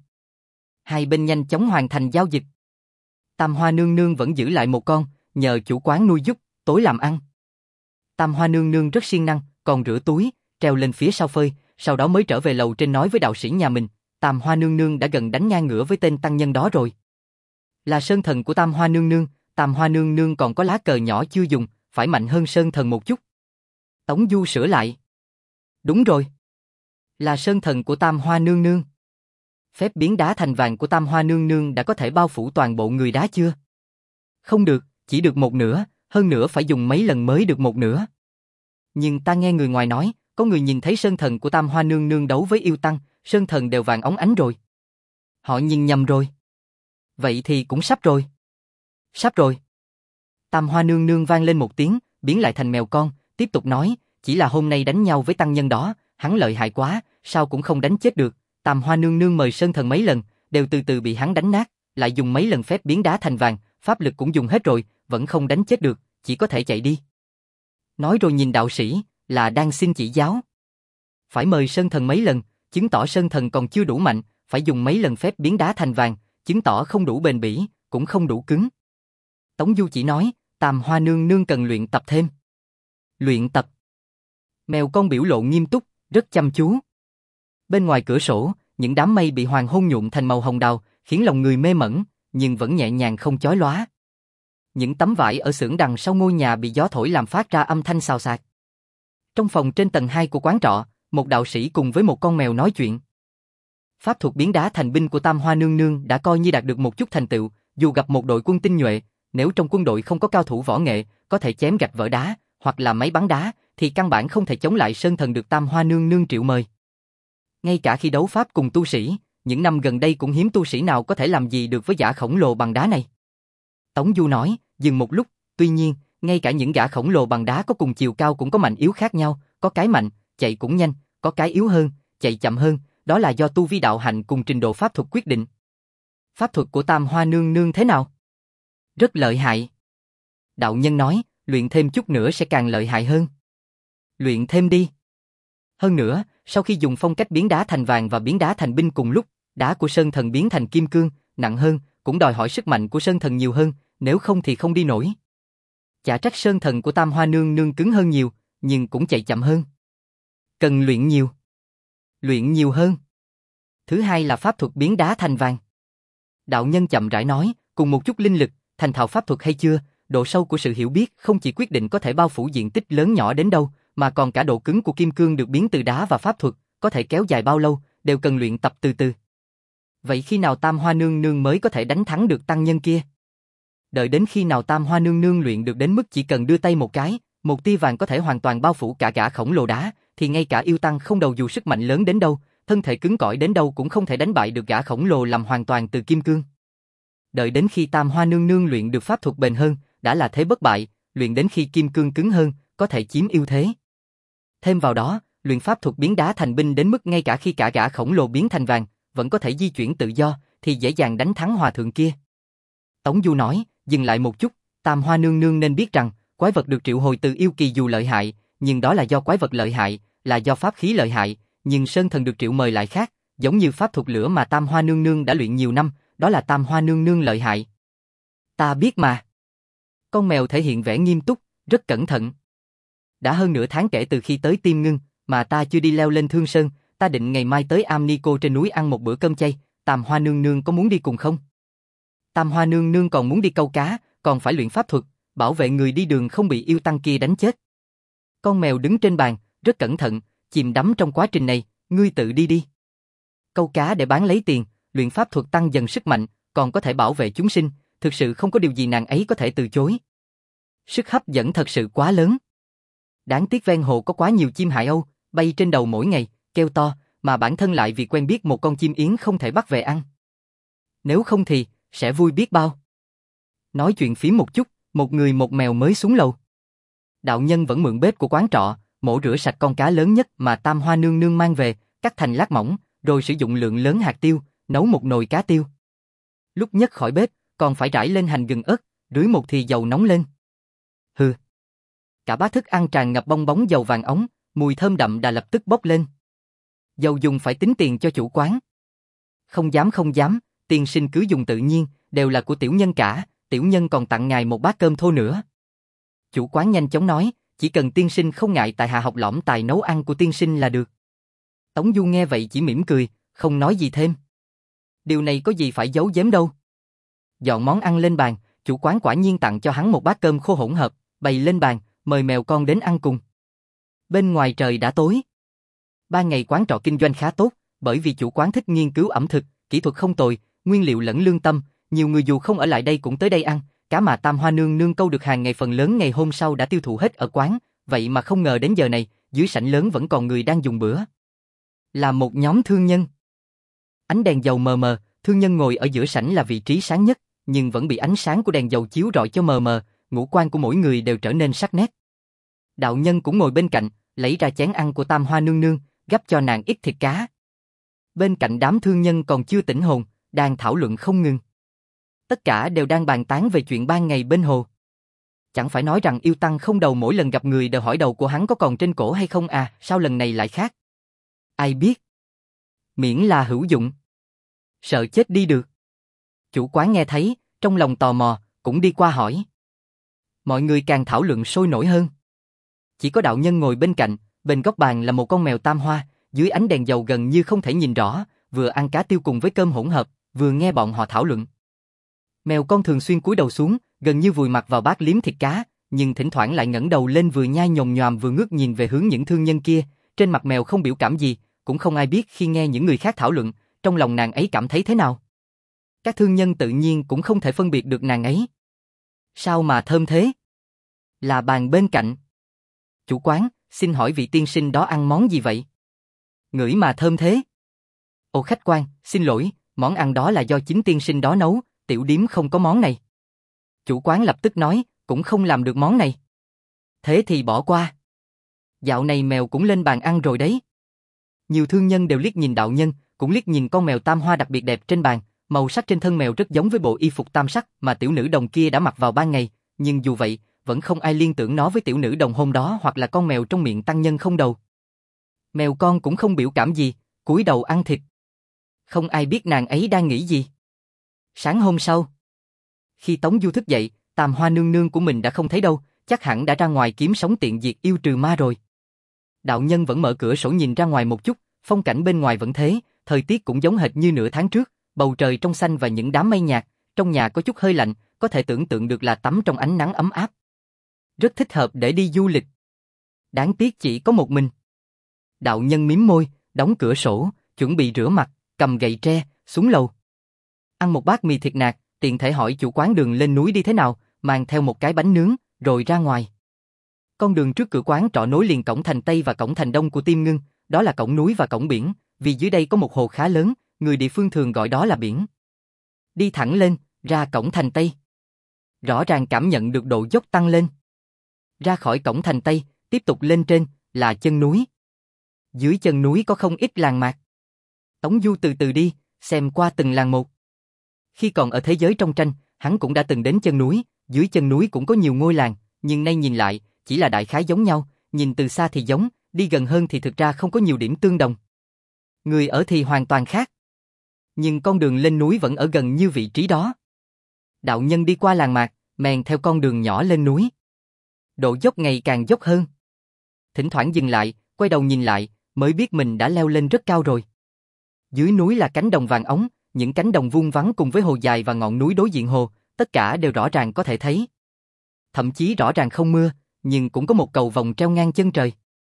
Hai bên nhanh chóng hoàn thành giao dịch. Tam Hoa nương nương vẫn giữ lại một con, nhờ chủ quán nuôi giúp, tối làm ăn. Tam Hoa nương nương rất siêng năng, còn rửa túi, treo lên phía sau phơi, sau đó mới trở về lầu trên nói với đạo sĩ nhà mình, Tam Hoa nương nương đã gần đánh ngang ngửa với tên tăng nhân đó rồi. Là sơn thần của Tam Hoa nương nương, Tam Hoa nương nương còn có lá cờ nhỏ chưa dùng, phải mạnh hơn sơn thần một chút. Tống Du sửa lại. Đúng rồi. Là sơn thần của Tam Hoa nương nương. Phép biến đá thành vàng của Tam Hoa nương nương đã có thể bao phủ toàn bộ người đá chưa? Không được, chỉ được một nửa, hơn nữa phải dùng mấy lần mới được một nửa. Nhưng ta nghe người ngoài nói, có người nhìn thấy sơn thần của Tam Hoa nương nương đấu với yêu tăng, sơn thần đều vàng óng ánh rồi. Họ nhìn nhầm rồi. Vậy thì cũng sắp rồi. Sắp rồi. Tam Hoa nương nương vang lên một tiếng, biến lại thành mèo con, tiếp tục nói, chỉ là hôm nay đánh nhau với tăng nhân đó, hắn lợi hại quá, sao cũng không đánh chết được. Tam Hoa nương nương mời sơn thần mấy lần, đều từ từ bị hắn đánh nát, lại dùng mấy lần phép biến đá thành vàng, pháp lực cũng dùng hết rồi, vẫn không đánh chết được, chỉ có thể chạy đi. Nói rồi nhìn đạo sĩ, là đang xin chỉ giáo. Phải mời sơn thần mấy lần, chứng tỏ sơn thần còn chưa đủ mạnh, phải dùng mấy lần phép biến đá thành vàng, chứng tỏ không đủ bền bỉ, cũng không đủ cứng. Tống Du chỉ nói, Tam Hoa nương nương cần luyện tập thêm. Luyện tập. Mèo con biểu lộ nghiêm túc, rất chăm chú. Bên ngoài cửa sổ, những đám mây bị hoàng hôn nhuộm thành màu hồng đào, khiến lòng người mê mẩn, nhưng vẫn nhẹ nhàng không chói lóa. Những tấm vải ở xưởng đằng sau ngôi nhà bị gió thổi làm phát ra âm thanh xào xạc. Trong phòng trên tầng hai của quán trọ, một đạo sĩ cùng với một con mèo nói chuyện. Pháp thuật biến đá thành binh của Tam Hoa nương nương đã coi như đạt được một chút thành tựu, dù gặp một đội quân tinh nhuệ, nếu trong quân đội không có cao thủ võ nghệ, có thể chém gạch vỡ đá, hoặc là máy bắn đá, thì căn bản không thể chống lại sơn thần được Tam Hoa nương nương triệu mời. Ngay cả khi đấu pháp cùng tu sĩ, những năm gần đây cũng hiếm tu sĩ nào có thể làm gì được với gã khổng lồ bằng đá này. Tống Du nói, dừng một lúc, tuy nhiên, ngay cả những gã khổng lồ bằng đá có cùng chiều cao cũng có mạnh yếu khác nhau, có cái mạnh, chạy cũng nhanh, có cái yếu hơn, chạy chậm hơn, đó là do tu vi đạo hạnh cùng trình độ pháp thuật quyết định. Pháp thuật của Tam Hoa nương nương thế nào? Rất lợi hại. Đạo nhân nói, luyện thêm chút nữa sẽ càng lợi hại hơn. Luyện thêm đi. Hơn nữa, sau khi dùng phong cách biến đá thành vàng và biến đá thành binh cùng lúc, đá của sơn thần biến thành kim cương, nặng hơn, cũng đòi hỏi sức mạnh của sơn thần nhiều hơn, nếu không thì không đi nổi. Chả trách sơn thần của Tam Hoa Nương Nương cứng hơn nhiều, nhưng cũng chạy chậm hơn. Cần luyện nhiều. Luyện nhiều hơn. Thứ hai là pháp thuật biến đá thành vàng. Đạo nhân chậm rãi nói, cùng một chút linh lực, thành thạo pháp thuật hay chưa, độ sâu của sự hiểu biết không chỉ quyết định có thể bao phủ diện tích lớn nhỏ đến đâu, mà còn cả độ cứng của kim cương được biến từ đá và pháp thuật, có thể kéo dài bao lâu, đều cần luyện tập từ từ. Vậy khi nào Tam Hoa Nương Nương mới có thể đánh thắng được tăng nhân kia? Đợi đến khi nào Tam Hoa Nương Nương luyện được đến mức chỉ cần đưa tay một cái, một tia vàng có thể hoàn toàn bao phủ cả gã khổng lồ đá, thì ngay cả yêu tăng không đầu dù sức mạnh lớn đến đâu, thân thể cứng cỏi đến đâu cũng không thể đánh bại được gã khổng lồ làm hoàn toàn từ kim cương. Đợi đến khi Tam Hoa Nương Nương luyện được pháp thuật bền hơn, đã là thế bất bại, luyện đến khi kim cương cứng hơn, có thể chiếm ưu thế. Thêm vào đó, luyện pháp thuật biến đá thành binh đến mức ngay cả khi cả gã khổng lồ biến thành vàng, vẫn có thể di chuyển tự do, thì dễ dàng đánh thắng hòa thượng kia. Tống Du nói, dừng lại một chút, Tam Hoa Nương Nương nên biết rằng, quái vật được triệu hồi từ yêu kỳ dù lợi hại, nhưng đó là do quái vật lợi hại, là do pháp khí lợi hại, nhưng sơn thần được triệu mời lại khác, giống như pháp thuật lửa mà Tam Hoa Nương Nương đã luyện nhiều năm, đó là Tam Hoa Nương Nương lợi hại. Ta biết mà. Con mèo thể hiện vẻ nghiêm túc, rất cẩn thận. Đã hơn nửa tháng kể từ khi tới Tiêm Ngưng, mà ta chưa đi leo lên Thương Sơn, ta định ngày mai tới Am Ni Cô trên núi ăn một bữa cơm chay, Tam Hoa Nương Nương có muốn đi cùng không? Tam Hoa Nương Nương còn muốn đi câu cá, còn phải luyện pháp thuật, bảo vệ người đi đường không bị yêu tăng kia đánh chết. Con mèo đứng trên bàn, rất cẩn thận, chìm đắm trong quá trình này, ngươi tự đi đi. Câu cá để bán lấy tiền, luyện pháp thuật tăng dần sức mạnh, còn có thể bảo vệ chúng sinh, thực sự không có điều gì nàng ấy có thể từ chối. Sức hấp dẫn thật sự quá lớn. Đáng tiếc ven hồ có quá nhiều chim hải âu, bay trên đầu mỗi ngày, kêu to, mà bản thân lại vì quen biết một con chim yến không thể bắt về ăn. Nếu không thì, sẽ vui biết bao. Nói chuyện phím một chút, một người một mèo mới xuống lầu. Đạo nhân vẫn mượn bếp của quán trọ, mổ rửa sạch con cá lớn nhất mà Tam Hoa Nương Nương mang về, cắt thành lát mỏng, rồi sử dụng lượng lớn hạt tiêu, nấu một nồi cá tiêu. Lúc nhấc khỏi bếp, còn phải rải lên hành gừng ớt, rưới một thì dầu nóng lên. Hừ. Cả bát thức ăn tràn ngập bong bóng dầu vàng óng, mùi thơm đậm đã lập tức bốc lên. Dầu dùng phải tính tiền cho chủ quán. Không dám không dám, tiên sinh cứ dùng tự nhiên, đều là của tiểu nhân cả, tiểu nhân còn tặng ngài một bát cơm thô nữa. Chủ quán nhanh chóng nói, chỉ cần tiên sinh không ngại tại hạ học lỏm tài nấu ăn của tiên sinh là được. Tống Du nghe vậy chỉ mỉm cười, không nói gì thêm. Điều này có gì phải giấu giếm đâu. Dọn món ăn lên bàn, chủ quán quả nhiên tặng cho hắn một bát cơm khô hỗn hợp, bày lên bàn, mời mèo con đến ăn cùng. Bên ngoài trời đã tối. Ba ngày quán trọ kinh doanh khá tốt, bởi vì chủ quán thích nghiên cứu ẩm thực, kỹ thuật không tồi, nguyên liệu lẫn lương tâm, nhiều người dù không ở lại đây cũng tới đây ăn, cá mà Tam Hoa Nương Nương câu được hàng ngày phần lớn ngày hôm sau đã tiêu thụ hết ở quán, vậy mà không ngờ đến giờ này, dưới sảnh lớn vẫn còn người đang dùng bữa. Là một nhóm thương nhân. Ánh đèn dầu mờ mờ, thương nhân ngồi ở giữa sảnh là vị trí sáng nhất, nhưng vẫn bị ánh sáng của đèn dầu chiếu rọi cho mờ mờ, ngũ quan của mỗi người đều trở nên sắc nét. Đạo nhân cũng ngồi bên cạnh, lấy ra chén ăn của Tam Hoa Nương Nương, gắp cho nàng ít thịt cá. Bên cạnh đám thương nhân còn chưa tỉnh hồn, đang thảo luận không ngừng. Tất cả đều đang bàn tán về chuyện ban ngày bên hồ. Chẳng phải nói rằng yêu tăng không đầu mỗi lần gặp người đều hỏi đầu của hắn có còn trên cổ hay không à, sao lần này lại khác? Ai biết? Miễn là hữu dụng. Sợ chết đi được. Chủ quán nghe thấy, trong lòng tò mò, cũng đi qua hỏi. Mọi người càng thảo luận sôi nổi hơn. Chỉ có đạo nhân ngồi bên cạnh, bên góc bàn là một con mèo tam hoa, dưới ánh đèn dầu gần như không thể nhìn rõ, vừa ăn cá tiêu cùng với cơm hỗn hợp, vừa nghe bọn họ thảo luận. Mèo con thường xuyên cúi đầu xuống, gần như vùi mặt vào bát liếm thịt cá, nhưng thỉnh thoảng lại ngẩng đầu lên vừa nhai nhồm nhoàm vừa ngước nhìn về hướng những thương nhân kia, trên mặt mèo không biểu cảm gì, cũng không ai biết khi nghe những người khác thảo luận, trong lòng nàng ấy cảm thấy thế nào. Các thương nhân tự nhiên cũng không thể phân biệt được nàng ấy. Sao mà thơm thế? Là bàn bên cạnh. Chủ quán, xin hỏi vị tiên sinh đó ăn món gì vậy? Ngửi mà thơm thế. Ô khách quan, xin lỗi, món ăn đó là do chính tiên sinh đó nấu, tiểu điếm không có món này. Chủ quán lập tức nói, cũng không làm được món này. Thế thì bỏ qua. Dạo này mèo cũng lên bàn ăn rồi đấy. Nhiều thương nhân đều liếc nhìn đạo nhân, cũng liếc nhìn con mèo tam hoa đặc biệt đẹp trên bàn, màu sắc trên thân mèo rất giống với bộ y phục tam sắc mà tiểu nữ đồng kia đã mặc vào ban ngày, nhưng dù vậy, vẫn không ai liên tưởng nó với tiểu nữ đồng hôm đó hoặc là con mèo trong miệng tăng nhân không đầu. Mèo con cũng không biểu cảm gì, cúi đầu ăn thịt. Không ai biết nàng ấy đang nghĩ gì. Sáng hôm sau, Khi Tống Du thức dậy, Tam Hoa nương nương của mình đã không thấy đâu, chắc hẳn đã ra ngoài kiếm sống tiện diệt yêu trừ ma rồi. Đạo nhân vẫn mở cửa sổ nhìn ra ngoài một chút, phong cảnh bên ngoài vẫn thế, thời tiết cũng giống hệt như nửa tháng trước, bầu trời trong xanh và những đám mây nhạt, trong nhà có chút hơi lạnh, có thể tưởng tượng được là tắm trong ánh nắng ấm áp. Rất thích hợp để đi du lịch. Đáng tiếc chỉ có một mình. Đạo nhân mím môi, đóng cửa sổ, chuẩn bị rửa mặt, cầm gậy tre, xuống lầu. Ăn một bát mì thịt nạc, tiện thể hỏi chủ quán đường lên núi đi thế nào, mang theo một cái bánh nướng, rồi ra ngoài. Con đường trước cửa quán trọ nối liền cổng thành Tây và cổng thành Đông của Tiêm Ngưng, đó là cổng núi và cổng biển, vì dưới đây có một hồ khá lớn, người địa phương thường gọi đó là biển. Đi thẳng lên, ra cổng thành Tây. Rõ ràng cảm nhận được độ dốc tăng lên. Ra khỏi cổng thành Tây, tiếp tục lên trên, là chân núi. Dưới chân núi có không ít làng mạc. Tống Du từ từ đi, xem qua từng làng một. Khi còn ở thế giới trong tranh, hắn cũng đã từng đến chân núi, dưới chân núi cũng có nhiều ngôi làng, nhưng nay nhìn lại, chỉ là đại khái giống nhau, nhìn từ xa thì giống, đi gần hơn thì thực ra không có nhiều điểm tương đồng. Người ở thì hoàn toàn khác. Nhưng con đường lên núi vẫn ở gần như vị trí đó. Đạo nhân đi qua làng mạc, men theo con đường nhỏ lên núi. Độ dốc ngày càng dốc hơn. Thỉnh thoảng dừng lại, quay đầu nhìn lại, mới biết mình đã leo lên rất cao rồi. Dưới núi là cánh đồng vàng óng, những cánh đồng vuông vắn cùng với hồ dài và ngọn núi đối diện hồ, tất cả đều rõ ràng có thể thấy. Thậm chí rõ ràng không mưa, nhưng cũng có một cầu vồng treo ngang chân trời.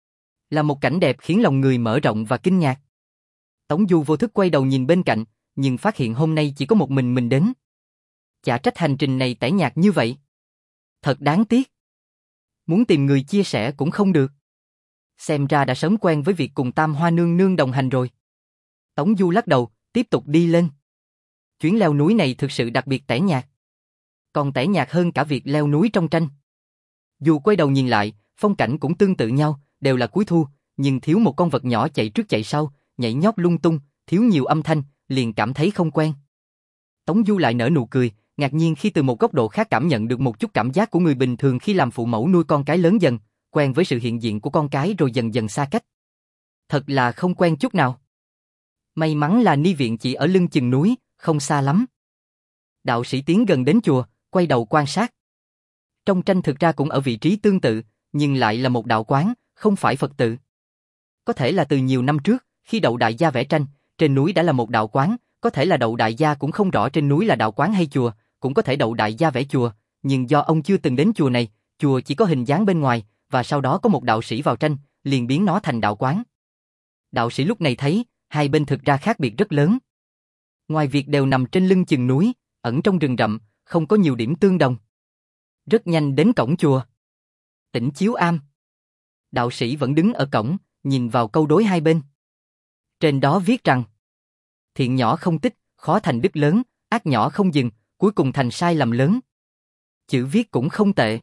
Là một cảnh đẹp khiến lòng người mở rộng và kinh ngạc. Tống Du vô thức quay đầu nhìn bên cạnh, nhưng phát hiện hôm nay chỉ có một mình mình đến. Chả trách hành trình này tẻ nhạt như vậy. Thật đáng tiếc. Muốn tìm người chia sẻ cũng không được. Xem ra đã sớm quen với việc cùng Tam Hoa nương nương đồng hành rồi. Tống Du lắc đầu, tiếp tục đi lên. Chuyến leo núi này thực sự đặc biệt tẻ nhạt. Còn tẻ nhạt hơn cả việc leo núi trong tranh. Dù quay đầu nhìn lại, phong cảnh cũng tương tự nhau, đều là cuối thu, nhưng thiếu một con vật nhỏ chạy trước chạy sau, nhảy nhót lung tung, thiếu nhiều âm thanh, liền cảm thấy không quen. Tống Du lại nở nụ cười, ngạc nhiên khi từ một góc độ khác cảm nhận được một chút cảm giác của người bình thường khi làm phụ mẫu nuôi con cái lớn dần, quen với sự hiện diện của con cái rồi dần dần xa cách. Thật là không quen chút nào. May mắn là ni viện chỉ ở lưng chừng núi, không xa lắm. Đạo sĩ tiến gần đến chùa, quay đầu quan sát. Trong tranh thực ra cũng ở vị trí tương tự, nhưng lại là một đạo quán, không phải Phật tự. Có thể là từ nhiều năm trước, khi Đậu Đại Gia vẽ tranh, trên núi đã là một đạo quán, có thể là Đậu Đại Gia cũng không rõ trên núi là đạo quán hay chùa, cũng có thể Đậu Đại Gia vẽ chùa, nhưng do ông chưa từng đến chùa này, chùa chỉ có hình dáng bên ngoài, và sau đó có một đạo sĩ vào tranh, liền biến nó thành đạo quán. Đạo sĩ lúc này thấy, hai bên thực ra khác biệt rất lớn. Ngoài việc đều nằm trên lưng chừng núi, ẩn trong rừng rậm, không có nhiều điểm tương đồng. Rất nhanh đến cổng chùa. Tỉnh Chiếu Am. Đạo sĩ vẫn đứng ở cổng, nhìn vào câu đối hai bên. Trên đó viết rằng: thiện nhỏ không tích, khó thành đức lớn, ác nhỏ không dừng, cuối cùng thành sai lầm lớn. Chữ viết cũng không tệ.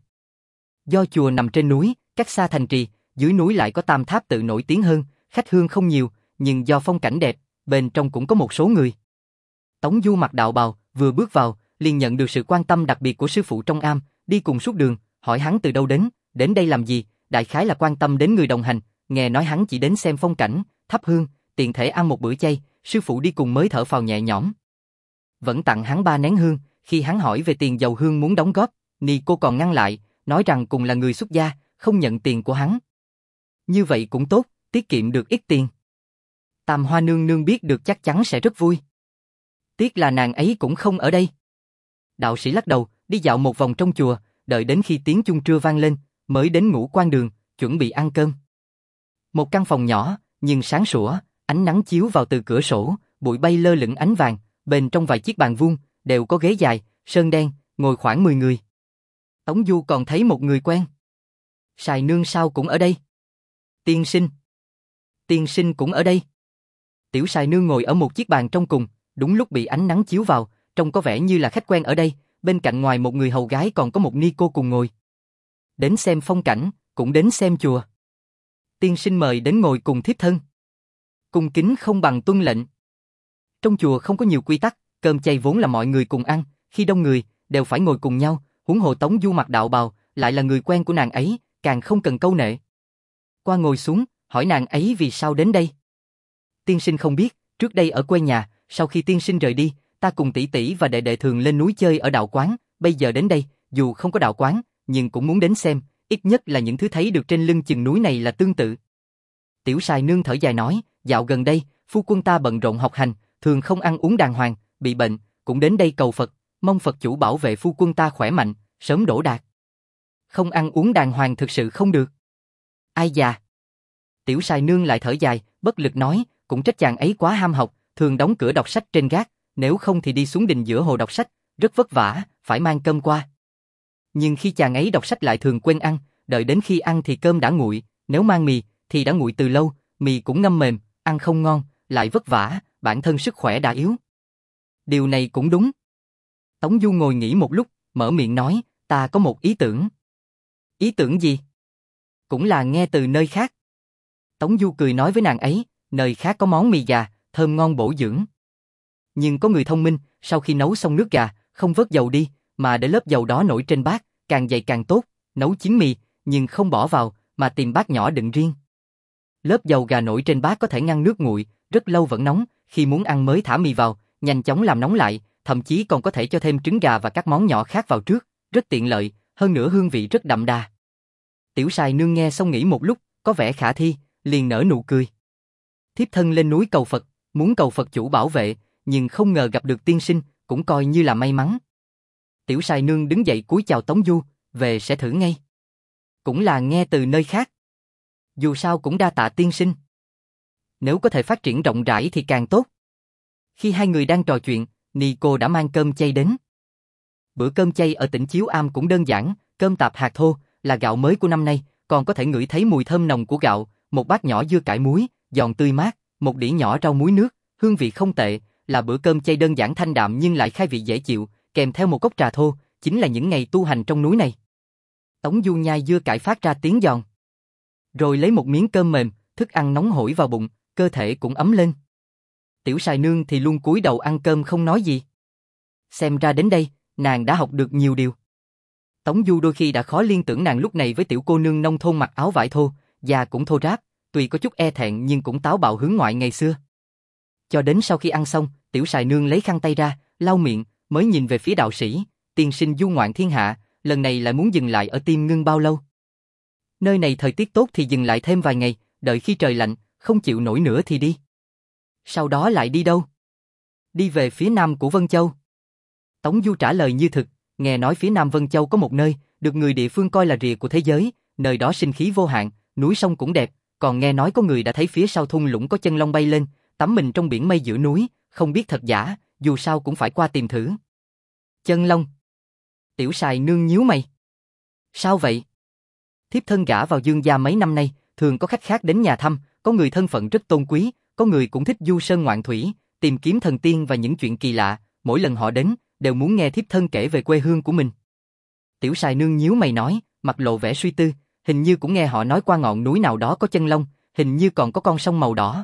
Do chùa nằm trên núi, cách xa thành trì, dưới núi lại có Tam Tháp tự nổi tiếng hơn, khách hương không nhiều, nhưng do phong cảnh đẹp, bên trong cũng có một số người. Tống Du mặc đạo bào, vừa bước vào, liền nhận được sự quan tâm đặc biệt của sư phụ trong am, đi cùng suốt đường, hỏi hắn từ đâu đến, đến đây làm gì, đại khái là quan tâm đến người đồng hành, nghe nói hắn chỉ đến xem phong cảnh, thắp hương, tiện thể ăn một bữa chay, sư phụ đi cùng mới thở phào nhẹ nhõm. Vẫn tặng hắn ba nén hương, khi hắn hỏi về tiền dầu hương muốn đóng góp, ni cô còn ngăn lại, nói rằng cùng là người xuất gia, không nhận tiền của hắn. Như vậy cũng tốt, tiết kiệm được ít tiền. Tam Hoa nương nương biết được chắc chắn sẽ rất vui. Tiếc là nàng ấy cũng không ở đây. Đạo sĩ lắc đầu, đi dạo một vòng trong chùa, đợi đến khi tiếng chuông trưa vang lên, mới đến Ngũ Quan Đường, chuẩn bị ăn cơm. Một căn phòng nhỏ, nhưng sáng sủa, ánh nắng chiếu vào từ cửa sổ, bụi bay lơ lửng ánh vàng, bên trong vài chiếc bàn vuông, đều có ghế dài, sơn đen, ngồi khoảng mười người. Tống Du còn thấy một người quen. Sài nương sao cũng ở đây? Tiên sinh. Tiên sinh cũng ở đây. Tiểu Sài nương ngồi ở một chiếc bàn trong cùng, đúng lúc bị ánh nắng chiếu vào, trông có vẻ như là khách quen ở đây, bên cạnh ngoài một người hầu gái còn có một ni cô cùng ngồi. Đến xem phong cảnh, cũng đến xem chùa. Tiên sinh mời đến ngồi cùng thiếp thân. Cung kính không bằng tuân lệnh. Trong chùa không có nhiều quy tắc, cơm chay vốn là mọi người cùng ăn, khi đông người, đều phải ngồi cùng nhau, huống hồ Tống Du mặc đạo bào, lại là người quen của nàng ấy, càng không cần câu nệ. Qua ngồi xuống, hỏi nàng ấy vì sao đến đây. Tiên sinh không biết, trước đây ở quê nhà, sau khi tiên sinh rời đi, ta cùng tỷ tỷ và đệ đệ thường lên núi chơi ở đạo quán, bây giờ đến đây, dù không có đạo quán, nhưng cũng muốn đến xem, ít nhất là những thứ thấy được trên lưng chừng núi này là tương tự. Tiểu Sài Nương thở dài nói, dạo gần đây, phu quân ta bận rộn học hành, thường không ăn uống đàng hoàng, bị bệnh, cũng đến đây cầu Phật, mong Phật chủ bảo vệ phu quân ta khỏe mạnh, sớm đỗ đạt. Không ăn uống đàng hoàng thực sự không được. Ai già. Tiểu Sài Nương lại thở dài, bất lực nói, cũng trách chàng ấy quá ham học, thường đóng cửa đọc sách trên gác, nếu không thì đi xuống đình giữa hồ đọc sách, rất vất vả, phải mang cơm qua. Nhưng khi chàng ấy đọc sách lại thường quên ăn, đợi đến khi ăn thì cơm đã nguội, nếu mang mì thì đã nguội từ lâu, mì cũng ngâm mềm, ăn không ngon, lại vất vả, bản thân sức khỏe đã yếu. Điều này cũng đúng. Tống Du ngồi nghĩ một lúc, mở miệng nói, ta có một ý tưởng. Ý tưởng gì? Cũng là nghe từ nơi khác. Tống Du cười nói với nàng ấy, nơi khác có món mì gà, thơm ngon bổ dưỡng. Nhưng có người thông minh, sau khi nấu xong nước gà, không vớt dầu đi, mà để lớp dầu đó nổi trên bát, càng dày càng tốt, nấu chín mì, nhưng không bỏ vào, mà tìm bát nhỏ đựng riêng. Lớp dầu gà nổi trên bát có thể ngăn nước nguội, rất lâu vẫn nóng, khi muốn ăn mới thả mì vào, nhanh chóng làm nóng lại, thậm chí còn có thể cho thêm trứng gà và các món nhỏ khác vào trước, rất tiện lợi, hơn nữa hương vị rất đậm đà. Tiểu Sài Nương nghe xong nghĩ một lúc, có vẻ khả thi, liền nở nụ cười. Thiếp thân lên núi cầu Phật, muốn cầu Phật chủ bảo vệ, nhưng không ngờ gặp được tiên sinh, cũng coi như là may mắn. Tiểu Sài Nương đứng dậy cúi chào Tống Du, về sẽ thử ngay. Cũng là nghe từ nơi khác. Dù sao cũng đa tạ tiên sinh. Nếu có thể phát triển rộng rãi thì càng tốt. Khi hai người đang trò chuyện, Nico đã mang cơm chay đến. Bữa cơm chay ở tỉnh Chiếu Am cũng đơn giản, cơm tạp hạt thô, là gạo mới của năm nay, còn có thể ngửi thấy mùi thơm nồng của gạo, một bát nhỏ dưa cải muối, giòn tươi mát, một đĩa nhỏ rau muối nước, hương vị không tệ, là bữa cơm chay đơn giản thanh đạm nhưng lại khai vị dễ chịu, kèm theo một cốc trà thô, chính là những ngày tu hành trong núi này. Tống Du nhai dưa cải phát ra tiếng giòn. Rồi lấy một miếng cơm mềm, thức ăn nóng hổi vào bụng, cơ thể cũng ấm lên. Tiểu Sài Nương thì luôn cúi đầu ăn cơm không nói gì. Xem ra đến đây, nàng đã học được nhiều điều. Tống Du đôi khi đã khó liên tưởng nàng lúc này với tiểu cô nương nông thôn mặc áo vải thô, da cũng thô ráp, tuy có chút e thẹn nhưng cũng táo bạo hướng ngoại ngày xưa. Cho đến sau khi ăn xong, Tiểu Sài Nương lấy khăn tay ra, lau miệng, mới nhìn về phía đạo sĩ, tiên sinh du ngoạn thiên hạ, lần này lại muốn dừng lại ở Tiêm Ngưng bao lâu? Nơi này thời tiết tốt thì dừng lại thêm vài ngày, đợi khi trời lạnh, không chịu nổi nữa thì đi. Sau đó lại đi đâu? Đi về phía nam của Vân Châu. Tống Du trả lời như thực, nghe nói phía nam Vân Châu có một nơi, được người địa phương coi là rìa của thế giới, nơi đó sinh khí vô hạn, núi sông cũng đẹp, còn nghe nói có người đã thấy phía sau thung lũng có chân long bay lên, tắm mình trong biển mây giữa núi, không biết thật giả, dù sao cũng phải qua tìm thử. Chân long? Tiểu Sài Nương nhíu mày. Sao vậy? Thiếp thân gả vào Dương gia mấy năm nay, thường có khách khác đến nhà thăm, có người thân phận rất tôn quý, có người cũng thích du sơn ngoạn thủy, tìm kiếm thần tiên và những chuyện kỳ lạ, mỗi lần họ đến, đều muốn nghe thiếp thân kể về quê hương của mình. Tiểu Sài Nương nhíu mày nói, mặt lộ vẻ suy tư, hình như cũng nghe họ nói qua ngọn núi nào đó có chân long, hình như còn có con sông màu đỏ.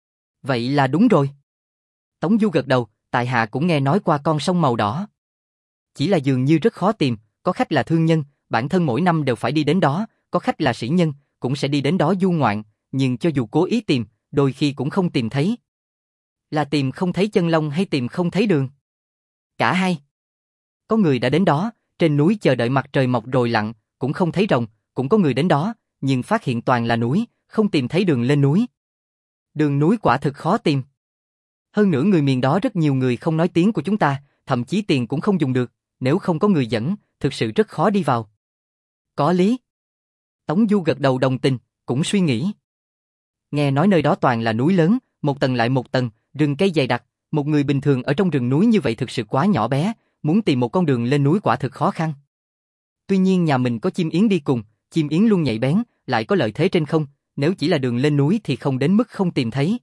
Vậy là đúng rồi. Tống Du gật đầu, tại hạ cũng nghe nói qua con sông màu đỏ. Chỉ là dường như rất khó tìm, có khách là thương nhân, bản thân mỗi năm đều phải đi đến đó, có khách là sĩ nhân, cũng sẽ đi đến đó du ngoạn, nhưng cho dù cố ý tìm, đôi khi cũng không tìm thấy. Là tìm không thấy chân long hay tìm không thấy đường? Cả hai. Có người đã đến đó, trên núi chờ đợi mặt trời mọc rồi lặn, cũng không thấy rồng, cũng có người đến đó, nhưng phát hiện toàn là núi, không tìm thấy đường lên núi. Đường núi quả thực khó tìm. Hơn nữa người miền đó rất nhiều người không nói tiếng của chúng ta, thậm chí tiền cũng không dùng được, nếu không có người dẫn, thực sự rất khó đi vào. Có lý. Tống Du gật đầu đồng tình, cũng suy nghĩ. Nghe nói nơi đó toàn là núi lớn, một tầng lại một tầng, rừng cây dày đặc, một người bình thường ở trong rừng núi như vậy thực sự quá nhỏ bé, muốn tìm một con đường lên núi quả thực khó khăn. Tuy nhiên nhà mình có chim yến đi cùng, chim yến luôn nhạy bén, lại có lợi thế trên không, nếu chỉ là đường lên núi thì không đến mức không tìm thấy.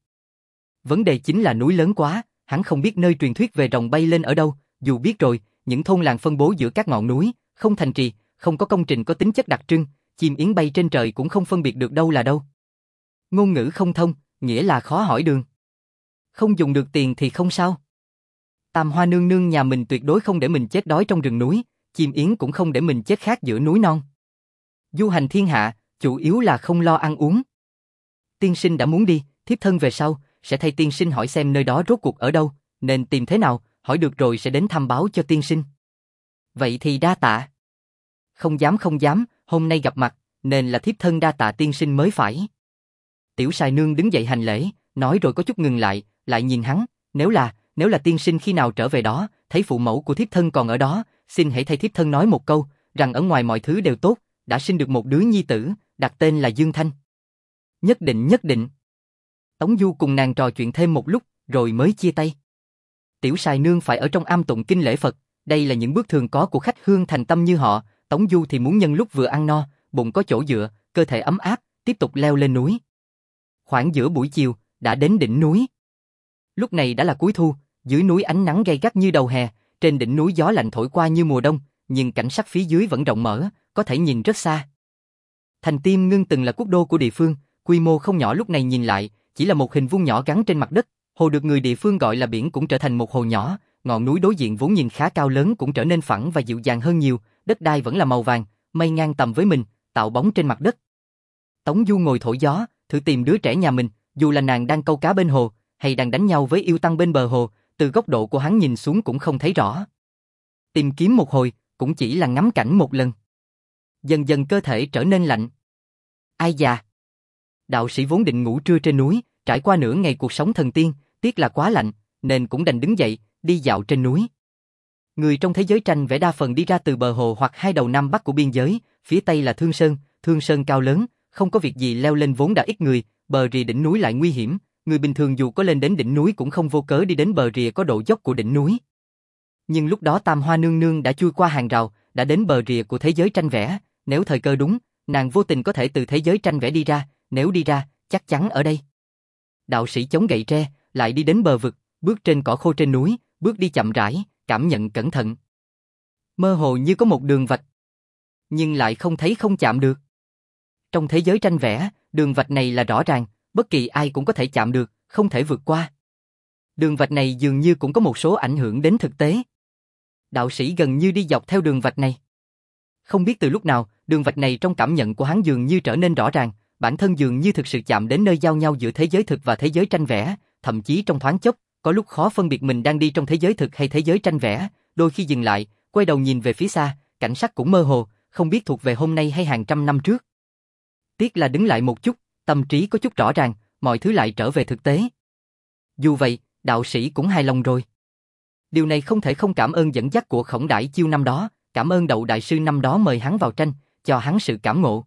Vấn đề chính là núi lớn quá, hắn không biết nơi truyền thuyết về rồng bay lên ở đâu, dù biết rồi, những thôn làng phân bố giữa các ngọn núi, không thành trì, không có công trình có tính chất đặc trưng, chim yến bay trên trời cũng không phân biệt được đâu là đâu. Ngôn ngữ không thông, nghĩa là khó hỏi đường. Không dùng được tiền thì không sao. Tam Hoa nương nương nhà mình tuyệt đối không để mình chết đói trong rừng núi, chim yến cũng không để mình chết khát giữa núi non. Du hành thiên hạ, chủ yếu là không lo ăn uống. Tiên sinh đã muốn đi, thiếp thân về sau, sẽ thay tiên sinh hỏi xem nơi đó rốt cuộc ở đâu, nên tìm thế nào, hỏi được rồi sẽ đến thăm báo cho tiên sinh. Vậy thì đa tạ. Không dám không dám, hôm nay gặp mặt, nên là thiếp thân đa tạ tiên sinh mới phải. Tiểu Sài Nương đứng dậy hành lễ, nói rồi có chút ngừng lại, lại nhìn hắn, nếu là, nếu là tiên sinh khi nào trở về đó, thấy phụ mẫu của thiếp thân còn ở đó, xin hãy thay thiếp thân nói một câu, rằng ở ngoài mọi thứ đều tốt, đã sinh được một đứa nhi tử, đặt tên là Dương Thanh. Nhất định nhất định. Tống Du cùng nàng trò chuyện thêm một lúc, rồi mới chia tay. Tiểu Sài Nương phải ở trong am tụng kinh lễ Phật, đây là những bước thường có của khách hương thành tâm như họ, Tống Du thì muốn nhân lúc vừa ăn no, bụng có chỗ dựa, cơ thể ấm áp, tiếp tục leo lên núi. Khoảng giữa buổi chiều, đã đến đỉnh núi. Lúc này đã là cuối thu, dưới núi ánh nắng gay gắt như đầu hè, trên đỉnh núi gió lạnh thổi qua như mùa đông, nhưng cảnh sắc phía dưới vẫn rộng mở, có thể nhìn rất xa. Thành Tiêm Ngưng từng là quốc đô của địa phương, quy mô không nhỏ, lúc này nhìn lại, chỉ là một hình vuông nhỏ gắn trên mặt đất, hồ được người địa phương gọi là biển cũng trở thành một hồ nhỏ, ngọn núi đối diện vốn nhìn khá cao lớn cũng trở nên phẳng và dịu dàng hơn nhiều, đất đai vẫn là màu vàng, mây ngang tầm với mình, tạo bóng trên mặt đất. Tống Du ngồi thổi gió, thử tìm đứa trẻ nhà mình, dù là nàng đang câu cá bên hồ, hay đang đánh nhau với yêu tăng bên bờ hồ, từ góc độ của hắn nhìn xuống cũng không thấy rõ. Tìm kiếm một hồi, cũng chỉ là ngắm cảnh một lần. Dần dần cơ thể trở nên lạnh. Ai già? Đạo sĩ vốn định ngủ trưa trên núi, trải qua nửa ngày cuộc sống thần tiên, tiếc là quá lạnh, nên cũng đành đứng dậy, đi dạo trên núi. Người trong thế giới tranh vẽ đa phần đi ra từ bờ hồ hoặc hai đầu nam bắc của biên giới, phía tây là Thương Sơn, Thương Sơn cao lớn, không có việc gì leo lên vốn đã ít người, bờ rìa đỉnh núi lại nguy hiểm, người bình thường dù có lên đến đỉnh núi cũng không vô cớ đi đến bờ rìa có độ dốc của đỉnh núi. Nhưng lúc đó Tam Hoa Nương Nương đã chui qua hàng rào, đã đến bờ rìa của thế giới tranh vẽ, nếu thời cơ đúng, nàng vô tình có thể từ thế giới tranh vẽ đi ra, nếu đi ra, chắc chắn ở đây. Đạo sĩ chống gậy tre, lại đi đến bờ vực, bước trên cỏ khô trên núi, bước đi chậm rãi, cảm nhận cẩn thận. Mơ hồ như có một đường vạch, nhưng lại không thấy không chạm được. Trong thế giới tranh vẽ, đường vạch này là rõ ràng, bất kỳ ai cũng có thể chạm được, không thể vượt qua. Đường vạch này dường như cũng có một số ảnh hưởng đến thực tế. Đạo sĩ gần như đi dọc theo đường vạch này. Không biết từ lúc nào, đường vạch này trong cảm nhận của hắn dường như trở nên rõ ràng, bản thân dường như thực sự chạm đến nơi giao nhau giữa thế giới thực và thế giới tranh vẽ, thậm chí trong thoáng chốc, có lúc khó phân biệt mình đang đi trong thế giới thực hay thế giới tranh vẽ, đôi khi dừng lại, quay đầu nhìn về phía xa, cảnh sắc cũng mơ hồ, không biết thuộc về hôm nay hay hàng trăm năm trước. Tiếc là đứng lại một chút, tâm trí có chút rõ ràng, mọi thứ lại trở về thực tế. Dù vậy, đạo sĩ cũng hài lòng rồi. Điều này không thể không cảm ơn dẫn dắt của Khổng Đãi Chiêu năm đó, cảm ơn Đậu Đại Sư năm đó mời hắn vào tranh, cho hắn sự cảm ngộ.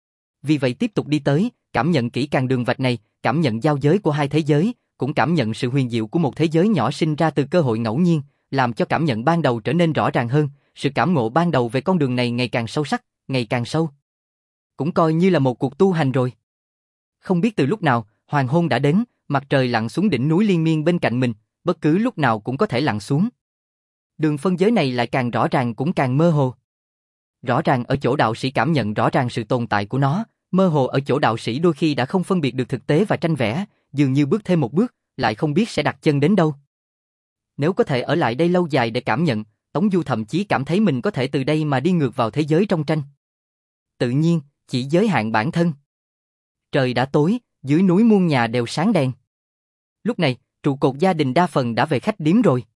Vì vậy tiếp tục đi tới, cảm nhận kỹ càng đường vạch này, cảm nhận giao giới của hai thế giới, cũng cảm nhận sự huyền diệu của một thế giới nhỏ sinh ra từ cơ hội ngẫu nhiên, làm cho cảm nhận ban đầu trở nên rõ ràng hơn, sự cảm ngộ ban đầu về con đường này ngày càng sâu sắc, ngày càng sâu. Cũng coi như là một cuộc tu hành rồi. Không biết từ lúc nào, hoàng hôn đã đến, mặt trời lặn xuống đỉnh núi liên miên bên cạnh mình, bất cứ lúc nào cũng có thể lặn xuống. Đường phân giới này lại càng rõ ràng cũng càng mơ hồ. Rõ ràng ở chỗ đạo sĩ cảm nhận rõ ràng sự tồn tại của nó, mơ hồ ở chỗ đạo sĩ đôi khi đã không phân biệt được thực tế và tranh vẽ, dường như bước thêm một bước, lại không biết sẽ đặt chân đến đâu. Nếu có thể ở lại đây lâu dài để cảm nhận, Tống Du thậm chí cảm thấy mình có thể từ đây mà đi ngược vào thế giới trong tranh. Tự nhiên, chỉ giới hạn bản thân. Trời đã tối, dưới núi muôn nhà đều sáng đèn. Lúc này, trụ cột gia đình đa phần đã về khách điếm rồi.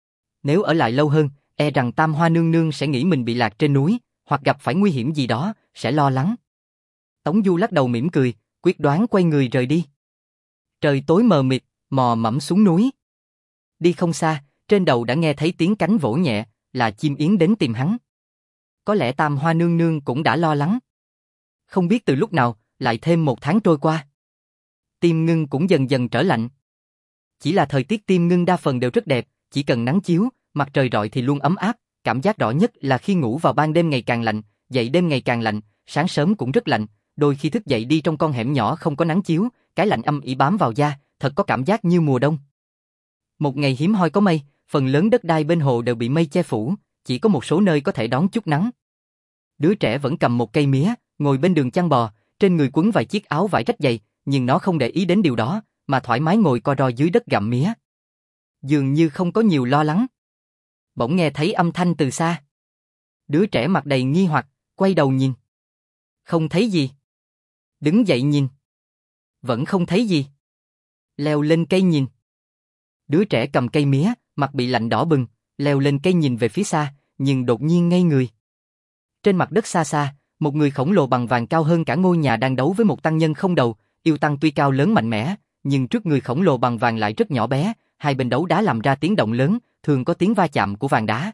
Nếu ở lại lâu hơn, e rằng Tam Hoa Nương Nương sẽ nghĩ mình bị lạc trên núi, hoặc gặp phải nguy hiểm gì đó, sẽ lo lắng. Tống Du lắc đầu mỉm cười, quyết đoán quay người rời đi. Trời tối mờ mịt, mò mẫm xuống núi. Đi không xa, trên đầu đã nghe thấy tiếng cánh vỗ nhẹ, là chim yến đến tìm hắn. Có lẽ Tam Hoa Nương Nương cũng đã lo lắng. Không biết từ lúc nào, lại thêm một tháng trôi qua. Tiêm Ngưng cũng dần dần trở lạnh. Chỉ là thời tiết Tiêm Ngưng đa phần đều rất đẹp, chỉ cần nắng chiếu, mặt trời rọi thì luôn ấm áp, cảm giác rõ nhất là khi ngủ vào ban đêm ngày càng lạnh, dậy đêm ngày càng lạnh, sáng sớm cũng rất lạnh, đôi khi thức dậy đi trong con hẻm nhỏ không có nắng chiếu, cái lạnh âm ỉ bám vào da, thật có cảm giác như mùa đông. Một ngày hiếm hoi có mây, phần lớn đất đai bên hồ đều bị mây che phủ, chỉ có một số nơi có thể đón chút nắng. Đứa trẻ vẫn cầm một cây mía, ngồi bên đường chăn bò, trên người quấn vài chiếc áo vải rách dày, nhưng nó không để ý đến điều đó, mà thoải mái ngồi co ro dưới đất gặm mía. Dường như không có nhiều lo lắng. Bỗng nghe thấy âm thanh từ xa. Đứa trẻ mặt đầy nghi hoặc, quay đầu nhìn. Không thấy gì. Đứng dậy nhìn. Vẫn không thấy gì. Leo lên cây nhìn. Đứa trẻ cầm cây mía, mặt bị lạnh đỏ bừng, leo lên cây nhìn về phía xa, nhưng đột nhiên ngây người. Trên mặt đất xa xa, một người khổng lồ bằng vàng cao hơn cả ngôi nhà đang đấu với một tăng nhân không đầu, yêu tăng tuy cao lớn mạnh mẽ, nhưng trước người khổng lồ bằng vàng lại rất nhỏ bé, hai bên đấu đá làm ra tiếng động lớn, thường có tiếng va chạm của vàng đá.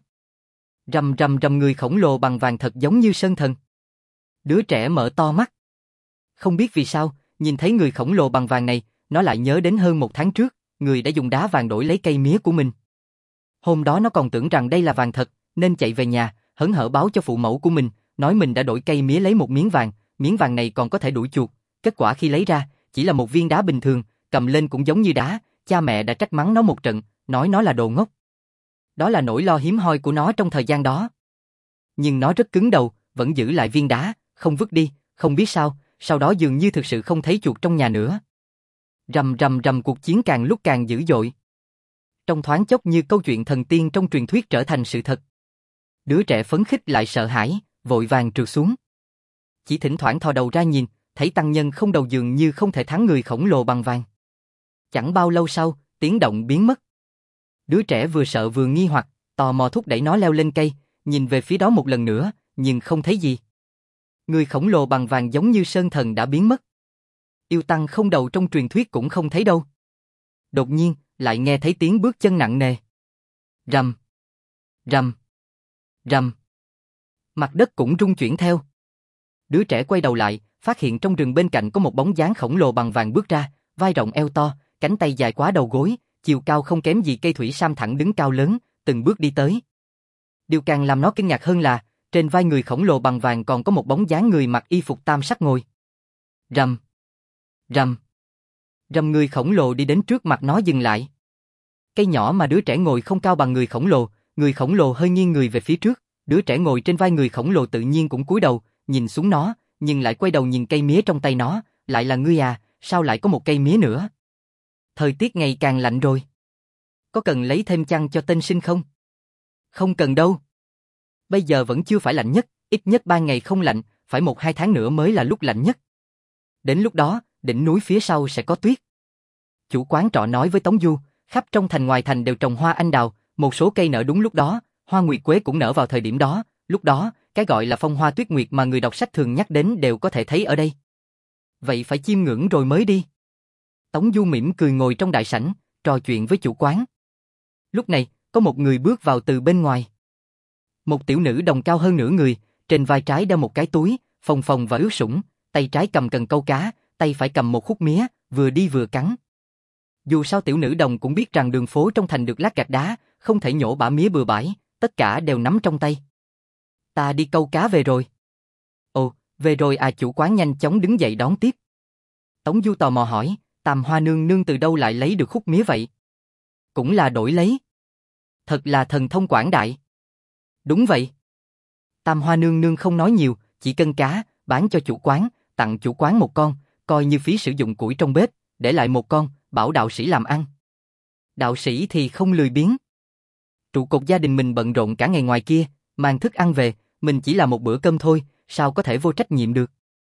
Rầm rầm rầm, người khổng lồ bằng vàng thật giống như sơn thần. Đứa trẻ mở to mắt. Không biết vì sao, nhìn thấy người khổng lồ bằng vàng này, nó lại nhớ đến hơn một tháng trước, người đã dùng đá vàng đổi lấy cây mía của mình. Hôm đó nó còn tưởng rằng đây là vàng thật, nên chạy về nhà, hớn hở báo cho phụ mẫu của mình, nói mình đã đổi cây mía lấy một miếng vàng, miếng vàng này còn có thể đuổi chuột. Kết quả khi lấy ra, chỉ là một viên đá bình thường, cầm lên cũng giống như đá, cha mẹ đã trách mắng nó một trận, nói nó là đồ ngốc. Đó là nỗi lo hiếm hoi của nó trong thời gian đó. Nhưng nó rất cứng đầu, vẫn giữ lại viên đá, không vứt đi, không biết sao, sau đó dường như thực sự không thấy chuột trong nhà nữa. Rầm rầm rầm, cuộc chiến càng lúc càng dữ dội. Trong thoáng chốc như câu chuyện thần tiên trong truyền thuyết trở thành sự thật. Đứa trẻ phấn khích lại sợ hãi, vội vàng trượt xuống. Chỉ thỉnh thoảng thò đầu ra nhìn, thấy tăng nhân không đầu dường như không thể thắng người khổng lồ bằng vàng. Chẳng bao lâu sau, tiếng động biến mất. Đứa trẻ vừa sợ vừa nghi hoặc, tò mò thúc đẩy nó leo lên cây, nhìn về phía đó một lần nữa, nhưng không thấy gì. Người khổng lồ bằng vàng giống như sơn thần đã biến mất. Yêu tăng không đầu trong truyền thuyết cũng không thấy đâu. Đột nhiên, lại nghe thấy tiếng bước chân nặng nề. Rầm, rầm, rầm. Mặt đất cũng rung chuyển theo. Đứa trẻ quay đầu lại, phát hiện trong rừng bên cạnh có một bóng dáng khổng lồ bằng vàng bước ra, vai rộng eo to, cánh tay dài quá đầu gối, chiều cao không kém gì cây thủy sam thẳng đứng cao lớn, từng bước đi tới. Điều càng làm nó kinh ngạc hơn là, trên vai người khổng lồ bằng vàng còn có một bóng dáng người mặc y phục tam sắc ngồi. Rầm, rầm, rầm, người khổng lồ đi đến trước mặt nó dừng lại. Cây nhỏ mà đứa trẻ ngồi không cao bằng người khổng lồ, người khổng lồ hơi nghiêng người về phía trước, đứa trẻ ngồi trên vai người khổng lồ tự nhiên cũng cúi đầu, nhìn xuống nó, nhưng lại quay đầu nhìn cây mía trong tay nó, lại là ngươi à, sao lại có một cây mía nữa? Thời tiết ngày càng lạnh rồi. Có cần lấy thêm chăn cho tên sinh không? Không cần đâu. Bây giờ vẫn chưa phải lạnh nhất, ít nhất ba ngày không lạnh, phải một hai tháng nữa mới là lúc lạnh nhất. Đến lúc đó, đỉnh núi phía sau sẽ có tuyết. Chủ quán trọ nói với Tống Du, khắp trong thành ngoài thành đều trồng hoa anh đào, một số cây nở đúng lúc đó, hoa nguyệt quế cũng nở vào thời điểm đó, lúc đó, cái gọi là phong hoa tuyết nguyệt mà người đọc sách thường nhắc đến đều có thể thấy ở đây. Vậy phải chiêm ngưỡng rồi mới đi. Tống Du mỉm cười ngồi trong đại sảnh, trò chuyện với chủ quán. Lúc này, có một người bước vào từ bên ngoài. Một tiểu nữ đồng cao hơn nửa người, trên vai trái đeo một cái túi, phồng phồng và ướt sũng, tay trái cầm cần câu cá, tay phải cầm một khúc mía, vừa đi vừa cắn. Dù sao tiểu nữ đồng cũng biết rằng đường phố trong thành được lát gạch đá, không thể nhổ bã mía bừa bãi, tất cả đều nắm trong tay. Ta đi câu cá về rồi. Ồ, về rồi à, chủ quán nhanh chóng đứng dậy đón tiếp. Tống Du tò mò hỏi, Tam Hoa nương nương từ đâu lại lấy được khúc mía vậy? Cũng là đổi lấy. Thật là thần thông quảng đại. Đúng vậy. Tam Hoa nương nương không nói nhiều, chỉ cân cá, bán cho chủ quán, tặng chủ quán một con, coi như phí sử dụng củi trong bếp, để lại một con, bảo đạo sĩ làm ăn. Đạo sĩ thì không lười biếng. Trụ cột gia đình mình bận rộn cả ngày ngoài kia, mang thức ăn về, mình chỉ là một bữa cơm thôi, sao có thể vô trách nhiệm được.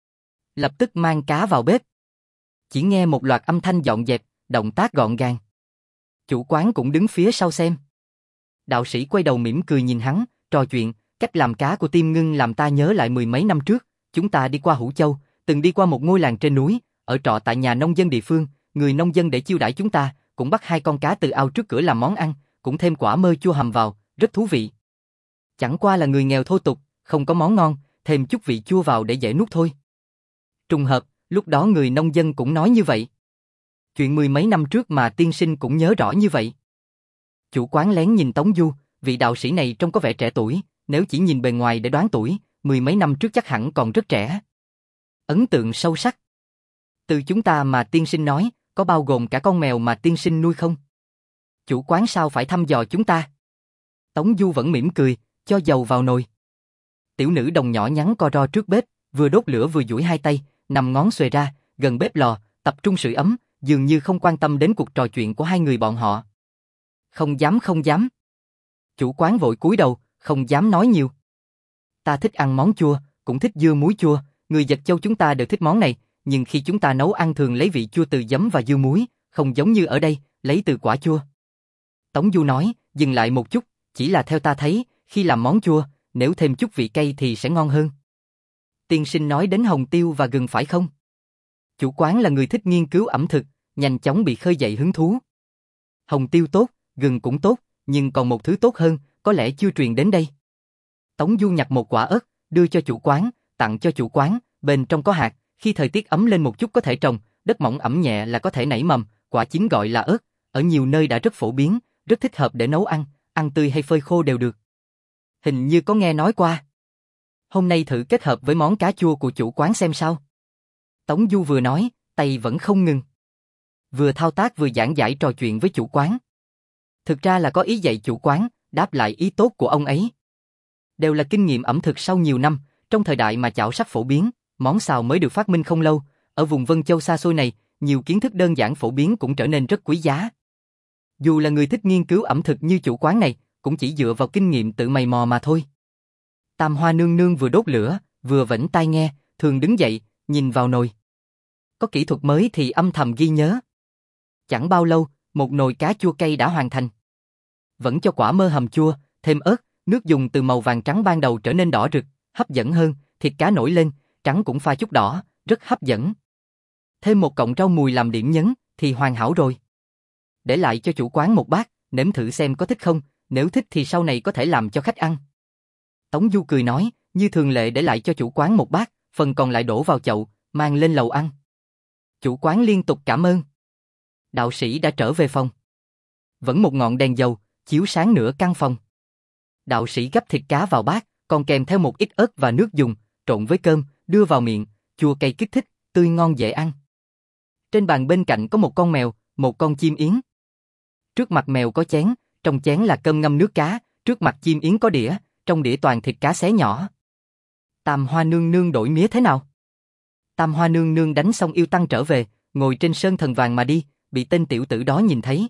Lập tức mang cá vào bếp. Chỉ nghe một loạt âm thanh dọn dẹp, động tác gọn gàng. Chủ quán cũng đứng phía sau xem. Đạo sĩ quay đầu mỉm cười nhìn hắn, trò chuyện, cách làm cá của Tiêm Ngưng làm ta nhớ lại mười mấy năm trước, chúng ta đi qua Hữu Châu, từng đi qua một ngôi làng trên núi, ở trọ tại nhà nông dân địa phương, người nông dân để chiêu đãi chúng ta, cũng bắt hai con cá từ ao trước cửa làm món ăn, cũng thêm quả mơ chua hầm vào, rất thú vị. Chẳng qua là người nghèo thô tục, không có món ngon, thêm chút vị chua vào để dễ nuốt thôi. Trùng hợp, lúc đó người nông dân cũng nói như vậy. Chuyện mười mấy năm trước mà tiên sinh cũng nhớ rõ như vậy. Chủ quán lén nhìn Tống Du, vị đạo sĩ này trông có vẻ trẻ tuổi, nếu chỉ nhìn bề ngoài để đoán tuổi, mười mấy năm trước chắc hẳn còn rất trẻ. Ấn tượng sâu sắc. Từ chúng ta mà tiên sinh nói, có bao gồm cả con mèo mà tiên sinh nuôi không? Chủ quán sao phải thăm dò chúng ta? Tống Du vẫn mỉm cười, cho dầu vào nồi. Tiểu nữ đồng nhỏ nhắn co ro trước bếp, vừa đốt lửa vừa duỗi hai tay, nằm ngón xuề ra, gần bếp lò, tập trung sưởi ấm, dường như không quan tâm đến cuộc trò chuyện của hai người bọn họ. Không dám không dám. Chủ quán vội cúi đầu, không dám nói nhiều. Ta thích ăn món chua, cũng thích dưa muối chua, người Dật Châu chúng ta đều thích món này, nhưng khi chúng ta nấu ăn thường lấy vị chua từ giấm và dưa muối, không giống như ở đây, lấy từ quả chua. Tống Du nói, dừng lại một chút, chỉ là theo ta thấy, khi làm món chua, nếu thêm chút vị cay thì sẽ ngon hơn. Tiên sinh nói đến hồng tiêu và gừng phải không? Chủ quán là người thích nghiên cứu ẩm thực, nhanh chóng bị khơi dậy hứng thú. Hồng tiêu tốt, gừng cũng tốt, nhưng còn một thứ tốt hơn, có lẽ chưa truyền đến đây. Tống Du nhặt một quả ớt, đưa cho chủ quán, tặng cho chủ quán, bên trong có hạt, khi thời tiết ấm lên một chút có thể trồng, đất mỏng ẩm nhẹ là có thể nảy mầm, quả chín gọi là ớt, ở nhiều nơi đã rất phổ biến, rất thích hợp để nấu ăn, ăn tươi hay phơi khô đều được. Hình như có nghe nói qua. Hôm nay thử kết hợp với món cá chua của chủ quán xem sao. Tống Du vừa nói, tay vẫn không ngừng. Vừa thao tác vừa giảng giải trò chuyện với chủ quán. Thực ra là có ý dạy chủ quán, đáp lại ý tốt của ông ấy. Đều là kinh nghiệm ẩm thực sau nhiều năm, trong thời đại mà chảo sắp phổ biến, món xào mới được phát minh không lâu, ở vùng Vân Châu xa xôi này, nhiều kiến thức đơn giản phổ biến cũng trở nên rất quý giá. Dù là người thích nghiên cứu ẩm thực như chủ quán này, cũng chỉ dựa vào kinh nghiệm tự mày mò mà thôi. Tam Hoa nương nương vừa đốt lửa, vừa vểnh tai nghe, thường đứng dậy, nhìn vào nồi. Có kỹ thuật mới thì âm thầm ghi nhớ. Chẳng bao lâu, một nồi cá chua cay đã hoàn thành. Vẫn cho quả mơ hầm chua, thêm ớt, nước dùng từ màu vàng trắng ban đầu trở nên đỏ rực, hấp dẫn hơn, thịt cá nổi lên, trắng cũng pha chút đỏ, rất hấp dẫn. Thêm một cọng rau mùi làm điểm nhấn, thì hoàn hảo rồi. Để lại cho chủ quán một bát, nếm thử xem có thích không, nếu thích thì sau này có thể làm cho khách ăn. Tống Du cười nói, như thường lệ để lại cho chủ quán một bát, phần còn lại đổ vào chậu, mang lên lầu ăn. Chủ quán liên tục cảm ơn. Đạo sĩ đã trở về phòng. Vẫn một ngọn đèn dầu, chiếu sáng nửa căn phòng. Đạo sĩ gắp thịt cá vào bát, còn kèm theo một ít ớt và nước dùng, trộn với cơm, đưa vào miệng, chua cay kích thích, tươi ngon dễ ăn. Trên bàn bên cạnh có một con mèo, một con chim yến. Trước mặt mèo có chén, trong chén là cơm ngâm nước cá, trước mặt chim yến có đĩa, trong đĩa toàn thịt cá xé nhỏ. Tam Hoa nương nương đổi mía thế nào? Tam Hoa nương nương đánh xong yêu tăng trở về, ngồi trên sơn thần vàng mà đi, bị tên tiểu tử đó nhìn thấy.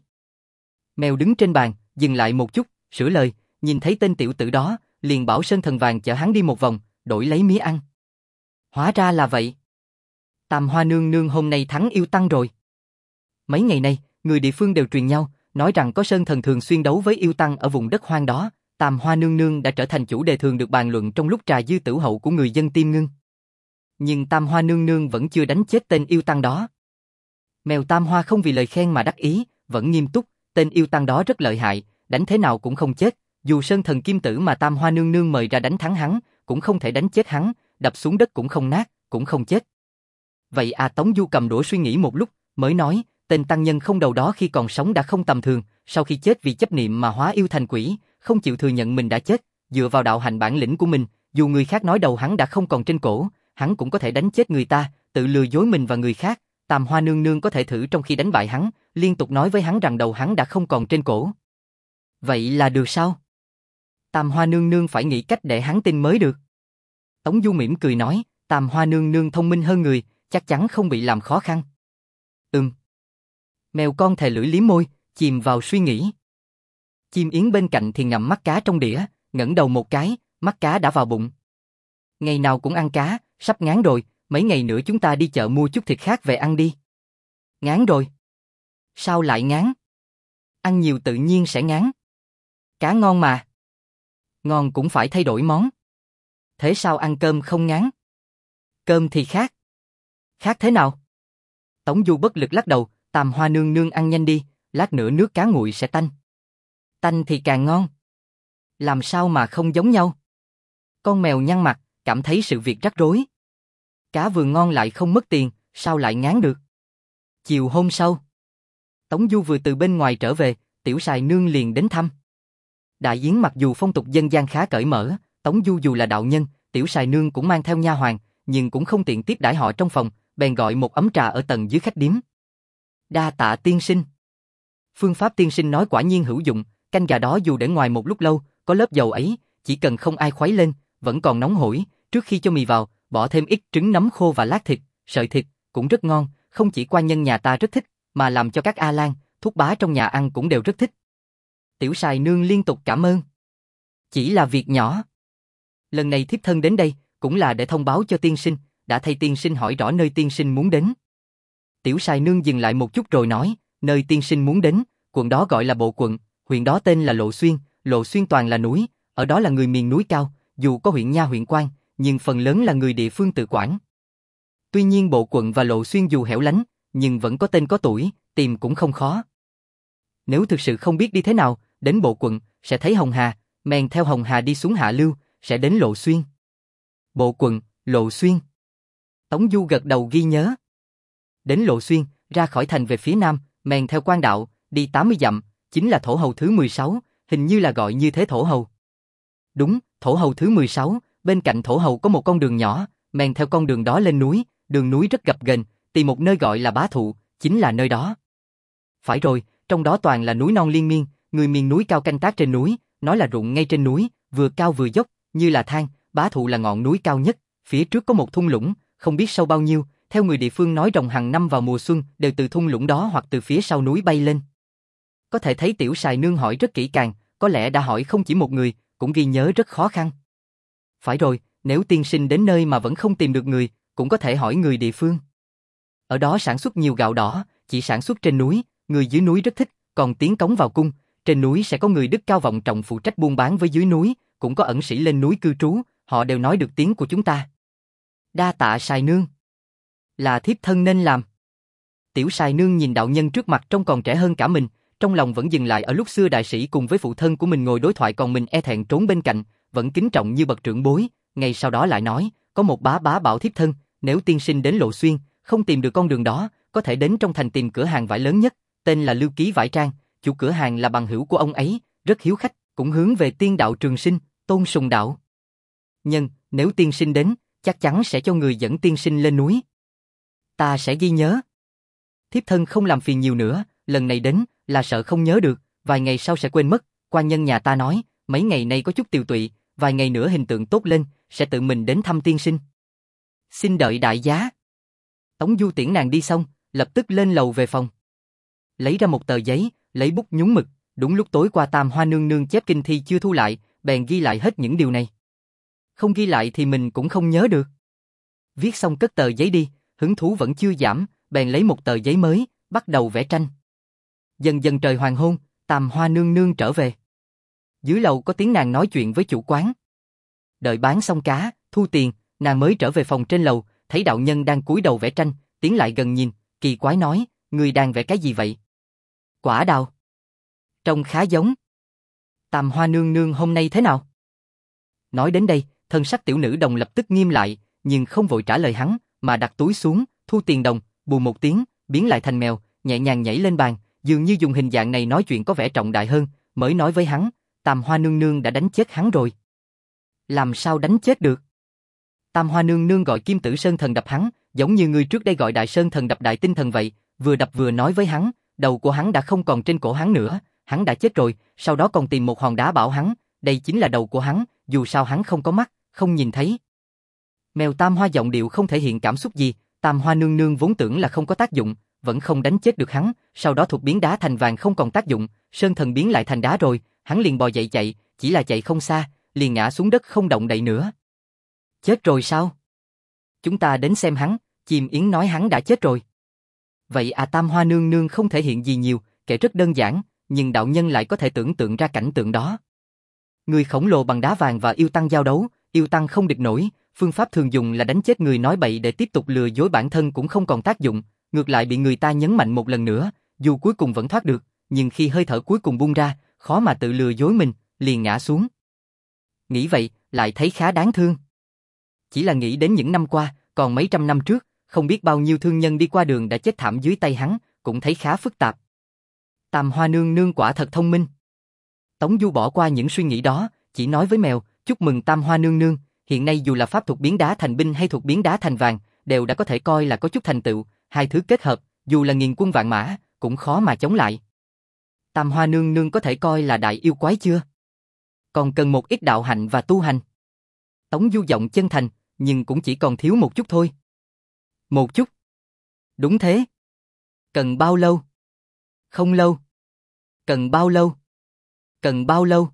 Mèo đứng trên bàn, dừng lại một chút, sửa lời, nhìn thấy tên tiểu tử đó, liền bảo sơn thần vàng chở hắn đi một vòng, đổi lấy mía ăn. Hóa ra là vậy. Tam Hoa nương nương hôm nay thắng yêu tăng rồi. Mấy ngày nay, người địa phương đều truyền nhau, nói rằng có sơn thần thường xuyên đấu với yêu tăng ở vùng đất hoang đó. Tam Hoa nương nương đã trở thành chủ đề thường được bàn luận trong lúc trà dư tửu hậu của người dân Tiêm Ngưng. Nhưng Tam Hoa nương nương vẫn chưa đánh chết tên yêu tăng đó. Mèo Tam Hoa không vì lời khen mà đắc ý, vẫn nghiêm túc, tên yêu tăng đó rất lợi hại, đánh thế nào cũng không chết, dù sơn thần kim tử mà Tam Hoa nương nương mời ra đánh thắng hắn, cũng không thể đánh chết hắn, đập xuống đất cũng không nát, cũng không chết. Vậy à, Tống Du cầm đũa suy nghĩ một lúc, mới nói, tên tăng nhân không đầu đó khi còn sống đã không tầm thường, sau khi chết vì chấp niệm mà hóa yêu thành quỷ, không chịu thừa nhận mình đã chết, dựa vào đạo hạnh bản lĩnh của mình, dù người khác nói đầu hắn đã không còn trên cổ, hắn cũng có thể đánh chết người ta, tự lừa dối mình và người khác. Tam Hoa nương nương có thể thử trong khi đánh bại hắn, liên tục nói với hắn rằng đầu hắn đã không còn trên cổ. Vậy là được sao? Tam Hoa nương nương phải nghĩ cách để hắn tin mới được. Tống Du mỉm cười nói, Tam Hoa nương nương thông minh hơn người, chắc chắn không bị làm khó khăn. Ừm. Mèo con thè lưỡi liếm môi, chìm vào suy nghĩ. Chim yến bên cạnh thì ngậm mắt cá trong đĩa, ngẩng đầu một cái, mắt cá đã vào bụng. Ngày nào cũng ăn cá, sắp ngán rồi, mấy ngày nữa chúng ta đi chợ mua chút thịt khác về ăn đi. Ngán rồi. Sao lại ngán? Ăn nhiều tự nhiên sẽ ngán. Cá ngon mà. Ngon cũng phải thay đổi món. Thế sao ăn cơm không ngán? Cơm thì khác. Khác thế nào? Tống Du bất lực lắc đầu, Tam Hoa nương nương ăn nhanh đi, lát nữa nước cá nguội sẽ tanh. Tanh thì càng ngon. Làm sao mà không giống nhau? Con mèo nhăn mặt, cảm thấy sự việc rắc rối. Cá vừa ngon lại không mất tiền, sao lại ngán được? Chiều hôm sau, Tống Du vừa từ bên ngoài trở về, Tiểu Sài Nương liền đến thăm. Đại yến mặc dù phong tục dân gian khá cởi mở, Tống Du dù là đạo nhân, Tiểu Sài Nương cũng mang theo nha hoàn, nhưng cũng không tiện tiếp đãi họ trong phòng, bèn gọi một ấm trà ở tầng dưới khách điếm. Đa tạ tiên sinh. Phương pháp tiên sinh nói quả nhiên hữu dụng, canh gà đó dù để ngoài một lúc lâu, có lớp dầu ấy, chỉ cần không ai khuấy lên, vẫn còn nóng hổi, trước khi cho mì vào, bỏ thêm ít trứng nấm khô và lát thịt, sợi thịt, cũng rất ngon, không chỉ quan nhân nhà ta rất thích, mà làm cho các A Lan, thúc bá trong nhà ăn cũng đều rất thích. Tiểu Sài Nương liên tục cảm ơn. Chỉ là việc nhỏ. Lần này thiếp thân đến đây, cũng là để thông báo cho tiên sinh, đã thay tiên sinh hỏi rõ nơi tiên sinh muốn đến. Tiểu Sài Nương dừng lại một chút rồi nói, nơi tiên sinh muốn đến, quận đó gọi là Bộ quận, huyện đó tên là Lộ Xuyên, Lộ Xuyên toàn là núi, Ở đó là người miền núi cao, dù có huyện nha huyện quan, nhưng phần lớn là người địa phương tự quản. Tuy nhiên Bộ Quận và Lộ Xuyên dù hẻo lánh, nhưng vẫn có tên có tuổi, tìm cũng không khó. Nếu thực sự không biết đi thế nào, đến Bộ Quận, sẽ thấy Hồng Hà, men theo Hồng Hà đi xuống Hạ Lưu, sẽ đến Lộ Xuyên. Bộ Quận, Lộ Xuyên. Tống Du gật đầu ghi nhớ. Đến Lộ Xuyên, ra khỏi thành về phía nam, men theo quan đạo, đi tám mươi dặm, chính là Thổ Hầu thứ mười sáu, hình như là gọi như thế Thổ Hầu. Đúng, Thổ Hầu thứ mười sáu, bên cạnh Thổ Hầu có một con đường nhỏ, men theo con đường đó lên núi, đường núi rất gập ghềnh, tìm một nơi gọi là Bá Thụ, chính là nơi đó. Phải rồi, trong đó toàn là núi non liên miên, người miền núi cao canh tác trên núi, nói là ruộng ngay trên núi, vừa cao vừa dốc, như là thang, Bá Thụ là ngọn núi cao nhất, phía trước có một thung lũng, không biết sâu bao nhiêu, theo người địa phương nói rồng hàng năm vào mùa xuân đều từ thung lũng đó hoặc từ phía sau núi bay lên. Có thể thấy Tiểu Sài Nương hỏi rất kỹ càng, có lẽ đã hỏi không chỉ một người, cũng ghi nhớ rất khó khăn. Phải rồi, nếu tiên sinh đến nơi mà vẫn không tìm được người, cũng có thể hỏi người địa phương. Ở đó sản xuất nhiều gạo đỏ, chỉ sản xuất trên núi, người dưới núi rất thích, còn tiến cống vào cung, trên núi sẽ có người đức cao vọng trọng phụ trách buôn bán với dưới núi, cũng có ẩn sĩ lên núi cư trú, họ đều nói được tiếng của chúng ta. Đa tạ Sài Nương. Là thiếp thân nên làm. Tiểu Sài Nương nhìn đạo nhân trước mặt trông còn trẻ hơn cả mình, trong lòng vẫn dừng lại ở lúc xưa đại sĩ cùng với phụ thân của mình ngồi đối thoại còn mình e thẹn trốn bên cạnh, vẫn kính trọng như bậc trưởng bối, ngay sau đó lại nói, có một bá bá bảo thiếp thân, nếu tiên sinh đến Lộ Xuyên, không tìm được con đường đó, có thể đến trong thành tìm cửa hàng vải lớn nhất, tên là Lưu Ký Vải Trang, chủ cửa hàng là bằng hữu của ông ấy, rất hiếu khách, cũng hướng về tiên đạo trường sinh, tôn sùng đạo. Nhưng, nếu tiên sinh đến, chắc chắn sẽ cho người dẫn tiên sinh lên núi. Ta sẽ ghi nhớ. Thiếp thân không làm phiền nhiều nữa, lần này đến, là sợ không nhớ được, vài ngày sau sẽ quên mất, quan nhân nhà ta nói, mấy ngày nay có chút tiều tụy, vài ngày nữa hình tượng tốt lên, sẽ tự mình đến thăm tiên sinh. Xin đợi đại giá. Tống Du tiễn nàng đi xong, lập tức lên lầu về phòng. Lấy ra một tờ giấy, lấy bút nhúng mực, đúng lúc tối qua Tam Hoa Nương Nương chép kinh thi chưa thu lại, bèn ghi lại hết những điều này. Không ghi lại thì mình cũng không nhớ được. Viết xong cất tờ giấy đi, hứng thú vẫn chưa giảm, bèn lấy một tờ giấy mới, bắt đầu vẽ tranh. Dần dần trời hoàng hôn, Tam Hoa Nương Nương trở về. Dưới lầu có tiếng nàng nói chuyện với chủ quán. Đợi bán xong cá, thu tiền, nàng mới trở về phòng trên lầu, thấy đạo nhân đang cúi đầu vẽ tranh, tiến lại gần nhìn, kỳ quái nói, người đang vẽ cái gì vậy? Quả đào. Trông khá giống. Tam Hoa Nương Nương hôm nay thế nào? Nói đến đây, thân sắc tiểu nữ đồng lập tức nghiêm lại, nhưng không vội trả lời hắn, mà đặt túi xuống, thu tiền đồng, bù một tiếng, biến lại thành mèo, nhẹ nhàng nhảy lên bàn, dường như dùng hình dạng này nói chuyện có vẻ trọng đại hơn, mới nói với hắn, Tam Hoa Nương Nương đã đánh chết hắn rồi. Làm sao đánh chết được? Tam Hoa Nương Nương gọi Kim Tử Sơn Thần đập hắn, giống như người trước đây gọi Đại Sơn Thần đập Đại Tinh Thần vậy, vừa đập vừa nói với hắn, đầu của hắn đã không còn trên cổ hắn nữa, hắn đã chết rồi, sau đó còn tìm một hòn đá bảo hắn, đây chính là đầu của hắn, dù sao hắn không có mắt, không nhìn thấy. Mèo Tam Hoa giọng điệu không thể hiện cảm xúc gì, Tam Hoa Nương Nương vốn tưởng là không có tác dụng, vẫn không đánh chết được hắn, sau đó thuộc biến đá thành vàng không còn tác dụng, Sơn Thần biến lại thành đá rồi, hắn liền bò dậy chạy, chỉ là chạy không xa, liền ngã xuống đất không động đậy nữa. Chết rồi sao? Chúng ta đến xem hắn, Chim Yến nói hắn đã chết rồi. Vậy à, Tam Hoa Nương Nương không thể hiện gì nhiều, kể rất đơn giản, nhưng đạo nhân lại có thể tưởng tượng ra cảnh tượng đó. Người khổng lồ bằng đá vàng và yêu tăng giao đấu, yêu tăng không địch nổi, phương pháp thường dùng là đánh chết người nói bậy để tiếp tục lừa dối bản thân cũng không còn tác dụng, ngược lại bị người ta nhấn mạnh một lần nữa, dù cuối cùng vẫn thoát được, nhưng khi hơi thở cuối cùng buông ra, khó mà tự lừa dối mình, liền ngã xuống. Nghĩ vậy, lại thấy khá đáng thương. Chỉ là nghĩ đến những năm qua, còn mấy trăm năm trước, không biết bao nhiêu thương nhân đi qua đường đã chết thảm dưới tay hắn, cũng thấy khá phức tạp. Tam Hoa Nương Nương quả thật thông minh. Tống Du bỏ qua những suy nghĩ đó, chỉ nói với mèo, chúc mừng Tam Hoa Nương Nương, hiện nay dù là pháp thuật biến đá thành binh hay thuật biến đá thành vàng, đều đã có thể coi là có chút thành tựu, hai thứ kết hợp, dù là nghìn quân vạn mã, cũng khó mà chống lại. Tam Hoa Nương Nương có thể coi là đại yêu quái chưa? Còn cần một ít đạo hạnh và tu hành. Tống Du giọng chân thành, nhưng cũng chỉ còn thiếu một chút thôi. Một chút? Đúng thế. Cần bao lâu? Không lâu. Cần bao lâu? Cần bao lâu?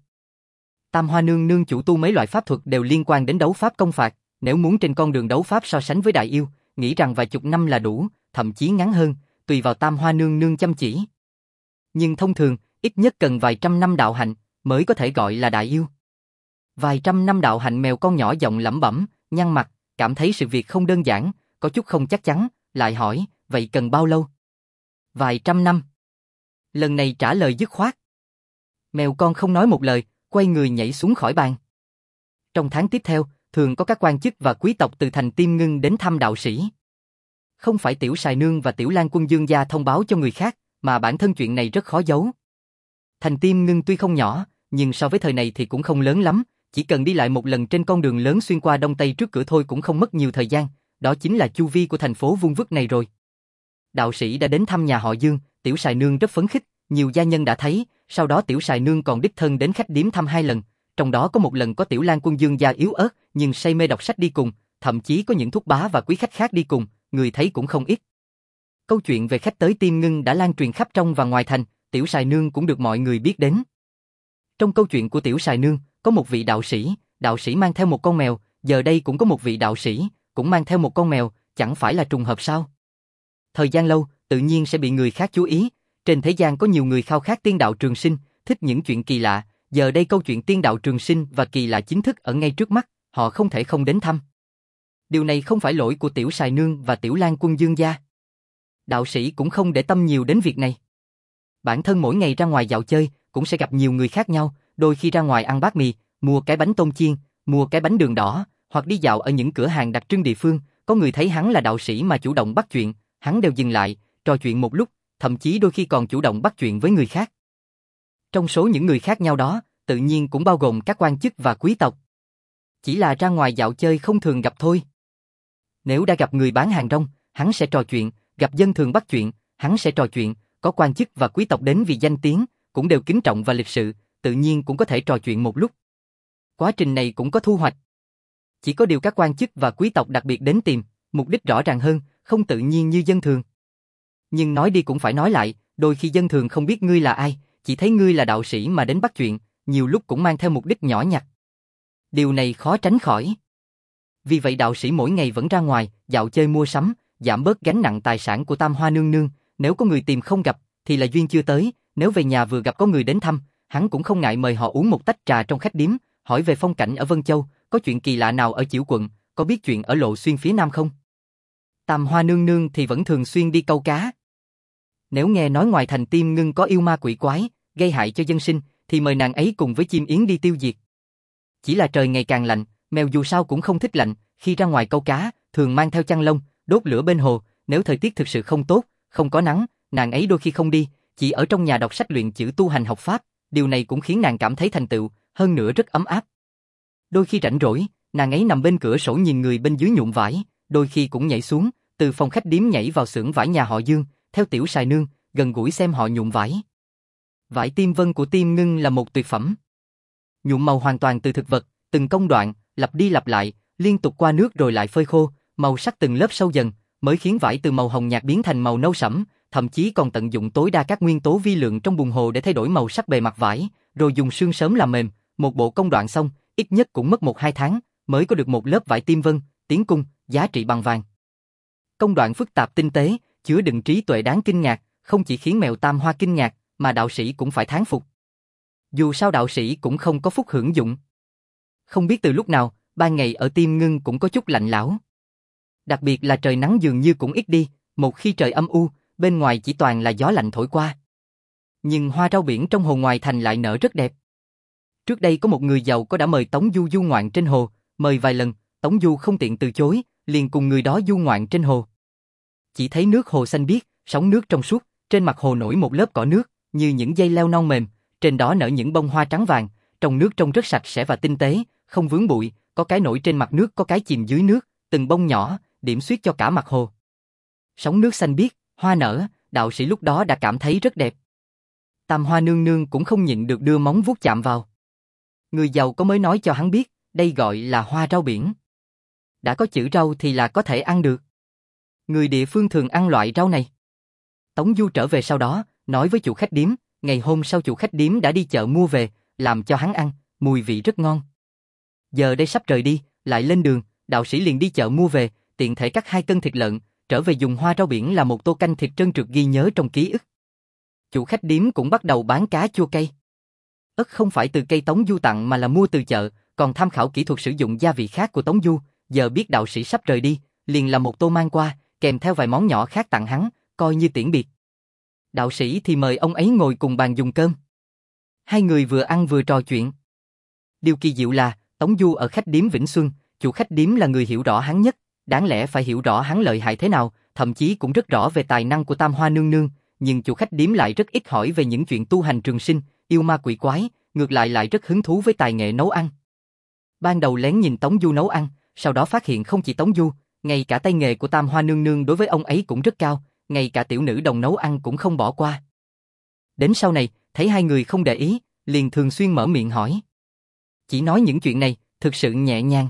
Tam Hoa Nương Nương chủ tu mấy loại pháp thuật đều liên quan đến đấu pháp công phạt, nếu muốn trên con đường đấu pháp so sánh với đại yêu, nghĩ rằng vài chục năm là đủ, thậm chí ngắn hơn, tùy vào Tam Hoa Nương Nương chăm chỉ. Nhưng thông thường, ít nhất cần vài trăm năm đạo hạnh, mới có thể gọi là đại yêu. Vài trăm năm đạo hạnh mèo con nhỏ giọng lẩm bẩm, nhăn mặt, cảm thấy sự việc không đơn giản, có chút không chắc chắn, lại hỏi, vậy cần bao lâu? Vài trăm năm. Lần này trả lời dứt khoát. Mèo con không nói một lời, quay người nhảy xuống khỏi bàn. Trong tháng tiếp theo, thường có các quan chức và quý tộc từ thành Tiêm Ngưng đến thăm đạo sĩ. Không phải Tiểu Sài Nương và Tiểu Lan Quân Dương gia thông báo cho người khác, mà bản thân chuyện này rất khó giấu. Thành Tiêm Ngưng tuy không nhỏ, nhưng so với thời này thì cũng không lớn lắm, chỉ cần đi lại một lần trên con đường lớn xuyên qua Đông Tây trước cửa thôi cũng không mất nhiều thời gian, đó chính là chu vi của thành phố vuông vức này rồi. Đạo sĩ đã đến thăm nhà họ Dương, Tiểu Sài Nương rất phấn khích, nhiều gia nhân đã thấy, sau đó Tiểu Sài Nương còn đích thân đến khách điếm thăm hai lần, trong đó có một lần có Tiểu Lan Quân Dương gia yếu ớt, nhưng say mê đọc sách đi cùng, thậm chí có những thúc bá và quý khách khác đi cùng, người thấy cũng không ít. Câu chuyện về khách tới Tiêm Ngưng đã lan truyền khắp trong và ngoài thành, Tiểu Sài Nương cũng được mọi người biết đến. Trong câu chuyện của Tiểu Sài Nương, có một vị đạo sĩ, đạo sĩ mang theo một con mèo, giờ đây cũng có một vị đạo sĩ, cũng mang theo một con mèo, chẳng phải là trùng hợp sao? Thời gian lâu, tự nhiên sẽ bị người khác chú ý, trên thế gian có nhiều người khao khát tiên đạo trường sinh, thích những chuyện kỳ lạ, giờ đây câu chuyện tiên đạo trường sinh và kỳ lạ chính thức ở ngay trước mắt, họ không thể không đến thăm. Điều này không phải lỗi của Tiểu Sài Nương và Tiểu Lan Quân Dương gia. Đạo sĩ cũng không để tâm nhiều đến việc này. Bản thân mỗi ngày ra ngoài dạo chơi, cũng sẽ gặp nhiều người khác nhau, đôi khi ra ngoài ăn bát mì, mua cái bánh tôm chiên, mua cái bánh đường đỏ, hoặc đi dạo ở những cửa hàng đặc trưng địa phương, có người thấy hắn là đạo sĩ mà chủ động bắt chuyện, hắn đều dừng lại, trò chuyện một lúc, thậm chí đôi khi còn chủ động bắt chuyện với người khác. Trong số những người khác nhau đó, tự nhiên cũng bao gồm các quan chức và quý tộc. Chỉ là ra ngoài dạo chơi không thường gặp thôi. Nếu đã gặp người bán hàng rong, hắn sẽ trò chuyện, gặp dân thường bắt chuyện, hắn sẽ trò chuyện, có quan chức và quý tộc đến vì danh tiếng, cũng đều kính trọng và lịch sự, tự nhiên cũng có thể trò chuyện một lúc. Quá trình này cũng có thu hoạch. Chỉ có điều các quan chức và quý tộc đặc biệt đến tìm, mục đích rõ ràng hơn, không tự nhiên như dân thường. Nhưng nói đi cũng phải nói lại, đôi khi dân thường không biết ngươi là ai, chỉ thấy ngươi là đạo sĩ mà đến bắt chuyện, nhiều lúc cũng mang theo mục đích nhỏ nhặt. Điều này khó tránh khỏi. Vì vậy đạo sĩ mỗi ngày vẫn ra ngoài, dạo chơi mua sắm, giảm bớt gánh nặng tài sản của Tam Hoa Nương Nương, nếu có người tìm không gặp, thì là duyên chưa tới, nếu về nhà vừa gặp có người đến thăm, hắn cũng không ngại mời họ uống một tách trà trong khách điếm, hỏi về phong cảnh ở Vân Châu, có chuyện kỳ lạ nào ở Chiểu quận, có biết chuyện ở Lộ Xuyên phía Nam không? Tam Hoa Nương Nương thì vẫn thường xuyên đi câu cá. Nếu nghe nói ngoài thành Tiêm Ngưng có yêu ma quỷ quái, gây hại cho dân sinh, thì mời nàng ấy cùng với chim yến đi tiêu diệt. Chỉ là trời ngày càng lạnh, mèo dù sao cũng không thích lạnh, khi ra ngoài câu cá, thường mang theo chăn lông, đốt lửa bên hồ, nếu thời tiết thực sự không tốt, không có nắng, nàng ấy đôi khi không đi, chỉ ở trong nhà đọc sách luyện chữ tu hành học pháp, điều này cũng khiến nàng cảm thấy thành tựu, hơn nữa rất ấm áp. Đôi khi rảnh rỗi, nàng ấy nằm bên cửa sổ nhìn người bên dưới nhuộm vải, đôi khi cũng nhảy xuống, từ phòng khách điếm nhảy vào xưởng vải nhà họ Dương, theo Tiểu Sài Nương, gần gũi xem họ nhuộm vải. Vải Tiêm Vân của Tiêm Ngưng là một tuyệt phẩm. Nhuộm màu hoàn toàn từ thực vật, từng công đoạn, lặp đi lặp lại, liên tục qua nước rồi lại phơi khô, màu sắc từng lớp sâu dần, mới khiến vải từ màu hồng nhạt biến thành màu nâu sẫm, thậm chí còn tận dụng tối đa các nguyên tố vi lượng trong bùn hồ để thay đổi màu sắc bề mặt vải, rồi dùng sương sớm làm mềm, một bộ công đoạn xong, ít nhất cũng mất một hai tháng, mới có được một lớp vải Tiêm Vân, tiến cung, giá trị bằng vàng. Công đoạn phức tạp tinh tế, chứa đựng trí tuệ đáng kinh ngạc, không chỉ khiến mèo Tam Hoa kinh ngạc, mà đạo sĩ cũng phải thán phục. Dù sao đạo sĩ cũng không có phúc hưởng dụng. Không biết từ lúc nào, ban ngày ở Tiêm Ngưng cũng có chút lạnh lẽo. Đặc biệt là trời nắng dường như cũng ít đi, một khi trời âm u, bên ngoài chỉ toàn là gió lạnh thổi qua. Nhưng hoa rau biển trong hồ ngoài thành lại nở rất đẹp. Trước đây có một người giàu có đã mời Tống Du du ngoạn trên hồ, mời vài lần, Tống Du không tiện từ chối, liền cùng người đó du ngoạn trên hồ. Chỉ thấy nước hồ xanh biếc, sóng nước trong suốt, trên mặt hồ nổi một lớp cỏ nước, như những dây leo non mềm, trên đó nở những bông hoa trắng vàng, trong nước trông rất sạch sẽ và tinh tế, không vướng bụi, có cái nổi trên mặt nước có cái chìm dưới nước, từng bông nhỏ, điểm xuyết cho cả mặt hồ. Sóng nước xanh biếc, hoa nở, đạo sĩ lúc đó đã cảm thấy rất đẹp. Tam Hoa Nương Nương cũng không nhịn được đưa móng vuốt chạm vào. Người giàu có mới nói cho hắn biết, đây gọi là hoa rau biển. Đã có chữ rau thì là có thể ăn được. Người địa phương thường ăn loại rau này. Tống Du trở về sau đó, nói với chủ khách điếm, ngày hôm sau chủ khách điếm đã đi chợ mua về, làm cho hắn ăn, mùi vị rất ngon. Giờ đây sắp rời đi, lại lên đường, đạo sĩ liền đi chợ mua về, tiện thể cắt hai cân thịt lợn, trở về dùng hoa rau biển làm một tô canh thịt trơn trượt ghi nhớ trong ký ức. Chủ khách điếm cũng bắt đầu bán cá chua cây. Ất không phải từ cây Tống Du tặng mà là mua từ chợ, còn tham khảo kỹ thuật sử dụng gia vị khác của Tống Du, giờ biết đạo sĩ sắp rời đi, liền làm một tô mang qua, kèm theo vài món nhỏ khác tặng hắn, coi như tiễn biệt. Đạo sĩ thì mời ông ấy ngồi cùng bàn dùng cơm. Hai người vừa ăn vừa trò chuyện. Điều kỳ diệu là, Tống Du ở khách điếm Vĩnh Xuân, chủ khách điếm là người hiểu rõ hắn nhất, đáng lẽ phải hiểu rõ hắn lợi hại thế nào, thậm chí cũng rất rõ về tài năng của Tam Hoa nương nương, nhưng chủ khách điếm lại rất ít hỏi về những chuyện tu hành trường sinh, yêu ma quỷ quái, ngược lại lại rất hứng thú với tài nghệ nấu ăn. Ban đầu lén nhìn Tống Du nấu ăn, sau đó phát hiện không chỉ Tống Du, ngay cả tay nghề của Tam Hoa nương nương đối với ông ấy cũng rất cao, ngay cả tiểu nữ đồng nấu ăn cũng không bỏ qua. Đến sau này, thấy hai người không để ý, liền thường xuyên mở miệng hỏi. Chỉ nói những chuyện này, thực sự nhẹ nhàng.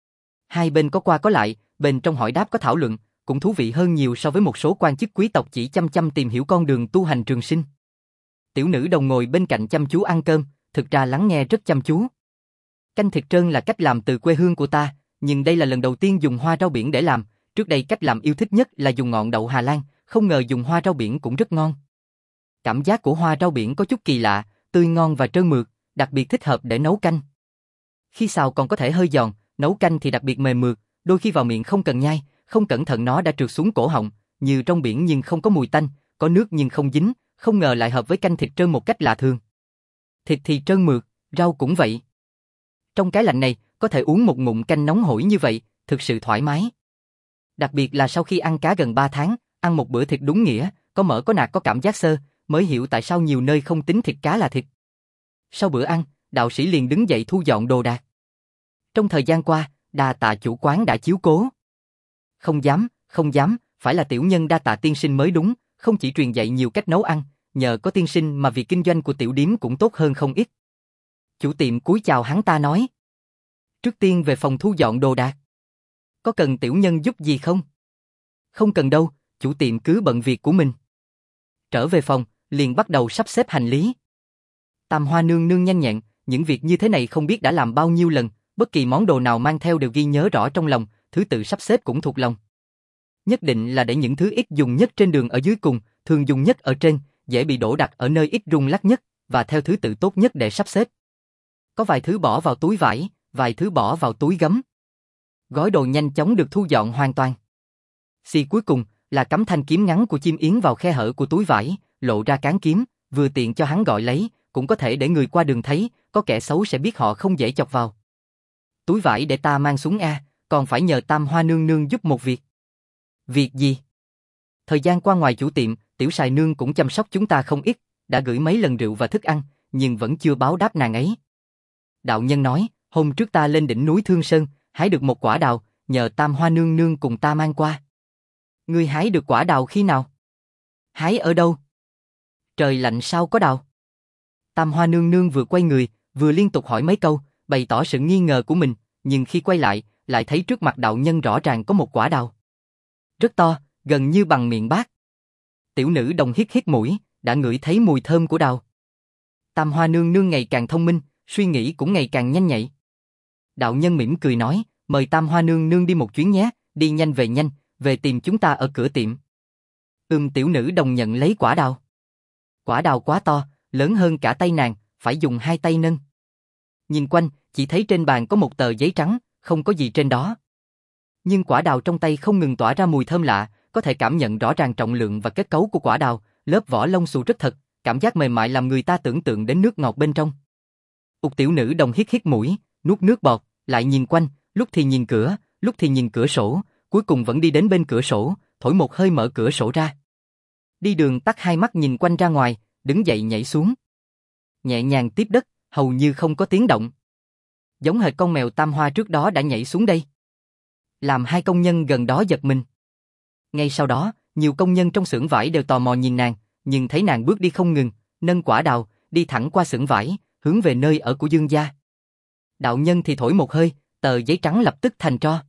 Hai bên có qua có lại, bên trong hỏi đáp có thảo luận, cũng thú vị hơn nhiều so với một số quan chức quý tộc chỉ chăm chăm tìm hiểu con đường tu hành trường sinh. Tiểu nữ đồng ngồi bên cạnh chăm chú ăn cơm, thực ra lắng nghe rất chăm chú. Canh thịt trơn là cách làm từ quê hương của ta, nhưng đây là lần đầu tiên dùng hoa rau biển để làm, trước đây cách làm yêu thích nhất là dùng ngọn đậu Hà Lan, không ngờ dùng hoa rau biển cũng rất ngon. Cảm giác của hoa rau biển có chút kỳ lạ, tươi ngon và trơn mượt, đặc biệt thích hợp để nấu canh. Khi xào còn có thể hơi giòn, nấu canh thì đặc biệt mềm mượt, đôi khi vào miệng không cần nhai, không cẩn thận nó đã trượt xuống cổ họng, như trong biển nhưng không có mùi tanh, có nước nhưng không dính, không ngờ lại hợp với canh thịt trơn một cách lạ thường. Thịt thì trơn mượt, rau cũng vậy. Trong cái lạnh này, có thể uống một ngụm canh nóng hổi như vậy, thực sự thoải mái. Đặc biệt là sau khi ăn cá gần ba tháng, ăn một bữa thịt đúng nghĩa, có mỡ có nạc có cảm giác sơ, mới hiểu tại sao nhiều nơi không tính thịt cá là thịt. Sau bữa ăn, đạo sĩ liền đứng dậy thu dọn đồ đạc. Trong thời gian qua, đa tạ chủ quán đã chiếu cố. Không dám, không dám, phải là tiểu nhân đa tạ tiên sinh mới đúng, không chỉ truyền dạy nhiều cách nấu ăn, nhờ có tiên sinh mà việc kinh doanh của tiểu điếm cũng tốt hơn không ít. Chủ tiệm cúi chào hắn ta nói. Trước tiên về phòng thu dọn đồ đạc. Có cần tiểu nhân giúp gì không? Không cần đâu, chủ tiệm cứ bận việc của mình. Trở về phòng, liền bắt đầu sắp xếp hành lý. Tam Hoa nương nương nhanh nhẹn, những việc như thế này không biết đã làm bao nhiêu lần, bất kỳ món đồ nào mang theo đều ghi nhớ rõ trong lòng, thứ tự sắp xếp cũng thuộc lòng. Nhất định là để những thứ ít dùng nhất trên đường ở dưới cùng, thường dùng nhất ở trên, dễ bị đổ đặt ở nơi ít rung lắc nhất, và theo thứ tự tốt nhất để sắp xếp. Có vài thứ bỏ vào túi vải, vài thứ bỏ vào túi gấm. Gói đồ nhanh chóng được thu dọn hoàn toàn. Xì cuối cùng là cắm thanh kiếm ngắn của chim yến vào khe hở của túi vải, lộ ra cán kiếm, vừa tiện cho hắn gọi lấy, cũng có thể để người qua đường thấy, có kẻ xấu sẽ biết họ không dễ chọc vào. Túi vải để ta mang xuống a, còn phải nhờ Tam Hoa nương nương giúp một việc. Việc gì? Thời gian qua ngoài chủ tiệm, tiểu sài nương cũng chăm sóc chúng ta không ít, đã gửi mấy lần rượu và thức ăn, nhưng vẫn chưa báo đáp nàng ấy. Đạo nhân nói, hôm trước ta lên đỉnh núi Thương Sơn, hái được một quả đào, nhờ Tam Hoa nương nương cùng ta mang qua. Ngươi hái được quả đào khi nào? Hái ở đâu? Trời lạnh sao có đào? Tam Hoa nương nương vừa quay người, vừa liên tục hỏi mấy câu, bày tỏ sự nghi ngờ của mình, nhưng khi quay lại, lại thấy trước mặt đạo nhân rõ ràng có một quả đào. Rất to, gần như bằng miệng bát. Tiểu nữ đồng hít hít mũi, đã ngửi thấy mùi thơm của đào. Tam Hoa nương nương ngày càng thông minh, suy nghĩ cũng ngày càng nhanh nhạy. Đạo nhân mỉm cười nói, mời Tam Hoa nương nương đi một chuyến nhé, đi nhanh về nhanh, về tìm chúng ta ở cửa tiệm. Ừm, tiểu nữ đồng nhận lấy quả đào. Quả đào quá to, lớn hơn cả tay nàng, phải dùng hai tay nâng. Nhìn quanh, chỉ thấy trên bàn có một tờ giấy trắng, không có gì trên đó. Nhưng quả đào trong tay không ngừng tỏa ra mùi thơm lạ, có thể cảm nhận rõ ràng trọng lượng và kết cấu của quả đào, lớp vỏ lông xù rất thật, cảm giác mềm mại làm người ta tưởng tượng đến nước ngọt bên trong. Ục tiểu nữ đồng hít hít mũi, nuốt nước bọt, lại nhìn quanh, lúc thì nhìn cửa, lúc thì nhìn cửa sổ, cuối cùng vẫn đi đến bên cửa sổ, thổi một hơi mở cửa sổ ra. Đi đường tắt hai mắt nhìn quanh ra ngoài, đứng dậy nhảy xuống. Nhẹ nhàng tiếp đất, hầu như không có tiếng động. Giống hệt con mèo Tam Hoa trước đó đã nhảy xuống đây. Làm hai công nhân gần đó giật mình. Ngay sau đó, nhiều công nhân trong xưởng vải đều tò mò nhìn nàng, nhưng thấy nàng bước đi không ngừng, nâng quả đào, đi thẳng qua xưởng vải, hướng về nơi ở của Dương gia. Đạo nhân thì thổi một hơi, tờ giấy trắng lập tức thành tro.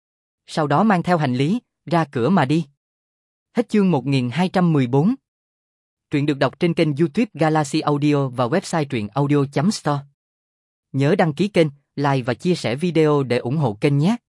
Sau đó mang theo hành lý, ra cửa mà đi. Hết chương một nghìn hai trăm mười bốn. Truyện được đọc trên kênh YouTube Galaxy Audio và website truyện audio chấm store. Nhớ đăng ký kênh, like và chia sẻ video để ủng hộ kênh nhé.